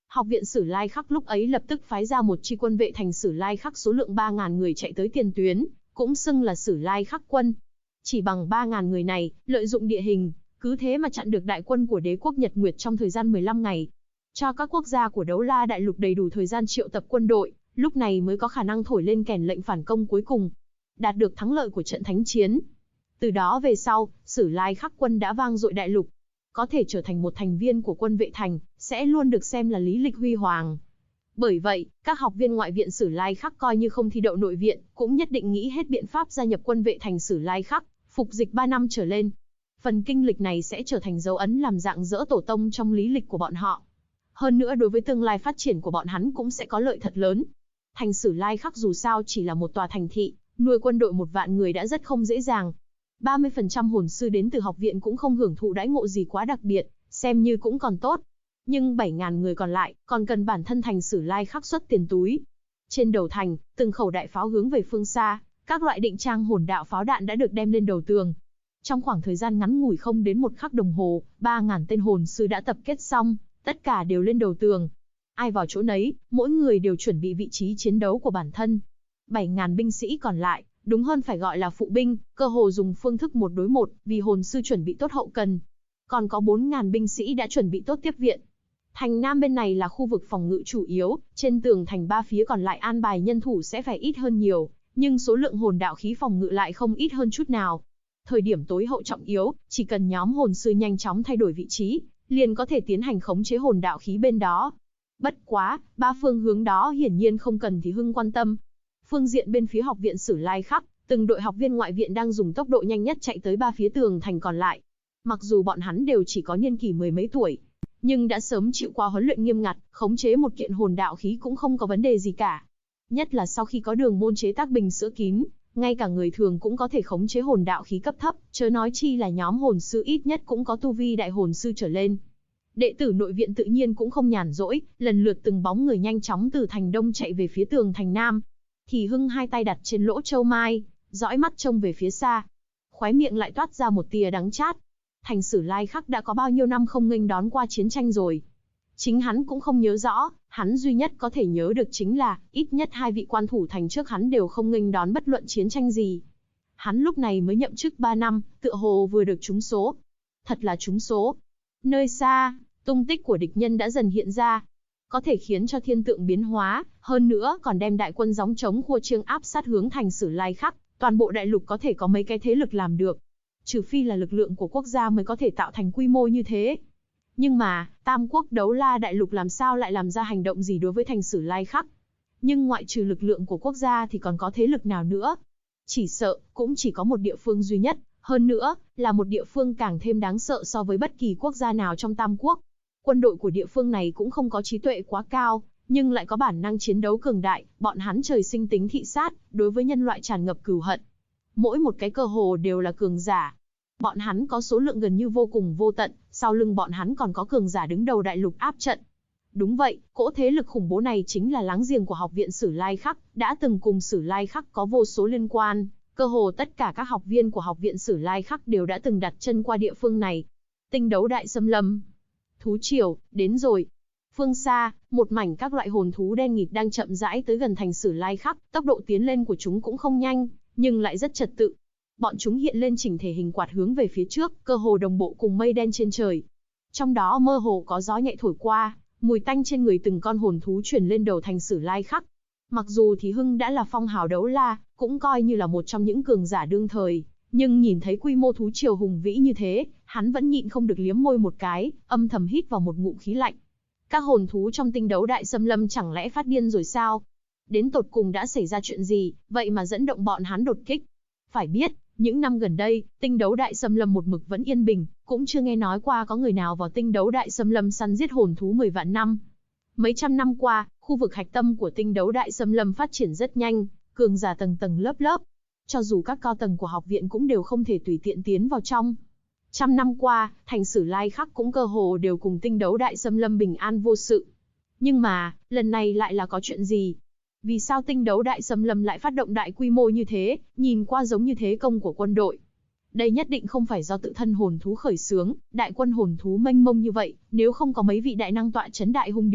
Học viện Sử Lai Khắc lúc ấy lập tức phái ra một chi quân vệ thành Sử Lai Khắc số lượng 3.000 người chạy tới tiền tuyến, cũng xưng là Sử Lai Khắc quân. Chỉ bằng 3.000 người này, lợi dụng địa hình, cứ thế mà chặn được đại quân của đế quốc Nhật Nguyệt trong thời gian 15 ngày. Cho các quốc gia của Đấu La Đại Lục đầy đủ thời gian triệu tập quân đội, lúc này mới có khả năng thổi lên kèn lệnh phản công cuối cùng, đạt được thắng lợi của trận thánh chiến. Từ đó về sau, Sử Lai Khắc quân đã vang dội đại lục. Có thể trở thành một thành viên của quân vệ thành, sẽ luôn được xem là lý lịch huy hoàng. Bởi vậy, các học viên ngoại viện Sử Lai Khắc coi như không thi đậu nội viện, cũng nhất định nghĩ hết biện pháp gia nhập quân vệ thành Sử Lai Khắc, phục dịch 3 năm trở lên. Phần kinh lịch này sẽ trở thành dấu ấn làm rạng rỡ tổ tông trong lý lịch của bọn họ. Hơn nữa đối với tương lai phát triển của bọn hắn cũng sẽ có lợi thật lớn. Thành Sử Lai Khắc dù sao chỉ là một tòa thành thị, nuôi quân đội 1 vạn người đã rất không dễ dàng. 30% hồn sư đến từ học viện cũng không hưởng thụ đãi ngộ gì quá đặc biệt, xem như cũng còn tốt. Nhưng 7.000 người còn lại, còn cần bản thân thành Sử Lai Khắc xuất tiền túi. Trên đầu thành, từng khẩu đại pháo hướng về phương xa, các loại định trang hồn đạo pháo đạn đã được đem lên đầu tường. Trong khoảng thời gian ngắn ngủi không đến 1 khắc đồng hồ, 3.000 tên hồn sư đã tập kết xong, tất cả đều lên đầu tường. Ai vào chỗ nấy, mỗi người đều chuẩn bị vị trí chiến đấu của bản thân. 7.000 binh sĩ còn lại, đúng hơn phải gọi là phụ binh, cơ hồ dùng phương thức 1 đối 1, vì hồn sư chuẩn bị tốt hậu cần. Còn có 4.000 binh sĩ đã chuẩn bị tốt tiếp viện. Thành Nam bên này là khu vực phòng ngự chủ yếu, trên tường thành 3 phía còn lại an bài nhân thủ sẽ phải ít hơn nhiều, nhưng số lượng hồn đạo khí phòng ngự lại không ít hơn chút nào. Thời điểm tối hậu trọng yếu, chỉ cần nhóm hồn sư nhanh chóng thay đổi vị trí, liền có thể tiến hành khống chế hồn đạo khí bên đó. Bất quá, 3 phương hướng đó hiển nhiên không cần Thì Hưng quan tâm. Phương diện bên phía học viện Sử Lai Khắc, từng đội học viên ngoại viện đang dùng tốc độ nhanh nhất chạy tới 3 phía tường thành còn lại. Mặc dù bọn hắn đều chỉ có niên kỷ 10 mấy tuổi, nhưng đã sớm chịu qua huấn luyện nghiêm ngặt, khống chế một kiện hồn đạo khí cũng không có vấn đề gì cả. Nhất là sau khi có đường môn chế tác bình sữa kín, ngay cả người thường cũng có thể khống chế hồn đạo khí cấp thấp, chớ nói chi là nhóm hồn sư ít nhất cũng có tu vi đại hồn sư trở lên. Đệ tử nội viện tự nhiên cũng không nhàn rỗi, lần lượt từng bóng người nhanh chóng từ thành đông chạy về phía tường thành nam. Thì Hưng hai tay đặt trên lỗ châu mai, dõi mắt trông về phía xa. Khóe miệng lại toát ra một tia đắng chát. Thành Sử Lai Khắc đã có bao nhiêu năm không nghênh đón qua chiến tranh rồi. Chính hắn cũng không nhớ rõ, hắn duy nhất có thể nhớ được chính là, ít nhất 2 vị quan thủ thành trước hắn đều không nghênh đón bất luận chiến tranh gì. Hắn lúc này mới nhậm chức 3 năm, tựa hồ vừa được trúng số. Thật là trúng số. Nơi xa, tung tích của địch nhân đã dần hiện ra. Có thể khiến cho thiên tượng biến hóa, hơn nữa còn đem đại quân gióng trống khua chiêng áp sát hướng thành Sử Lai Khắc, toàn bộ đại lục có thể có mấy cái thế lực làm được. Trừ phi là lực lượng của quốc gia mới có thể tạo thành quy mô như thế. Nhưng mà, Tam Quốc Đấu La Đại Lục làm sao lại làm ra hành động gì đối với thành Sử Lai Khắc? Nhưng ngoại trừ lực lượng của quốc gia thì còn có thế lực nào nữa? Chỉ sợ, cũng chỉ có một địa phương duy nhất, hơn nữa, là một địa phương càng thêm đáng sợ so với bất kỳ quốc gia nào trong Tam Quốc. Quân đội của địa phương này cũng không có trí tuệ quá cao, nhưng lại có bản năng chiến đấu cường đại, bọn hắn trời sinh tính thị sát, đối với nhân loại tràn ngập cừu hận. Mỗi một cái cơ hồ đều là cường giả. Bọn hắn có số lượng gần như vô cùng vô tận, sau lưng bọn hắn còn có cường giả đứng đầu đại lục áp trận. Đúng vậy, cỗ thế lực khủng bố này chính là láng giềng của học viện Sử Lai Khắc, đã từng cùng Sử Lai Khắc có vô số liên quan, cơ hồ tất cả các học viên của học viện Sử Lai Khắc đều đã từng đặt chân qua địa phương này. Tinh đấu đại xâm lâm. Thú triều, đến rồi. Phương xa, một mảnh các loại hồn thú đen nghịt đang chậm rãi tới gần thành Sử Lai Khắc, tốc độ tiến lên của chúng cũng không nhanh, nhưng lại rất trật tự. Bọn chúng hiện lên chỉnh thể hình quạt hướng về phía trước, cơ hồ đồng bộ cùng mây đen trên trời. Trong đó mơ hồ có gió nhẹ thổi qua, mùi tanh trên người từng con hồn thú truyền lên đầu thành Sử Lai Khắc. Mặc dù Thì Hưng đã là phong hào đấu la, cũng coi như là một trong những cường giả đương thời, nhưng nhìn thấy quy mô thú triều hùng vĩ như thế, hắn vẫn nhịn không được liếm môi một cái, âm thầm hít vào một ngụm khí lạnh. Các hồn thú trong tinh đấu đại xâm lâm chẳng lẽ phát điên rồi sao? Đến tột cùng đã xảy ra chuyện gì, vậy mà dẫn động bọn hắn đột kích? Phải biết, những năm gần đây, tinh đấu đại xâm lâm một mực vẫn yên bình, cũng chưa nghe nói qua có người nào vào tinh đấu đại xâm lâm săn giết hồn thú 10 vạn năm. Mấy trăm năm qua, khu vực hạch tâm của tinh đấu đại xâm lâm phát triển rất nhanh, cường giả tầng tầng lớp lớp. Cho dù các cao tầng của học viện cũng đều không thể tùy tiện tiến vào trong. Trăm năm qua, thành Sử Lai Khắc cũng cơ hồ đều cùng tinh đấu đại xâm lâm bình an vô sự. Nhưng mà, lần này lại là có chuyện gì? Vì sao tinh đấu đại xâm lâm lại phát động đại quy mô như thế, nhìn qua giống như thế công của quân đội? Đây nhất định không phải do tự thân hồn thú khởi xướng, đại quân hồn thú mênh mông như vậy, nếu không có mấy vị đại năng tọa chấn đại hung điều động,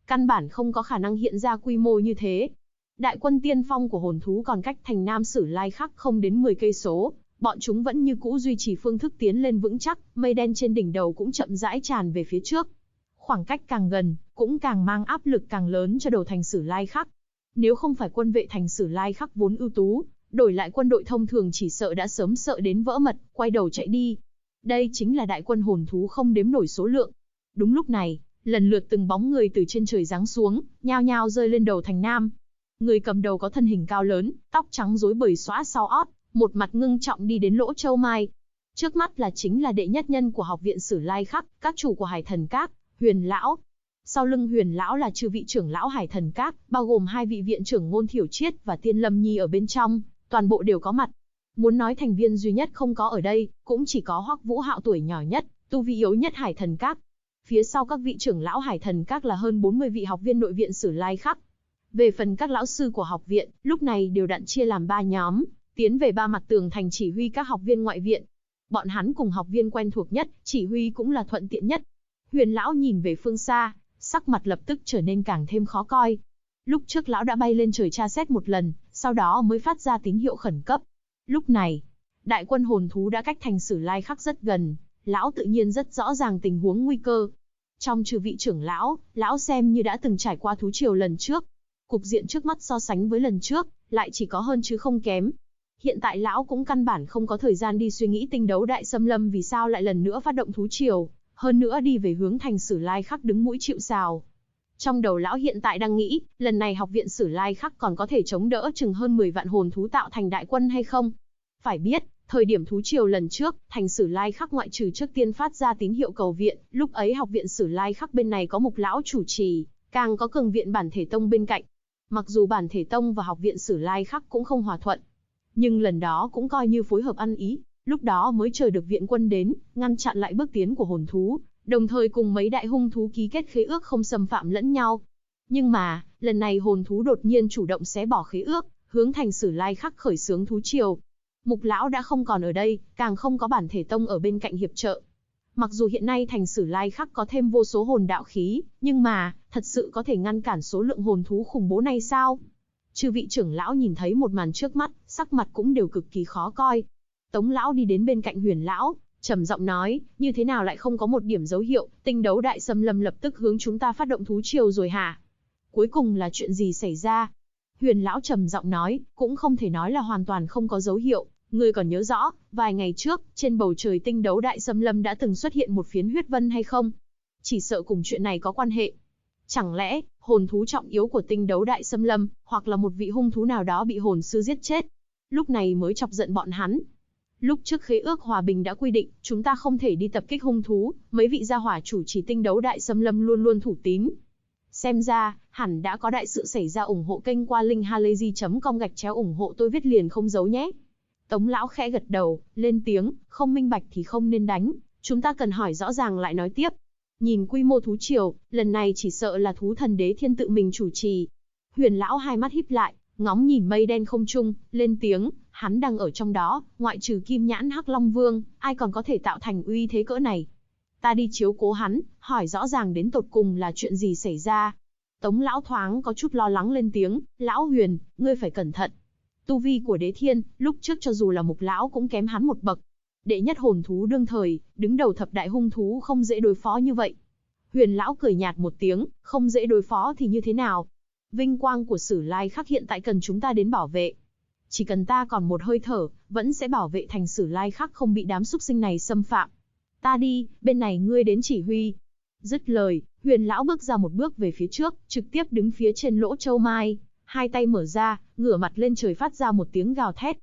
căn bản không có khả năng hiện ra quy mô như thế. Đại quân tiên phong của hồn thú còn cách thành Nam Sử Lai Khắc không đến 10 cây số, bọn chúng vẫn như cũ duy trì phương thức tiến lên vững chắc, mây đen trên đỉnh đầu cũng chậm rãi tràn về phía trước. Khoảng cách càng gần, cũng càng mang áp lực càng lớn cho đầu thành Sử Lai Khắc. Nếu không phải quân vệ thành Sử Lai Khắc vốn ưu tú, đổi lại quân đội thông thường chỉ sợ đã sớm sợ đến vỡ mật, quay đầu chạy đi. Đây chính là đại quân hồn thú không đếm nổi số lượng. Đúng lúc này, lần lượt từng bóng người từ trên trời giáng xuống, nhao nhao rơi lên đầu thành Nam. Người cầm đầu có thân hình cao lớn, tóc trắng rối bời xõa sau ót, một mặt ngưng trọng đi đến Lỗ Châu Mai. Trước mắt chính là đệ nhất nhân của học viện Sử Lai Khắc, các chủ của Hải Thần Các, Huyền lão. Sau lưng Huyền lão là chư vị trưởng lão Hải Thần Các, bao gồm 2 vị viện trưởng Ngôn Thiểu Triết và Tiên Lâm Nhi ở bên trong, toàn bộ đều có mặt. Muốn nói thành viên duy nhất không có ở đây, cũng chỉ có Hoắc Vũ Hạo tuổi nhỏ nhất, tu vi yếu nhất Hải Thần Các. Phía sau các vị trưởng lão Hải Thần Các là hơn 40 vị học viên nội viện Sử Lai Khắc. Về phần các lão sư của học viện, lúc này đều đặn chia làm 3 nhóm, tiến về 3 mặt tường thành chỉ huy các học viên ngoại viện. Bọn hắn cùng học viên quen thuộc nhất, chỉ huy cũng là thuận tiện nhất. Huyền lão nhìn về phương xa, sắc mặt lập tức trở nên càng thêm khó coi. Lúc trước lão đã bay lên trời tra xét một lần, sau đó mới phát ra tín hiệu khẩn cấp. Lúc này, đại quân hồn thú đã cách thành Sử Lai Khắc rất gần, lão tự nhiên rất rõ ràng tình huống nguy cơ. Trong trừ vị trưởng lão xem như đã từng trải qua thú triều lần trước. Cục diện trước mắt so sánh với lần trước, lại chỉ có hơn chứ không kém. Hiện tại lão cũng căn bản không có thời gian đi suy nghĩ Tinh Đấu Đại Xâm Lâm vì sao lại lần nữa phát động thú triều, hơn nữa đi về hướng thành Sử Lai Khắc đứng mũi chịu sào. Trong đầu lão hiện tại đang nghĩ, lần này học viện Sử Lai Khắc còn có thể chống đỡ chừng hơn 10 vạn hồn thú tạo thành đại quân hay không? Phải biết, thời điểm thú triều lần trước, thành Sử Lai Khắc ngoại trừ trước tiên phát ra tín hiệu cầu viện, lúc ấy học viện Sử Lai Khắc bên này có Mục lão chủ trì, càng có cường viện Bản Thể Tông bên cạnh. Mặc dù Bản Thể Tông và học viện Sử Lai Khắc cũng không hòa thuận, nhưng lần đó cũng coi như phối hợp ăn ý, lúc đó mới chờ được viện quân đến, ngăn chặn lại bước tiến của hồn thú, đồng thời cùng mấy đại hung thú ký kết khế ước không xâm phạm lẫn nhau. Nhưng mà, lần này hồn thú đột nhiên chủ động xé bỏ khế ước, hướng thành Sử Lai Khắc khởi xướng thú triều. Mục lão đã không còn ở đây, càng không có Bản Thể Tông ở bên cạnh hiệp trợ. Mặc dù hiện nay thành Sử Lai Khắc có thêm vô số hồn đạo khí, nhưng mà, thật sự có thể ngăn cản số lượng hồn thú khủng bố này sao? Chư vị trưởng lão nhìn thấy một màn trước mắt, sắc mặt cũng đều cực kỳ khó coi. Tống lão đi đến bên cạnh Huyền lão, trầm giọng nói, như thế nào lại không có một điểm dấu hiệu, Tinh Đấu Đại Xâm Lâm lập tức hướng chúng ta phát động thú triều rồi hả? Cuối cùng là chuyện gì xảy ra? Huyền lão trầm giọng nói, cũng không thể nói là hoàn toàn không có dấu hiệu. Ngươi còn nhớ rõ, vài ngày trước, trên bầu trời Tinh Đấu Đại Xâm Lâm đã từng xuất hiện một phiến huyết vân hay không? Chỉ sợ cùng chuyện này có quan hệ. Chẳng lẽ, hồn thú trọng yếu của Tinh Đấu Đại Xâm Lâm, hoặc là một vị hung thú nào đó bị hồn sư giết chết? Lúc này mới chọc giận bọn hắn. Lúc trước khế ước hòa bình đã quy định, chúng ta không thể đi tập kích hung thú, mấy vị gia hỏa chủ trì Tinh Đấu Đại Xâm Lâm luôn luôn thủ tín. Xem ra, hẳn đã có đại sự xảy ra. Ủng hộ kênh qua link halayzi.com ủng hộ tôi viết liền không giấu nhé. Tống lão khẽ gật đầu, lên tiếng, không minh bạch thì không nên đánh, chúng ta cần hỏi rõ ràng lại nói tiếp. Nhìn quy mô thú triều, lần này chỉ sợ là thú thần Đế Thiên tự mình chủ trì. Huyền lão hai mắt híp lại, ngóng nhìn mây đen không trung, lên tiếng, hắn đang ở trong đó, ngoại trừ Kim Nhãn Hắc Long Vương, ai còn có thể tạo thành uy thế cỡ này. Ta đi chiếu cố hắn, hỏi rõ ràng đến tột cùng là chuyện gì xảy ra. Tống lão thoáng có chút lo lắng lên tiếng, lão Huyền, ngươi phải cẩn thận. Tu vi của Đế Thiên, lúc trước cho dù là Mục lão cũng kém hắn một bậc. Đệ nhất hồn thú đương thời, đứng đầu thập đại hung thú không dễ đối phó như vậy. Huyền lão cười nhạt một tiếng, không dễ đối phó thì như thế nào? Vinh quang của Sử Lai Khắc hiện tại cần chúng ta đến bảo vệ. Chỉ cần ta còn một hơi thở, vẫn sẽ bảo vệ thành Sử Lai Khắc không bị đám súc sinh này xâm phạm. Ta đi, bên này ngươi đến chỉ huy. Dứt lời, Huyền lão bước ra một bước về phía trước, trực tiếp đứng phía trên Lỗ Châu Mai, hai tay mở ra, ngửa mặt lên trời phát ra một tiếng gào thét.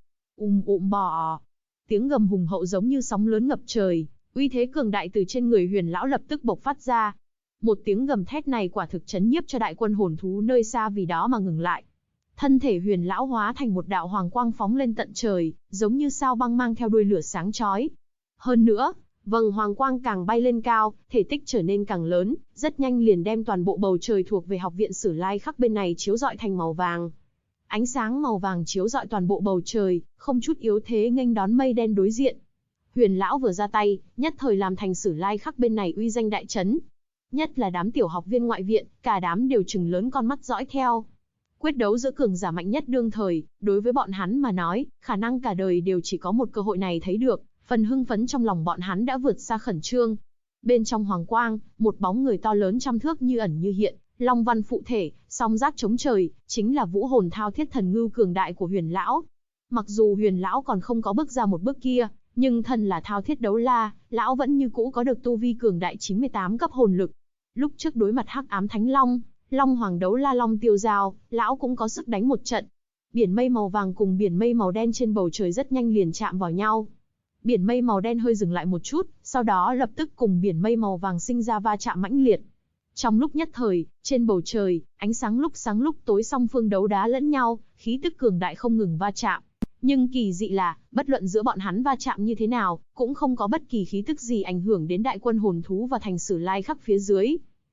Bò. Tiếng gầm hùng hậu giống như sóng lớn ngập trời, uy thế cường đại từ trên người Huyền lão lập tức bộc phát ra. Một tiếng gầm thét này quả thực chấn nhiếp cho đại quân hồn thú nơi xa vì đó mà ngừng lại. Thân thể Huyền lão hóa thành một đạo hoàng quang phóng lên tận trời, giống như sao băng mang theo đuôi lửa sáng chói. Hơn nữa, vầng hoàng quang càng bay lên cao, thể tích trở nên càng lớn, rất nhanh liền đem toàn bộ bầu trời thuộc về học viện Sử Lai Khắc bên này chiếu rọi thành màu vàng. Ánh sáng màu vàng chiếu rọi toàn bộ bầu trời, không chút yếu thế nghênh đón mây đen đối diện. Huyền lão vừa ra tay, nhất thời làm thành Sử Lai Khắc bên này uy danh đại chấn. Nhất là đám tiểu học viên ngoại viện, cả đám đều trừng lớn con mắt dõi theo. Quyết đấu giữa cường giả mạnh nhất đương thời, đối với bọn hắn mà nói, khả năng cả đời đều chỉ có một cơ hội này thấy được, phần hưng phấn trong lòng bọn hắn đã vượt xa khẩn trương. Bên trong hoàng quang, một bóng người to lớn trăm thước như ẩn như hiện, long văn phụ thể, song giác chống trời, chính là vũ hồn thao thiết thần ngưu cường đại của Huyền lão. Mặc dù Huyền lão còn không có bước ra một bước kia, nhưng thân là thao thiết đấu la, lão vẫn như cũ có được tu vi cường đại 98 cấp hồn lực. Lúc trước đối mặt Hắc Ám Thánh Long, Long Hoàng đấu la Long Tiêu Giao, lão cũng có sức đánh một trận. Biển mây màu vàng cùng biển mây màu đen trên bầu trời rất nhanh liền chạm vào nhau. Biển mây màu đen hơi dừng lại một chút, sau đó lập tức cùng biển mây màu vàng sinh ra va chạm mãnh liệt. Trong lúc nhất thời, trên bầu trời, ánh sáng lúc tối song phương đấu đá lẫn nhau, khí tức cường đại không ngừng va chạm. Nhưng kỳ dị là, bất luận giữa bọn hắn va chạm như thế nào, cũng không có bất kỳ khí tức gì ảnh hưởng đến đại quân hồn thú và thành Sử Lai Khắc phía dưới.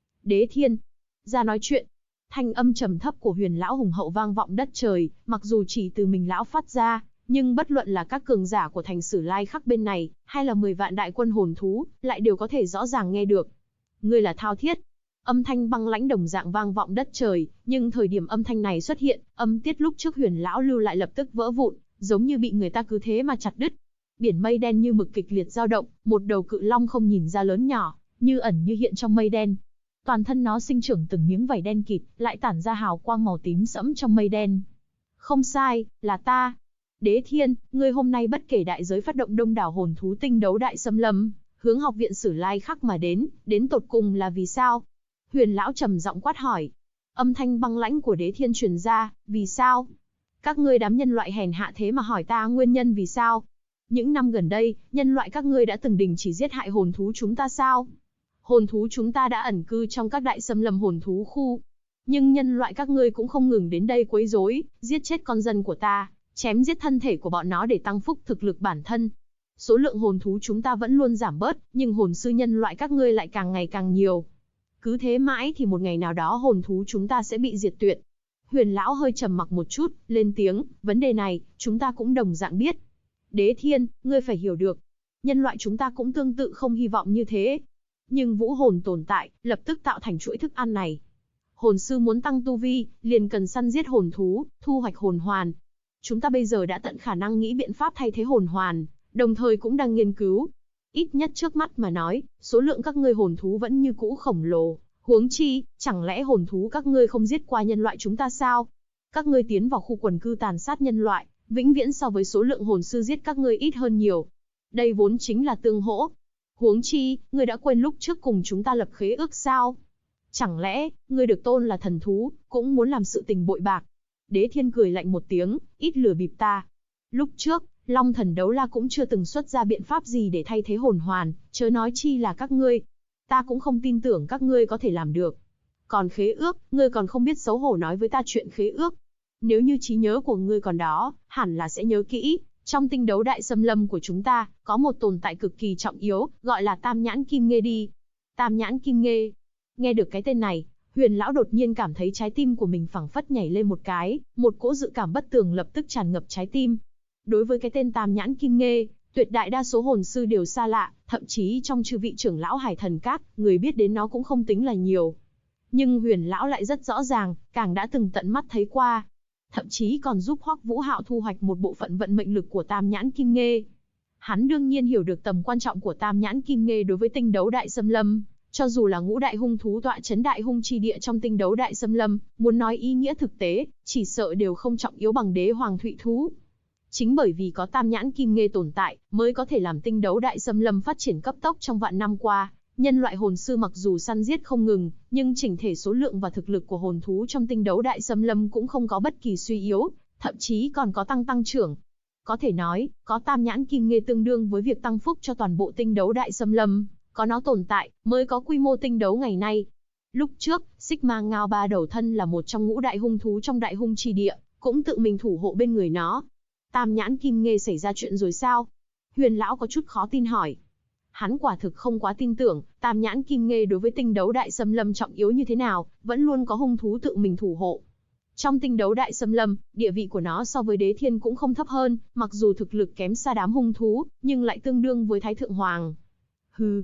Đế Thiên, ra nói chuyện. Thanh âm trầm thấp của Huyền lão hùng hậu vang vọng đất trời, mặc dù chỉ từ mình lão phát ra, nhưng bất luận là các cường giả của thành Sử Lai Khắc bên này, hay là 10 vạn đại quân hồn thú, lại đều có thể rõ ràng nghe được. Ngươi là Thao Thiết. Âm thanh băng lãnh đồng dạng vang vọng đất trời, nhưng thời điểm âm thanh này xuất hiện, âm tiết lúc trước Huyền lão lưu lại lập tức vỡ vụn, giống như bị người ta cứ thế mà chặt đứt. Biển mây đen như mực kịch liệt dao động, một đầu cự long không nhìn ra lớn nhỏ, như ẩn như hiện trong mây đen. Toàn thân nó sinh trưởng từng miếng vảy đen kịt, lại tản ra hào quang màu tím sẫm trong mây đen. Không sai, là ta. Đế Thiên, ngươi hôm nay bất kể đại giới phát động đông đảo hồn thú tinh đấu đại xâm lâm, hướng học viện Sử Lai Khắc mà đến tột cùng là vì sao? Huyền lão trầm giọng quát hỏi. Âm thanh băng lãnh của Đế Thiên truyền ra, vì sao? Các ngươi đám nhân loại hèn hạ thế mà hỏi ta nguyên nhân vì sao? Những năm gần đây, nhân loại các ngươi đã từng đình chỉ giết hại hồn thú chúng ta sao? Hồn thú chúng ta đã ẩn cư trong các đại xâm lâm hồn thú khu. Nhưng nhân loại các ngươi cũng không ngừng đến đây quấy rối, giết chết con dân của ta, chém giết thân thể của bọn nó để tăng phúc thực lực bản thân. Số lượng hồn thú chúng ta vẫn luôn giảm bớt, nhưng hồn sư nhân loại các ngươi lại càng ngày càng nhiều. Cứ thế mãi thì một ngày nào đó hồn thú chúng ta sẽ bị diệt tuyệt. Huyền lão hơi trầm mặc một chút, lên tiếng, vấn đề này, chúng ta cũng đồng dạng biết. Đế Thiên, ngươi phải hiểu được. Nhân loại chúng ta cũng tương tự không hy vọng như thế. Nhưng vũ hồn tồn tại, lập tức tạo thành chuỗi thức ăn này. Hồn sư muốn tăng tu vi, liền cần săn giết hồn thú, thu hoạch hồn hoàn. Chúng ta bây giờ đã tận khả năng nghĩ biện pháp thay thế hồn hoàn, đồng thời cũng đang nghiên cứu. Ít nhất trước mắt mà nói, số lượng các ngươi hồn thú vẫn như cũ khổng lồ. Huống chi, chẳng lẽ hồn thú các ngươi không giết qua nhân loại chúng ta sao? Các ngươi tiến vào khu quần cư tàn sát nhân loại, vĩnh viễn so với số lượng hồn sư giết các ngươi ít hơn nhiều. Đây vốn chính là tương hỗ. Huống chi, ngươi đã quên lúc trước cùng chúng ta lập khế ước sao? Chẳng lẽ, ngươi được tôn là thần thú, cũng muốn làm sự tình bội bạc? Đế Thiên cười lạnh một tiếng, ít lừa bịp ta. Lúc trước, Long Thần Đấu La cũng chưa từng xuất ra biện pháp gì để thay thế hồn hoàn, chớ nói chi là các ngươi. Ta cũng không tin tưởng các ngươi có thể làm được. Còn khế ước, ngươi còn không biết xấu hổ nói với ta chuyện khế ước. Nếu như trí nhớ của ngươi còn đó, hẳn là sẽ nhớ kỹ. Trong tinh đấu đại xâm lâm của chúng ta, có một tồn tại cực kỳ trọng yếu, gọi là Tam Nhãn Kim Nghê đi. Tam Nhãn Kim Nghê. Nghe được cái tên này, Huyền lão đột nhiên cảm thấy trái tim của mình phẳng phất nhảy lên một cái, một cỗ dự cảm bất tường lập tức tràn ngập trái tim. Đối với cái tên Tam Nhãn Kim Nghê, tuyệt đại đa số hồn sư đều xa lạ, thậm chí trong chư vị trưởng lão Hải Thần Các, người biết đến nó cũng không tính là nhiều. Nhưng Huyền lão lại rất rõ ràng, càng đã từng tận mắt thấy qua. Thậm chí còn giúp Hoắc Vũ Hạo thu hoạch một bộ phận vận mệnh lực của Tam Nhãn Kim Nghê. Hắn đương nhiên hiểu được tầm quan trọng của Tam Nhãn Kim Nghê đối với tinh đấu đại xâm lâm. Cho dù là ngũ đại hung thú tọa chấn đại hung chi địa trong tinh đấu đại xâm lâm, muốn nói ý nghĩa thực tế, chỉ sợ đều không trọng yếu bằng đế hoàng thụy thú. Chính bởi vì có Tam Nhãn Kim Nghê tồn tại, mới có thể làm tinh đấu đại xâm lâm phát triển cấp tốc trong vạn năm qua. Nhân loại hồn sư mặc dù săn giết không ngừng, nhưng chỉnh thể số lượng và thực lực của hồn thú trong tinh đấu đại xâm lâm cũng không có bất kỳ suy yếu, thậm chí còn có tăng trưởng. Có thể nói, có Tam Nhãn Kim Nghê tương đương với việc tăng phúc cho toàn bộ tinh đấu đại xâm lâm, có nó tồn tại, mới có quy mô tinh đấu ngày nay. Lúc trước, Sigma Ngao ba đầu thân là một trong ngũ đại hung thú trong đại hung chi địa, cũng tự mình thủ hộ bên người nó. Tam Nhãn Kim Nghê xảy ra chuyện rồi sao? Huyền lão có chút khó tin hỏi. Hắn quả thực không quá tin tưởng, Tam Nhãn Kim Nghê đối với tinh đấu đại xâm lâm trọng yếu như thế nào, vẫn luôn có hung thú tự mình thủ hộ. Trong tinh đấu đại xâm lâm, địa vị của nó so với Đế Thiên cũng không thấp hơn, mặc dù thực lực kém xa đám hung thú, nhưng lại tương đương với Thái Thượng Hoàng. Hừ,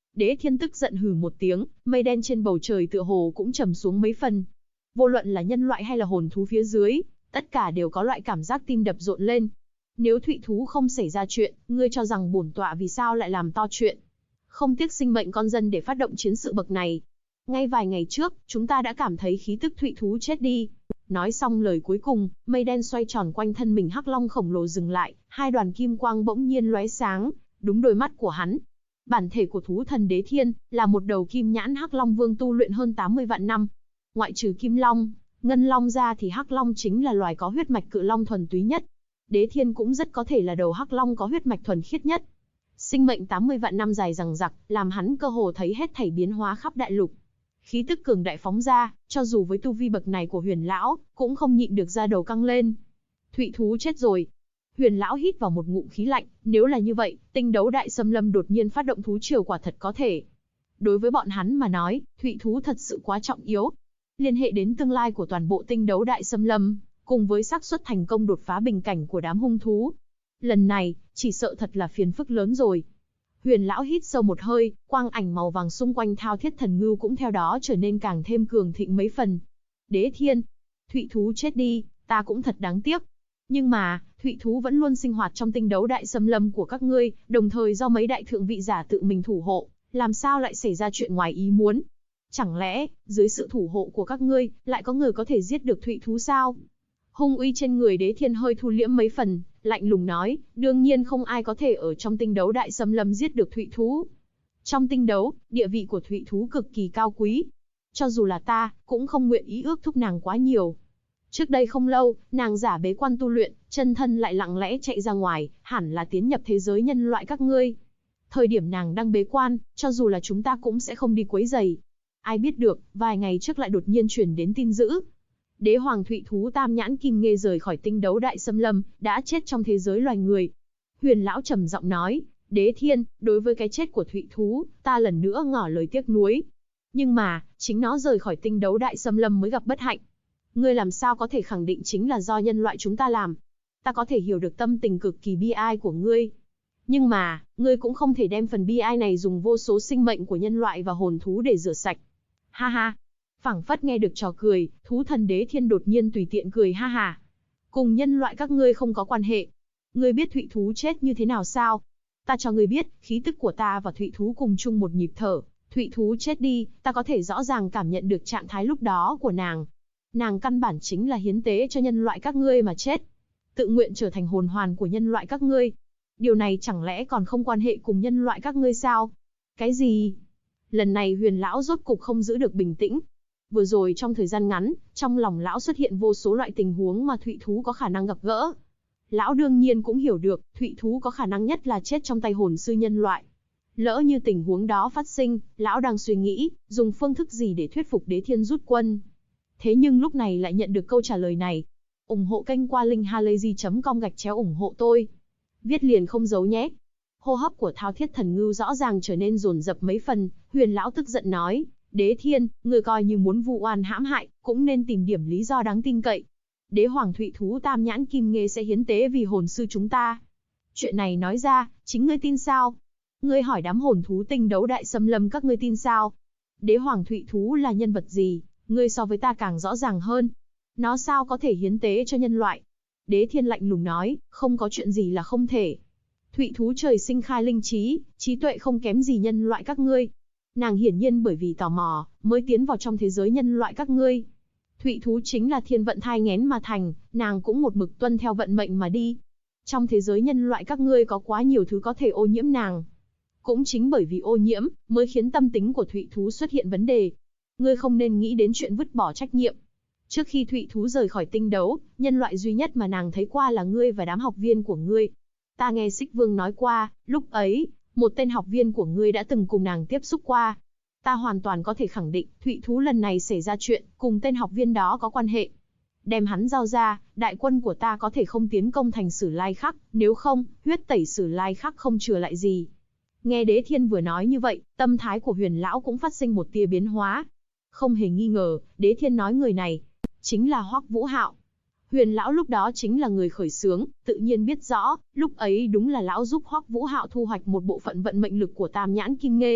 Đế Thiên tức giận hừ một tiếng, mây đen trên bầu trời tựa hồ cũng trầm xuống mấy phần. Vô luận là nhân loại hay là hồn thú phía dưới, tất cả đều có loại cảm giác tim đập rộn lên. Nếu Thụy thú không xảy ra chuyện, ngươi cho rằng bổn tọa vì sao lại làm to chuyện? Không tiếc sinh mệnh con dân để phát động chiến sự bậc này. Ngay vài ngày trước, chúng ta đã cảm thấy khí tức Thụy thú chết đi. Nói xong lời cuối cùng, mây đen xoay tròn quanh thân mình hắc long khổng lồ dừng lại, hai đoàn kim quang bỗng nhiên lóe sáng, đúng đôi mắt của hắn. Bản thể của thú thần Đế Thiên là một đầu kim nhãn hắc long vương tu luyện hơn 80 vạn năm. Ngoại trừ kim long, ngân long ra thì hắc long chính là loài có huyết mạch cự long thuần túy nhất. Đế Thiên cũng rất có thể là đầu hắc long có huyết mạch thuần khiết nhất. Sinh mệnh 80 vạn năm dài dằng dặc, làm hắn cơ hồ thấy hết thảy biến hóa khắp đại lục. Khí tức cường đại phóng ra, cho dù với tu vi bậc này của Huyền lão, cũng không nhịn được da đầu căng lên. Thụy thú chết rồi. Huyền lão hít vào một ngụm khí lạnh, nếu là như vậy, Tinh đấu đại xâm lâm đột nhiên phát động thú triều quả thật có thể. Đối với bọn hắn mà nói, Thụy thú thật sự quá trọng yếu. Liên hệ đến tương lai của toàn bộ Tinh đấu đại xâm lâm, cùng với xác suất thành công đột phá bình cảnh của đám hung thú. Lần này, chỉ sợ thật là phiền phức lớn rồi. Huyền lão hít sâu một hơi, quang ảnh màu vàng xung quanh Thao Thiết Thần Ngưu cũng theo đó trở nên càng thêm cường thịnh mấy phần. Đế Thiên, Thụy thú chết đi, ta cũng thật đáng tiếc. Nhưng mà, Thụy thú vẫn luôn sinh hoạt trong Tinh đấu đại xâm lâm của các ngươi, đồng thời do mấy đại thượng vị giả tự mình thủ hộ, làm sao lại xảy ra chuyện ngoài ý muốn? Chẳng lẽ, dưới sự thủ hộ của các ngươi, lại có người có thể giết được Thụy thú sao? Hung uy trên người Đế Thiên hơi thu liễm mấy phần, lạnh lùng nói, đương nhiên không ai có thể ở trong Tinh đấu đại xâm lâm giết được Thụy thú. Trong tinh đấu, địa vị của Thụy thú cực kỳ cao quý. Cho dù là ta, cũng không nguyện ý ước thúc nàng quá nhiều. Trước đây không lâu, nàng giả bế quan tu luyện, chân thân lại lặng lẽ chạy ra ngoài, hẳn là tiến nhập thế giới nhân loại các ngươi. Thời điểm nàng đang bế quan, cho dù là chúng ta cũng sẽ không đi quấy rầy. Ai biết được, vài ngày trước lại đột nhiên truyền đến tin dữ. Đế hoàng Thụy thú Tam Nhãn Kim Nghê rời khỏi Tinh đấu đại xâm lâm, đã chết trong thế giới loài người. Huyền lão trầm giọng nói, Đế Thiên, đối với cái chết của Thụy thú, ta lần nữa ngỏ lời tiếc nuối. Nhưng mà, chính nó rời khỏi Tinh đấu đại xâm lâm mới gặp bất hạnh. Ngươi làm sao có thể khẳng định chính là do nhân loại chúng ta làm? Ta có thể hiểu được tâm tình cực kỳ bi ai của ngươi. Nhưng mà, ngươi cũng không thể đem phần bi ai này dùng vô số sinh mệnh của nhân loại và hồn thú để rửa sạch. Ha ha. Phảng phất nghe được trò cười, thú thần Đế Thiên đột nhiên tùy tiện cười ha ha. Cùng nhân loại các ngươi không có quan hệ. Ngươi biết Thụy thú chết như thế nào sao? Ta cho ngươi biết, khí tức của ta và Thụy thú cùng chung một nhịp thở. Thụy thú chết đi, ta có thể rõ ràng cảm nhận được trạng thái lúc đó của nàng. Nàng căn bản chính là hiến tế cho nhân loại các ngươi mà chết. Tự nguyện trở thành hồn hoàn của nhân loại các ngươi. Điều này chẳng lẽ còn không quan hệ cùng nhân loại các ngươi sao? Cái gì? Lần này Huyền lão rốt cục không giữ được bình tĩnh. Vừa rồi trong thời gian ngắn, trong lòng lão xuất hiện vô số loại tình huống mà Thụy thú có khả năng gặp gỡ. Lão đương nhiên cũng hiểu được, Thụy thú có khả năng nhất là chết trong tay hồn sư nhân loại. Lỡ như tình huống đó phát sinh, lão đang suy nghĩ, dùng phương thức gì để thuyết phục Đế Thiên rút quân. Thế nhưng lúc này lại nhận được câu trả lời này. Ủng hộ kênh qua linkhalazy.com/ủng hộ tôi. Viết liền không giấu nhé. Hô hấp của Thao Thiết Thần Ngưu rõ ràng trở nên dồn dập mấy phần, Huyền lão tức giận nói, Đế Thiên, người coi như muốn vu oan hãm hại, cũng nên tìm điểm lý do đáng tin cậy. Đế hoàng Thụy thú Tam Nhãn Kim Nghê sẽ hiến tế vì hồn sư chúng ta. Chuyện này nói ra, chính ngươi tin sao? Ngươi hỏi đám hồn thú Tinh đấu đại xâm lâm các ngươi tin sao? Đế hoàng Thụy thú là nhân vật gì? Ngươi so với ta càng rõ ràng hơn. Nó sao có thể hiến tế cho nhân loại? Đế Thiên lạnh lùng nói, không có chuyện gì là không thể. Thụy thú trời sinh khai linh trí, trí tuệ không kém gì nhân loại các ngươi. Nàng hiển nhiên bởi vì tò mò, mới tiến vào trong thế giới nhân loại các ngươi. Thụy thú chính là thiên vận thai nghén mà thành, nàng cũng một mực tuân theo vận mệnh mà đi. Trong thế giới nhân loại các ngươi có quá nhiều thứ có thể ô nhiễm nàng. Cũng chính bởi vì ô nhiễm, mới khiến tâm tính của Thụy thú xuất hiện vấn đề. Ngươi không nên nghĩ đến chuyện vứt bỏ trách nhiệm. Trước khi Thụy thú rời khỏi tinh đấu, nhân loại duy nhất mà nàng thấy qua là ngươi và đám học viên của ngươi. Ta nghe Xích Vương nói qua, lúc ấy, một tên học viên của ngươi đã từng cùng nàng tiếp xúc qua. Ta hoàn toàn có thể khẳng định, Thụy thú lần này xảy ra chuyện, cùng tên học viên đó có quan hệ. Đem hắn giao ra, đại quân của ta có thể không tiến công thành Sử Lai Khắc, nếu không, huyết tẩy Sử Lai Khắc không chừa lại gì. Nghe Đế Thiên vừa nói như vậy, tâm thái của Huyền lão cũng phát sinh một tia biến hóa. Không hề nghi ngờ, Đế Thiên nói người này chính là Hoắc Vũ Hạo. Huyền lão lúc đó chính là người khởi xướng, tự nhiên biết rõ, lúc ấy đúng là lão giúp Hoắc Vũ Hạo thu hoạch một bộ phận vận mệnh lực của Tam Nhãn Kim Nghê,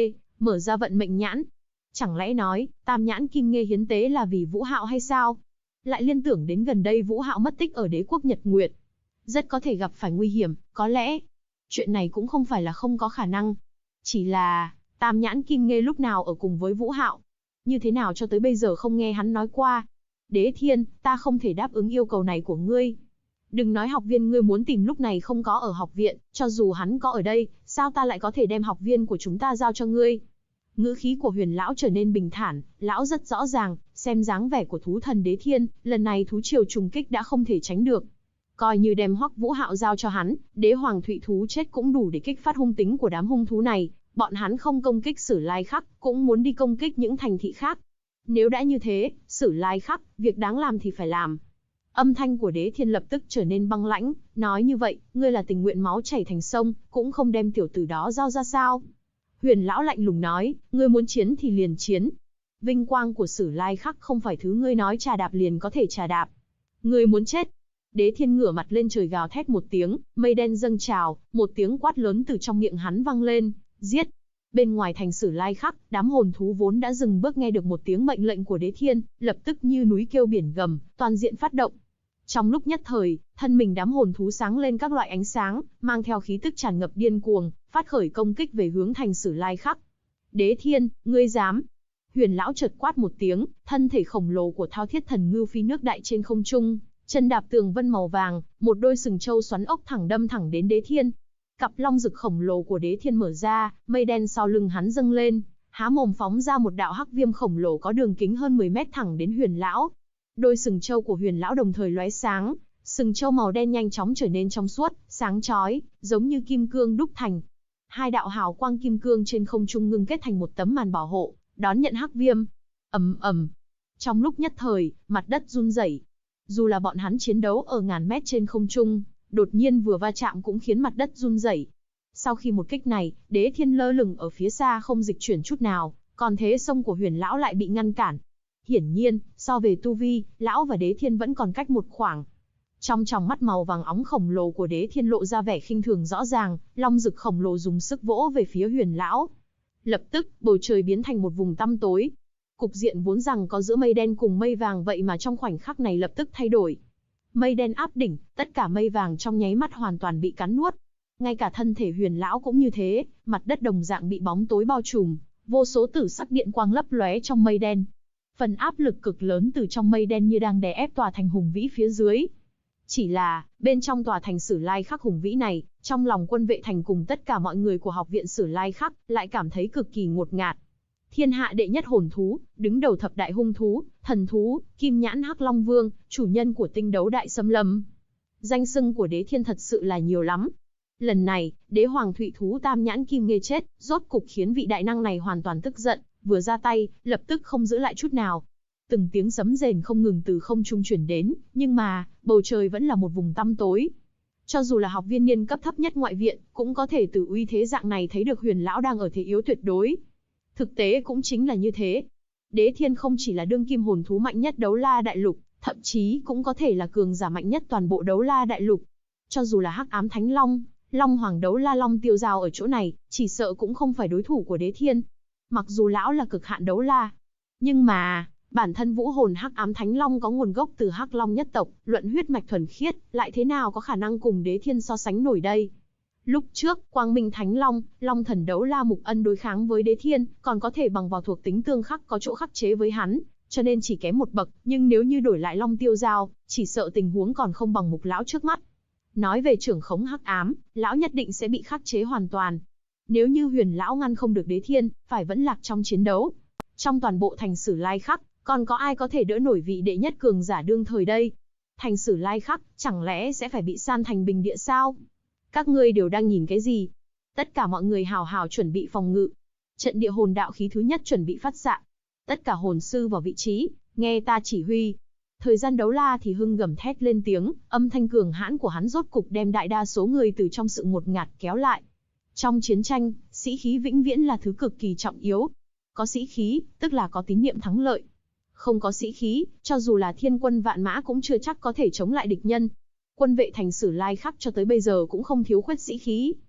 mở ra vận mệnh nhãn. Chẳng lẽ nói, tam nhãn kim nghê hiến tế là vì Vũ Hạo hay sao? Lại liên tưởng đến gần đây Vũ Hạo mất tích ở đế quốc Nhật Nguyệt. Rất có thể gặp phải nguy hiểm, có lẽ. Chuyện này cũng không phải là không có khả năng. Chỉ là, tam nhãn kim nghê lúc nào ở cùng với Vũ Hạo? Như thế nào cho tới bây giờ không nghe hắn nói qua? Đế Thiên, ta không thể đáp ứng yêu cầu này của ngươi. Đừng nói học viên ngươi muốn tìm lúc này không có ở học viện, cho dù hắn có ở đây, sao ta lại có thể đem học viên của chúng ta giao cho ngươi? Ngữ khí của Huyền lão trở nên bình thản, lão rất rõ ràng, xem dáng vẻ của thú thần Đế Thiên, lần này thú triều trùng kích đã không thể tránh được. Coi như đem Hoắc Vũ Hạo giao cho hắn, đế hoàng thụy thú chết cũng đủ để kích phát hung tính của đám hung thú này, bọn hắn không công kích Sử Lai Khắc, cũng muốn đi công kích những thành thị khác. Nếu đã như thế, Sử Lai Khắc, việc đáng làm thì phải làm. Âm thanh của Đế Thiên lập tức trở nên băng lãnh, nói như vậy, ngươi là tình nguyện máu chảy thành sông, cũng không đem tiểu tử đó giao ra sao? Huyền lão lạnh lùng nói, ngươi muốn chiến thì liền chiến. Vinh quang của Sử Lai Khắc không phải thứ ngươi nói trà đạp liền có thể trà đạp. Ngươi muốn chết. Đế Thiên ngửa mặt lên trời gào thét một tiếng, mây đen dâng trào, một tiếng quát lớn từ trong miệng hắn vang lên, giết. Bên ngoài thành Sử Lai Khắc, đám hồn thú vốn đã dừng bước nghe được một tiếng mệnh lệnh của Đế Thiên, lập tức như núi kêu biển gầm, toàn diện phát động. Trong lúc nhất thời, thân mình đám hồn thú sáng lên các loại ánh sáng, mang theo khí tức tràn ngập điên cuồng, phát khởi công kích về hướng thành Sử Lai Khắc. Đế Thiên, ngươi dám? Huyền lão chợt quát một tiếng, thân thể khổng lồ của Thao Thiết Thần Ngưu phi nước đại trên không trung, chân đạp tường vân màu vàng, một đôi sừng trâu xoắn ốc thẳng đâm thẳng đến Đế Thiên. Cặp long rực khổng lồ của Đế Thiên mở ra, mây đen sau lưng hắn dâng lên, há mồm phóng ra một đạo hắc viêm khổng lồ có đường kính hơn 10 mét thẳng đến Huyền lão. Đôi sừng trâu của Huyền lão đồng thời lóe sáng, sừng trâu màu đen nhanh chóng trở nên trong suốt, sáng chói, giống như kim cương đúc thành. Hai đạo hào quang kim cương trên không trung ngưng kết thành một tấm màn bảo hộ, đón nhận hắc viêm. Ầm ầm. Trong lúc nhất thời, mặt đất run rẩy. Dù là bọn hắn chiến đấu ở ngàn mét trên không trung, đột nhiên vừa va chạm cũng khiến mặt đất run rẩy. Sau khi một kích này, Đế Thiên lơ lửng ở phía xa không dịch chuyển chút nào, còn thế sông của Huyền lão lại bị ngăn cản. Hiển nhiên, so về tu vi, lão và Đế Thiên vẫn còn cách một khoảng. Trong tròng mắt màu vàng óng khổng lồ của Đế Thiên lộ ra vẻ khinh thường rõ ràng, long rực khổng lồ dùng sức vỗ về phía Huyền lão. Lập tức, bầu trời biến thành một vùng tăm tối. Cục diện vốn rằng có giữa mây đen cùng mây vàng vậy mà trong khoảnh khắc này lập tức thay đổi. Mây đen áp đỉnh, tất cả mây vàng trong nháy mắt hoàn toàn bị cắn nuốt. Ngay cả thân thể Huyền lão cũng như thế, mặt đất đồng dạng bị bóng tối bao trùm, vô số tử sắc điện quang lấp lóe trong mây đen. Phần áp lực cực lớn từ trong mây đen như đang đè ép tòa thành hùng vĩ phía dưới. Chỉ là, bên trong tòa thành Sử Lai Khắc hùng vĩ này, trong lòng quân vệ thành cùng tất cả mọi người của học viện Sử Lai Khắc, lại cảm thấy cực kỳ ngột ngạt. Thiên hạ đệ nhất hồn thú, đứng đầu thập đại hung thú, thần thú, Kim Nhãn Hắc Long Vương, chủ nhân của tinh đấu đại xâm lâm. Danh xưng của Đế Thiên thật sự là nhiều lắm. Lần này, đế hoàng thụy thú Tam Nhãn Kim Nghê chết, rốt cục khiến vị đại năng này hoàn toàn tức giận, vừa ra tay, lập tức không giữ lại chút nào. Từng tiếng sấm rền không ngừng từ không trung truyền đến, nhưng mà, bầu trời vẫn là một vùng tăm tối. Cho dù là học viên niên cấp thấp nhất ngoại viện, cũng có thể từ uy thế dạng này thấy được Huyền lão đang ở thế yếu tuyệt đối. Thực tế cũng chính là như thế. Đế Thiên không chỉ là đương kim hồn thú mạnh nhất Đấu La Đại Lục, thậm chí cũng có thể là cường giả mạnh nhất toàn bộ Đấu La Đại Lục. Cho dù là Hắc Ám Thánh Long, Long Hoàng Đấu La Long tiêu dao ở chỗ này, chỉ sợ cũng không phải đối thủ của Đế Thiên. Mặc dù lão là cực hạn đấu la, nhưng mà, bản thân vũ hồn Hắc Ám Thánh Long có nguồn gốc từ Hắc Long nhất tộc, luận huyết mạch thuần khiết, lại thế nào có khả năng cùng Đế Thiên so sánh nổi đây? Lúc trước, Quang Minh Thánh Long, Long Thần Đấu La Mục Ân đối kháng với Đế Thiên, còn có thể bằng vào thuộc tính tương khắc có chỗ khắc chế với hắn, cho nên chỉ kém một bậc, nhưng nếu như đổi lại Long Tiêu Dao, chỉ sợ tình huống còn không bằng Mục lão trước mắt. Nói về trưởng khống hắc ám, lão nhất định sẽ bị khắc chế hoàn toàn. Nếu như Huyền lão ngăn không được Đế Thiên, phải vẫn lạc trong chiến đấu. Trong toàn bộ thành Sử Lai Khắc, còn có ai có thể đỡ nổi vị đệ nhất cường giả đương thời đây? Thành Sử Lai Khắc, chẳng lẽ sẽ phải bị san thành bình địa sao? Các ngươi đều đang nhìn cái gì? Tất cả mọi người hào hào chuẩn bị phòng ngự. Trận địa hồn đạo khí thứ nhất chuẩn bị phát xạ. Tất cả hồn sư vào vị trí, nghe ta chỉ huy. Thời gian đấu la thì hưng gầm thét lên tiếng, âm thanh cường hãn của hắn rốt cục đem đại đa số người từ trong sự ngột ngạt kéo lại. Trong chiến tranh, sĩ khí vĩnh viễn là thứ cực kỳ trọng yếu. Có sĩ khí, tức là có tín niệm thắng lợi. Không có sĩ khí, cho dù là thiên quân vạn mã cũng chưa chắc có thể chống lại địch nhân. Quân vệ thành Sử Lai Khắc cho tới bây giờ cũng không thiếu khuyết sĩ khí.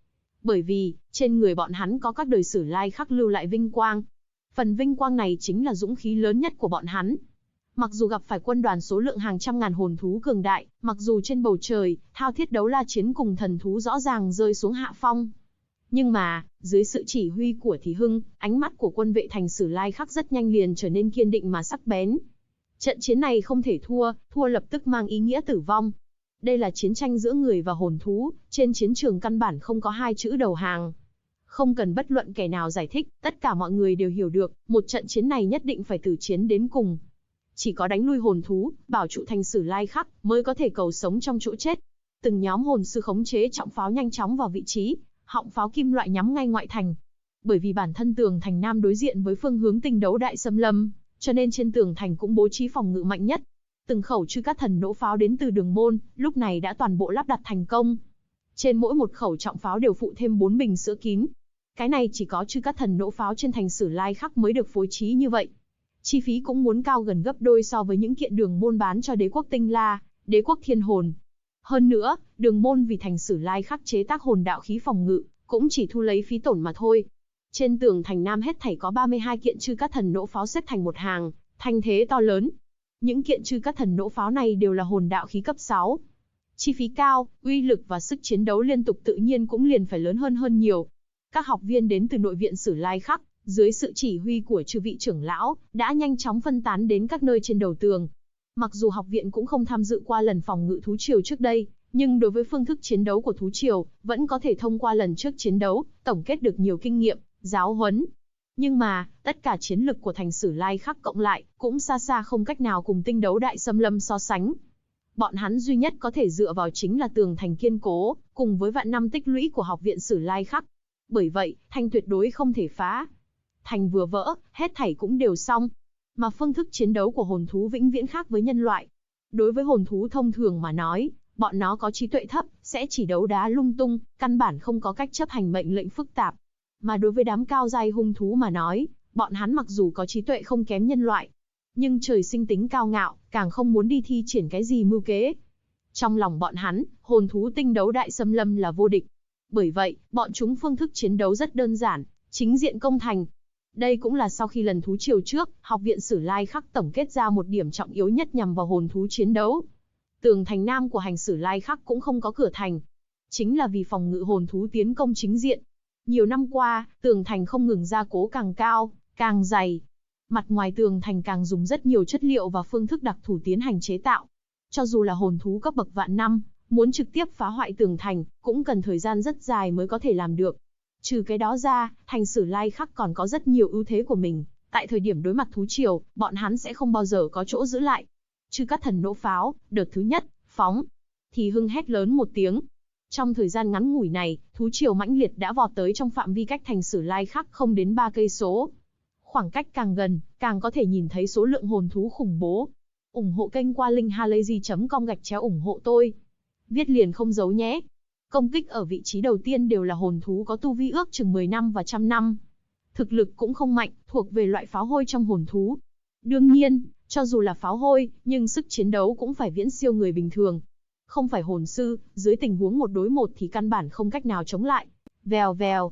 Bởi vì, trên người bọn hắn có các đời Sử Lai Khắc lưu lại vinh quang. Phần vinh quang này chính là dũng khí lớn nhất của bọn hắn. Mặc dù gặp phải quân đoàn số lượng hàng trăm ngàn hồn thú cường đại, mặc dù trên bầu trời, thao thiết đấu la chiến cùng thần thú rõ ràng rơi xuống hạ phong. Nhưng mà, dưới sự chỉ huy của Thì Hưng, ánh mắt của quân vệ thành Sử Lai Khắc rất nhanh liền trở nên kiên định mà sắc bén. Trận chiến này không thể thua, thua lập tức mang ý nghĩa tử vong. Đây là chiến tranh giữa người và hồn thú, trên chiến trường căn bản không có hai chữ đầu hàng. Không cần bất luận kẻ nào giải thích, tất cả mọi người đều hiểu được, một trận chiến này nhất định phải tử chiến đến cùng. Chỉ có đánh lui hồn thú, bảo trụ thành Sử Lai Khắc, mới có thể cầu sống trong chỗ chết. Từng nhóm hồn sư khống chế trọng pháo nhanh chóng vào vị trí, họng pháo kim loại nhắm ngay ngoại thành. Bởi vì bản thân tường thành nam đối diện với phương hướng tinh đấu đại xâm lâm, cho nên trên tường thành cũng bố trí phòng ngự mạnh nhất. Từng khẩu Chư Cát Thần nỗ pháo đến từ đường môn, lúc này đã toàn bộ lắp đặt thành công. Trên mỗi một khẩu trọng pháo đều phụ thêm 4 bình sữa kín. Cái này chỉ có Chư Cát Thần nỗ pháo trên thành Sử Lai Khắc mới được phối trí như vậy. Chi phí cũng muốn cao gần gấp đôi so với những kiện đường môn bán cho đế quốc Tinh La, đế quốc Thiên Hồn. Hơn nữa, đường môn vì thành Sử Lai Khắc chế tác hồn đạo khí phòng ngự, cũng chỉ thu lấy phí tổn mà thôi. Trên tường thành nam hết thảy có 32 kiện Chư Cát Thần nỗ pháo xếp thành một hàng, thanh thế to lớn. Những kiện Chư Cát Thần nỗ pháo này đều là hồn đạo khí cấp 6. Chi phí cao, uy lực và sức chiến đấu liên tục tự nhiên cũng liền phải lớn hơn nhiều. Các học viên đến từ nội viện Sử Lai Khắc, dưới sự chỉ huy của chư vị trưởng lão, đã nhanh chóng phân tán đến các nơi trên đầu tường. Mặc dù học viện cũng không tham dự qua lần phòng ngự thú triều trước đây, nhưng đối với phương thức chiến đấu của thú triều, vẫn có thể thông qua lần trước chiến đấu, tổng kết được nhiều kinh nghiệm, giáo huấn. Nhưng mà, tất cả chiến lực của thành Sử Lai Khắc cộng lại, cũng xa xa không cách nào cùng tinh đấu đại xâm lâm so sánh. Bọn hắn duy nhất có thể dựa vào chính là tường thành kiên cố, cùng với vạn năm tích lũy của học viện Sử Lai Khắc. Bởi vậy, thành tuyệt đối không thể phá. Thành vừa vỡ, hết thảy cũng đều xong. Mà phương thức chiến đấu của hồn thú vĩnh viễn khác với nhân loại. Đối với hồn thú thông thường mà nói, bọn nó có trí tuệ thấp, sẽ chỉ đấu đá lung tung, căn bản không có cách chấp hành mệnh lệnh phức tạp. Mà đối với đám cao giai hung thú mà nói, bọn hắn mặc dù có trí tuệ không kém nhân loại, nhưng trời sinh tính cao ngạo, càng không muốn đi thi triển cái gì mưu kế. Trong lòng bọn hắn, hồn thú tinh đấu đại xâm lâm là vô địch. Bởi vậy, bọn chúng phương thức chiến đấu rất đơn giản, chính diện công thành. Đây cũng là sau khi lần thú triều trước, học viện Sử Lai Khắc tổng kết ra một điểm trọng yếu nhất nhằm vào hồn thú chiến đấu. Tường thành nam của hành Sử Lai Khắc cũng không có cửa thành. Chính là vì phòng ngự hồn thú tiến công chính diện. Nhiều năm qua, tường thành không ngừng gia cố càng cao, càng dày. Mặt ngoài tường thành càng dùng rất nhiều chất liệu và phương thức đặc thù tiến hành chế tạo. Cho dù là hồn thú cấp bậc vạn năm, muốn trực tiếp phá hoại tường thành, cũng cần thời gian rất dài mới có thể làm được. Trừ cái đó ra, thành Sử Lai Khắc còn có rất nhiều ưu thế của mình. Tại thời điểm đối mặt thú triều, bọn hắn sẽ không bao giờ có chỗ giữ lại. Chư Cát Thần nỗ pháo, đợt thứ nhất, phóng. Thì Hưng hét lớn một tiếng. Trong thời gian ngắn ngủi này, thú triều mãnh liệt đã vọt tới trong phạm vi cách thành Sử Lai Khắc không đến 3 cây số. Khoảng cách càng gần, càng có thể nhìn thấy số lượng hồn thú khủng bố. Ủng hộ kênh qua linkhalazy.com/ủng hộ tôi. Viết liền không giấu nhé. Công kích ở vị trí đầu tiên đều là hồn thú có tu vi ước chừng 10 năm và 100 năm. Thực lực cũng không mạnh, thuộc về loại pháo hôi trong hồn thú. Đương nhiên, cho dù là pháo hôi, nhưng sức chiến đấu cũng phải viễn siêu người bình thường. Không phải hồn sư, dưới tình huống 1 đối 1 thì căn bản không cách nào chống lại. Vèo vèo.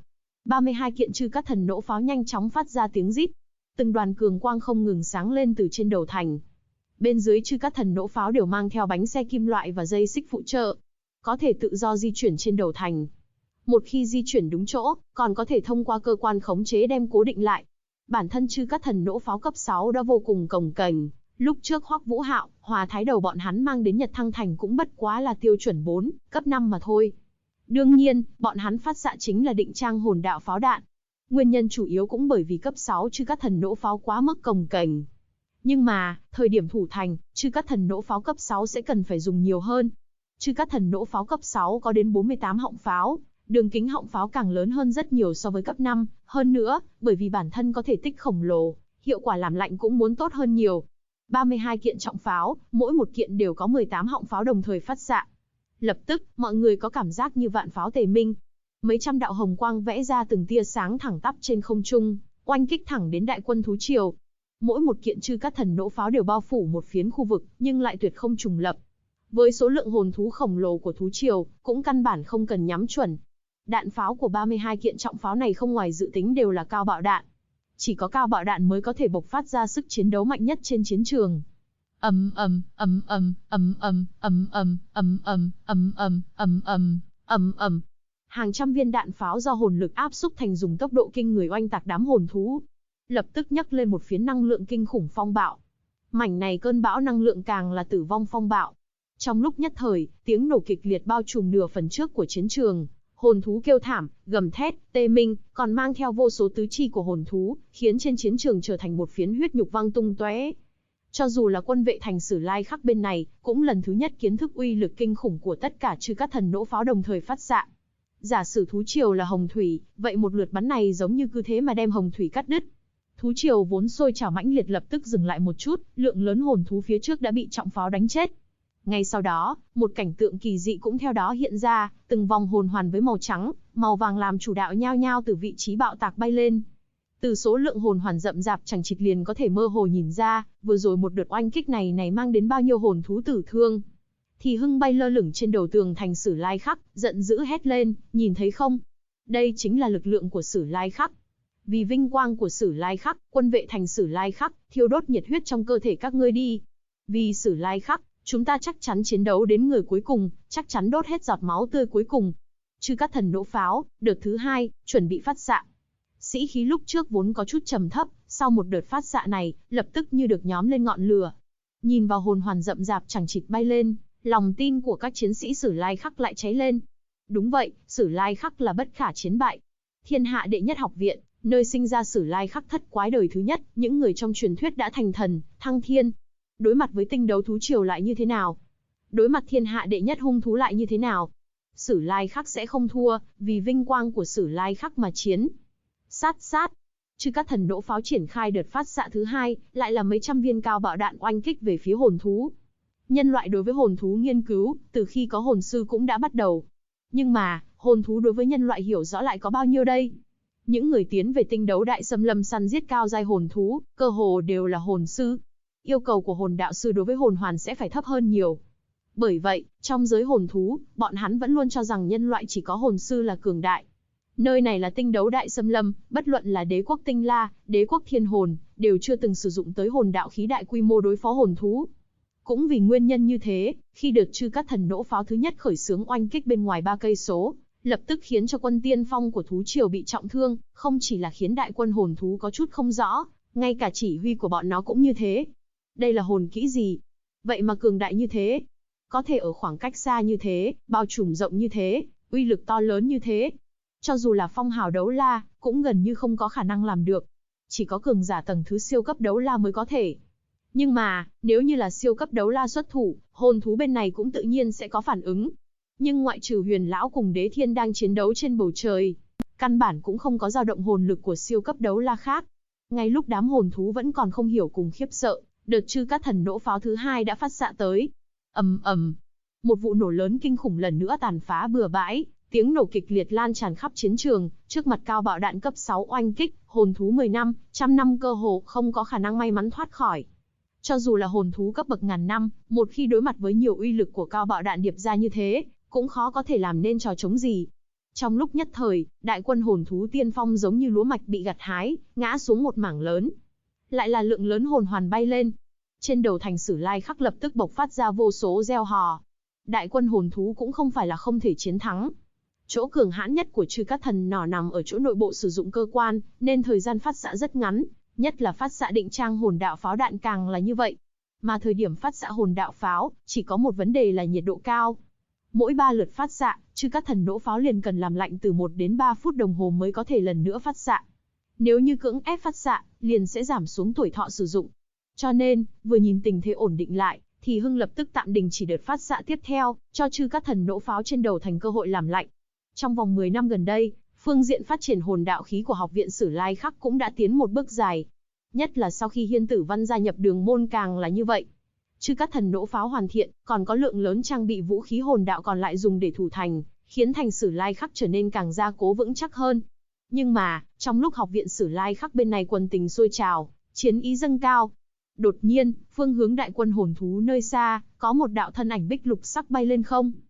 32 kiện Chư Cát Thần nỗ pháo nhanh chóng phát ra tiếng rít. Từng đoàn cường quang không ngừng sáng lên từ trên đầu thành. Bên dưới Chư Cát Thần nỗ pháo đều mang theo bánh xe kim loại và dây xích phụ trợ, có thể tự do di chuyển trên đầu thành. Một khi di chuyển đúng chỗ, còn có thể thông qua cơ quan khống chế đem cố định lại. Bản thân Chư Cát Thần nỗ pháo cấp 6 đã vô cùng cồng kềnh. Lúc trước Hoắc Vũ Hạo, Hòa Thái Đầu bọn hắn mang đến Nhật Thăng Thành cũng bất quá là tiêu chuẩn 4, cấp 5 mà thôi. Đương nhiên, bọn hắn phát xạ chính là định trang hồn đạo pháo đạn. Nguyên nhân chủ yếu cũng bởi vì cấp 6 Chư Cát Thần nỗ pháo quá mức cồng kềnh. Nhưng mà, thời điểm thủ thành, Chư Cát Thần nỗ pháo cấp 6 sẽ cần phải dùng nhiều hơn. Chư Cát Thần nỗ pháo cấp 6 có đến 48 họng pháo, đường kính họng pháo càng lớn hơn rất nhiều so với cấp 5, hơn nữa, bởi vì bản thân có thể tích khổng lồ, hiệu quả làm lạnh cũng muốn tốt hơn nhiều. 32 kiện trọng pháo, mỗi một kiện đều có 18 họng pháo đồng thời phát xạ. Lập tức, mọi người có cảm giác như vạn pháo tề minh. Mấy trăm đạo hồng quang vẽ ra từng tia sáng thẳng tắp trên không trung, oanh kích thẳng đến đại quân thú triều. Mỗi một kiện Chư Cát Thần nỗ pháo đều bao phủ một phiến khu vực, nhưng lại tuyệt không trùng lập. Với số lượng hồn thú khổng lồ của thú triều, cũng căn bản không cần nhắm chuẩn. Đạn pháo của 32 kiện trọng pháo này không ngoài dự tính đều là cao bạo đạn. Chỉ có cao bạo đạn mới có thể bộc phát ra sức chiến đấu mạnh nhất trên chiến trường. Ầm ầm ầm ầm ầm ầm ầm ầm ầm ầm ầm ầm ầm ầm ầm ầm. Hàng trăm viên đạn pháo do hồn lực áp xúc thành dùng tốc độ kinh người oanh tạc đám hồn thú, lập tức nhấc lên một phiến năng lượng kinh khủng phong bạo. Mảnh này cơn bão năng lượng càng là tử vong phong bạo. Trong lúc nhất thời, tiếng nổ kịch liệt bao trùm nửa phần trước của chiến trường, hồn thú kêu thảm, gầm thét, tê minh, còn mang theo vô số tứ chi của hồn thú, khiến trên chiến trường trở thành một phiến huyết nhục văng tung tóe. Cho dù là quân vệ thành Sử Lai Khắc bên này, cũng lần thứ nhất kiến thức uy lực kinh khủng của tất cả chư các thần nỗ pháo đồng thời phát xạ. Giả sử thú triều là hồng thủy, vậy một lượt bắn này giống như cứ thế mà đem hồng thủy cắt đứt. Thú triều vốn sôi trào mãnh liệt lập tức dừng lại một chút, lượng lớn hồn thú phía trước đã bị trọng pháo đánh chết. Ngay sau đó, một cảnh tượng kỳ dị cũng theo đó hiện ra, từng vòng hồn hoàn với màu trắng, màu vàng làm chủ đạo nhao nhao từ vị trí bạo tạc bay lên. Từ số lượng hồn hoàn rậm rạp chẳng chịt liền có thể mơ hồ nhìn ra, vừa rồi một đợt oanh kích này mang đến bao nhiêu hồn thú tử thương. Thì Hưng bay lơ lửng trên đầu tường thành Sử Lai Khắc, giận dữ hét lên, nhìn thấy không? Đây chính là lực lượng của Sử Lai Khắc. Vì vinh quang của Sử Lai Khắc, quân vệ thành Sử Lai Khắc, thiêu đốt nhiệt huyết trong cơ thể các ngươi đi. Vì Sử Lai Khắc, chúng ta chắc chắn chiến đấu đến người cuối cùng, chắc chắn đốt hết giọt máu tươi cuối cùng. Chư các thần nỗ pháo, đợt thứ 2, chuẩn bị phát xạ. Sĩ khí lúc trước vốn có chút trầm thấp, sau một đợt phát xạ này, lập tức như được nhóm lên ngọn lửa. Nhìn vào hồn hoàn rậm rạp chẳng chịt bay lên, lòng tin của các chiến sĩ Sử Lai Khắc lại cháy lên. Đúng vậy, Sử Lai Khắc là bất khả chiến bại. Thiên hạ đệ nhất học viện, nơi sinh ra Sử Lai Khắc thất quái đời thứ nhất, những người trong truyền thuyết đã thành thần, thăng thiên. Đối mặt với tinh đấu thú triều lại như thế nào? Đối mặt thiên hạ đệ nhất hung thú lại như thế nào? Sử Lai Khắc sẽ không thua, vì vinh quang của Sử Lai Khắc mà chiến. Sát. Chư các thần nỗ pháo triển khai đợt phát xạ thứ 2, lại là mấy trăm viên cao bạo đạn oanh kích về phía hồn thú. Nhân loại đối với hồn thú nghiên cứu, từ khi có hồn sư cũng đã bắt đầu. Nhưng mà, hồn thú đối với nhân loại hiểu rõ lại có bao nhiêu đây? Những người tiến về tinh đấu đại xâm lâm săn giết cao giai hồn thú, cơ hồ đều là hồn sư. Yêu cầu của hồn đạo sư đối với hồn hoàn sẽ phải thấp hơn nhiều. Bởi vậy, trong giới hồn thú, bọn hắn vẫn luôn cho rằng nhân loại chỉ có hồn sư là cường đại. Nơi này là tinh đấu đại xâm lâm, bất luận là đế quốc Tinh La, đế quốc Thiên Hồn, đều chưa từng sử dụng tới hồn đạo khí đại quy mô đối phó hồn thú. Cũng vì nguyên nhân như thế, khi đợt chư các thần nỗ pháo thứ nhất khởi xướng oanh kích bên ngoài 3 cây số, lập tức khiến cho quân tiên phong của thú triều bị trọng thương, không chỉ là khiến đại quân hồn thú có chút không rõ, ngay cả chỉ huy của bọn nó cũng như thế. Đây là hồn kỹ gì? Vậy mà cường đại như thế. Có thể ở khoảng cách xa như thế, bao trùm rộng như thế, uy lực to lớn như thế. Cho dù là phong hào đấu la, cũng gần như không có khả năng làm được. Chỉ có cường giả tầng thứ siêu cấp đấu la mới có thể. Nhưng mà, nếu như là siêu cấp đấu la xuất thủ, hồn thú bên này cũng tự nhiên sẽ có phản ứng. Nhưng ngoại trừ Huyền Lão cùng Đế Thiên đang chiến đấu trên bầu trời, căn bản cũng không có dao động hồn lực của siêu cấp đấu la khác. Ngay lúc đám hồn thú vẫn còn không hiểu cùng khiếp sợ, đợt chư các thần nỗ pháo thứ 2 đã phát xạ tới. Ầm. Một vụ nổ lớn kinh khủng lần nữa tàn phá bừa bãi, tiếng nổ kịch liệt lan tràn khắp chiến trường, trước mặt cao bạo đạn cấp 6 oanh kích, hồn thú 10 năm, trăm năm cơ hồ không có khả năng may mắn thoát khỏi. Cho dù là hồn thú cấp bậc ngàn năm, một khi đối mặt với nhiều uy lực của cao bạo đạn điệp ra như thế, cũng khó có thể làm nên trò chống gì. Trong lúc nhất thời, đại quân hồn thú tiên phong giống như lúa mạch bị gặt hái, ngã xuống một mảng lớn. Lại là lượng lớn hồn hoàn bay lên. Trên đầu thành Sử Lai Khắc lập tức bộc phát ra vô số reo hò. Đại quân hồn thú cũng không phải là không thể chiến thắng. Chỗ cường hãn nhất của chư các thần nỏ nằm ở chỗ nội bộ sử dụng cơ quan, nên thời gian phát xạ rất ngắn, nhất là phát xạ định trang hồn đạo pháo đạn càng là như vậy. Mà thời điểm phát xạ hồn đạo pháo, chỉ có một vấn đề là nhiệt độ cao. Mỗi 3 lượt phát xạ, chư các thần nỗ pháo liền cần làm lạnh từ 1 đến 3 phút đồng hồ mới có thể lần nữa phát xạ. Nếu như cưỡng ép phát xạ, liền sẽ giảm xuống tuổi thọ sử dụng. Cho nên, vừa nhìn tình thế ổn định lại, thì Hưng lập tức tạm đình chỉ đợt phát xạ tiếp theo, cho chư các thần nỗ pháo trên đầu thành cơ hội làm lạnh. Trong vòng 10 năm gần đây, phương diện phát triển hồn đạo khí của học viện Sử Lai Khắc cũng đã tiến một bước dài. Nhất là sau khi Hiên Tử Văn gia nhập đường môn càng là như vậy. Chư các thần nỗ pháo hoàn thiện, còn có lượng lớn trang bị vũ khí hồn đạo còn lại dùng để thủ thành, khiến thành Sử Lai Khắc trở nên càng gia cố vững chắc hơn. Nhưng mà, trong lúc học viện Sử Lai Khắc bên này quần tình sôi trào, chiến ý dâng cao. Đột nhiên, phương hướng đại quân hồn thú nơi xa, có một đạo thân ảnh bích lục sắc bay lên không.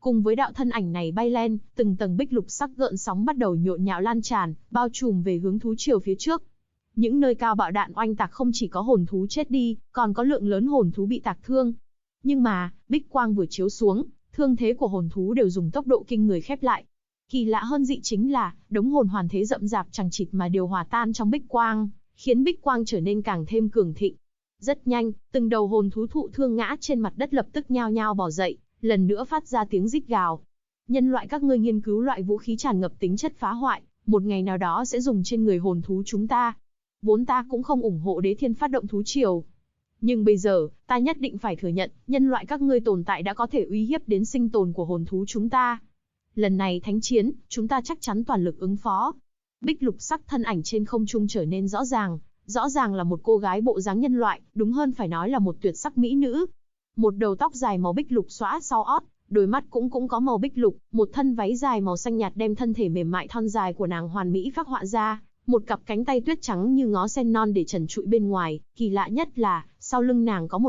Cùng với đạo thân ảnh này bay lên, từng tầng bích lục sắc gợn sóng bắt đầu nhộn nhạo lan tràn, bao trùm về hướng thú triều phía trước. Những nơi cao bạo đạn oanh tạc không chỉ có hồn thú chết đi, còn có lượng lớn hồn thú bị tạc thương. Nhưng mà, bích quang vừa chiếu xuống, thương thế của hồn thú đều dùng tốc độ kinh người khép lại. Kỳ lạ hơn dị chính là, đống hồn hoàn thế rậm rạp chằng chịt mà đều hòa tan trong bích quang, khiến bích quang trở nên càng thêm cường thịnh. Rất nhanh, từng đầu hồn thú thụ thương ngã trên mặt đất lập tức nhao nhao bò dậy, lần nữa phát ra tiếng rít gào. Nhân loại các ngươi nghiên cứu loại vũ khí tràn ngập tính chất phá hoại, một ngày nào đó sẽ dùng trên người hồn thú chúng ta. Vốn ta cũng không ủng hộ Đế Thiên phát động thú triều. Nhưng bây giờ, ta nhất định phải thừa nhận, nhân loại các ngươi tồn tại đã có thể uy hiếp đến sinh tồn của hồn thú chúng ta. Lần này thánh chiến, chúng ta chắc chắn toàn lực ứng phó. Bích lục sắc thân ảnh trên không trung trở nên rõ ràng là một cô gái bộ dáng nhân loại, đúng hơn phải nói là một tuyệt sắc mỹ nữ. Một đầu tóc dài màu bích lục xõa sau ót, đôi mắt cũng có màu bích lục, một thân váy dài màu xanh nhạt đem thân thể mềm mại thon dài của nàng hoàn mỹ phác họa ra, một cặp cánh tay tuyết trắng như ngó sen non để trần trụi bên ngoài, kỳ lạ nhất là, sau lưng nàng có một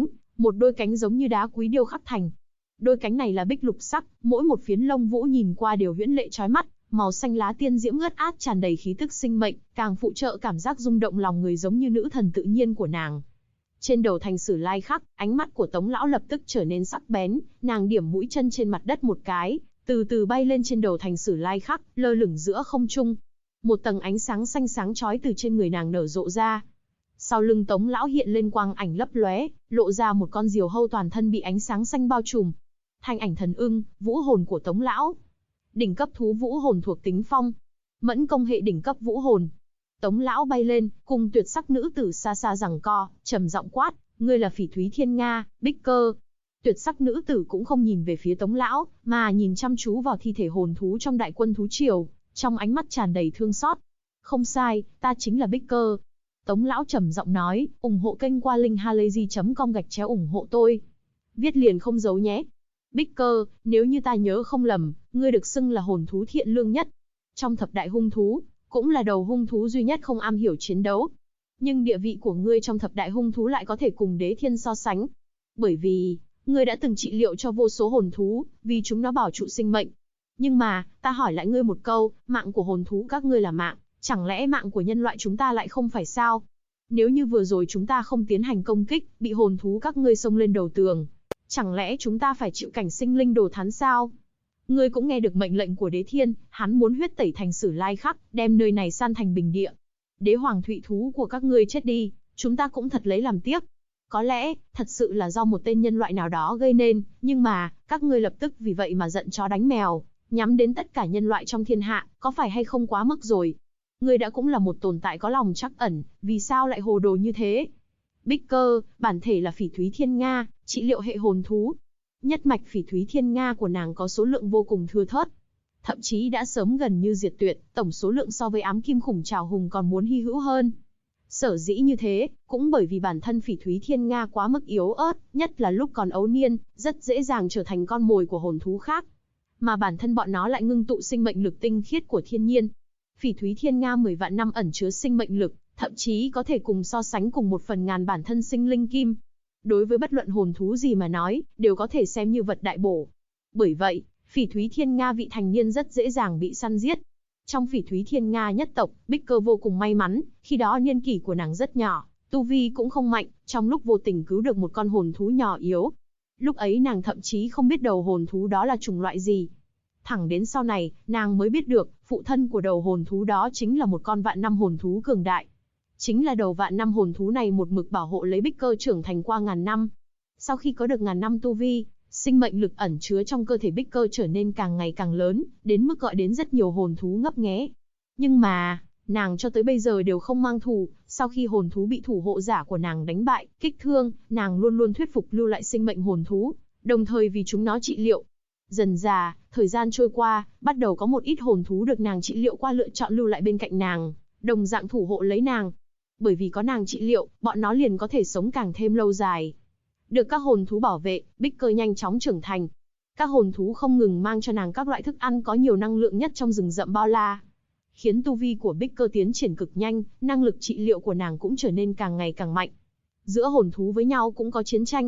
đôi cánh giống như đá quý điêu khắc thành. Đôi cánh này là bích lục sắc, mỗi một phiến lông vũ nhìn qua đều huyễn lệ chói mắt, màu xanh lá tiên diễm ướt át tràn đầy khí tức sinh mệnh, càng phụ trợ cảm giác rung động lòng người giống như nữ thần tự nhiên của nàng. Trên đầu thành Sử Lai Khắc, ánh mắt của Tống lão lập tức trở nên sắc bén, nàng điểm mũi chân trên mặt đất một cái, từ từ bay lên trên đầu thành Sử Lai Khắc, lơ lửng giữa không trung. Một tầng ánh sáng xanh sáng chói từ trên người nàng nở rộ ra. Sau lưng Tống lão hiện lên quang ảnh lấp lóe, lộ ra một con diều hâu toàn thân bị ánh sáng xanh bao trùm. Thanh ảnh thần ưng, vũ hồn của Tống lão. Đỉnh cấp thú vũ hồn thuộc tính phong. Mẫn công hệ đỉnh cấp vũ hồn. Tống lão bay lên, cùng tuyệt sắc nữ tử xa xa giằng co, trầm giọng quát, ngươi là Phỉ Thúy Thiên Nga, Bích Cơ. Tuyệt sắc nữ tử cũng không nhìn về phía Tống lão, mà nhìn chăm chú vào thi thể hồn thú trong đại quân thú triều, trong ánh mắt tràn đầy thương xót. Không sai, ta chính là Bích Cơ. Tống lão trầm giọng nói, ủng hộ kênh qua link halayzi.com ủng hộ tôi. Viết liền không giấu nhé. Bích Cơ, nếu như ta nhớ không lầm, ngươi được xưng là hồn thú thiện lương nhất. Trong thập đại hung thú, cũng là đầu hung thú duy nhất không am hiểu chiến đấu. Nhưng địa vị của ngươi trong thập đại hung thú lại có thể cùng Đế Thiên so sánh. Bởi vì, ngươi đã từng trị liệu cho vô số hồn thú, vì chúng nó bảo trụ sinh mệnh. Nhưng mà, ta hỏi lại ngươi một câu, mạng của hồn thú các ngươi là mạng, chẳng lẽ mạng của nhân loại chúng ta lại không phải sao? Nếu như vừa rồi chúng ta không tiến hành công kích, bị hồn thú các ngươi xông lên đầu tường, chẳng lẽ chúng ta phải chịu cảnh sinh linh đồ thán sao? Ngươi cũng nghe được mệnh lệnh của Đế Thiên, hắn muốn huyết tẩy thành Sử Lai Khắc, đem nơi này san thành bình địa. Đế hoàng thụy thú của các ngươi chết đi, chúng ta cũng thật lấy làm tiếc. Có lẽ, thật sự là do một tên nhân loại nào đó gây nên, nhưng mà, các ngươi lập tức vì vậy mà giận chó đánh mèo, nhắm đến tất cả nhân loại trong thiên hạ, có phải hay không quá mức rồi? Ngươi đã cũng là một tồn tại có lòng trắc ẩn, vì sao lại hồ đồ như thế? Bích Cơ, bản thể là Phỉ Thúy Thiên Nga, trị liệu hệ hồn thú. Nhất mạch Phỉ Thúy Thiên Nga của nàng có số lượng vô cùng thưa thớt, thậm chí đã sớm gần như diệt tuyệt, tổng số lượng so với ám kim khủng trảo hùng còn muốn hy hữu hơn. Sở dĩ như thế, cũng bởi vì bản thân Phỉ Thúy Thiên Nga quá mức yếu ớt, nhất là lúc còn ấu niên, rất dễ dàng trở thành con mồi của hồn thú khác. Mà bản thân bọn nó lại ngưng tụ sinh mệnh lực tinh khiết của thiên nhiên. Phỉ Thúy Thiên Nga 10 vạn năm ẩn chứa sinh mệnh lực, thậm chí có thể cùng so sánh cùng 1/1000 bản thân sinh linh kim. Đối với bất luận hồn thú gì mà nói, đều có thể xem như vật đại bổ. Bởi vậy, Phỉ Thúy Thiên Nga vị thành niên rất dễ dàng bị săn giết. Trong Phỉ Thúy Thiên Nga nhất tộc, Bích Cơ vô cùng may mắn, khi đó niên kỷ của nàng rất nhỏ, tu vi cũng không mạnh, trong lúc vô tình cứu được một con hồn thú nhỏ yếu. Lúc ấy nàng thậm chí không biết đầu hồn thú đó là chủng loại gì. Thẳng đến sau này, nàng mới biết được, phụ thân của đầu hồn thú đó chính là một con vạn năm hồn thú cường đại. Chính là đầu vạn năm hồn thú này một mực bảo hộ lấy Bích Cơ trưởng thành qua ngàn năm. Sau khi có được ngàn năm tu vi, sinh mệnh lực ẩn chứa trong cơ thể Bích Cơ trở nên càng ngày càng lớn, đến mức gọi đến rất nhiều hồn thú ngấp nghé. Nhưng mà, nàng cho tới bây giờ đều không mang thù, sau khi hồn thú bị thủ hộ giả của nàng đánh bại, kích thương, nàng luôn luôn thuyết phục lưu lại sinh mệnh hồn thú, đồng thời vì chúng nó trị liệu. Dần dà, thời gian trôi qua, bắt đầu có một ít hồn thú được nàng trị liệu qua lựa chọn lưu lại bên cạnh nàng, đồng dạng thủ hộ lấy nàng. Bởi vì có nàng trị liệu, bọn nó liền có thể sống càng thêm lâu dài. Được các hồn thú bảo vệ, Bích Cơ nhanh chóng trưởng thành. Các hồn thú không ngừng mang cho nàng các loại thức ăn có nhiều năng lượng nhất trong rừng rậm bao la, khiến tu vi của Bích Cơ tiến triển cực nhanh, năng lực trị liệu của nàng cũng trở nên càng ngày càng mạnh. Giữa hồn thú với nhau cũng có chiến tranh.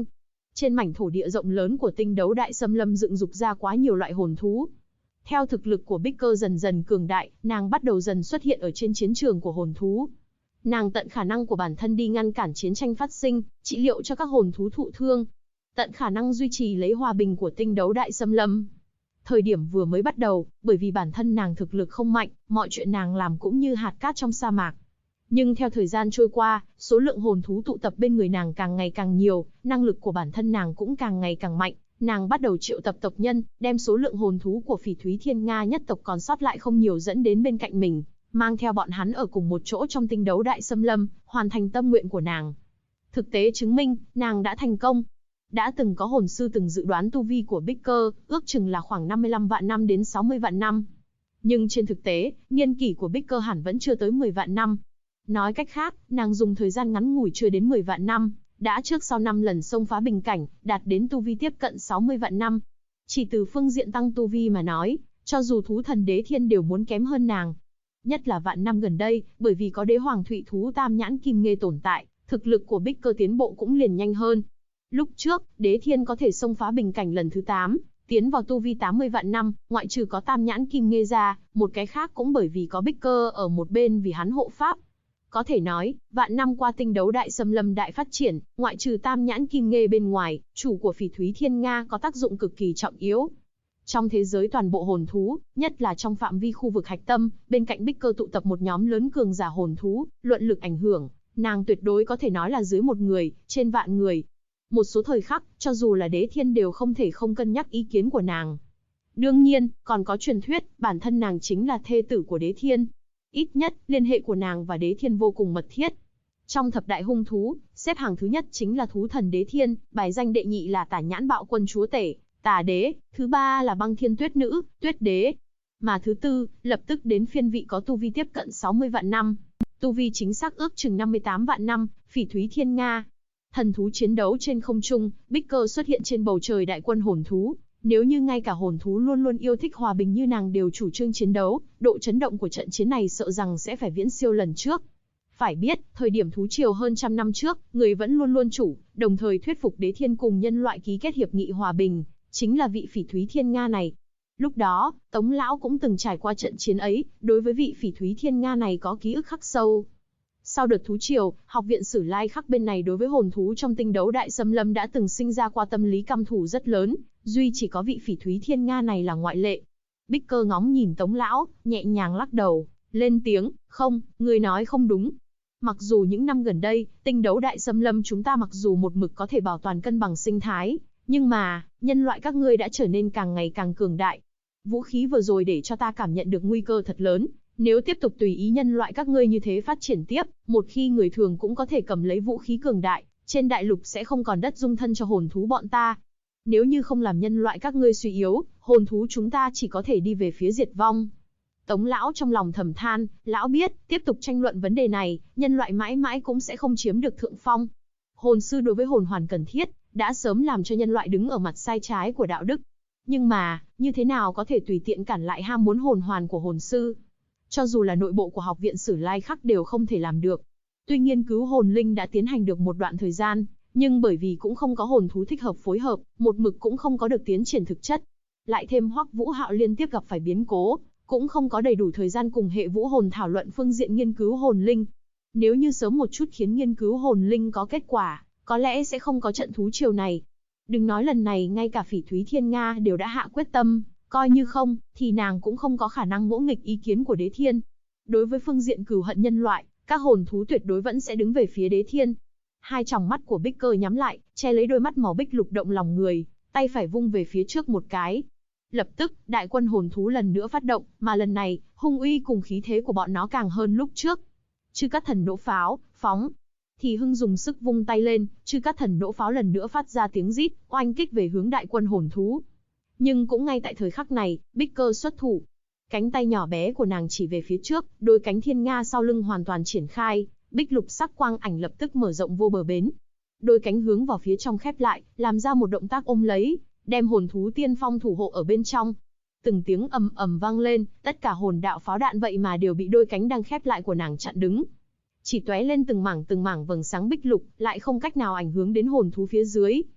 Trên mảnh thổ địa rộng lớn của tinh đấu đại xâm lâm dựng dục ra quá nhiều loại hồn thú. Theo thực lực của Bích Cơ dần dần cường đại, nàng bắt đầu dần xuất hiện ở trên chiến trường của hồn thú. Nàng tận khả năng của bản thân đi ngăn cản chiến tranh phát sinh, trị liệu cho các hồn thú thụ thương, tận khả năng duy trì lấy hòa bình của tinh đấu đại xâm lâm. Thời điểm vừa mới bắt đầu, bởi vì bản thân nàng thực lực không mạnh, mọi chuyện nàng làm cũng như hạt cát trong sa mạc. Nhưng theo thời gian trôi qua, số lượng hồn thú tụ tập bên người nàng càng ngày càng nhiều, năng lực của bản thân nàng cũng càng ngày càng mạnh. Nàng bắt đầu triệu tập tộc nhân, đem số lượng hồn thú của Phỉ Thúy Thiên Nga nhất tộc còn sót lại không nhiều dẫn đến bên cạnh mình, mang theo bọn hắn ở cùng một chỗ trong tinh đấu đại xâm lâm, hoàn thành tâm nguyện của nàng. Thực tế chứng minh, nàng đã thành công. Đã từng có hồn sư từng dự đoán tu vi của Bích Cơ, ước chừng là khoảng 55 vạn năm đến 60 vạn năm. Nhưng trên thực tế, niên kỷ của Bích Cơ hẳn vẫn chưa tới 10 vạn năm. Nói cách khác, nàng dùng thời gian ngắn ngủi chưa đến 10 vạn năm, đã trước sau 5 lần xông phá bình cảnh, đạt đến tu vi tiếp cận 60 vạn năm. Chỉ từ phương diện tăng tu vi mà nói, cho dù thú thần đế thiên đều muốn kém hơn nàng. Nhất là vạn năm gần đây, bởi vì có đế hoàng thụy thú tam nhãn kim nghê tồn tại, thực lực của Bích Cơ tiến bộ cũng liền nhanh hơn. Lúc trước, đế thiên có thể xông phá bình cảnh lần thứ 8, tiến vào tu vi 80 vạn năm, ngoại trừ có tam nhãn kim nghê ra, một cái khác cũng bởi vì có Bích Cơ ở một bên vì hắn hộ pháp. Có thể nói, vạn năm qua tinh đấu đại xâm lâm đại phát triển, ngoại trừ tam nhãn kim nghê bên ngoài, chủ của Phỉ Thúy Thiên Nga có tác dụng cực kỳ trọng yếu. Trong thế giới toàn bộ hồn thú, nhất là trong phạm vi khu vực hạch tâm, bên cạnh Bích Cơ tụ tập một nhóm lớn cường giả hồn thú, luận lực ảnh hưởng, nàng tuyệt đối có thể nói là dưới 1 người, trên vạn người. Một số thời khắc, cho dù là đế thiên đều không thể không cân nhắc ý kiến của nàng. Đương nhiên, còn có truyền thuyết, bản thân nàng chính là thê tử của đế thiên. Ít nhất, liên hệ của nàng và đế thiên vô cùng mật thiết. Trong thập đại hung thú, xếp hàng thứ nhất chính là thú thần đế thiên, bài danh đệ nhị là tả nhãn bạo quân chúa tể, tà đế, thứ ba là băng thiên tuyết nữ, tuyết đế. Mà thứ tư, lập tức đến phiên vị có tu vi tiếp cận 60 vạn năm. Tu vi chính xác ước chừng 58 vạn năm, Phỉ Thúy Thiên Nga. Thần thú chiến đấu trên không trung, Bích Cơ xuất hiện trên bầu trời đại quân hồn thú. Nếu như ngay cả hồn thú luôn luôn yêu thích hòa bình như nàng đều chủ trương chiến đấu, độ chấn động của trận chiến này sợ rằng sẽ phải viễn siêu lần trước. Phải biết, thời điểm thú triều hơn 100 năm trước, người vẫn luôn luôn chủ, đồng thời thuyết phục đế thiên cùng nhân loại ký kết hiệp nghị hòa bình, chính là vị Phỉ Thúy Thiên Nga này. Lúc đó, Tống Lão cũng từng trải qua trận chiến ấy, đối với vị Phỉ Thúy Thiên Nga này có ký ức khắc sâu. Sau đợt thú triều, học viện Sử Lai Khắc bên này đối với hồn thú trong tinh đấu đại xâm lâm đã từng sinh ra qua tâm lý căm thù rất lớn, duy chỉ có vị Phỉ Thúy Thiên Nga này là ngoại lệ. Bích Cơ ngóng nhìn Tống Lão, nhẹ nhàng lắc đầu, lên tiếng, không, người nói không đúng. Mặc dù những năm gần đây, tinh đấu đại xâm lâm chúng ta mặc dù một mực có thể bảo toàn cân bằng sinh thái, nhưng mà, nhân loại các ngươi đã trở nên càng ngày càng cường đại. Vũ khí vừa rồi để cho ta cảm nhận được nguy cơ thật lớn. Nếu tiếp tục tùy ý nhân loại các ngươi như thế phát triển tiếp, một khi người thường cũng có thể cầm lấy vũ khí cường đại, trên đại lục sẽ không còn đất dung thân cho hồn thú bọn ta. Nếu như không làm nhân loại các ngươi suy yếu, hồn thú chúng ta chỉ có thể đi về phía diệt vong. Tống Lão trong lòng thầm than, lão biết, tiếp tục tranh luận vấn đề này, nhân loại mãi mãi cũng sẽ không chiếm được thượng phong. Hồn sư đối với hồn hoàn cần thiết, đã sớm làm cho nhân loại đứng ở mặt sai trái của đạo đức. Nhưng mà, như thế nào có thể tùy tiện cản lại ham muốn hồn hoàn của hồn sư? Cho dù là nội bộ của học viện Sử Lai Khắc đều không thể làm được. Tuy nghiên cứu hồn linh đã tiến hành được một đoạn thời gian, nhưng bởi vì cũng không có hồn thú thích hợp phối hợp, một mực cũng không có được tiến triển thực chất. Lại thêm Hoắc Vũ Hạo liên tiếp gặp phải biến cố, cũng không có đầy đủ thời gian cùng hệ vũ hồn thảo luận phương diện nghiên cứu hồn linh. Nếu như sớm một chút khiến nghiên cứu hồn linh có kết quả, có lẽ sẽ không có trận thú triều này. Đừng nói lần này ngay cả Phỉ Thúy Thiên Nga đều đã hạ quyết tâm, coi như không, thì nàng cũng không có khả năng ngỗ nghịch ý kiến của đế thiên. Đối với phương diện cừu hận nhân loại, các hồn thú tuyệt đối vẫn sẽ đứng về phía đế thiên. Hai tròng mắt của Bích Cơ nhắm lại, che lấy đôi mắt màu bích lục động lòng người, tay phải vung về phía trước một cái. Lập tức, đại quân hồn thú lần nữa phát động, mà lần này, hung uy cùng khí thế của bọn nó càng hơn lúc trước. Chư Cát Thần nỗ pháo, phóng. Thì Hưng dùng sức vung tay lên, Chư Cát Thần nỗ pháo lần nữa phát ra tiếng rít, oanh kích về hướng đại quân hồn thú. Nhưng cũng ngay tại thời khắc này, Bích Cơ xuất thủ. Cánh tay nhỏ bé của nàng chỉ về phía trước, đôi cánh thiên nga sau lưng hoàn toàn triển khai, bích lục sắc quang ảnh lập tức mở rộng vô bờ bến. Đôi cánh hướng vào phía trong khép lại, làm ra một động tác ôm lấy, đem hồn thú tiên phong thủ hộ ở bên trong. Từng tiếng ầm ầm vang lên, tất cả hồn đạo pháo đạn vậy mà đều bị đôi cánh đang khép lại của nàng chặn đứng. Chỉ tóe lên từng mảng vầng sáng bích lục, lại không cách nào ảnh hưởng đến hồn thú phía dưới.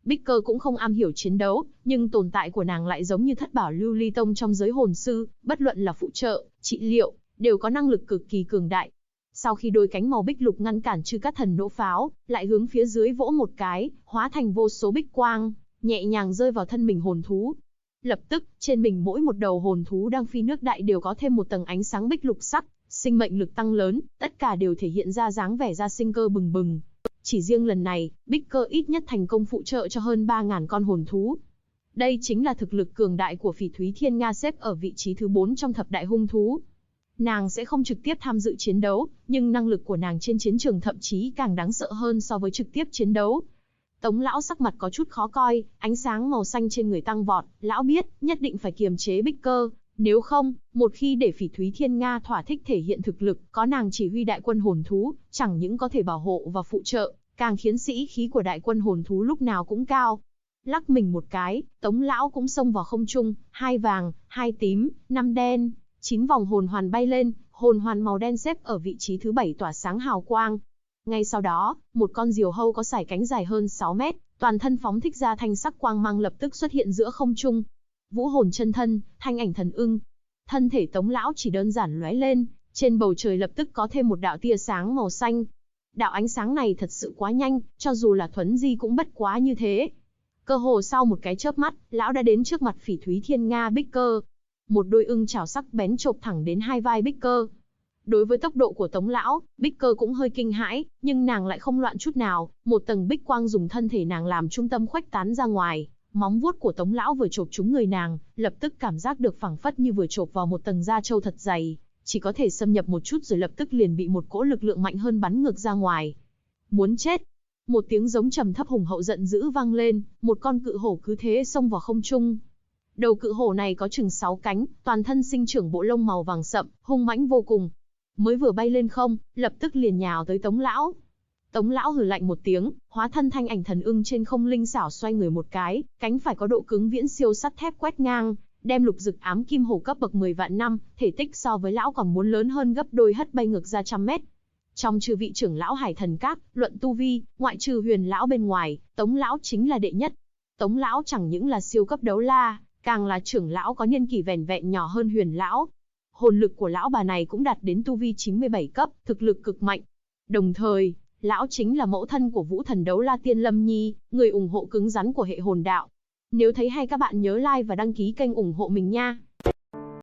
Bích Cơ cũng không am hiểu chiến đấu, nhưng tồn tại của nàng lại giống như thất bảo lưu ly tông trong giới hồn sư, bất luận là phụ trợ, trị liệu, đều có năng lực cực kỳ cường đại. Sau khi đôi cánh màu bích lục ngăn cản Chư Cát Thần nổ pháo, lại hướng phía dưới vỗ một cái, hóa thành vô số bích quang, nhẹ nhàng rơi vào thân mình hồn thú. Lập tức, trên mình mỗi một đầu hồn thú đang phi nước đại đều có thêm một tầng ánh sáng bích lục sắc, sinh mệnh lực tăng lớn, tất cả đều thể hiện ra dáng vẻ ra sinh cơ bừng bừng. Chỉ riêng lần này, Bích Cơ ít nhất thành công phụ trợ cho hơn 3.000 con hồn thú. Đây chính là thực lực cường đại của Phỉ Thúy Thiên Nga, xếp ở vị trí thứ 4 trong thập đại hung thú. Nàng sẽ không trực tiếp tham dự chiến đấu, nhưng năng lực của nàng trên chiến trường thậm chí càng đáng sợ hơn so với trực tiếp chiến đấu. Tống lão sắc mặt có chút khó coi, ánh sáng màu xanh trên người tăng vọt, lão biết, nhất định phải kiềm chế Bích Cơ, nếu không, một khi để Phỉ Thúy Thiên Nga thỏa thích thể hiện thực lực, có nàng chỉ huy đại quân hồn thú, chẳng những có thể bảo hộ và phụ trợ, càng khiến sĩ khí của đại quân hồn thú lúc nào cũng cao. Lắc mình một cái, Tống lão cũng xông vào không trung, 2 vàng, 2 tím, 5 đen, 9 vòng hồn hoàn bay lên, hồn hoàn màu đen xếp ở vị trí thứ 7 tỏa sáng hào quang. Ngay sau đó, một con diều hâu có sải cánh dài hơn 6 mét, toàn thân phóng thích ra thanh sắc quang mang lập tức xuất hiện giữa không trung. Vũ hồn chân thân, thanh ảnh thần ưng. Thân thể Tống lão chỉ đơn giản lóe lên, trên bầu trời lập tức có thêm một đạo tia sáng màu xanh. Đạo ánh sáng này thật sự quá nhanh, cho dù là thuấn di cũng bất quá như thế. Cơ hồ sau một cái chớp mắt, lão đã đến trước mặt Phỉ Thúy Thiên Nga Bích Cơ. Một đôi ưng chảo sắc bén chộp thẳng đến hai vai Bích Cơ. Đối với tốc độ của Tống lão, Bích Cơ cũng hơi kinh hãi, nhưng nàng lại không loạn chút nào, một tầng bích quang dùng thân thể nàng làm trung tâm khuếch tán ra ngoài. Móng vuốt của Tống lão vừa chộp trúng người nàng, lập tức cảm giác được phảng phất như vừa chộp vào một tầng da trâu thật dày, chỉ có thể xâm nhập một chút rồi lập tức liền bị một cỗ lực lượng mạnh hơn bắn ngược ra ngoài. Muốn chết! Một tiếng giống trầm thấp hùng hậu giận dữ vang lên, một con cự hổ cứ thế xông vào không trung. Đầu cự hổ này có chừng 6 cánh, toàn thân sinh trưởng bộ lông màu vàng sậm, hung mãnh vô cùng. Mới vừa bay lên không, lập tức liền nhào tới Tống lão. Tống lão hừ lạnh một tiếng, hóa thân thanh ảnh thần ưng trên không linh xảo xoay người một cái, cánh phải có độ cứng viễn siêu sắt thép quét ngang, đem lục dực ám kim hổ cấp bậc 10 vạn năm, thể tích so với lão còn muốn lớn hơn gấp đôi hất bay ngược ra 100 mét. Trong chư vị trưởng lão Hải Thần Các, luận tu vi, ngoại trừ Huyền lão bên ngoài, Tống lão chính là đệ nhất. Tống lão chẳng những là siêu cấp đấu la, càng là trưởng lão có niên kỷ vẻn vẹn nhỏ hơn Huyền lão. Hồn lực của lão bà này cũng đạt đến tu vi 97 cấp, thực lực cực mạnh. Đồng thời, lão chính là mẫu thân của Vũ Thần Đấu La Tiên Lâm Nhi, người ủng hộ cứng rắn của hệ hồn đạo. Nếu thấy hay các bạn nhớ like và đăng ký kênh ủng hộ mình nha.